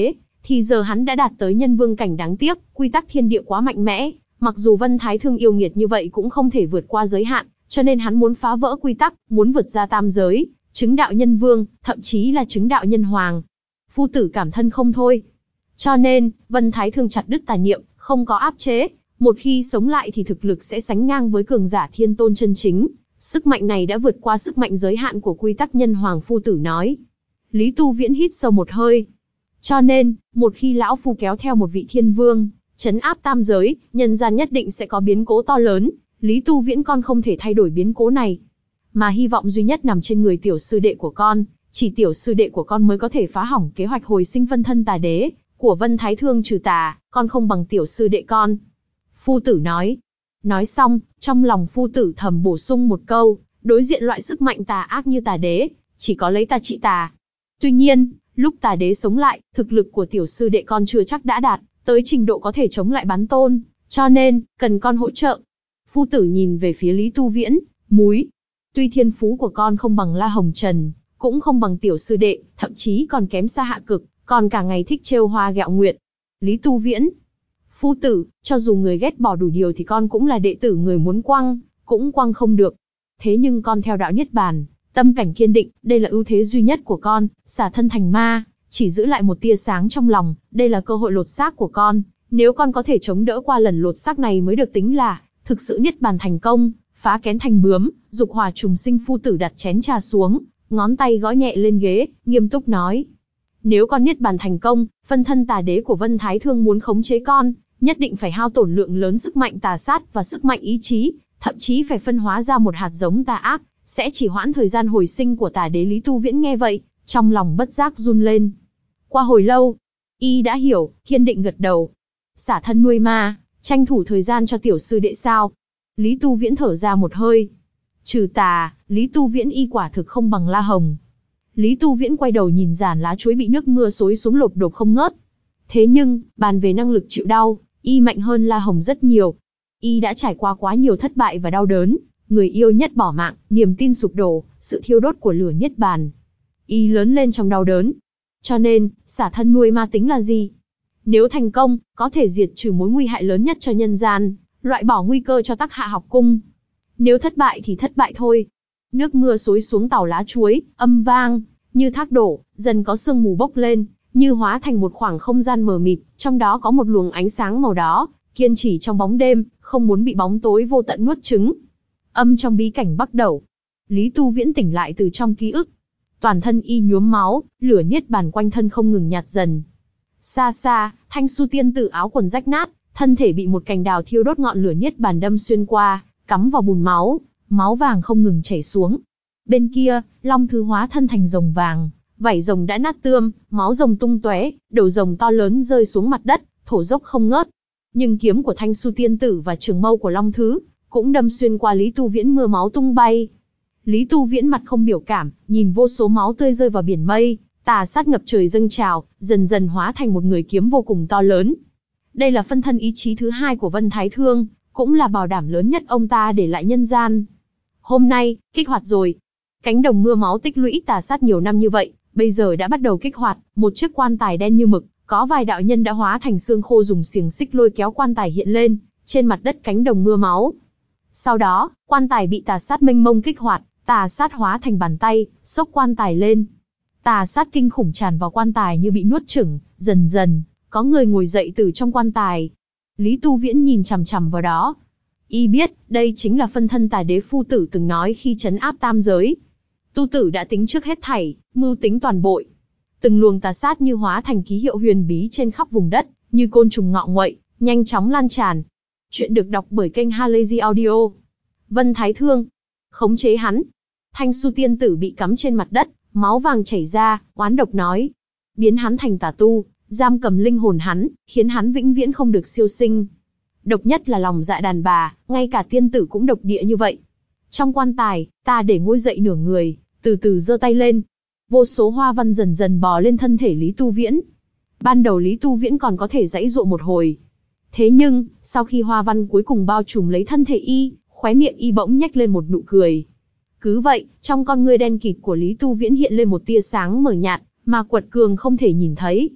thì giờ hắn đã đạt tới nhân vương cảnh. Đáng tiếc, quy tắc thiên địa quá mạnh mẽ, mặc dù Vân Thái Thương yêu nghiệt như vậy cũng không thể vượt qua giới hạn, cho nên hắn muốn phá vỡ quy tắc, muốn vượt ra tam giới, chứng đạo nhân vương, thậm chí là chứng đạo nhân hoàng. Phu tử cảm thân không thôi. Cho nên, Vân Thái Thương chặt đứt tà niệm, không có áp chế, một khi sống lại thì thực lực sẽ sánh ngang với cường giả thiên tôn chân chính. Sức mạnh này đã vượt qua sức mạnh giới hạn của quy tắc nhân hoàng, phu tử nói. Lý Tu Viễn hít sâu một hơi. Cho nên, một khi lão phu kéo theo một vị thiên vương, trấn áp tam giới, nhân gian nhất định sẽ có biến cố to lớn. Lý Tu Viễn con không thể thay đổi biến cố này. Mà hy vọng duy nhất nằm trên người tiểu sư đệ của con, chỉ tiểu sư đệ của con mới có thể phá hỏng kế hoạch hồi sinh phân thân tà đế của Vân Thái Thương trừ tà, con không bằng tiểu sư đệ con. Phu tử nói. Nói xong, trong lòng phu tử thầm bổ sung một câu, đối diện loại sức mạnh tà ác như tà đế, chỉ có lấy tà trị tà. Tuy nhiên, lúc tà đế sống lại, thực lực của tiểu sư đệ con chưa chắc đã đạt tới trình độ có thể chống lại bán tôn, cho nên, cần con hỗ trợ. Phu tử nhìn về phía Lý Tu Viễn, múi. Tuy thiên phú của con không bằng La Hồng Trần, cũng không bằng tiểu sư đệ, thậm chí còn kém xa hạ cực, còn cả ngày thích trêu hoa ghẹo nguyệt. Lý Tu Viễn. Phu tử, cho dù người ghét bỏ đủ điều thì con cũng là đệ tử người muốn quăng, cũng quăng không được. Thế nhưng con theo đạo Niết Bàn, tâm cảnh kiên định, đây là ưu thế duy nhất của con, xả thân thành ma, chỉ giữ lại một tia sáng trong lòng, đây là cơ hội lột xác của con. Nếu con có thể chống đỡ qua lần lột xác này mới được tính là thực sự Niết Bàn thành công, phá kén thành bướm, dục hỏa trùng sinh. Phu tử đặt chén trà xuống, ngón tay gõ nhẹ lên ghế, nghiêm túc nói. Nếu con Niết Bàn thành công, phân thân tà đế của Vân Thái Thương muốn khống chế con, nhất định phải hao tổn lượng lớn sức mạnh tà sát và sức mạnh ý chí, thậm chí phải phân hóa ra một hạt giống tà ác, sẽ chỉ hoãn thời gian hồi sinh của tà đế. Lý Tu Viễn nghe vậy, trong lòng bất giác run lên. Qua hồi lâu, y đã hiểu, kiên định gật đầu. Xả thân nuôi ma, tranh thủ thời gian cho tiểu sư đệ sao? Lý Tu Viễn thở ra một hơi. Trừ tà, Lý Tu Viễn y quả thực không bằng La Hồng. Lý Tu Viễn quay đầu nhìn giàn lá chuối bị nước mưa xối xuống lộp đột không ngớt. Thế nhưng, bàn về năng lực chịu đau, y mạnh hơn La Hồng rất nhiều. Y đã trải qua quá nhiều thất bại và đau đớn, người yêu nhất bỏ mạng, niềm tin sụp đổ, sự thiêu đốt của lửa Niết Bàn. Y lớn lên trong đau đớn. Cho nên, xả thân nuôi ma tính là gì? Nếu thành công, có thể diệt trừ mối nguy hại lớn nhất cho nhân gian, loại bỏ nguy cơ cho Tắc Hạ học cung. Nếu thất bại thì thất bại thôi. Nước mưa xối xuống tàu lá chuối, âm vang, như thác đổ, dần có sương mù bốc lên, như hóa thành một khoảng không gian mờ mịt, trong đó có một luồng ánh sáng màu đỏ, kiên trì trong bóng đêm, không muốn bị bóng tối vô tận nuốt chửng. Âm trong bí cảnh Bắc Đẩu. Lý Tu Viễn tỉnh lại từ trong ký ức. Toàn thân y nhuốm máu, lửa Niết Bàn quanh thân không ngừng nhạt dần. Xa xa, Thanh Su tiên tử áo quần rách nát, thân thể bị một cành đào thiêu đốt, ngọn lửa Niết Bàn đâm xuyên qua, cắm vào bùn máu, máu vàng không ngừng chảy xuống. Bên kia, Long Thứ hóa thân thành rồng vàng, vảy rồng đã nát tươm, máu rồng tung tóe, đầu rồng to lớn rơi xuống mặt đất, thổ dốc không ngớt. Nhưng kiếm của Thanh Su tiên tử và trường mâu của Long Thứ cũng đâm xuyên qua Lý Tu Viễn, mưa máu tung bay. Lý Tu Viễn mặt không biểu cảm, nhìn vô số máu tươi rơi vào biển mây, tà sát ngập trời dâng trào, dần dần hóa thành một người kiếm vô cùng to lớn. Đây là phân thân ý chí thứ hai của Vân Thái Thương, cũng là bảo đảm lớn nhất ông ta để lại nhân gian. Hôm nay, kích hoạt rồi. Cánh đồng mưa máu tích lũy tà sát nhiều năm như vậy, bây giờ đã bắt đầu kích hoạt. Một chiếc quan tài đen như mực, có vài đạo nhân đã hóa thành xương khô dùng xiềng xích lôi kéo quan tài hiện lên trên mặt đất cánh đồng mưa máu. Sau đó, quan tài bị tà sát mênh mông kích hoạt, tà sát hóa thành bàn tay, xốc quan tài lên. Tà sát kinh khủng tràn vào quan tài như bị nuốt chửng, dần dần, có người ngồi dậy từ trong quan tài. Lý Tu Viễn nhìn chằm chằm vào đó. Y biết, đây chính là phân thân tà đế phu tử từng nói khi trấn áp tam giới. Tu tử đã tính trước hết thảy, mưu tính toàn bội. Từng luồng tà sát như hóa thành ký hiệu huyền bí trên khắp vùng đất, như côn trùng ngọ nguậy, nhanh chóng lan tràn. Chuyện được đọc bởi kênh Halazy Audio. Vân Thái Thương. Khống chế hắn. Thanh Su tiên tử bị cắm trên mặt đất, máu vàng chảy ra, oán độc nói. Biến hắn thành tà tu, giam cầm linh hồn hắn, khiến hắn vĩnh viễn không được siêu sinh. Độc nhất là lòng dạ đàn bà, ngay cả tiên tử cũng độc địa như vậy. Trong quan tài, ta để ngồi dậy nửa người, từ từ giơ tay lên. Vô số hoa văn dần dần bò lên thân thể Lý Tu Viễn. Ban đầu Lý Tu Viễn còn có thể giãy giụa một hồi. Thế nhưng, sau khi hoa văn cuối cùng bao trùm lấy thân thể y, khóe miệng y bỗng nhếch lên một nụ cười. Cứ vậy, trong con ngươi đen kịt của Lý Tu Viễn hiện lên một tia sáng mờ nhạt, mà quật cường không thể nhìn thấy.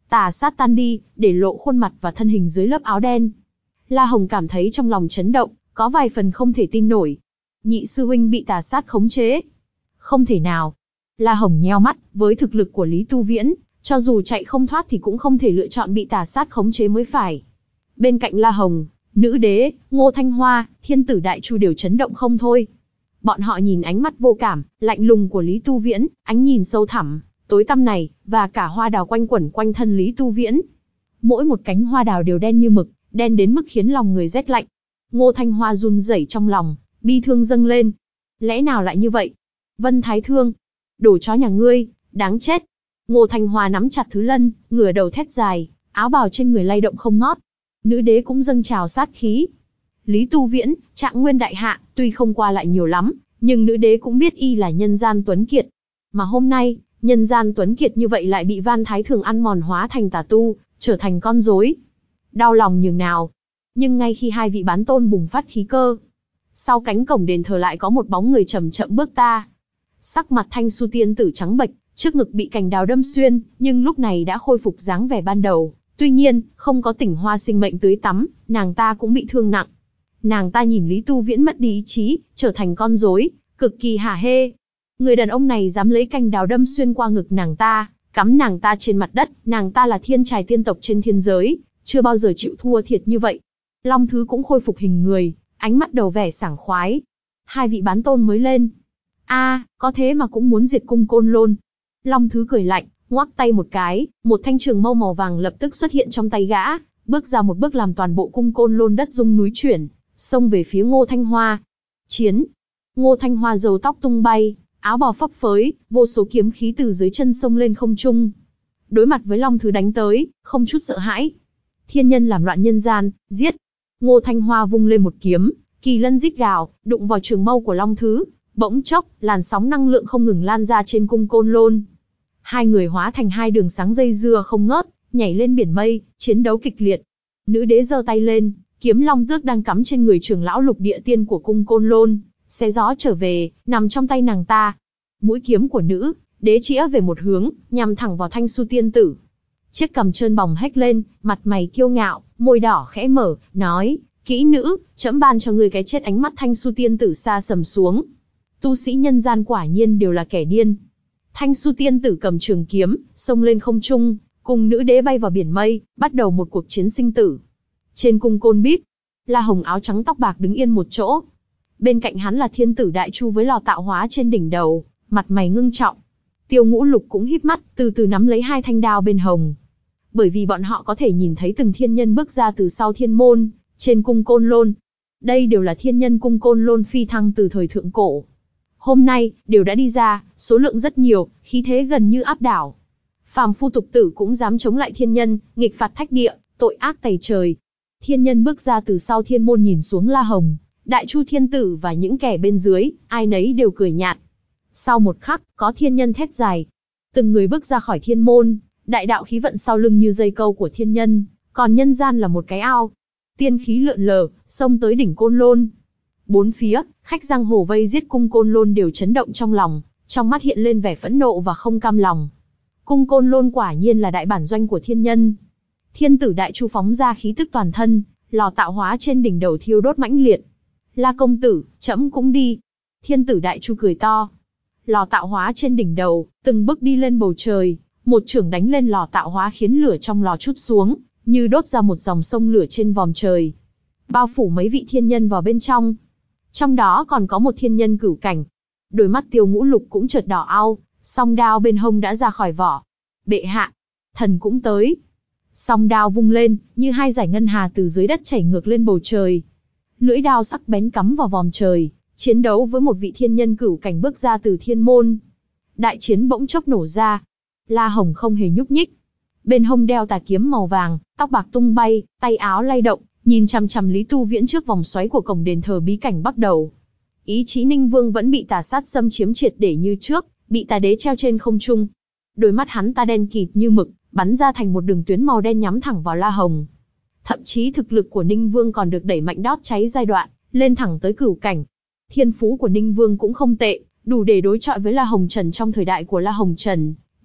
tà sát tan đi, để lộ khuôn mặt và thân hình dưới lớp áo đen. La Hồng cảm thấy trong lòng chấn động, có vài phần không thể tin nổi. Nhị sư huynh bị tà sát khống chế. Không thể nào. La Hồng nheo mắt, với thực lực của Lý Tu Viễn, cho dù chạy không thoát thì cũng không thể lựa chọn bị tà sát khống chế mới phải. Bên cạnh La Hồng, Nữ Đế, Ngô Thanh Hoa, Thiên Tử Đại Chu đều chấn động không thôi. Bọn họ nhìn ánh mắt vô cảm, lạnh lùng của Lý Tu Viễn, ánh nhìn sâu thẳm, tối tăm này, và cả hoa đào quanh quẩn quanh thân Lý Tu Viễn. Mỗi một cánh hoa đào đều đen như mực, đen đến mức khiến lòng người rét lạnh. Ngô Thanh Hoa run rẩy trong lòng, bi thương dâng lên. Lẽ nào lại như vậy? Vân Thái Thương, đồ chó nhà ngươi, đáng chết. Ngô Thanh Hoa nắm chặt Thứ Lân, ngửa đầu thét dài, áo bào trên người lay động không ngót. Nữ Đế cũng dâng trào sát khí. Lý Tu Viễn, Trạng Nguyên đại hạ, tuy không qua lại nhiều lắm, nhưng Nữ Đế cũng biết y là nhân gian tuấn kiệt. Mà hôm nay, nhân gian tuấn kiệt như vậy lại bị Van Thái Thường ăn mòn hóa thành tà tu, trở thành con rối. Đau lòng nhường nào. Nhưng ngay khi hai vị bán tôn bùng phát khí cơ, sau cánh cổng đền thờ lại có một bóng người chậm chậm bước ta. Sắc mặt Thanh Su tiên tử trắng bệch, trước ngực bị cành đào đâm xuyên, nhưng lúc này đã khôi phục dáng vẻ ban đầu. Tuy nhiên, không có tỉnh hoa sinh mệnh tưới tắm, nàng ta cũng bị thương nặng. Nàng ta nhìn Lý Tu Viễn mất đi ý chí, trở thành con rối, cực kỳ hả hê. Người đàn ông này dám lấy cành đào đâm xuyên qua ngực nàng ta, cắm nàng ta trên mặt đất. Nàng ta là thiên trài tiên tộc trên thiên giới, chưa bao giờ chịu thua thiệt như vậy. Long Thứ cũng khôi phục hình người, ánh mắt đầu vẻ sảng khoái. Hai vị bán tôn mới lên. A, à, có thế mà cũng muốn diệt cung Côn Lôn. Long Thứ cười lạnh, ngoắc tay một cái, một thanh trường mâu màu vàng lập tức xuất hiện trong tay gã, bước ra một bước làm toàn bộ cung Côn Lôn đất rung núi chuyển, xông về phía Ngô Thanh Hoa. Chiến! Ngô Thanh Hoa râu tóc tung bay, áo bào phấp phới, vô số kiếm khí từ dưới chân xông lên không trung. Đối mặt với Long Thứ đánh tới, không chút sợ hãi. Thiên nhân làm loạn nhân gian, giết! Ngô Thanh Hoa vung lên một kiếm, kỳ lân rít gào, đụng vào trường mâu của Long Thứ. Bỗng chốc, làn sóng năng lượng không ngừng lan ra trên cung Côn Lôn. Hai người hóa thành hai đường sáng dây dưa không ngớt, nhảy lên biển mây, chiến đấu kịch liệt. Nữ Đế giơ tay lên, kiếm long tước đang cắm trên người trưởng lão lục địa tiên của cung Côn Lôn, xé gió trở về, nằm trong tay nàng ta. Mũi kiếm của Nữ Đế chĩa về một hướng, nhằm thẳng vào Thanh Su tiên tử. Chiếc cằm trơn bồng hếch lên, mặt mày kiêu ngạo, môi đỏ khẽ mở, nói: "Kỹ nữ, trẫm ban cho ngươi cái chết." Ánh mắt Thanh Su tiên tử xa sầm xuống. Tu sĩ nhân gian quả nhiên đều là kẻ điên. Thanh Su tiên tử cầm trường kiếm, xông lên không trung, cùng Nữ Đế bay vào biển mây, bắt đầu một cuộc chiến sinh tử. Trên cung Côn Bíp, La Hồng áo trắng tóc bạc đứng yên một chỗ. Bên cạnh hắn là Thiên Tử Đại Chu với lò tạo hóa trên đỉnh đầu, mặt mày ngưng trọng. Tiêu Ngũ Lục cũng híp mắt, từ từ nắm lấy hai thanh đao bên hồng. Bởi vì bọn họ có thể nhìn thấy từng thiên nhân bước ra từ sau thiên môn, trên cung Côn Lôn. Đây đều là thiên nhân cung Côn Lôn phi thăng từ thời thượng cổ. Hôm nay, đều đã đi ra, số lượng rất nhiều, khí thế gần như áp đảo. Phàm phu tục tử cũng dám chống lại thiên nhân, nghịch phạt thách địa, tội ác tày trời. Thiên nhân bước ra từ sau thiên môn nhìn xuống La Hồng, Đại Chu thiên tử và những kẻ bên dưới, ai nấy đều cười nhạt. Sau một khắc, có thiên nhân thét dài. Từng người bước ra khỏi thiên môn, đại đạo khí vận sau lưng như dây câu của thiên nhân, còn nhân gian là một cái ao. Tiên khí lượn lờ, xông tới đỉnh Côn Lôn. Bốn phía, khách giang hồ vây giết cung Côn Lôn đều chấn động trong lòng, trong mắt hiện lên vẻ phẫn nộ và không cam lòng. Cung Côn Lôn quả nhiên là đại bản doanh của thiên nhân. Thiên Tử Đại Chu phóng ra khí tức toàn thân, lò tạo hóa trên đỉnh đầu thiêu đốt mãnh liệt. La công tử, trẫm cũng đi. Thiên Tử Đại Chu cười to. Lò tạo hóa trên đỉnh đầu, từng bước đi lên bầu trời, một chưởng đánh lên lò tạo hóa khiến lửa trong lò trút xuống, như đốt ra một dòng sông lửa trên vòm trời, bao phủ mấy vị thiên nhân vào bên trong. Trong đó còn có một thiên nhân cửu cảnh. Đôi mắt Tiêu Ngũ Lục cũng chợt đỏ au, song đao bên hông đã ra khỏi vỏ. Bệ hạ, thần cũng tới. Song đao vung lên, như hai dải ngân hà từ dưới đất chảy ngược lên bầu trời. Lưỡi đao sắc bén cắm vào vòm trời, chiến đấu với một vị thiên nhân cửu cảnh bước ra từ thiên môn. Đại chiến bỗng chốc nổ ra. La Hồng không hề nhúc nhích. Bên hông đeo tà kiếm màu vàng, tóc bạc tung bay, tay áo lay động, nhìn chằm chằm Lý Tu Viễn trước vòng xoáy của cổng đền thờ bí cảnh bắt đầu. Ý chí Ninh Vương vẫn bị tà sát xâm chiếm triệt để như trước, bị tà đế treo trên không trung. Đôi mắt hắn ta đen kịt như mực, bắn ra thành một đường tuyến màu đen nhắm thẳng vào La Hồng. Thậm chí thực lực của Ninh Vương còn được đẩy mạnh đốt cháy giai đoạn, lên thẳng tới cửu cảnh. Thiên phú của Ninh Vương cũng không tệ, đủ để đối chọi với La Hồng Trần trong thời đại của La Hồng Trần.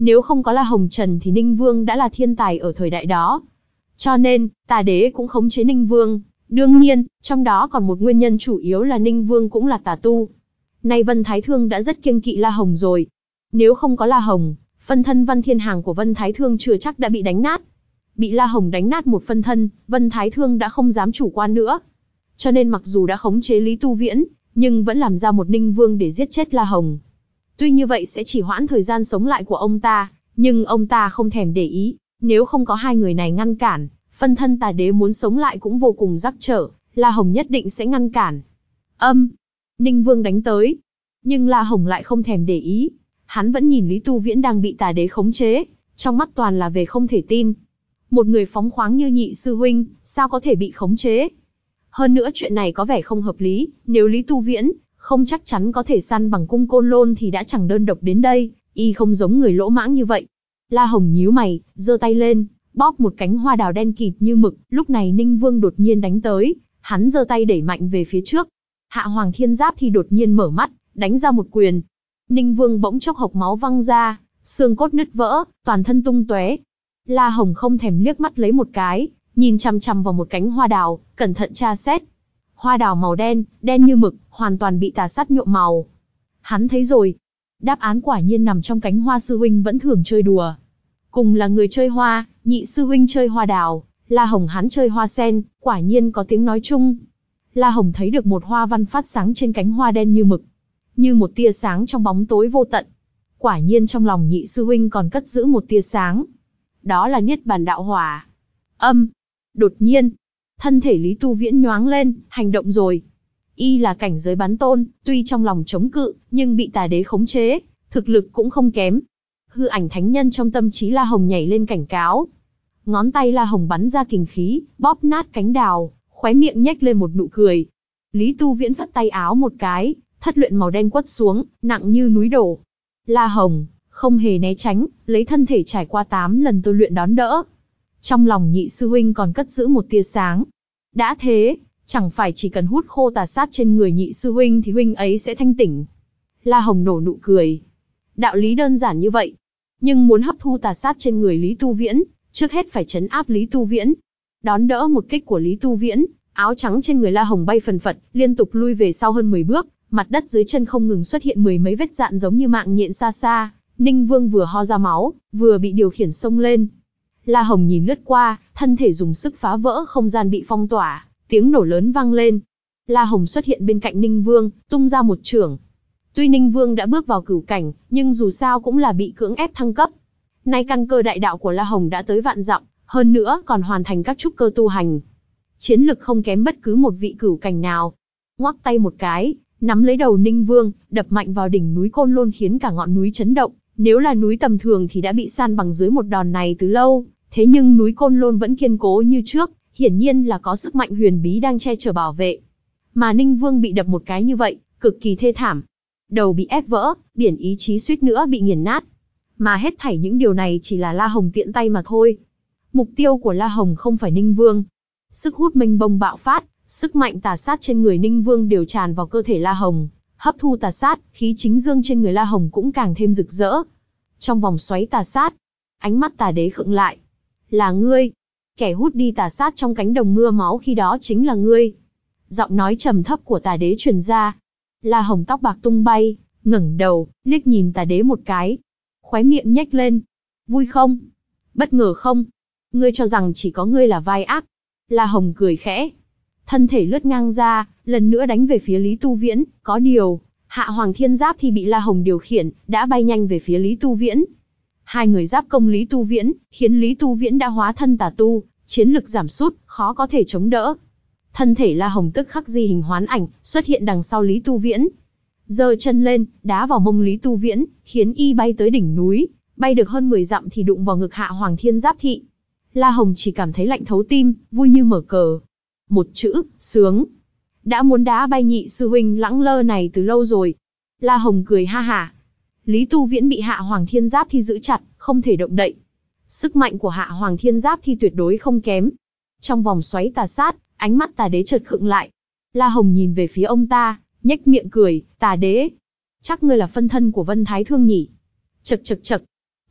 Nếu không có La Hồng Trần thì Ninh Vương đã là thiên tài ở thời đại đó. Cho nên, Tà Đế cũng khống chế Ninh Vương. Đương nhiên, trong đó còn một nguyên nhân chủ yếu là Ninh Vương cũng là tà tu. Nay Vân Thái Thương đã rất kiêng kỵ La Hồng rồi. Nếu không có La Hồng, phân thân Văn Thiên Hàng của Vân Thái Thương chưa chắc đã bị đánh nát. Bị La Hồng đánh nát một phân thân, Vân Thái Thương đã không dám chủ quan nữa. Cho nên mặc dù đã khống chế Lý Tu Viễn, nhưng vẫn làm ra một Ninh Vương để giết chết La Hồng. Tuy như vậy sẽ chỉ hoãn thời gian sống lại của ông ta, nhưng ông ta không thèm để ý. Nếu không có hai người này ngăn cản, phân thân Tà Đế muốn sống lại cũng vô cùng trắc trở, La Hồng nhất định sẽ ngăn cản. Âm, Ninh Vương đánh tới, nhưng La Hồng lại không thèm để ý. Hắn vẫn nhìn Lý Tu Viễn đang bị Tà Đế khống chế, trong mắt toàn là về không thể tin. Một người phóng khoáng như nhị sư huynh, sao có thể bị khống chế? Hơn nữa chuyện này có vẻ không hợp lý, nếu Lý Tu Viễn không chắc chắn có thể săn bằng cung Côn Lôn thì đã chẳng đơn độc đến đây, y không giống người lỗ mãng như vậy. La Hồng nhíu mày, giơ tay lên, bóp một cánh hoa đào đen kịt như mực. Lúc này Ninh Vương đột nhiên đánh tới, hắn giơ tay đẩy mạnh về phía trước. Hạ Hoàng Thiên Giáp thì đột nhiên mở mắt, đánh ra một quyền. Ninh Vương bỗng chốc hộc máu văng ra, xương cốt nứt vỡ, toàn thân tung tóe. La Hồng không thèm liếc mắt lấy một cái, nhìn chằm chằm vào một cánh hoa đào, cẩn thận tra xét. Hoa đào màu đen, đen như mực, hoàn toàn bị tà sát nhuộm màu. Hắn thấy rồi, đáp án quả nhiên nằm trong cánh hoa sư huynh vẫn thường chơi đùa. Cùng là người chơi hoa, nhị sư huynh chơi hoa đào, La Hồng hắn chơi hoa sen, quả nhiên có tiếng nói chung. La Hồng thấy được một hoa văn phát sáng trên cánh hoa đen như mực, như một tia sáng trong bóng tối vô tận. Quả nhiên trong lòng nhị sư huynh còn cất giữ một tia sáng. Đó là Niết Bàn Đạo Hỏa. Âm, đột nhiên, thân thể Lý Tu Viễn nhoáng lên, hành động rồi. Y là cảnh giới bán tôn, tuy trong lòng chống cự, nhưng bị Tà Đế khống chế, thực lực cũng không kém. Hư ảnh thánh nhân trong tâm trí La Hồng nhảy lên cảnh cáo. Ngón tay La Hồng bắn ra kình khí, bóp nát cánh đào, khóe miệng nhếch lên một nụ cười. Lý Tu Viễn phất tay áo một cái, thất luyện màu đen quất xuống, nặng như núi đổ. La Hồng không hề né tránh, lấy thân thể trải qua tám lần tôi luyện đón đỡ. Trong lòng nhị sư huynh còn cất giữ một tia sáng. Đã thế, chẳng phải chỉ cần hút khô tà sát trên người nhị sư huynh thì huynh ấy sẽ thanh tỉnh. La Hồng nổ nụ cười. Đạo lý đơn giản như vậy. Nhưng muốn hấp thu tà sát trên người Lý Tu Viễn, trước hết phải trấn áp Lý Tu Viễn. Đón đỡ một kích của Lý Tu Viễn, áo trắng trên người La Hồng bay phần phật, liên tục lui về sau hơn mười bước, mặt đất dưới chân không ngừng xuất hiện mười mấy vết dạn giống như mạng nhện xa xa. Ninh Vương vừa ho ra máu, vừa bị điều khiển xông lên. La Hồng nhìn lướt qua, thân thể dùng sức phá vỡ không gian bị phong tỏa, tiếng nổ lớn vang lên. La Hồng xuất hiện bên cạnh Ninh Vương, tung ra một chưởng. Tuy Ninh Vương đã bước vào cửu cảnh, nhưng dù sao cũng là bị cưỡng ép thăng cấp. Nay căn cơ đại đạo của La Hồng đã tới vạn dặm, hơn nữa còn hoàn thành các trúc cơ tu hành. Chiến lực không kém bất cứ một vị cửu cảnh nào. Ngoắc tay một cái, nắm lấy đầu Ninh Vương, đập mạnh vào đỉnh núi Côn Lôn khiến cả ngọn núi chấn động. Nếu là núi tầm thường thì đã bị san bằng dưới một đòn này từ lâu, thế nhưng núi Côn Lôn vẫn kiên cố như trước, hiển nhiên là có sức mạnh huyền bí đang che chở bảo vệ. Mà Ninh Vương bị đập một cái như vậy, cực kỳ thê thảm. Đầu bị ép vỡ, biển ý chí suýt nữa bị nghiền nát. Mà hết thảy những điều này chỉ là La Hồng tiện tay mà thôi. Mục tiêu của La Hồng không phải Ninh Vương. Sức hút mênh mông bạo phát, sức mạnh tà sát trên người Ninh Vương đều tràn vào cơ thể La Hồng. Hấp thu tà sát, khí chính dương trên người La Hồng cũng càng thêm rực rỡ. Trong vòng xoáy tà sát, ánh mắt Tà Đế khựng lại. Là ngươi. Kẻ hút đi tà sát trong cánh đồng mưa máu khi đó chính là ngươi. Giọng nói trầm thấp của Tà Đế truyền ra. La Hồng tóc bạc tung bay, ngẩng đầu, liếc nhìn Tà Đế một cái. Khóe miệng nhếch lên. Vui không? Bất ngờ không? Ngươi cho rằng chỉ có ngươi là vai ác. La Hồng cười khẽ. Thân thể lướt ngang ra, lần nữa đánh về phía Lý Tu Viễn. Có điều, Hạ Hoàng Thiên Giáp thì bị La Hồng điều khiển, đã bay nhanh về phía Lý Tu Viễn. Hai người giáp công Lý Tu Viễn, khiến Lý Tu Viễn đã hóa thân tà tu, chiến lực giảm sút, khó có thể chống đỡ. Thân thể La Hồng tức khắc di hình hoán ảnh, xuất hiện đằng sau Lý Tu Viễn. Giơ chân lên, đá vào mông Lý Tu Viễn, khiến y bay tới đỉnh núi, bay được hơn mười dặm thì đụng vào ngực Hạ Hoàng Thiên Giáp thị. La Hồng chỉ cảm thấy lạnh thấu tim, vui như mở cờ. Một chữ, sướng. Đã muốn đá bay nhị sư huynh lẳng lơ này từ lâu rồi. La Hồng cười ha hả. Lý Tu Viễn bị Hạ Hoàng Thiên Giáp thi giữ chặt, không thể động đậy. Sức mạnh của Hạ Hoàng Thiên Giáp thi tuyệt đối không kém. Trong vòng xoáy tà sát, ánh mắt Tà Đế chợt khựng lại. La Hồng nhìn về phía ông ta, nhếch miệng cười. Tà Đế, chắc ngươi là phân thân của Vân Thái Thương nhỉ? Chậc chậc chậc.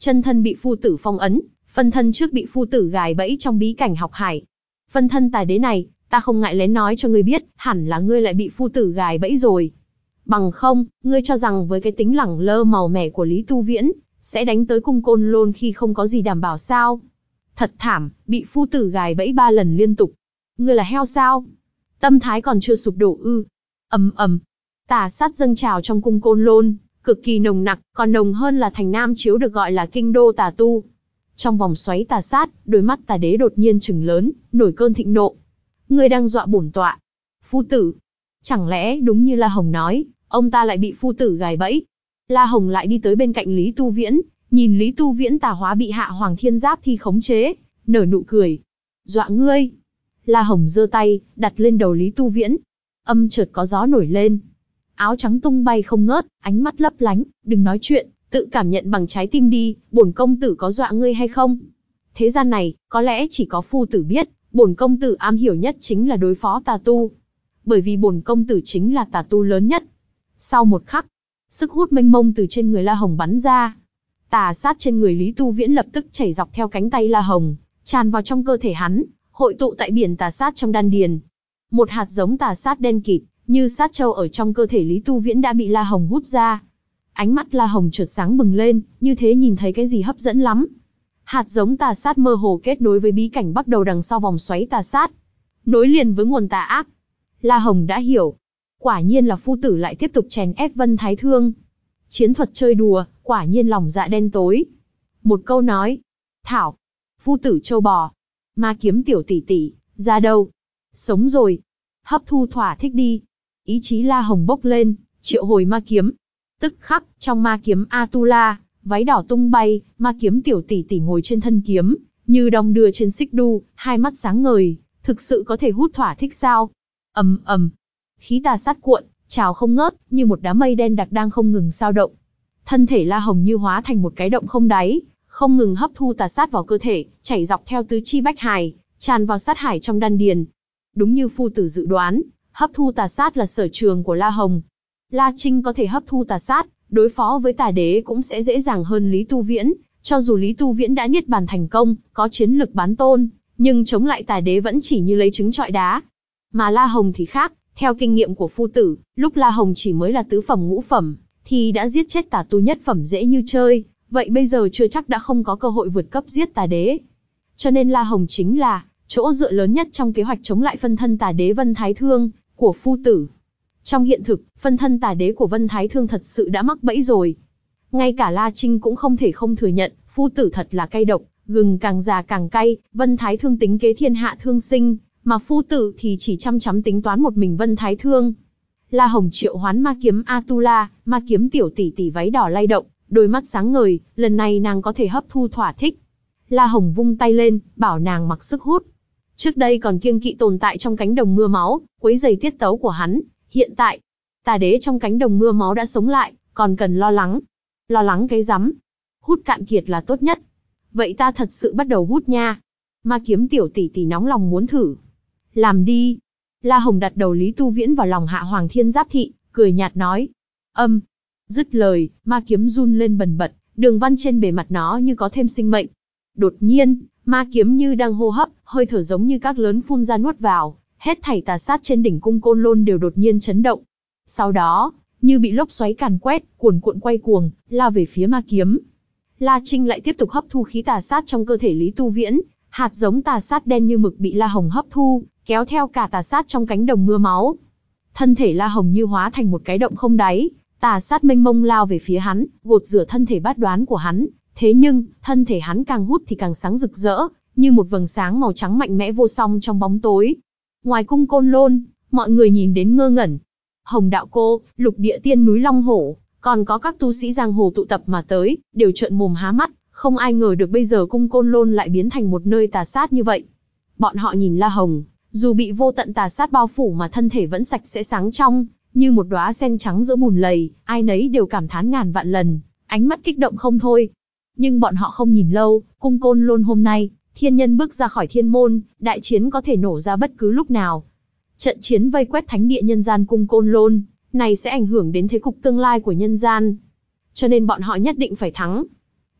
chân thân bị phu tử phong ấn, phân thân trước bị phu tử gài bẫy trong bí cảnh học hải. Phân thân tà đế này, ta không ngại lén nói cho ngươi biết, hẳn là ngươi lại bị phu tử gài bẫy rồi. Bằng không, ngươi cho rằng với cái tính lẳng lơ màu mẻ của Lý Tu Viễn, sẽ đánh tới cung Côn Lôn khi không có gì đảm bảo sao? Thật thảm, bị phu tử gài bẫy ba lần liên tục. Ngươi là heo sao? Tâm thái còn chưa sụp đổ ư? Ầm ầm, tà sát dâng trào trong cung Côn Lôn, cực kỳ nồng nặc, còn nồng hơn là thành Nam Chiếu được gọi là kinh đô tà tu. Trong vòng xoáy tà sát, đôi mắt tà đế đột nhiên trừng lớn, nổi cơn thịnh nộ. Ngươi đang dọa bổn tọa. Phu tử. Chẳng lẽ đúng như La Hồng nói, ông ta lại bị phu tử gài bẫy? La Hồng lại đi tới bên cạnh Lý Tu Viễn, nhìn Lý Tu Viễn tà hóa bị Hạ Hoàng Thiên Giáp thi khống chế, nở nụ cười. Dọa ngươi. La Hồng giơ tay, đặt lên đầu Lý Tu Viễn. Âm chợt có gió nổi lên. Áo trắng tung bay không ngớt, ánh mắt lấp lánh, đừng nói chuyện, tự cảm nhận bằng trái tim đi, bổn công tử có dọa ngươi hay không? Thế gian này, có lẽ chỉ có phu tử biết, bổn công tử am hiểu nhất chính là đối phó tà tu. Bởi vì bổn công tử chính là tà tu lớn nhất. Sau một khắc, sức hút mênh mông từ trên người La Hồng bắn ra. Tà sát trên người Lý Tu Viễn lập tức chảy dọc theo cánh tay La Hồng, tràn vào trong cơ thể hắn, hội tụ tại biển tà sát trong đan điền. Một hạt giống tà sát đen kịt, như sát châu ở trong cơ thể Lý Tu Viễn đã bị La Hồng hút ra. Ánh mắt La Hồng chợt sáng bừng lên, như thế nhìn thấy cái gì hấp dẫn lắm. Hạt giống tà sát mơ hồ kết nối với bí cảnh bắt đầu đằng sau vòng xoáy tà sát, nối liền với nguồn tà ác. La Hồng đã hiểu, quả nhiên là phu tử lại tiếp tục chèn ép Vân Thái Thương. Chiến thuật chơi đùa, quả nhiên lòng dạ đen tối. Một câu nói, thảo, phu tử châu bò, ma kiếm tiểu tỷ tỷ, ra đâu? Sống rồi, hấp thu thỏa thích đi. Ý chí La Hồng bốc lên, triệu hồi ma kiếm. Tức khắc, trong ma kiếm Atula, váy đỏ tung bay, ma kiếm tiểu tỷ tỷ ngồi trên thân kiếm, như đong đưa trên xích đu, hai mắt sáng ngời, thực sự có thể hút thỏa thích sao? Ầm ầm, khí tà sát cuộn, trào không ngớt, như một đám mây đen đặc đang không ngừng sao động. Thân thể La Hồng như hóa thành một cái động không đáy, không ngừng hấp thu tà sát vào cơ thể, chảy dọc theo tứ chi bách hải, tràn vào sát hải trong đan điền. Đúng như phu tử dự đoán, hấp thu tà sát là sở trường của La Hồng. La Trinh có thể hấp thu tà sát, đối phó với tà đế cũng sẽ dễ dàng hơn Lý Tu Viễn. Cho dù Lý Tu Viễn đã niết bàn thành công, có chiến lực bán tôn, nhưng chống lại tà đế vẫn chỉ như lấy trứng trọi đá. Mà La Hồng thì khác, theo kinh nghiệm của phu tử, lúc La Hồng chỉ mới là tứ phẩm ngũ phẩm, thì đã giết chết tà tu nhất phẩm dễ như chơi, vậy bây giờ chưa chắc đã không có cơ hội vượt cấp giết tà đế. Cho nên La Hồng chính là chỗ dựa lớn nhất trong kế hoạch chống lại phân thân tà đế Vân Thái Thương của phu tử. Trong hiện thực, phân thân tà đế của Vân Thái Thương thật sự đã mắc bẫy rồi. Ngay cả La Trinh cũng không thể không thừa nhận, phu tử thật là cay độc, gừng càng già càng cay. Vân Thái Thương tính kế thiên hạ thương sinh, mà phu tử thì chỉ chăm chăm tính toán một mình Vân Thái Thương. La Hồng triệu hoán ma kiếm Atula, ma kiếm tiểu tỷ tỷ váy đỏ lay động, đôi mắt sáng ngời, lần này nàng có thể hấp thu thỏa thích. La Hồng vung tay lên, bảo nàng mặc sức hút. Trước đây còn kiêng kỵ tồn tại trong cánh đồng mưa máu, quấy rầy tiết tấu của hắn, hiện tại, tà đế trong cánh đồng mưa máu đã sống lại, còn cần lo lắng. Lo lắng cái rắm, hút cạn kiệt là tốt nhất. Vậy ta thật sự bắt đầu hút nha. Ma kiếm tiểu tỷ tỷ nóng lòng muốn thử. Làm đi. La Hồng đặt đầu Lý Tu Viễn vào lòng Hạ Hoàng Thiên Giáp thị, cười nhạt nói. Âm. Dứt lời, ma kiếm run lên bần bật, đường văn trên bề mặt nó như có thêm sinh mệnh. Đột nhiên, ma kiếm như đang hô hấp, hơi thở giống như các lớn phun ra nuốt vào, hết thảy tà sát trên đỉnh cung Côn Lôn đều đột nhiên chấn động. Sau đó, như bị lốc xoáy càn quét, cuồn cuộn quay cuồng, lao về phía ma kiếm. La Trinh lại tiếp tục hấp thu khí tà sát trong cơ thể Lý Tu Viễn, hạt giống tà sát đen như mực bị La Hồng hấp thu, kéo theo cả tà sát trong cánh đồng mưa máu. Thân thể La Hồng như hóa thành một cái động không đáy, tà sát mênh mông lao về phía hắn, gột rửa thân thể bát đoán của hắn. Thế nhưng, thân thể hắn càng hút thì càng sáng rực rỡ, như một vầng sáng màu trắng mạnh mẽ vô song trong bóng tối. Ngoài cung Côn Lôn, mọi người nhìn đến ngơ ngẩn. Hồng Đạo Cô, Lục Địa Tiên núi Long Hổ, còn có các tu sĩ giang hồ tụ tập mà tới, đều trợn mồm há mắt, không ai ngờ được bây giờ cung Côn Lôn lại biến thành một nơi tà sát như vậy. Bọn họ nhìn La Hồng, dù bị vô tận tà sát bao phủ mà thân thể vẫn sạch sẽ sáng trong, như một đóa sen trắng giữa bùn lầy, ai nấy đều cảm thán ngàn vạn lần, ánh mắt kích động không thôi. Nhưng bọn họ không nhìn lâu, cung Côn Lôn hôm nay, thiên nhân bước ra khỏi thiên môn, đại chiến có thể nổ ra bất cứ lúc nào. Trận chiến vây quét thánh địa nhân gian cung Côn Lôn, này sẽ ảnh hưởng đến thế cục tương lai của nhân gian. Cho nên bọn họ nhất định phải thắng.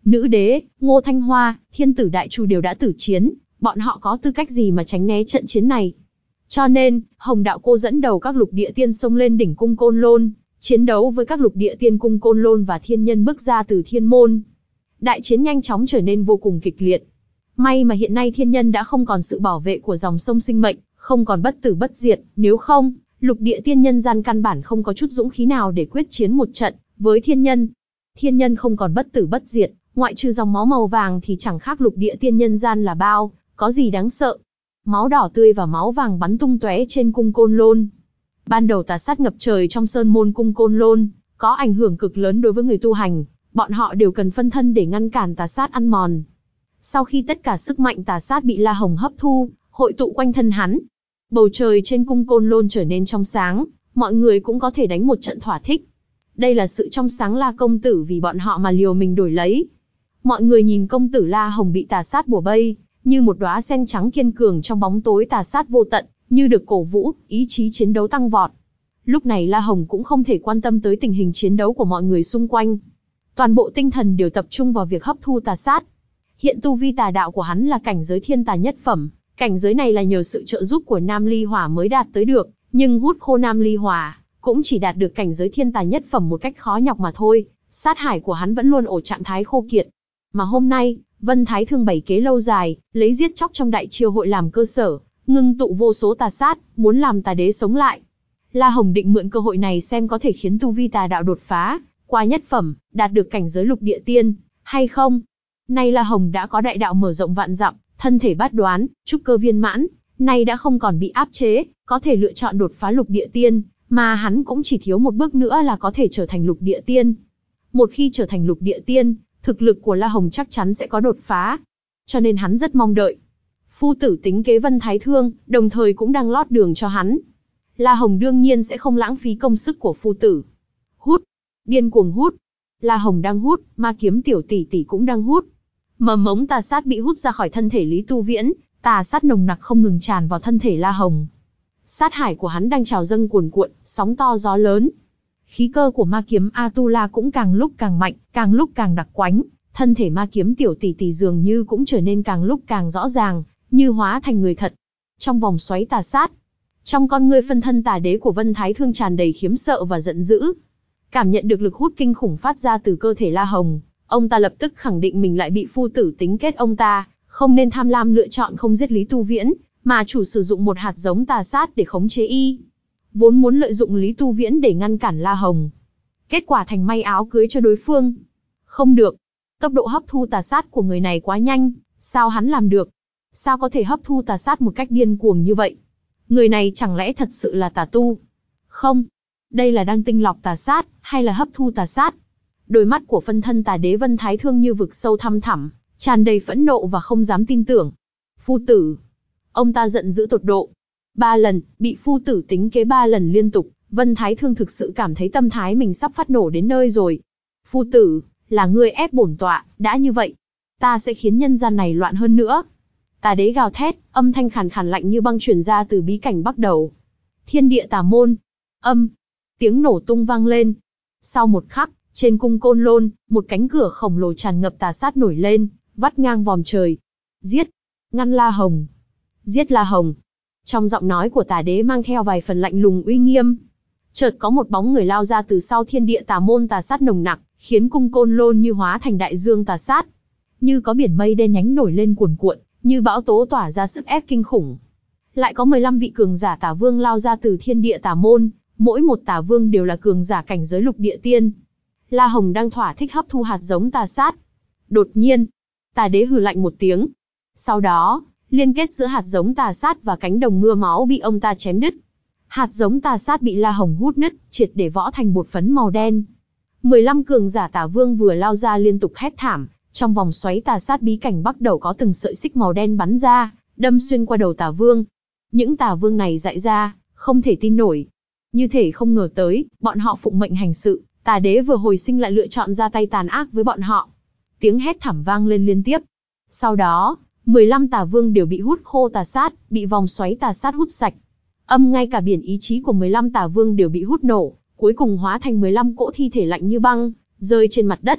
Nữ đế, Ngô Thanh Hoa, thiên tử đại chu đều đã tử chiến, bọn họ có tư cách gì mà tránh né trận chiến này. Cho nên, Hồng Đạo Cô dẫn đầu các lục địa tiên xông lên đỉnh cung Côn Lôn, chiến đấu với các lục địa tiên cung Côn Lôn và thiên nhân bước ra từ thiên môn. Đại chiến nhanh chóng trở nên vô cùng kịch liệt. May mà hiện nay thiên nhân đã không còn sự bảo vệ của dòng sông sinh mệnh, không còn bất tử bất diệt, nếu không, lục địa tiên nhân gian căn bản không có chút dũng khí nào để quyết chiến một trận với thiên nhân. Thiên nhân không còn bất tử bất diệt, ngoại trừ dòng máu màu vàng thì chẳng khác lục địa tiên nhân gian là bao, có gì đáng sợ. Máu đỏ tươi và máu vàng bắn tung tóe trên cung Côn Lôn. Ban đầu tà sát ngập trời trong sơn môn cung Côn Lôn, có ảnh hưởng cực lớn đối với người tu hành, bọn họ đều cần phân thân để ngăn cản tà sát ăn mòn. Sau khi tất cả sức mạnh tà sát bị La Hồng hấp thu, hội tụ quanh thân hắn, bầu trời trên cung Côn Lôn trở nên trong sáng, mọi người cũng có thể đánh một trận thỏa thích. Đây là sự trong sáng La công tử vì bọn họ mà liều mình đổi lấy. Mọi người nhìn công tử La Hồng bị tà sát bủa vây, như một đóa sen trắng kiên cường trong bóng tối tà sát vô tận, như được cổ vũ, ý chí chiến đấu tăng vọt. Lúc này La Hồng cũng không thể quan tâm tới tình hình chiến đấu của mọi người xung quanh. Toàn bộ tinh thần đều tập trung vào việc hấp thu tà sát. Hiện tu vi tà đạo của hắn là cảnh giới thiên tà nhất phẩm, cảnh giới này là nhờ sự trợ giúp của Nam Ly Hỏa mới đạt tới được, nhưng hút khô Nam Ly Hỏa cũng chỉ đạt được cảnh giới thiên tà nhất phẩm một cách khó nhọc mà thôi, sát hải của hắn vẫn luôn ở trạng thái khô kiệt. Mà hôm nay, Vân Thái Thương bày kế lâu dài, lấy giết chóc trong đại triều hội làm cơ sở, ngưng tụ vô số tà sát, muốn làm tà đế sống lại. La Hồng định mượn cơ hội này xem có thể khiến tu vi tà đạo đột phá, qua nhất phẩm, đạt được cảnh giới lục địa tiên, hay không. Nay La Hồng đã có đại đạo mở rộng vạn dặm, thân thể bát đoán, trúc cơ viên mãn, nay đã không còn bị áp chế, có thể lựa chọn đột phá lục địa tiên, mà hắn cũng chỉ thiếu một bước nữa là có thể trở thành lục địa tiên. Một khi trở thành lục địa tiên, thực lực của La Hồng chắc chắn sẽ có đột phá. Cho nên hắn rất mong đợi. Phu tử tính kế Vân Thái Thương, đồng thời cũng đang lót đường cho hắn. La Hồng đương nhiên sẽ không lãng phí công sức của phu tử. Hút, điên cuồng hút. La Hồng đang hút, Ma Kiếm tiểu tỷ tỷ cũng đang hút. Mầm mống tà sát bị hút ra khỏi thân thể Lý Tu Viễn, tà sát nồng nặc không ngừng tràn vào thân thể La Hồng. Sát hải của hắn đang trào dâng cuồn cuộn, sóng to gió lớn. Khí cơ của Ma Kiếm Atula cũng càng lúc càng mạnh, càng lúc càng đặc quánh, thân thể Ma Kiếm tiểu tỷ tỷ dường như cũng trở nên càng lúc càng rõ ràng, như hóa thành người thật. Trong vòng xoáy tà sát, trong con ngươi phân thân tà đế của Vân Thái Thương tràn đầy khiếm sợ và giận dữ. Cảm nhận được lực hút kinh khủng phát ra từ cơ thể La Hồng, ông ta lập tức khẳng định mình lại bị phu tử tính kết ông ta, không nên tham lam lựa chọn không giết Lý Tu Viễn, mà chủ sử dụng một hạt giống tà sát để khống chế y. Vốn muốn lợi dụng Lý Tu Viễn để ngăn cản La Hồng. Kết quả thành may áo cưới cho đối phương. Không được. Tốc độ hấp thu tà sát của người này quá nhanh, sao hắn làm được? Sao có thể hấp thu tà sát một cách điên cuồng như vậy? Người này chẳng lẽ thật sự là tà tu? Không. Đây là đang tinh lọc tà sát, hay là hấp thu tà sát? Đôi mắt của phân thân tà đế Vân Thái Thương như vực sâu thăm thẳm, tràn đầy phẫn nộ và không dám tin tưởng. Phu tử. Ông ta giận dữ tột độ. Ba lần, bị phu tử tính kế ba lần liên tục, Vân Thái Thương thực sự cảm thấy tâm thái mình sắp phát nổ đến nơi rồi. Phu tử, là ngươi ép bổn tọa, đã như vậy, ta sẽ khiến nhân gian này loạn hơn nữa. Tà đế gào thét, âm thanh khàn khàn lạnh như băng truyền ra từ bí cảnh Bắc Đầu. Thiên địa tà môn. Âm. Tiếng nổ tung vang lên. Sau một khắc, trên cung Côn Lôn, một cánh cửa khổng lồ tràn ngập tà sát nổi lên, vắt ngang vòm trời. Giết. Ngăn La Hồng. Giết La Hồng. Trong giọng nói của tà đế mang theo vài phần lạnh lùng uy nghiêm. Chợt có một bóng người lao ra từ sau thiên địa tà môn tà sát nồng nặc, khiến cung Côn Lôn như hóa thành đại dương tà sát. Như có biển mây đen nhánh nổi lên cuồn cuộn, như bão tố tỏa ra sức ép kinh khủng. Lại có mười lăm vị cường giả tà vương lao ra từ thiên địa tà môn, mỗi một tà vương đều là cường giả cảnh giới lục địa tiên. La Hồng đang thỏa thích hấp thu hạt giống tà sát. Đột nhiên, tà đế hừ lạnh một tiếng. Sau đó, liên kết giữa hạt giống tà sát và cánh đồng mưa máu bị ông ta chém đứt. Hạt giống tà sát bị La Hồng hút nứt, triệt để võ thành bột phấn màu đen. mười lăm cường giả tà vương vừa lao ra liên tục hét thảm, trong vòng xoáy tà sát bí cảnh Bắc Đầu có từng sợi xích màu đen bắn ra, đâm xuyên qua đầu tà vương. Những tà vương này dại ra, không thể tin nổi. Như thể không ngờ tới, bọn họ phụng mệnh hành sự, tà đế vừa hồi sinh lại lựa chọn ra tay tàn ác với bọn họ. Tiếng hét thảm vang lên liên tiếp. Sau đó, mười lăm tà vương đều bị hút khô tà sát, bị vòng xoáy tà sát hút sạch. Âm ngay cả biển ý chí của mười lăm tà vương đều bị hút nổ, cuối cùng hóa thành mười lăm cỗ thi thể lạnh như băng, rơi trên mặt đất.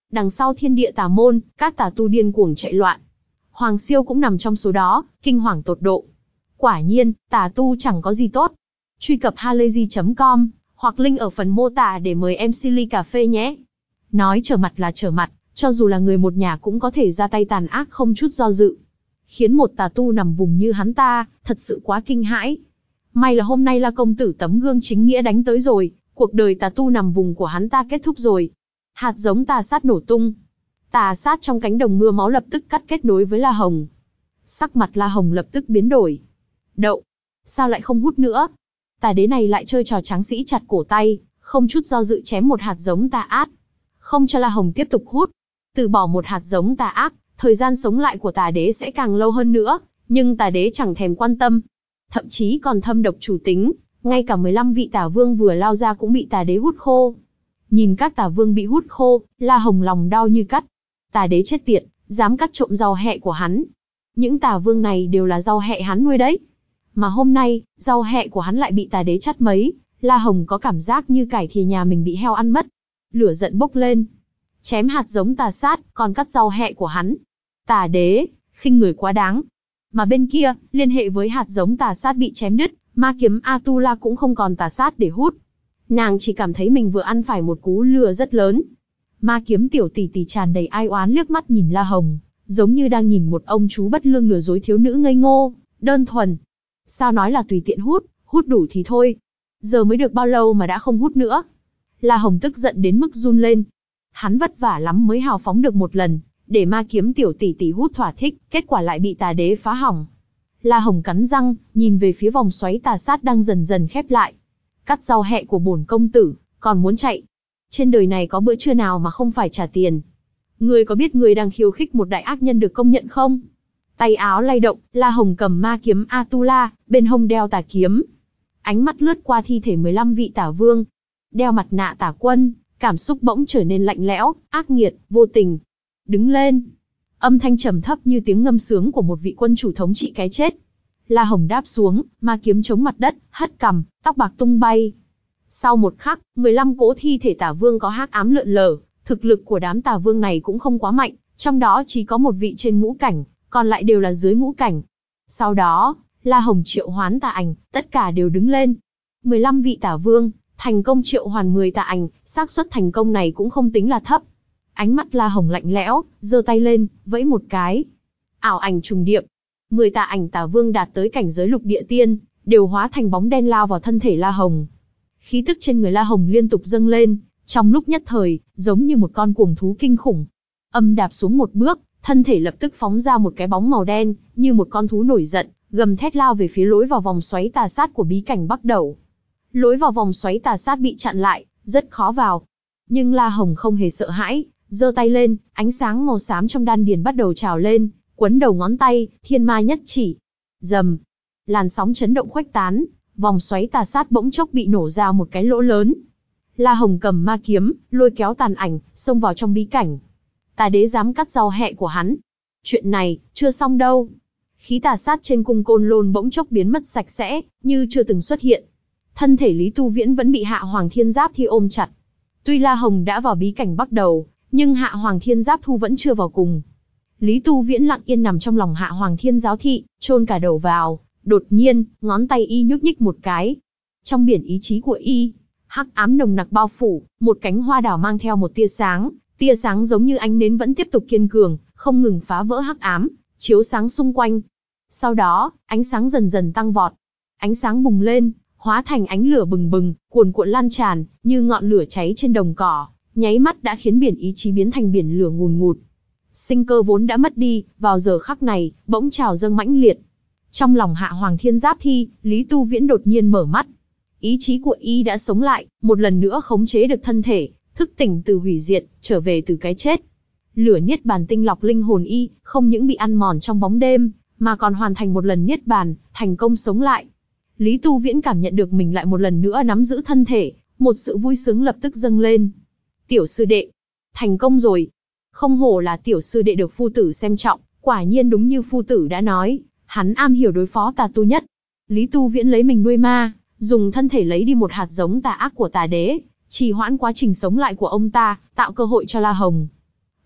Đằng sau thiên địa tà môn, các tà tu điên cuồng chạy loạn. Hoàng Siêu cũng nằm trong số đó, kinh hoàng tột độ. Quả nhiên, tà tu chẳng có gì tốt. Truy cập halayzi chấm com, hoặc link ở phần mô tả để mời em xê ly cà phê nhé. Nói trở mặt là trở mặt, cho dù là người một nhà cũng có thể ra tay tàn ác không chút do dự. Khiến một tà tu nằm vùng như hắn ta, thật sự quá kinh hãi. May là hôm nay là công tử tấm gương chính nghĩa đánh tới rồi, cuộc đời tà tu nằm vùng của hắn ta kết thúc rồi. Hạt giống tà sát nổ tung. Tà sát trong cánh đồng mưa máu lập tức cắt kết nối với La Hồng. Sắc mặt La Hồng lập tức biến đổi. Đậu, sao lại không hút nữa? Tà đế này lại chơi trò tráng sĩ chặt cổ tay, không chút do dự chém một hạt giống tà ác. Không cho La Hồng tiếp tục hút. Từ bỏ một hạt giống tà ác, thời gian sống lại của tà đế sẽ càng lâu hơn nữa, nhưng tà đế chẳng thèm quan tâm. Thậm chí còn thâm độc chủ tính, ngay cả mười lăm vị tà vương vừa lao ra cũng bị tà đế hút khô. Nhìn các tà vương bị hút khô, La Hồng lòng đau như cắt. Tà đế chết tiệt, dám cắt trộm rau hẹ của hắn. Những tà vương này đều là rau hẹ hắn nuôi đấy. Mà hôm nay, rau hẹ của hắn lại bị tà đế chắt mấy, La Hồng có cảm giác như cải thìa nhà mình bị heo ăn mất. Lửa giận bốc lên. Chém hạt giống tà sát, còn cắt rau hẹ của hắn. Tà đế, khinh người quá đáng. Mà bên kia, liên hệ với hạt giống tà sát bị chém đứt, ma kiếm Atula cũng không còn tà sát để hút. Nàng chỉ cảm thấy mình vừa ăn phải một cú lừa rất lớn. Ma kiếm tiểu tỷ tỷ tràn đầy ai oán liếc mắt nhìn La Hồng, giống như đang nhìn một ông chú bất lương lừa dối thiếu nữ ngây ngô, đơn thuần. Sao nói là tùy tiện hút, hút đủ thì thôi. Giờ mới được bao lâu mà đã không hút nữa. La Hồng tức giận đến mức run lên. Hắn vất vả lắm mới hào phóng được một lần, để ma kiếm tiểu tỷ tỷ hút thỏa thích, kết quả lại bị tà đế phá hỏng. La Hồng cắn răng, nhìn về phía vòng xoáy tà sát đang dần dần khép lại. Cắt rau hẹ của bổn công tử, còn muốn chạy. Trên đời này có bữa trưa nào mà không phải trả tiền. Ngươi có biết ngươi đang khiêu khích một đại ác nhân được công nhận không? Tay áo lay động, La Hồng cầm ma kiếm Atula, bên hông đeo tà kiếm. Ánh mắt lướt qua thi thể mười lăm vị tà vương. Đeo mặt nạ tà quân, cảm xúc bỗng trở nên lạnh lẽo, ác nghiệt, vô tình. Đứng lên. Âm thanh trầm thấp như tiếng ngâm sướng của một vị quân chủ thống trị cái chết. La Hồng đáp xuống, ma kiếm chống mặt đất, hất cằm, tóc bạc tung bay. Sau một khắc, mười lăm cỗ thi thể tà vương có hắc ám lượn lờ, thực lực của đám tà vương này cũng không quá mạnh, trong đó chỉ có một vị trên ngũ cảnh, còn lại đều là dưới ngũ cảnh. Sau đó, La Hồng triệu hoán tà ảnh, tất cả đều đứng lên. mười lăm vị tà vương, thành công triệu hoàn mười tà ảnh, xác suất thành công này cũng không tính là thấp. Ánh mắt La Hồng lạnh lẽo, giơ tay lên, vẫy một cái. Ảo ảnh trùng điệp. mười tà ảnh tà vương đạt tới cảnh giới lục địa tiên, đều hóa thành bóng đen lao vào thân thể La Hồng. Khí tức trên người La Hồng liên tục dâng lên, trong lúc nhất thời, giống như một con cuồng thú kinh khủng. Âm đạp xuống một bước, thân thể lập tức phóng ra một cái bóng màu đen, như một con thú nổi giận, gầm thét lao về phía lối vào vòng xoáy tà sát của bí cảnh Bắc Đầu. Lối vào vòng xoáy tà sát bị chặn lại, rất khó vào. Nhưng La Hồng không hề sợ hãi, giơ tay lên, ánh sáng màu xám trong đan điền bắt đầu trào lên, quấn đầu ngón tay, thiên ma nhất chỉ. Rầm, làn sóng chấn động khuếch tán, vòng xoáy tà sát bỗng chốc bị nổ ra một cái lỗ lớn. La Hồng cầm ma kiếm, lôi kéo tàn ảnh, xông vào trong bí cảnh. Tà đế dám cắt rau hẹ của hắn. Chuyện này, chưa xong đâu. Khí tà sát trên cung Côn Lôn bỗng chốc biến mất sạch sẽ, như chưa từng xuất hiện. Thân thể Lý Tu Viễn vẫn bị Hạ Hoàng Thiên Giáp Thi ôm chặt. Tuy La Hồng đã vào bí cảnh Bắc Đầu, nhưng Hạ Hoàng Thiên Giáp Thu vẫn chưa vào cùng. Lý Tu Viễn lặng yên nằm trong lòng Hạ Hoàng Thiên Giáo Thị, chôn cả đầu vào. Đột nhiên, ngón tay y nhúc nhích một cái. Trong biển ý chí của y, hắc ám nồng nặc bao phủ, một cánh hoa đào mang theo một tia sáng, tia sáng giống như ánh nến vẫn tiếp tục kiên cường, không ngừng phá vỡ hắc ám, chiếu sáng xung quanh. Sau đó, ánh sáng dần dần tăng vọt. Ánh sáng bùng lên, hóa thành ánh lửa bừng bừng, cuồn cuộn lan tràn, như ngọn lửa cháy trên đồng cỏ, nháy mắt đã khiến biển ý chí biến thành biển lửa ngùn ngụt. Sinh cơ vốn đã mất đi, vào giờ khắc này, bỗng trào dâng mãnh liệt. Trong lòng Hạ Hoàng Thiên Giáp Thi, Lý Tu Viễn đột nhiên mở mắt. Ý chí của y đã sống lại, một lần nữa khống chế được thân thể, thức tỉnh từ hủy diệt, trở về từ cái chết. Lửa niết bàn tinh lọc linh hồn y, không những bị ăn mòn trong bóng đêm, mà còn hoàn thành một lần niết bàn, thành công sống lại. Lý Tu Viễn cảm nhận được mình lại một lần nữa nắm giữ thân thể, một sự vui sướng lập tức dâng lên. Tiểu sư đệ, thành công rồi. Không hổ là tiểu sư đệ được phu tử xem trọng, quả nhiên đúng như phu tử đã nói, hắn am hiểu đối phó tà tu nhất. Lý Tu Viễn lấy mình nuôi ma, dùng thân thể lấy đi một hạt giống tà ác của tà đế, trì hoãn quá trình sống lại của ông ta, tạo cơ hội cho La Hồng.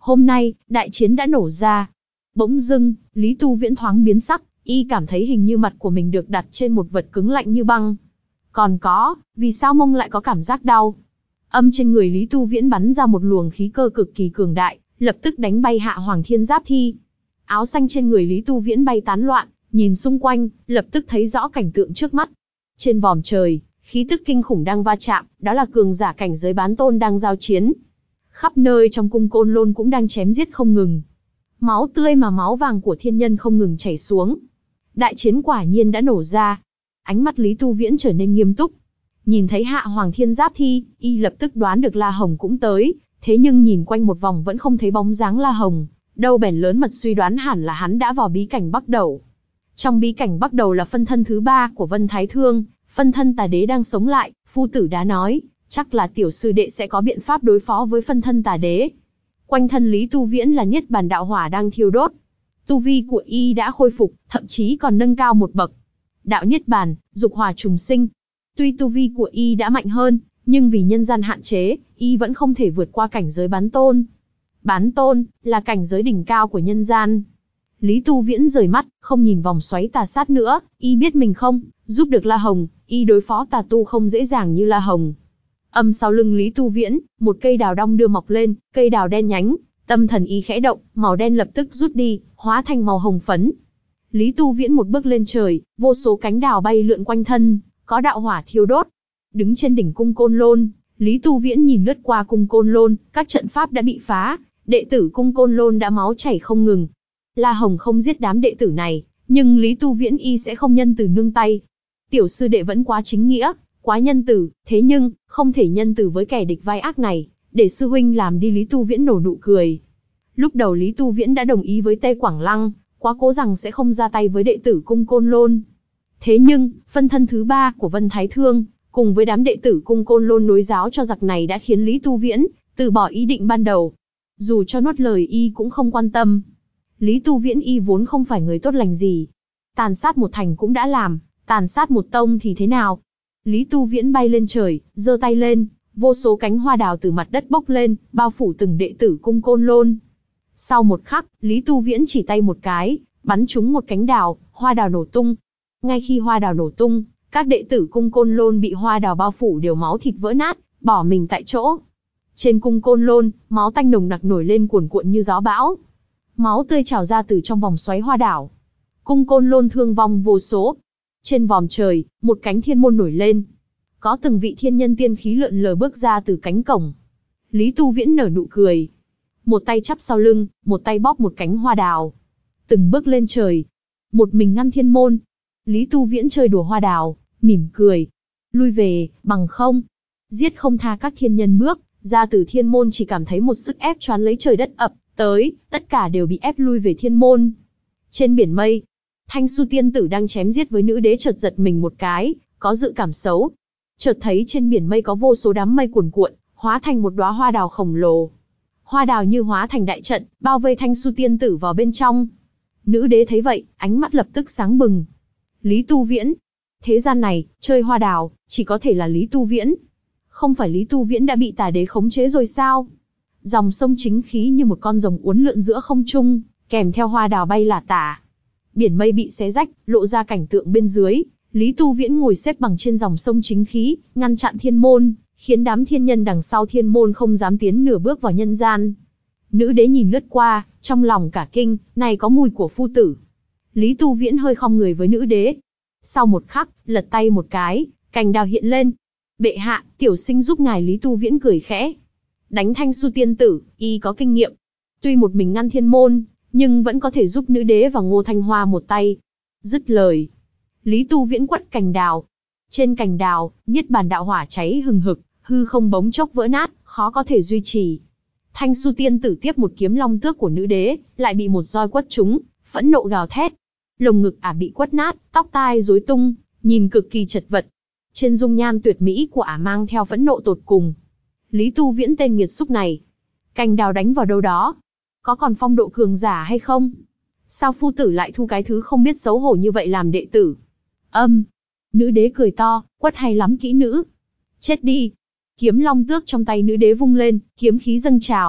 Hôm nay, đại chiến đã nổ ra. Bỗng dưng, Lý Tu Viễn thoáng biến sắc, y cảm thấy hình như mặt của mình được đặt trên một vật cứng lạnh như băng. Còn có, vì sao mông lại có cảm giác đau? Âm trên người Lý Tu Viễn bắn ra một luồng khí cơ cực kỳ cường đại, lập tức đánh bay Hạ Hoàng Thiên Giáp Thi. Áo xanh trên người Lý Tu Viễn bay tán loạn, nhìn xung quanh, lập tức thấy rõ cảnh tượng trước mắt. Trên vòm trời, khí tức kinh khủng đang va chạm, đó là cường giả cảnh giới bán tôn đang giao chiến. Khắp nơi trong cung Côn Lôn cũng đang chém giết không ngừng. Máu tươi mà máu vàng của thiên nhân không ngừng chảy xuống. Đại chiến quả nhiên đã nổ ra. Ánh mắt Lý Tu Viễn trở nên nghiêm túc. Nhìn thấy Hạ Hoàng Thiên Giáp Thi, y lập tức đoán được La Hồng cũng tới, thế nhưng nhìn quanh một vòng vẫn không thấy bóng dáng La Hồng, đâu bèn lớn mật suy đoán hẳn là hắn đã vào bí cảnh Bắc Đầu. Trong bí cảnh Bắc Đầu là phân thân thứ ba của Vân Thái Thương, phân thân Tà Đế đang sống lại, phu tử đã nói, chắc là tiểu sư đệ sẽ có biện pháp đối phó với phân thân Tà Đế. Quanh thân Lý Tu Viễn là Niết Bàn đạo hỏa đang thiêu đốt. Tu vi của y đã khôi phục, thậm chí còn nâng cao một bậc. Đạo Niết Bàn, dục hỏa trùng sinh. Tuy tu vi của y đã mạnh hơn, nhưng vì nhân gian hạn chế, y vẫn không thể vượt qua cảnh giới bán tôn. Bán tôn là cảnh giới đỉnh cao của nhân gian. Lý Tu Viễn rời mắt, không nhìn vòng xoáy tà sát nữa, y biết mình không giúp được La Hồng, y đối phó tà tu không dễ dàng như La Hồng. Âm sau lưng Lý Tu Viễn, một cây đào đong đưa mọc lên, cây đào đen nhánh, tâm thần y khẽ động, màu đen lập tức rút đi, hóa thành màu hồng phấn. Lý Tu Viễn một bước lên trời, vô số cánh đào bay lượn quanh thân, có đạo hỏa thiêu đốt. Đứng trên đỉnh cung Côn Lôn, Lý Tu Viễn nhìn lướt qua cung Côn Lôn, các trận pháp đã bị phá, đệ tử cung Côn Lôn đã máu chảy không ngừng. La Hồng không giết đám đệ tử này, nhưng Lý Tu Viễn y sẽ không nhân từ nương tay. Tiểu sư đệ vẫn quá chính nghĩa, quá nhân tử, thế nhưng, không thể nhân tử với kẻ địch vai ác này, để sư huynh làm đi. Lý Tu Viễn nở nụ cười. Lúc đầu Lý Tu Viễn đã đồng ý với Tê Quảng Lăng, quá cố rằng sẽ không ra tay với đệ tử cung Côn Lôn. Thế nhưng, phân thân thứ ba của Vân Thái Thương, cùng với đám đệ tử cung Côn Lôn nối giáo cho giặc này đã khiến Lý Tu Viễn từ bỏ ý định ban đầu. Dù cho nuốt lời y cũng không quan tâm. Lý Tu Viễn y vốn không phải người tốt lành gì. Tàn sát một thành cũng đã làm, tàn sát một tông thì thế nào? Lý Tu Viễn bay lên trời, giơ tay lên, vô số cánh hoa đào từ mặt đất bốc lên, bao phủ từng đệ tử cung Côn Lôn. Sau một khắc, Lý Tu Viễn chỉ tay một cái, bắn trúng một cánh đào, hoa đào nổ tung. Ngay khi hoa đào nổ tung, các đệ tử cung Côn Lôn bị hoa đào bao phủ đều máu thịt vỡ nát, bỏ mình tại chỗ. Trên cung Côn Lôn, máu tanh nồng nặc nổi lên cuồn cuộn như gió bão. Máu tươi trào ra từ trong vòng xoáy hoa đảo. Cung Côn Lôn thương vong vô số. Trên vòm trời, một cánh thiên môn nổi lên. Có từng vị thiên nhân tiên khí lượn lờ bước ra từ cánh cổng. Lý Tu Viễn nở nụ cười. Một tay chắp sau lưng, một tay bóp một cánh hoa đào. Từng bước lên trời. Một mình ngăn thiên môn. Lý Tu Viễn chơi đùa hoa đào, mỉm cười. Lui về, bằng không. Giết không tha các thiên nhân bước, ra từ thiên môn chỉ cảm thấy một sức ép choán lấy trời đất ập tới, tất cả đều bị ép lui về thiên môn. Trên biển mây, Thanh Su tiên tử đang chém giết với nữ đế chợt giật mình một cái, có dự cảm xấu. Chợt thấy trên biển mây có vô số đám mây cuồn cuộn, hóa thành một đóa hoa đào khổng lồ. Hoa đào như hóa thành đại trận, bao vây Thanh Su tiên tử vào bên trong. Nữ đế thấy vậy, ánh mắt lập tức sáng bừng. Lý Tu Viễn. Thế gian này, chơi hoa đào, chỉ có thể là Lý Tu Viễn. Không phải Lý Tu Viễn đã bị tà đế khống chế rồi sao? Dòng sông chính khí như một con rồng uốn lượn giữa không trung, kèm theo hoa đào bay lả tả. Biển mây bị xé rách, lộ ra cảnh tượng bên dưới. Lý Tu Viễn ngồi xếp bằng trên dòng sông chính khí, ngăn chặn thiên môn, khiến đám thiên nhân đằng sau thiên môn không dám tiến nửa bước vào nhân gian. Nữ đế nhìn lướt qua, trong lòng cả kinh, này có mùi của phu tử. Lý Tu Viễn hơi khom người với nữ đế. Sau một khắc, lật tay một cái, cành đào hiện lên. Bệ hạ, tiểu sinh giúp ngài. Lý Tu Viễn cười khẽ. Đánh Thanh Su tiên tử, y có kinh nghiệm. Tuy một mình ngăn thiên môn, nhưng vẫn có thể giúp nữ đế và Ngô Thanh Hoa một tay. Dứt lời, Lý Tu Viễn quất cành đào. Trên cành đào, Niết Bàn đạo hỏa cháy hừng hực, hư không bỗng chốc vỡ nát, khó có thể duy trì. Thanh Su tiên tử tiếp một kiếm long tước của nữ đế, lại bị một roi quất trúng, phẫn nộ gào thét. Lồng ngực ả bị quất nát, tóc tai rối tung, nhìn cực kỳ chật vật. Trên dung nhan tuyệt mỹ của ả mang theo phẫn nộ tột cùng. Lý Tu Viễn tên nghiệt xúc này, cành đào đánh vào đâu đó, có còn phong độ cường giả hay không? Sao phu tử lại thu cái thứ không biết xấu hổ như vậy làm đệ tử? Âm, nữ đế cười to, quất hay lắm kỹ nữ. Chết đi. Kiếm long tước trong tay nữ đế vung lên, kiếm khí dâng trào,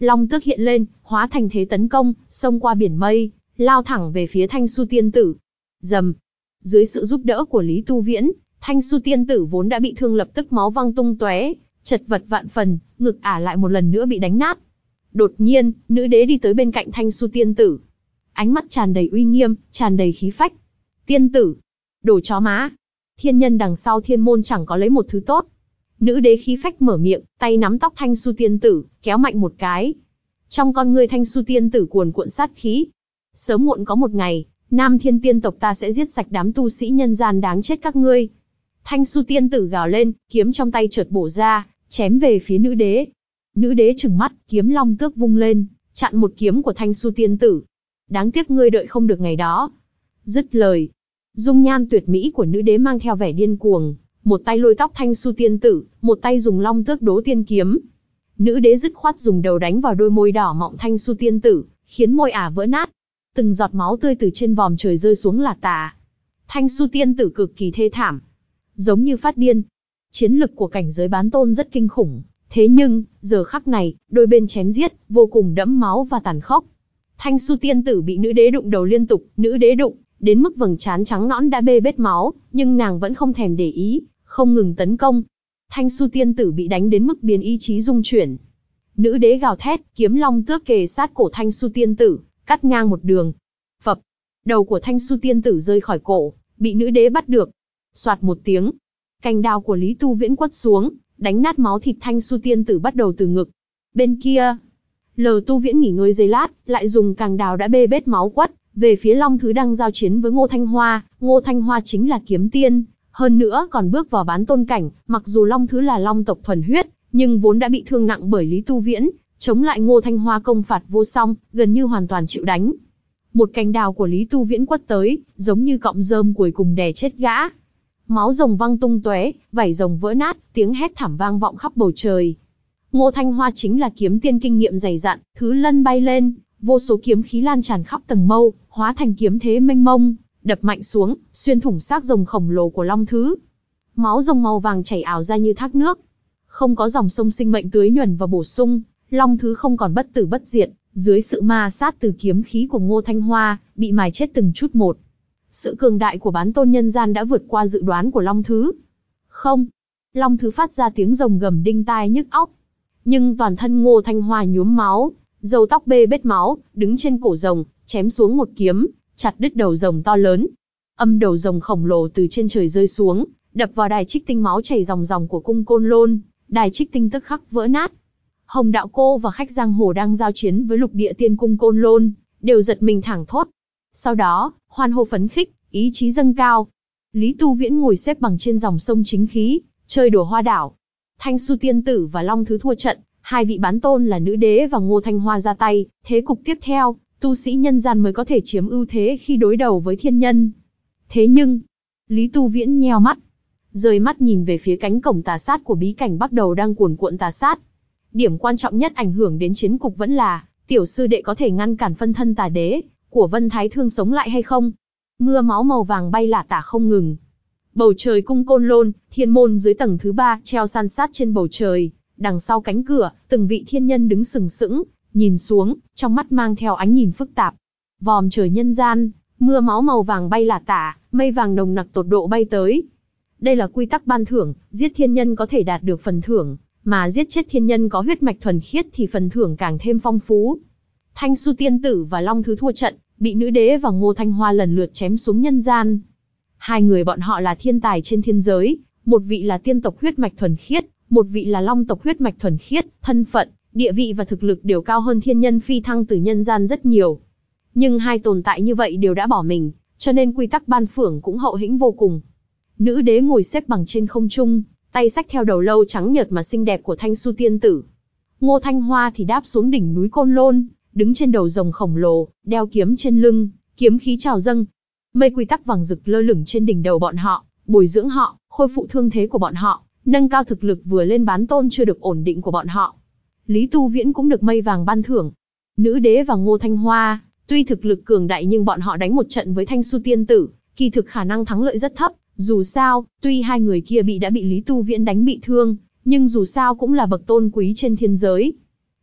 Long tước hiện lên, hóa thành thế tấn công, xông qua biển mây, lao thẳng về phía Thanh Xu tiên tử. Rầm. Dưới sự giúp đỡ của Lý Tu Viễn, Thanh Xu tiên tử vốn đã bị thương lập tức máu văng tung tóe, chật vật vạn phần, ngực ả lại một lần nữa bị đánh nát. Đột nhiên, nữ đế đi tới bên cạnh Thanh Xu tiên tử. Ánh mắt tràn đầy uy nghiêm, tràn đầy khí phách. Tiên tử, đồ chó má. Thiên nhân đằng sau thiên môn chẳng có lấy một thứ tốt. Nữ đế khí phách mở miệng, tay nắm tóc Thanh Xu tiên tử, kéo mạnh một cái. Trong con ngươi Thanh Xu tiên tử cuồn cuộn sát khí. Sớm muộn có một ngày, Nam Thiên tiên tộc ta sẽ giết sạch đám tu sĩ nhân gian đáng chết các ngươi. Thanh Xu tiên tử gào lên, kiếm trong tay chợt bổ ra, chém về phía nữ đế. Nữ đế trừng mắt, kiếm long tước vung lên, chặn một kiếm của Thanh Xu tiên tử. Đáng tiếc ngươi đợi không được ngày đó. Dứt lời, dung nhan tuyệt mỹ của nữ đế mang theo vẻ điên cuồng, một tay lôi tóc Thanh Xu tiên tử, một tay dùng long tước đố tiên kiếm. Nữ đế dứt khoát dùng đầu đánh vào đôi môi đỏ mọng Thanh Xu tiên tử, khiến môi ả vỡ nát. Từng giọt máu tươi từ trên vòm trời rơi xuống là tả. Thanh Xu tiên tử cực kỳ thê thảm, giống như phát điên. Chiến lực của cảnh giới bán tôn rất kinh khủng, thế nhưng, giờ khắc này, đôi bên chém giết, vô cùng đẫm máu và tàn khốc. Thanh Xu tiên tử bị nữ đế đụng đầu liên tục, nữ đế đụng, đến mức vầng trán trắng nõn đã bê bết máu, nhưng nàng vẫn không thèm để ý, không ngừng tấn công. Thanh Xu tiên tử bị đánh đến mức biến ý chí rung chuyển. Nữ đế gào thét, kiếm long tước kề sát cổ Thanh Xu tiên tử, cắt ngang một đường. Phập, đầu của Thanh Xu tiên tử rơi khỏi cổ, bị nữ đế bắt được. Soạt một tiếng, cành đao của Lý Tu Viễn quất xuống, đánh nát máu thịt Thanh Xu tiên tử bắt đầu từ ngực. Bên kia, Lờ Tu Viễn nghỉ ngơi giây lát, lại dùng cành đao đã bê bết máu quất về phía Long Thứ đang giao chiến với Ngô Thanh Hoa. Ngô Thanh Hoa chính là kiếm tiên, hơn nữa còn bước vào bán tôn cảnh. Mặc dù Long Thứ là long tộc thuần huyết, nhưng vốn đã bị thương nặng bởi Lý Tu Viễn, chống lại Ngô Thanh Hoa công phạt vô song, gần như hoàn toàn chịu đánh. Một cành đào của Lý Tu Viễn quất tới, giống như cọng rơm cuối cùng đè chết gã. Máu rồng văng tung tóe, vảy rồng vỡ nát, tiếng hét thảm vang vọng khắp bầu trời. Ngô Thanh Hoa chính là kiếm tiên kinh nghiệm dày dặn, thứ lân bay lên, vô số kiếm khí lan tràn khắp tầng mâu, hóa thành kiếm thế mênh mông, đập mạnh xuống, xuyên thủng xác rồng khổng lồ của Long Thứ. Máu rồng màu vàng chảy ảo ra như thác nước. Không có dòng sông sinh mệnh tưới nhuần và bổ sung, Long Thứ không còn bất tử bất diệt, dưới sự ma sát từ kiếm khí của Ngô Thanh Hoa, bị mài chết từng chút một. Sự cường đại của bán tôn nhân gian đã vượt qua dự đoán của Long Thứ. Không, Long Thứ phát ra tiếng rồng gầm đinh tai nhức óc. Nhưng toàn thân Ngô Thanh Hoa nhuốm máu, râu tóc bê bết máu, đứng trên cổ rồng, chém xuống một kiếm, chặt đứt đầu rồng to lớn. Âm đầu rồng khổng lồ từ trên trời rơi xuống, đập vào đài trích tinh máu chảy ròng ròng của cung Côn Lôn, đài trích tinh tức khắc vỡ nát. Hồng Đạo Cô và khách giang hồ đang giao chiến với lục địa tiên cung Côn Lôn, đều giật mình thảng thốt. Sau đó, hoan hô phấn khích, ý chí dâng cao. Lý Tu Viễn ngồi xếp bằng trên dòng sông chính khí, chơi đùa hoa đảo. Thanh Xu tiên tử và Long Thứ thua trận, hai vị bán tôn là nữ đế và Ngô Thanh Hoa ra tay. Thế cục tiếp theo, tu sĩ nhân gian mới có thể chiếm ưu thế khi đối đầu với thiên nhân. Thế nhưng, Lý Tu Viễn nheo mắt, rời mắt nhìn về phía cánh cổng tà sát của bí cảnh bắt đầu đang cuồn cuộn tà sát. Điểm quan trọng nhất ảnh hưởng đến chiến cục vẫn là, tiểu sư đệ có thể ngăn cản phân thân tà đế của Vân Thái Thương sống lại hay không? Mưa máu màu vàng bay lả tả không ngừng. Bầu trời cung Côn Lôn, thiên môn dưới tầng thứ ba treo san sát trên bầu trời, đằng sau cánh cửa, từng vị thiên nhân đứng sừng sững, nhìn xuống, trong mắt mang theo ánh nhìn phức tạp. Vòm trời nhân gian, mưa máu màu vàng bay lả tả, mây vàng nồng nặc tột độ bay tới. Đây là quy tắc ban thưởng, giết thiên nhân có thể đạt được phần thưởng, mà giết chết thiên nhân có huyết mạch thuần khiết thì phần thưởng càng thêm phong phú. Thanh Xu tiên tử và Long Thứ thua trận, bị nữ đế và Ngô Thanh Hoa lần lượt chém xuống nhân gian. Hai người bọn họ là thiên tài trên thiên giới, một vị là tiên tộc huyết mạch thuần khiết, một vị là long tộc huyết mạch thuần khiết, thân phận, địa vị và thực lực đều cao hơn thiên nhân phi thăng từ nhân gian rất nhiều. Nhưng hai tồn tại như vậy đều đã bỏ mình, cho nên quy tắc ban phưởng cũng hậu hĩnh vô cùng. Nữ đế ngồi xếp bằng trên không trung, tay xách theo đầu lâu trắng nhợt mà xinh đẹp của Thanh Xu tiên tử. Ngô Thanh Hoa thì đáp xuống đỉnh núi Côn Lôn, đứng trên đầu rồng khổng lồ, đeo kiếm trên lưng, kiếm khí trào dâng. Mây quy tắc vàng rực lơ lửng trên đỉnh đầu bọn họ, bồi dưỡng họ, khôi phục thương thế của bọn họ, nâng cao thực lực vừa lên bán tôn chưa được ổn định của bọn họ. Lý Tu Viễn cũng được mây vàng ban thưởng. Nữ đế và Ngô Thanh Hoa, tuy thực lực cường đại nhưng bọn họ đánh một trận với Thanh Xu tiên tử, kỳ thực khả năng thắng lợi rất thấp. Dù sao, tuy hai người kia bị đã bị Lý Tu Viễn đánh bị thương, nhưng dù sao cũng là bậc tôn quý trên thiên giới.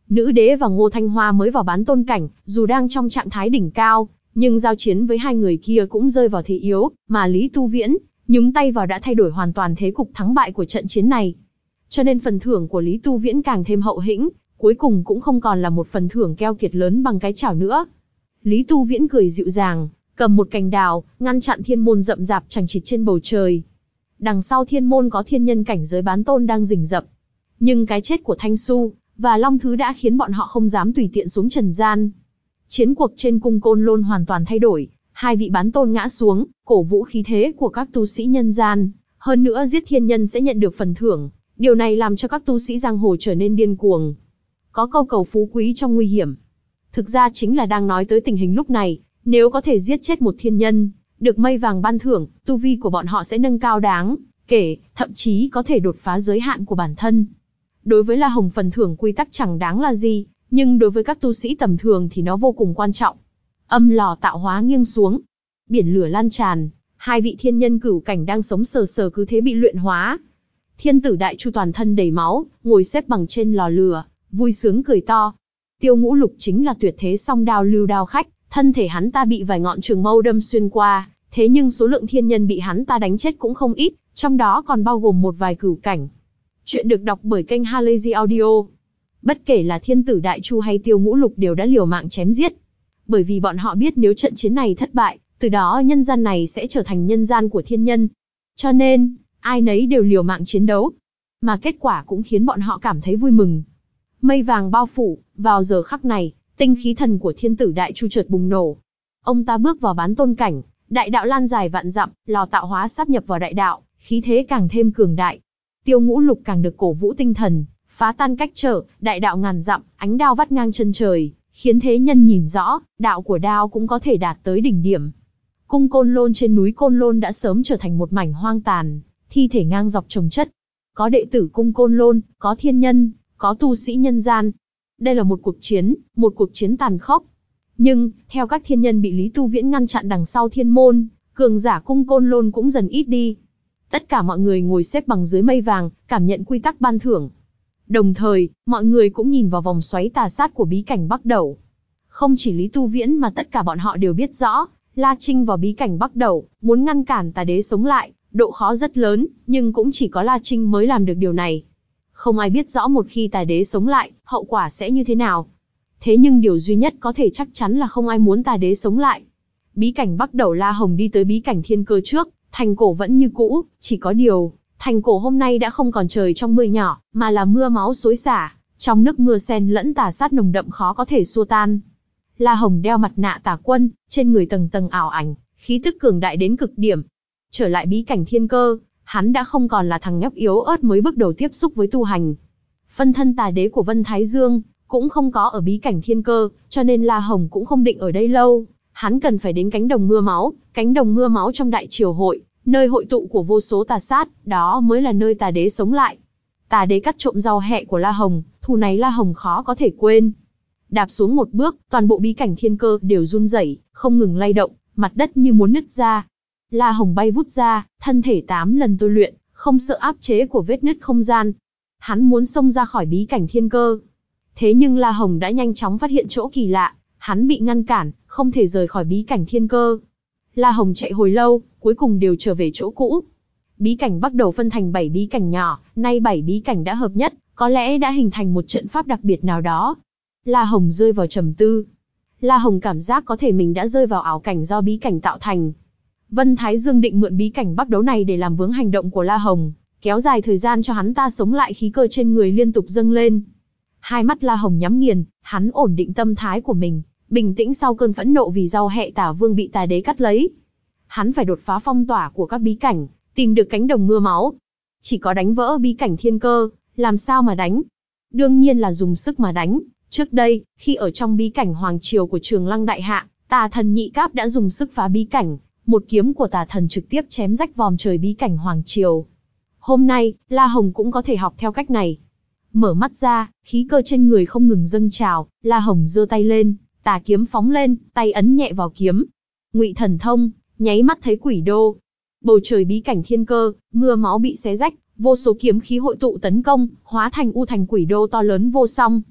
Nữ đế và Ngô Thanh Hoa mới vào bán tôn cảnh, dù đang trong trạng thái đỉnh cao, nhưng giao chiến với hai người kia cũng rơi vào thế yếu, mà Lý Tu Viễn nhúng tay vào đã thay đổi hoàn toàn thế cục thắng bại của trận chiến này. Cho nên phần thưởng của Lý Tu Viễn càng thêm hậu hĩnh, cuối cùng cũng không còn là một phần thưởng keo kiệt lớn bằng cái chảo nữa. Lý Tu Viễn cười dịu dàng, cầm một cành đào, ngăn chặn thiên môn rậm rạp chằng chịt trên bầu trời. Đằng sau thiên môn có thiên nhân cảnh giới bán tôn đang rình rập. Nhưng cái chết của Thanh Xu và Long Thứ đã khiến bọn họ không dám tùy tiện xuống trần gian. Chiến cuộc trên cung Côn Lôn hoàn toàn thay đổi, hai vị bán tôn ngã xuống, cổ vũ khí thế của các tu sĩ nhân gian. Hơn nữa giết thiên nhân sẽ nhận được phần thưởng, điều này làm cho các tu sĩ giang hồ trở nên điên cuồng. Có câu cầu phú quý trong nguy hiểm. Thực ra chính là đang nói tới tình hình lúc này, nếu có thể giết chết một thiên nhân, được mây vàng ban thưởng, tu vi của bọn họ sẽ nâng cao đáng kể, thậm chí có thể đột phá giới hạn của bản thân. Đối với La Hồng phần thưởng quy tắc chẳng đáng là gì, nhưng đối với các tu sĩ tầm thường thì nó vô cùng quan trọng. Âm lò tạo hóa nghiêng xuống, biển lửa lan tràn, hai vị thiên nhân cửu cảnh đang sống sờ sờ cứ thế bị luyện hóa. Thiên tử Đại Chu toàn thân đầy máu, ngồi xếp bằng trên lò lửa, vui sướng cười to. Tiêu Ngũ Lục chính là tuyệt thế song đao lưu đao khách, thân thể hắn ta bị vài ngọn trường mâu đâm xuyên qua, thế nhưng số lượng thiên nhân bị hắn ta đánh chết cũng không ít, trong đó còn bao gồm một vài cửu cảnh. Chuyện được đọc bởi kênh Halazy Audio. Bất kể là Thiên tử Đại Chu hay Tiêu Ngũ Lục đều đã liều mạng chém giết. Bởi vì bọn họ biết nếu trận chiến này thất bại, từ đó nhân gian này sẽ trở thành nhân gian của thiên nhân. Cho nên, ai nấy đều liều mạng chiến đấu. Mà kết quả cũng khiến bọn họ cảm thấy vui mừng. Mây vàng bao phủ, vào giờ khắc này, tinh khí thần của Thiên tử Đại Chu chợt bùng nổ. Ông ta bước vào bán tôn cảnh, đại đạo lan dài vạn dặm, lò tạo hóa sáp nhập vào đại đạo, khí thế càng thêm cường đại. Tiêu Ngũ Lục càng được cổ vũ tinh thần, phá tan cách trở, đại đạo ngàn dặm, ánh đao vắt ngang chân trời, khiến thế nhân nhìn rõ, đạo của đao cũng có thể đạt tới đỉnh điểm. Cung Côn Lôn trên núi Côn Lôn đã sớm trở thành một mảnh hoang tàn, thi thể ngang dọc chồng chất. Có đệ tử cung Côn Lôn, có thiên nhân, có tu sĩ nhân gian. Đây là một cuộc chiến, một cuộc chiến tàn khốc. Nhưng, theo các thiên nhân bị Lý Tu Viễn ngăn chặn đằng sau thiên môn, cường giả cung Côn Lôn cũng dần ít đi. Tất cả mọi người ngồi xếp bằng dưới mây vàng, cảm nhận quy tắc ban thưởng. Đồng thời, mọi người cũng nhìn vào vòng xoáy tà sát của bí cảnh Bắc Đẩu. Không chỉ Lý Tu Viễn mà tất cả bọn họ đều biết rõ, La Trinh vào bí cảnh Bắc Đẩu, muốn ngăn cản tà đế sống lại, độ khó rất lớn, nhưng cũng chỉ có La Trinh mới làm được điều này. Không ai biết rõ một khi tà đế sống lại, hậu quả sẽ như thế nào. Thế nhưng điều duy nhất có thể chắc chắn là không ai muốn tà đế sống lại. Bí cảnh Bắc Đẩu, La Hồng đi tới bí cảnh Thiên Cơ trước, thành cổ vẫn như cũ, chỉ có điều, thành cổ hôm nay đã không còn trời trong mưa nhỏ, mà là mưa máu xối xả, trong nước mưa xen lẫn tà sát nồng đậm khó có thể xua tan. La Hồng đeo mặt nạ Tà Quân, trên người tầng tầng ảo ảnh, khí tức cường đại đến cực điểm. Trở lại bí cảnh Thiên Cơ, hắn đã không còn là thằng nhóc yếu ớt mới bước đầu tiếp xúc với tu hành. Phân thân tà đế của Vân Thái Dương cũng không có ở bí cảnh Thiên Cơ, cho nên La Hồng cũng không định ở đây lâu. Hắn cần phải đến cánh đồng mưa máu, cánh đồng mưa máu trong đại triều hội, nơi hội tụ của vô số tà sát, đó mới là nơi tà đế sống lại. Tà đế cắt trộm rau hẹ của La Hồng, thù này La Hồng khó có thể quên. Đạp xuống một bước, toàn bộ bí cảnh Thiên Cơ đều run rẩy, không ngừng lay động, mặt đất như muốn nứt ra. La Hồng bay vút ra, thân thể tám lần tôi luyện, không sợ áp chế của vết nứt không gian. Hắn muốn xông ra khỏi bí cảnh Thiên Cơ. Thế nhưng La Hồng đã nhanh chóng phát hiện chỗ kỳ lạ, hắn bị ngăn cản, không thể rời khỏi bí cảnh Thiên Cơ. La Hồng chạy hồi lâu, cuối cùng đều trở về chỗ cũ. Bí cảnh Bắc Đẩu phân thành bảy bí cảnh nhỏ, nay bảy bí cảnh đã hợp nhất, có lẽ đã hình thành một trận pháp đặc biệt nào đó. La Hồng rơi vào trầm tư. La Hồng cảm giác có thể mình đã rơi vào ảo cảnh do bí cảnh tạo thành. Vân Thái Dương định mượn bí cảnh Bắc Đấu này để làm vướng hành động của La Hồng, kéo dài thời gian cho hắn ta sống lại, khí cơ trên người liên tục dâng lên. Hai mắt La Hồng nhắm nghiền, hắn ổn định tâm thái của mình, bình tĩnh sau cơn phẫn nộ vì rau hẹ Tả Vương bị tà đế cắt lấy. Hắn phải đột phá phong tỏa của các bí cảnh, tìm được cánh đồng mưa máu. Chỉ có đánh vỡ bí cảnh Thiên Cơ, làm sao mà đánh? Đương nhiên là dùng sức mà đánh. Trước đây, khi ở trong bí cảnh Hoàng Triều của Trường Lăng Đại Hạ, Tà Thần Nhị Cáp đã dùng sức phá bí cảnh, một kiếm của Tà Thần trực tiếp chém rách vòm trời bí cảnh Hoàng Triều. Hôm nay, La Hồng cũng có thể học theo cách này. Mở mắt ra, khí cơ trên người không ngừng dâng trào, La Hồng giơ tay lên, tà kiếm phóng lên, tay ấn nhẹ vào kiếm. Ngụy Thần Thông, nháy mắt thấy quỷ đô. Bầu trời bí cảnh Thiên Cơ, mưa máu bị xé rách, vô số kiếm khí hội tụ tấn công, hóa thành u thành quỷ đô to lớn vô song.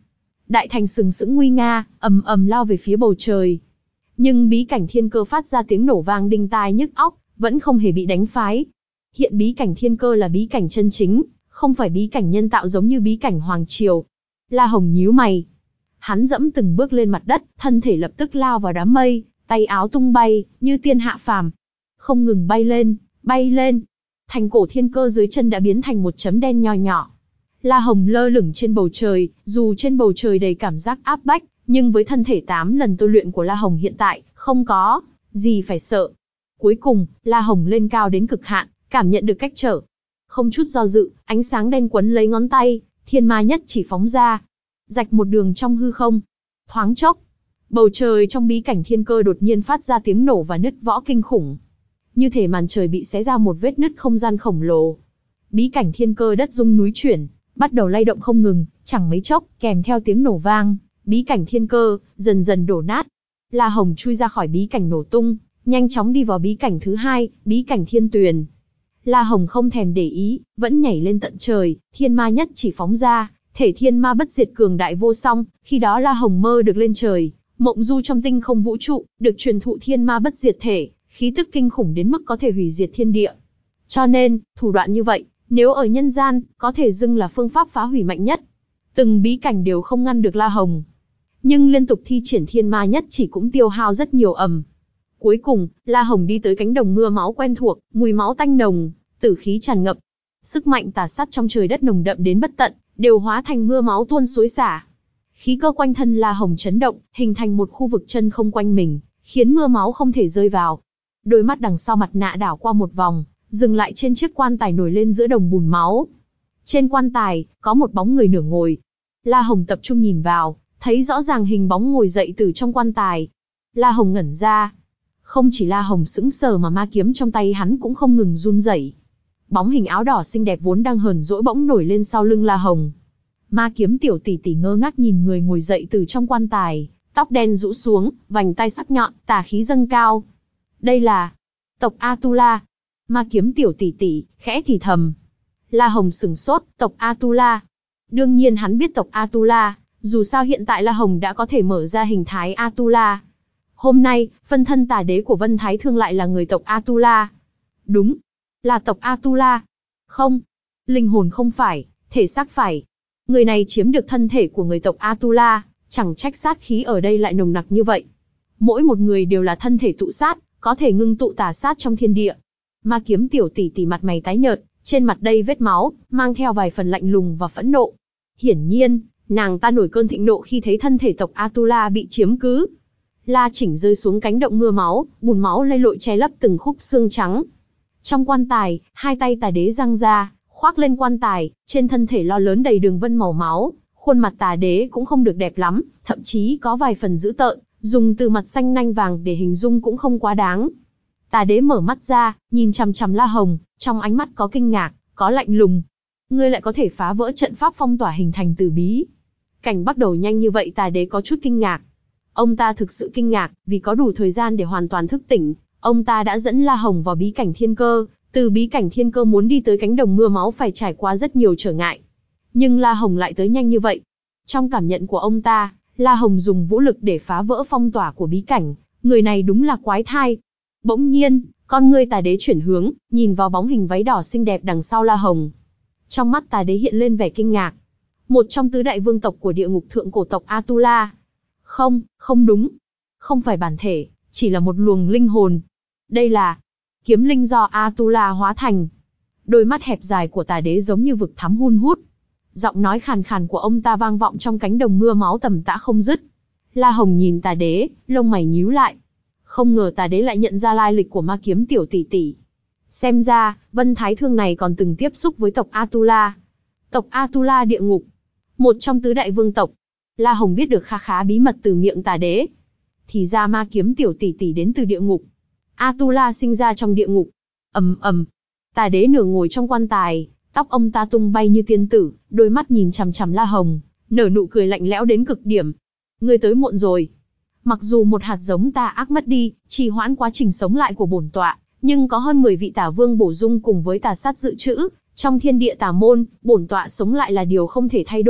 đại thành sừng sững nguy nga, ầm ầm lao về phía bầu trời. Nhưng bí cảnh thiên cơ phát ra tiếng nổ vang đinh tai nhức óc, vẫn không hề bị đánh phái. Hiện bí cảnh thiên cơ là bí cảnh chân chính, không phải bí cảnh nhân tạo giống như bí cảnh hoàng triều. La Hồng nhíu mày. Hắn dẫm từng bước lên mặt đất, thân thể lập tức lao vào đám mây, tay áo tung bay, như tiên hạ phàm. Không ngừng bay lên, bay lên. Thành cổ thiên cơ dưới chân đã biến thành một chấm đen nho nhỏ. La Hồng lơ lửng trên bầu trời, dù trên bầu trời đầy cảm giác áp bách, nhưng với thân thể tám lần tôi luyện của La Hồng hiện tại, không có gì phải sợ. Cuối cùng, La Hồng lên cao đến cực hạn, cảm nhận được cách trở. Không chút do dự, ánh sáng đen quấn lấy ngón tay, thiên ma nhất chỉ phóng ra. Rạch một đường trong hư không. Thoáng chốc, bầu trời trong bí cảnh thiên cơ đột nhiên phát ra tiếng nổ và nứt võ kinh khủng. Như thể màn trời bị xé ra một vết nứt không gian khổng lồ. Bí cảnh thiên cơ đất rung núi chuyển, bắt đầu lay động không ngừng, chẳng mấy chốc, kèm theo tiếng nổ vang, bí cảnh thiên cơ dần dần đổ nát. La Hồng chui ra khỏi bí cảnh nổ tung, nhanh chóng đi vào bí cảnh thứ hai, bí cảnh thiên tuyền. La Hồng không thèm để ý, vẫn nhảy lên tận trời, thiên ma nhất chỉ phóng ra, thể thiên ma bất diệt cường đại vô song. Khi đó La Hồng mơ được lên trời, mộng du trong tinh không vũ trụ, được truyền thụ thiên ma bất diệt thể, khí tức kinh khủng đến mức có thể hủy diệt thiên địa. Cho nên, thủ đoạn như vậy, nếu ở nhân gian, có thể xưng là phương pháp phá hủy mạnh nhất. Từng bí cảnh đều không ngăn được La Hồng. Nhưng liên tục thi triển thiên ma nhất chỉ cũng tiêu hao rất nhiều ầm. Cuối cùng, La Hồng đi tới cánh đồng mưa máu quen thuộc, mùi máu tanh nồng, tử khí tràn ngập. Sức mạnh tà sát trong trời đất nồng đậm đến bất tận, đều hóa thành mưa máu tuôn xối xả. Khí cơ quanh thân La Hồng chấn động, hình thành một khu vực chân không quanh mình, khiến mưa máu không thể rơi vào. Đôi mắt đằng sau mặt nạ đảo qua một vòng, dừng lại trên chiếc quan tài nổi lên giữa đồng bùn máu. Trên quan tài, có một bóng người nửa ngồi. La Hồng tập trung nhìn vào, thấy rõ ràng hình bóng ngồi dậy từ trong quan tài. La Hồng ngẩn ra. Không chỉ La Hồng sững sờ mà ma kiếm trong tay hắn cũng không ngừng run rẩy. Bóng hình áo đỏ xinh đẹp vốn đang hờn dỗi bỗng nổi lên sau lưng La Hồng. Ma kiếm tiểu tỷ tỷ ngơ ngác nhìn người ngồi dậy từ trong quan tài, tóc đen rũ xuống, vành tai sắc nhọn, tà khí dâng cao. Đây là tộc Atula. Ma kiếm tiểu tỷ tỷ khẽ thì thầm. La Hồng sửng sốt, tộc Atula. Đương nhiên hắn biết tộc Atula, dù sao hiện tại La Hồng đã có thể mở ra hình thái Atula. Hôm nay, phân thân tà đế của Vân Thái Thương lại là người tộc Atula. Đúng, là tộc Atula. Không, linh hồn không phải, thể xác phải. Người này chiếm được thân thể của người tộc Atula, chẳng trách sát khí ở đây lại nồng nặc như vậy. Mỗi một người đều là thân thể tụ sát, có thể ngưng tụ tà sát trong thiên địa. Ma kiếm tiểu tỷ tỷ mặt mày tái nhợt, trên mặt đầy vết máu, mang theo vài phần lạnh lùng và phẫn nộ. Hiển nhiên, nàng ta nổi cơn thịnh nộ khi thấy thân thể tộc Atula bị chiếm cứ. La Chỉnh rơi xuống cánh động mưa máu, bùn máu lây lội che lấp từng khúc xương trắng. Trong quan tài, hai tay tà đế giang ra, khoác lên quan tài, trên thân thể lo lớn đầy đường vân màu máu, khuôn mặt tà đế cũng không được đẹp lắm, thậm chí có vài phần dữ tợn, dùng từ mặt xanh nanh vàng để hình dung cũng không quá đáng. Tà đế mở mắt ra, nhìn chằm chằm La Hồng, trong ánh mắt có kinh ngạc, có lạnh lùng. Ngươi lại có thể phá vỡ trận pháp phong tỏa hình thành từ bí cảnh bắt đầu nhanh như vậy, tà đế có chút kinh ngạc. Ông ta thực sự kinh ngạc, vì có đủ thời gian để hoàn toàn thức tỉnh, ông ta đã dẫn La Hồng vào bí cảnh thiên cơ, từ bí cảnh thiên cơ muốn đi tới cánh đồng mưa máu phải trải qua rất nhiều trở ngại. Nhưng La Hồng lại tới nhanh như vậy. Trong cảm nhận của ông ta, La Hồng dùng vũ lực để phá vỡ phong tỏa của bí cảnh, người này đúng là quái thai. Bỗng nhiên, con ngươi tà đế chuyển hướng, nhìn vào bóng hình váy đỏ xinh đẹp đằng sau La Hồng. Trong mắt tà đế hiện lên vẻ kinh ngạc. Một trong tứ đại vương tộc của địa ngục thượng cổ tộc Atula. Không, không đúng. Không phải bản thể, chỉ là một luồng linh hồn. Đây là kiếm linh do Atula hóa thành. Đôi mắt hẹp dài của tà đế giống như vực thẳm hun hút. Giọng nói khàn khàn của ông ta vang vọng trong cánh đồng mưa máu tầm tã không dứt. La Hồng nhìn tà đế, lông mày nhíu lại. Không ngờ tà đế lại nhận ra lai lịch của ma kiếm tiểu tỷ tỷ. Xem ra, Vân Thái Thương này còn từng tiếp xúc với tộc Atula. Tộc Atula địa ngục, một trong tứ đại vương tộc. La Hồng biết được kha khá bí mật từ miệng tà đế. Thì ra ma kiếm tiểu tỷ tỷ đến từ địa ngục. Atula sinh ra trong địa ngục. Ầm ầm. Tà đế nửa ngồi trong quan tài, tóc ông ta tung bay như tiên tử, đôi mắt nhìn chằm chằm La Hồng, nở nụ cười lạnh lẽo đến cực điểm. Ngươi tới muộn rồi. Mặc dù một hạt giống tà ác mất đi, trì hoãn quá trình sống lại của bổn tọa, nhưng có hơn mười vị tà vương bổ sung cùng với tà sát dự trữ, trong thiên địa tà môn, bổn tọa sống lại là điều không thể thay đổi,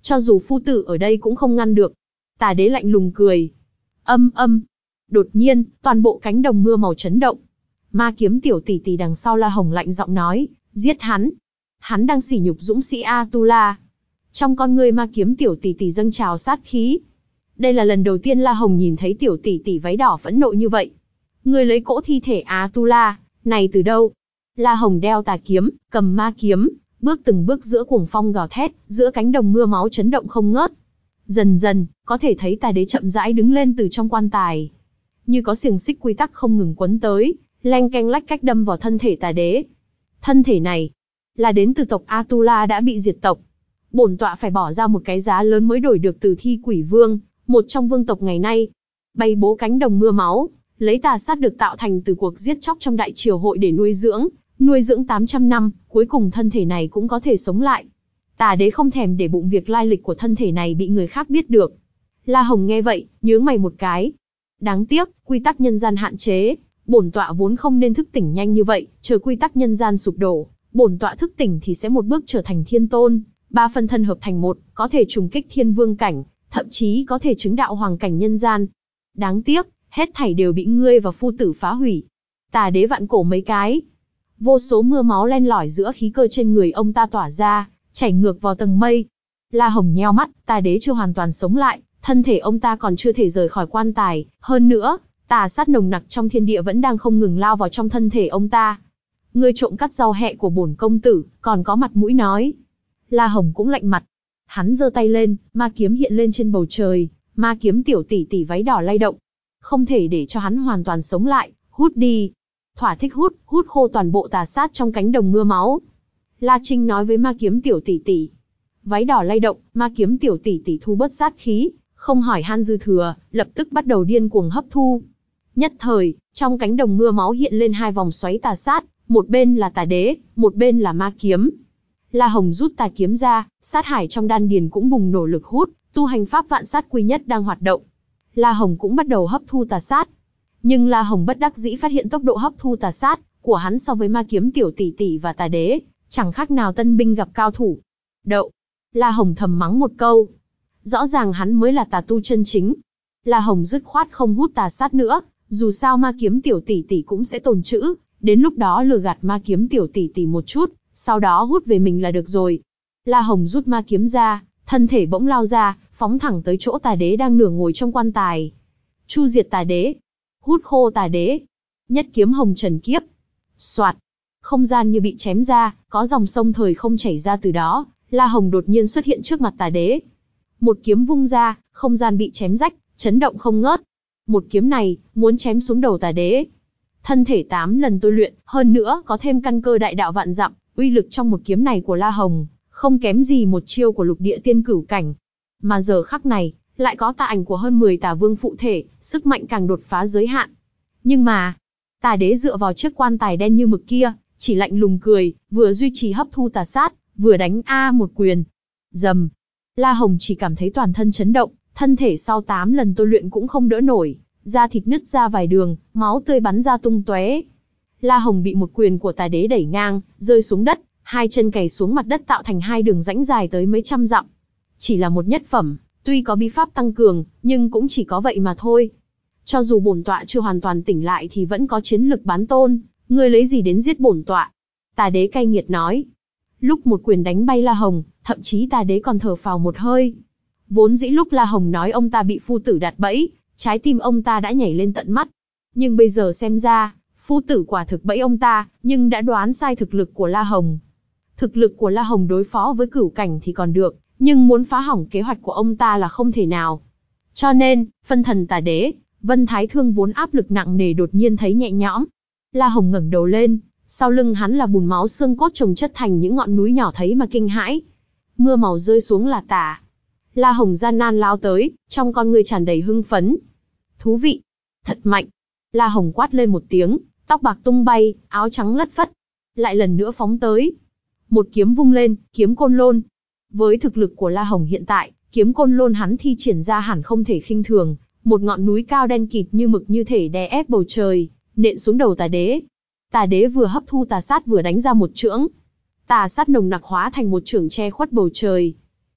Cho dù phu tử ở đây cũng không ngăn được. Tà đế lạnh lùng cười. Âm âm. Đột nhiên, toàn bộ cánh đồng mưa màu chấn động. Ma kiếm tiểu tỷ tỷ đằng sau La Hồng lạnh giọng nói, giết hắn. Hắn đang sỉ nhục dũng sĩ Atula. Trong con ngươi ma kiếm tiểu tỷ tỷ dâng trào sát khí. Đây là lần đầu tiên La Hồng nhìn thấy tiểu tỷ tỷ váy đỏ phẫn nộ như vậy. Người lấy cỗ thi thể Atula này từ đâu? La Hồng đeo tà kiếm, cầm ma kiếm, bước từng bước giữa cuồng phong gào thét, giữa cánh đồng mưa máu chấn động không ngớt. Dần dần, có thể thấy tà đế chậm rãi đứng lên từ trong quan tài. Như có xiềng xích quy tắc không ngừng quấn tới, leng keng lách cách đâm vào thân thể tà đế. Thân thể này, là đến từ tộc Atula đã bị diệt tộc. Bổn tọa phải bỏ ra một cái giá lớn mới đổi được Từ Thi Quỷ Vương, một trong vương tộc ngày nay. Bay bố cánh đồng mưa máu, lấy tà sát được tạo thành từ cuộc giết chóc trong đại triều hội để nuôi dưỡng, nuôi dưỡng tám trăm năm, cuối cùng thân thể này cũng có thể sống lại. Tà đế không thèm để bụng việc lai lịch của thân thể này bị người khác biết được. La Hồng nghe vậy, nhướng mày một cái. Đáng tiếc, quy tắc nhân gian hạn chế, bổn tọa vốn không nên thức tỉnh nhanh như vậy, chờ quy tắc nhân gian sụp đổ, bổn tọa thức tỉnh thì sẽ một bước trở thành thiên tôn, ba phân thân hợp thành một, có thể trùng kích thiên vương cảnh, thậm chí có thể chứng đạo hoàng cảnh nhân gian. Đáng tiếc, hết thảy đều bị ngươi và phu tử phá hủy. Tà đế vặn cổ mấy cái. Vô số mưa máu len lỏi giữa khí cơ trên người ông ta tỏa ra, chảy ngược vào tầng mây. La Hồng nheo mắt, tà đế chưa hoàn toàn sống lại, thân thể ông ta còn chưa thể rời khỏi quan tài, hơn nữa, tà sát nồng nặc trong thiên địa vẫn đang không ngừng lao vào trong thân thể ông ta. Ngươi trộm cắt rau hẹ của bổn công tử, còn có mặt mũi nói. La Hồng cũng lạnh mặt. Hắn giơ tay lên, ma kiếm hiện lên trên bầu trời, ma kiếm tiểu tỷ tỷ váy đỏ lay động. Không thể để cho hắn hoàn toàn sống lại, hút đi. Thỏa thích hút, hút khô toàn bộ tà sát trong cánh đồng mưa máu. La Trinh nói với ma kiếm tiểu tỷ tỷ. Váy đỏ lay động, ma kiếm tiểu tỷ tỷ thu bớt sát khí, không hỏi han dư thừa, lập tức bắt đầu điên cuồng hấp thu. Nhất thời, trong cánh đồng mưa máu hiện lên hai vòng xoáy tà sát, một bên là tà đế, một bên là ma kiếm. La Hồng rút tà kiếm ra, sát hải trong đan điền cũng bùng nổ lực hút, tu hành pháp vạn sát quy nhất đang hoạt động. La Hồng cũng bắt đầu hấp thu tà sát. Nhưng La Hồng bất đắc dĩ phát hiện tốc độ hấp thu tà sát của hắn so với ma kiếm tiểu tỷ tỷ và tà đế, chẳng khác nào tân binh gặp cao thủ. Đậu. La Hồng thầm mắng một câu. Rõ ràng hắn mới là tà tu chân chính. La Hồng dứt khoát không hút tà sát nữa, dù sao ma kiếm tiểu tỷ tỷ cũng sẽ tồn trữ, đến lúc đó lừa gạt ma kiếm tiểu tỷ tỷ một chút, sau đó hút về mình là được rồi. La Hồng rút ma kiếm ra, thân thể bỗng lao ra, phóng thẳng tới chỗ tà đế đang nửa ngồi trong quan tài. Chu diệt tà đế, hút khô tà đế, nhất kiếm hồng trần kiếp. Soạt, không gian như bị chém ra, có dòng sông thời không chảy ra từ đó. La Hồng đột nhiên xuất hiện trước mặt tà đế. Một kiếm vung ra, không gian bị chém rách, chấn động không ngớt. Một kiếm này, muốn chém xuống đầu tà đế. Thân thể tám lần tôi luyện, hơn nữa có thêm căn cơ đại đạo vạn dặm, uy lực trong một kiếm này của La Hồng, không kém gì một chiêu của lục địa tiên cửu cảnh. Mà giờ khắc này, lại có tà ảnh của hơn mười tà vương phụ thể, sức mạnh càng đột phá giới hạn. Nhưng mà, tà đế dựa vào chiếc quan tài đen như mực kia, chỉ lạnh lùng cười, vừa duy trì hấp thu tà sát, vừa đánh a một quyền. Rầm. La Hồng chỉ cảm thấy toàn thân chấn động, thân thể sau tám lần tôi luyện cũng không đỡ nổi, da thịt nứt ra vài đường, máu tươi bắn ra tung tóe. La Hồng bị một quyền của tà đế đẩy ngang, rơi xuống đất, hai chân cày xuống mặt đất tạo thành hai đường rãnh dài tới mấy trăm dặm. Chỉ là một nhất phẩm, tuy có bí pháp tăng cường, nhưng cũng chỉ có vậy mà thôi. Cho dù bổn tọa chưa hoàn toàn tỉnh lại thì vẫn có chiến lực bán tôn, ngươi lấy gì đến giết bổn tọa? Tà đế cay nghiệt nói. Lúc một quyền đánh bay La Hồng, thậm chí tà đế còn thở phào một hơi. Vốn dĩ lúc La Hồng nói ông ta bị phu tử đặt bẫy, trái tim ông ta đã nhảy lên tận mắt. Nhưng bây giờ xem ra, phu tử quả thực bẫy ông ta, nhưng đã đoán sai thực lực của La Hồng. Thực lực của La Hồng đối phó với cửu cảnh thì còn được, nhưng muốn phá hỏng kế hoạch của ông ta là không thể nào. Cho nên, phân thần tà đế, Vân Thái Thương vốn áp lực nặng nề đột nhiên thấy nhẹ nhõm. La Hồng ngẩng đầu lên, sau lưng hắn là bùn máu xương cốt chồng chất thành những ngọn núi nhỏ thấy mà kinh hãi. Mưa màu rơi xuống là tả. La Hồng gian nan lao tới, trong con người tràn đầy hưng phấn. Thú vị, thật mạnh. La Hồng quát lên một tiếng, tóc bạc tung bay, áo trắng lất phất. Lại lần nữa phóng tới. Một kiếm vung lên, kiếm côn lôn. Với thực lực của La Hồng hiện tại, kiếm côn lôn hắn thi triển ra hẳn không thể khinh thường. Một ngọn núi cao đen kịt như mực như thể đè ép bầu trời, nện xuống đầu tà đế. Tà đế vừa hấp thu tà sát vừa đánh ra một chưởng. Tà sát nồng nặc hóa thành một chưởng che khuất bầu trời.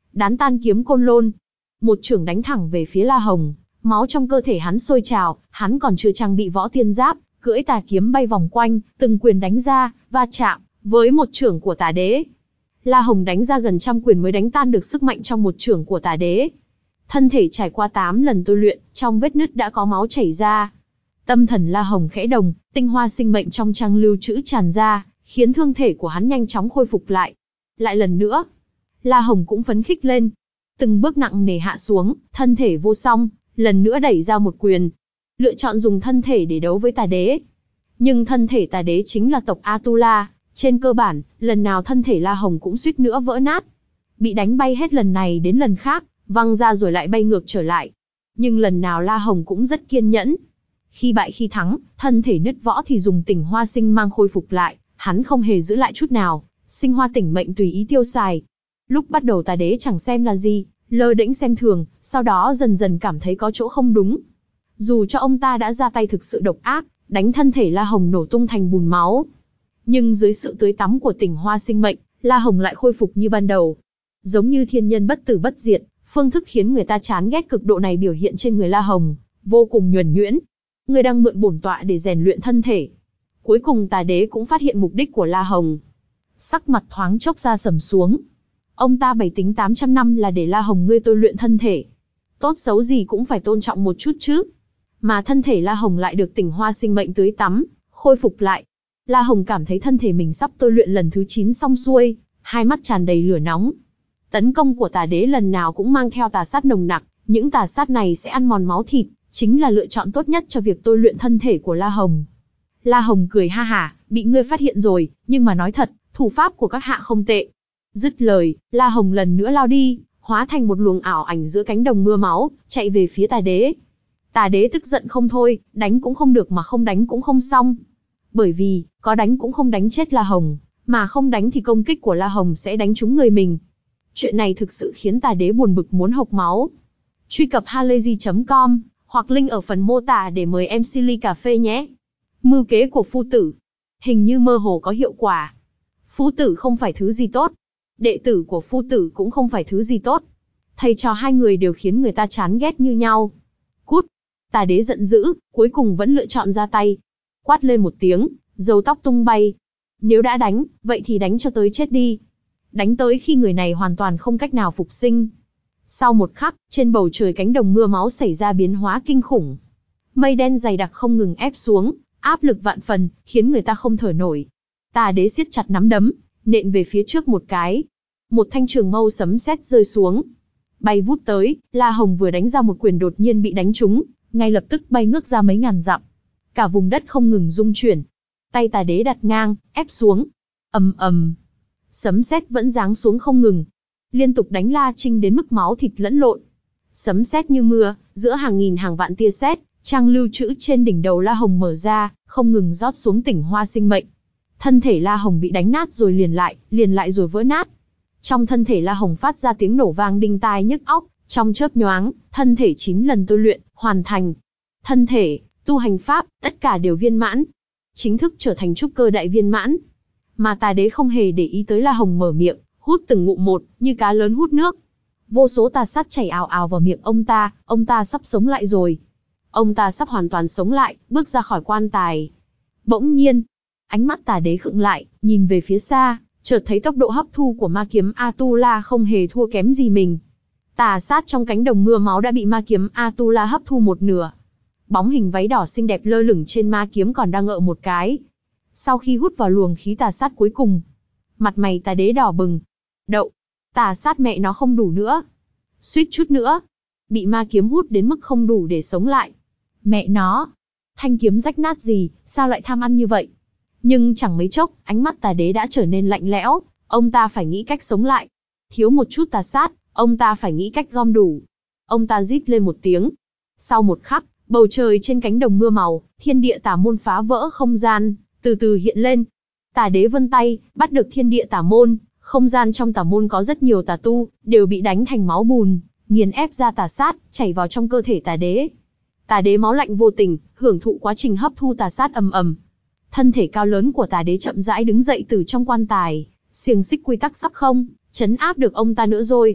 đán tan kiếm côn lôn. Một chưởng đánh thẳng về phía La Hồng, máu trong cơ thể hắn sôi trào, hắn còn chưa trang bị võ tiên giáp, cưỡi tà kiếm bay vòng quanh, từng quyền đánh ra, va chạm với một chưởng của Tà Đế. La Hồng đánh ra gần trăm quyền mới đánh tan được sức mạnh trong một chưởng của Tà Đế. Thân thể trải qua tám lần tôi luyện, trong vết nứt đã có máu chảy ra. Tâm thần La Hồng khẽ động, tinh hoa sinh mệnh trong trang lưu trữ tràn ra, khiến thương thể của hắn nhanh chóng khôi phục lại. Lại lần nữa, La Hồng cũng phấn khích lên. Từng bước nặng nề hạ xuống, thân thể vô song, lần nữa đẩy ra một quyền. Lựa chọn dùng thân thể để đấu với Tà Đế. Nhưng thân thể Tà Đế chính là tộc Atula, trên cơ bản, lần nào thân thể La Hồng cũng suýt nữa vỡ nát. Bị đánh bay hết lần này đến lần khác, văng ra rồi lại bay ngược trở lại. Nhưng lần nào La Hồng cũng rất kiên nhẫn. Khi bại khi thắng, thân thể nứt võ thì dùng tỉnh hoa sinh mang khôi phục lại, hắn không hề giữ lại chút nào, sinh hoa tỉnh mệnh tùy ý tiêu xài. Lúc bắt đầu Tà Đế chẳng xem là gì, lơ đễnh xem thường, sau đó dần dần cảm thấy có chỗ không đúng. Dù cho ông ta đã ra tay thực sự độc ác, đánh thân thể La Hồng nổ tung thành bùn máu, nhưng dưới sự tưới tắm của tỉnh hoa sinh mệnh, La Hồng lại khôi phục như ban đầu. Giống như thiên nhân bất tử bất diệt, phương thức khiến người ta chán ghét cực độ này biểu hiện trên người La Hồng, vô cùng nhuần nhuyễn. Người đang mượn bổn tọa để rèn luyện thân thể. Cuối cùng Tà Đế cũng phát hiện mục đích của La Hồng. Sắc mặt thoáng chốc ra sầm xuống. Ông ta bày tính tám trăm năm là để La Hồng ngươi tôi luyện thân thể. Tốt xấu gì cũng phải tôn trọng một chút chứ. Mà thân thể La Hồng lại được tỉnh hoa sinh mệnh tưới tắm, khôi phục lại. La Hồng cảm thấy thân thể mình sắp tôi luyện lần thứ chín xong xuôi, hai mắt tràn đầy lửa nóng. Tấn công của Tà Đế lần nào cũng mang theo tà sát nồng nặc, những tà sát này sẽ ăn mòn máu thịt, chính là lựa chọn tốt nhất cho việc tôi luyện thân thể của La Hồng. La Hồng cười ha hả, bị ngươi phát hiện rồi, nhưng mà nói thật, thủ pháp của các hạ không tệ. Dứt lời, La Hồng lần nữa lao đi, hóa thành một luồng ảo ảnh giữa cánh đồng mưa máu, chạy về phía Tà Đế. Tà Đế tức giận không thôi, đánh cũng không được mà không đánh cũng không xong. Bởi vì, có đánh cũng không đánh chết La Hồng, mà không đánh thì công kích của La Hồng sẽ đánh trúng người mình. Chuyện này thực sự khiến Tà Đế buồn bực muốn hộc máu. Truy cập halayzi chấm com, hoặc link ở phần mô tả để mời em xê ly cà phê nhé. Mưu kế của phu tử. Hình như mơ hồ có hiệu quả. Phu tử không phải thứ gì tốt. Đệ tử của phu tử cũng không phải thứ gì tốt. Thầy trò hai người đều khiến người ta chán ghét như nhau. Cút. Tà Đế giận dữ, cuối cùng vẫn lựa chọn ra tay. Quát lên một tiếng, râu tóc tung bay. Nếu đã đánh, vậy thì đánh cho tới chết đi. Đánh tới khi người này hoàn toàn không cách nào phục sinh. Sau một khắc, trên bầu trời cánh đồng mưa máu xảy ra biến hóa kinh khủng. Mây đen dày đặc không ngừng ép xuống, áp lực vạn phần, khiến người ta không thở nổi. Tà Đế siết chặt nắm đấm, nện về phía trước một cái. Một thanh trường mâu sấm sét rơi xuống. Bay vút tới, La Hồng vừa đánh ra một quyền đột nhiên bị đánh trúng, ngay lập tức bay ngước ra mấy ngàn dặm. Cả vùng đất không ngừng rung chuyển. Tay Tà Đế đặt ngang, ép xuống. Ầm ầm. Sấm sét vẫn giáng xuống không ngừng, liên tục đánh La Trinh đến mức máu thịt lẫn lộn. Sấm sét như mưa, giữa hàng nghìn hàng vạn tia sét, trang lưu trữ trên đỉnh đầu La Hồng mở ra, không ngừng rót xuống tỉnh hoa sinh mệnh. Thân thể La Hồng bị đánh nát rồi liền lại, liền lại rồi vỡ nát. Trong thân thể La Hồng phát ra tiếng nổ vang đinh tai nhức óc, trong chớp nhoáng, thân thể chín lần tôi luyện, hoàn thành. Thân thể, tu hành pháp, tất cả đều viên mãn. Chính thức trở thành trúc cơ đại viên mãn. Mà Tà Đế không hề để ý tới La Hồng mở miệng, hút từng ngụm một, như cá lớn hút nước. Vô số tà sát chảy ào ào vào miệng ông ta, ông ta sắp sống lại rồi. Ông ta sắp hoàn toàn sống lại, bước ra khỏi quan tài. Bỗng nhiên, ánh mắt Tà Đế khựng lại, nhìn về phía xa, chợt thấy tốc độ hấp thu của ma kiếm Atula không hề thua kém gì mình. Tà sát trong cánh đồng mưa máu đã bị ma kiếm Atula hấp thu một nửa. Bóng hình váy đỏ xinh đẹp lơ lửng trên ma kiếm còn đang ngợ một cái. Sau khi hút vào luồng khí tà sát cuối cùng, mặt mày Tà Đế đỏ bừng. Đậu, tà sát mẹ nó không đủ nữa. Suýt chút nữa, bị ma kiếm hút đến mức không đủ để sống lại. Mẹ nó, thanh kiếm rách nát gì, sao lại tham ăn như vậy? Nhưng chẳng mấy chốc, ánh mắt Tà Đế đã trở nên lạnh lẽo, ông ta phải nghĩ cách sống lại. Thiếu một chút tà sát, ông ta phải nghĩ cách gom đủ. Ông ta rít lên một tiếng. Sau một khắc, bầu trời trên cánh đồng mưa màu, thiên địa tà môn phá vỡ không gian, từ từ hiện lên. Tà Đế vươn tay, bắt được thiên địa tà môn, không gian trong tà môn có rất nhiều tà tu, đều bị đánh thành máu bùn, nghiền ép ra tà sát, chảy vào trong cơ thể Tà Đế. Tà Đế máu lạnh vô tình, hưởng thụ quá trình hấp thu tà sát ầm ầm. Thân thể cao lớn của Tà Đế chậm rãi đứng dậy từ trong quan tài, xiềng xích quy tắc sắp không, trấn áp được ông ta nữa rồi.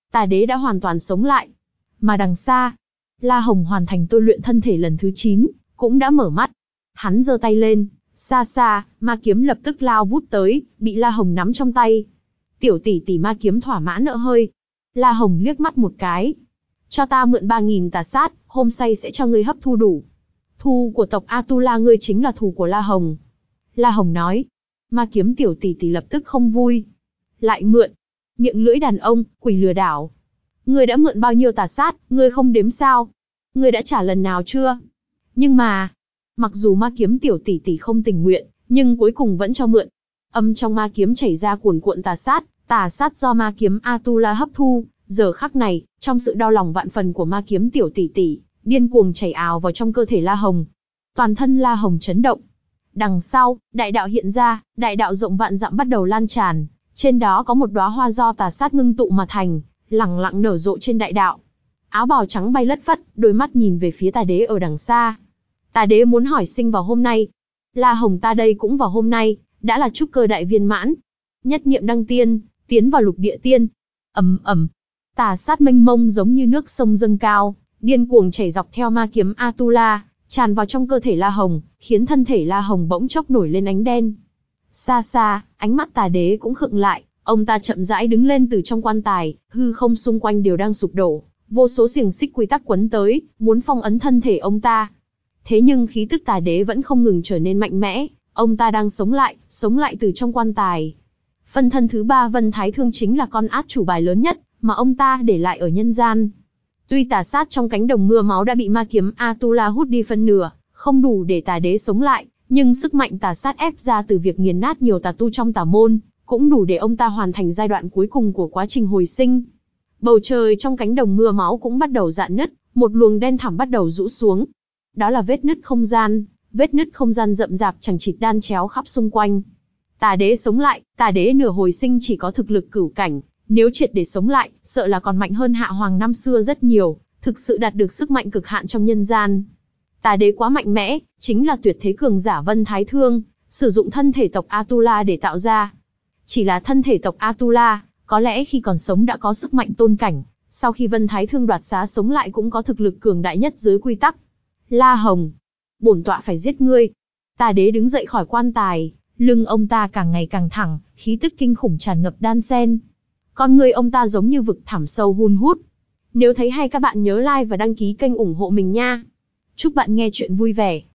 Tà đế đã hoàn toàn sống lại. Mà đằng xa, La Hồng hoàn thành tôi luyện thân thể lần thứ chín, cũng đã mở mắt. Hắn giơ tay lên, xa xa, ma kiếm lập tức lao vút tới, bị La Hồng nắm trong tay. Tiểu tỷ tỷ ma kiếm thỏa mãn nợ hơi. La Hồng liếc mắt một cái. Cho ta mượn ba nghìn tà sát, hôm say sẽ cho ngươi hấp thu đủ. Thù của tộc Atula ngươi chính là thù của La Hồng. La Hồng nói. Ma kiếm tiểu tỷ tỷ lập tức không vui. Lại mượn. Miệng lưỡi đàn ông, quỷ lừa đảo. Ngươi đã mượn bao nhiêu tà sát, ngươi không đếm sao? Ngươi đã trả lần nào chưa? Nhưng mà, mặc dù ma kiếm tiểu tỷ tỷ không tình nguyện, nhưng cuối cùng vẫn cho mượn. Âm trong ma kiếm chảy ra cuồn cuộn tà sát, tà sát do ma kiếm Atula hấp thu, giờ khắc này, trong sự đau lòng vạn phần của ma kiếm tiểu tỷ tỷ, điên cuồng chảy ào vào trong cơ thể La Hồng. Toàn thân La Hồng chấn động. Đằng sau, đại đạo hiện ra, đại đạo rộng vạn dặm bắt đầu lan tràn, trên đó có một đóa hoa do tà sát ngưng tụ mà thành, lẳng lặng nở rộ trên đại đạo. Áo bào trắng bay lất phất, đôi mắt nhìn về phía tà đế ở đằng xa. Tà đế muốn hỏi sinh vào hôm nay. La Hồng ta đây cũng vào hôm nay, đã là trúc cơ đại viên mãn. Nhất niệm đăng tiên, tiến vào lục địa tiên. Ầm ầm, tà sát mênh mông giống như nước sông dâng cao, điên cuồng chảy dọc theo ma kiếm Atula, tràn vào trong cơ thể La Hồng, khiến thân thể La Hồng bỗng chốc nổi lên ánh đen. Xa xa, ánh mắt tà đế cũng khựng lại, ông ta chậm rãi đứng lên từ trong quan tài, hư không xung quanh đều đang sụp đổ, vô số xiềng xích quy tắc quấn tới, muốn phong ấn thân thể ông ta. Thế nhưng khí tức tà đế vẫn không ngừng trở nên mạnh mẽ, ông ta đang sống lại, sống lại từ trong quan tài. Phân thân thứ ba Vân Thái Thương chính là con át chủ bài lớn nhất mà ông ta để lại ở nhân gian. Tuy tà sát trong cánh đồng mưa máu đã bị ma kiếm Atula hút đi phân nửa, không đủ để tà đế sống lại, nhưng sức mạnh tà sát ép ra từ việc nghiền nát nhiều tà tu trong tà môn, cũng đủ để ông ta hoàn thành giai đoạn cuối cùng của quá trình hồi sinh. Bầu trời trong cánh đồng mưa máu cũng bắt đầu rạn nứt, một luồng đen thẳm bắt đầu rũ xuống. Đó là vết nứt không gian, vết nứt không gian rậm rạp chằng chịt đan chéo khắp xung quanh. Tà đế sống lại, tà đế nửa hồi sinh chỉ có thực lực cửu cảnh, nếu triệt để sống lại, sợ là còn mạnh hơn Hạ Hoàng năm xưa rất nhiều, thực sự đạt được sức mạnh cực hạn trong nhân gian. Tà đế quá mạnh mẽ, chính là tuyệt thế cường giả Vân Thái Thương, sử dụng thân thể tộc Atula để tạo ra. Chỉ là thân thể tộc Atula, có lẽ khi còn sống đã có sức mạnh tôn cảnh, sau khi Vân Thái Thương đoạt xá sống lại cũng có thực lực cường đại nhất dưới quy tắc. La Hồng, bổn tọa phải giết ngươi. Tà đế đứng dậy khỏi quan tài, lưng ông ta càng ngày càng thẳng, khí tức kinh khủng tràn ngập đan sen. Con người ông ta giống như vực thẳm sâu hun hút. Nếu thấy hay các bạn nhớ like và đăng ký kênh ủng hộ mình nha. Chúc bạn nghe chuyện vui vẻ.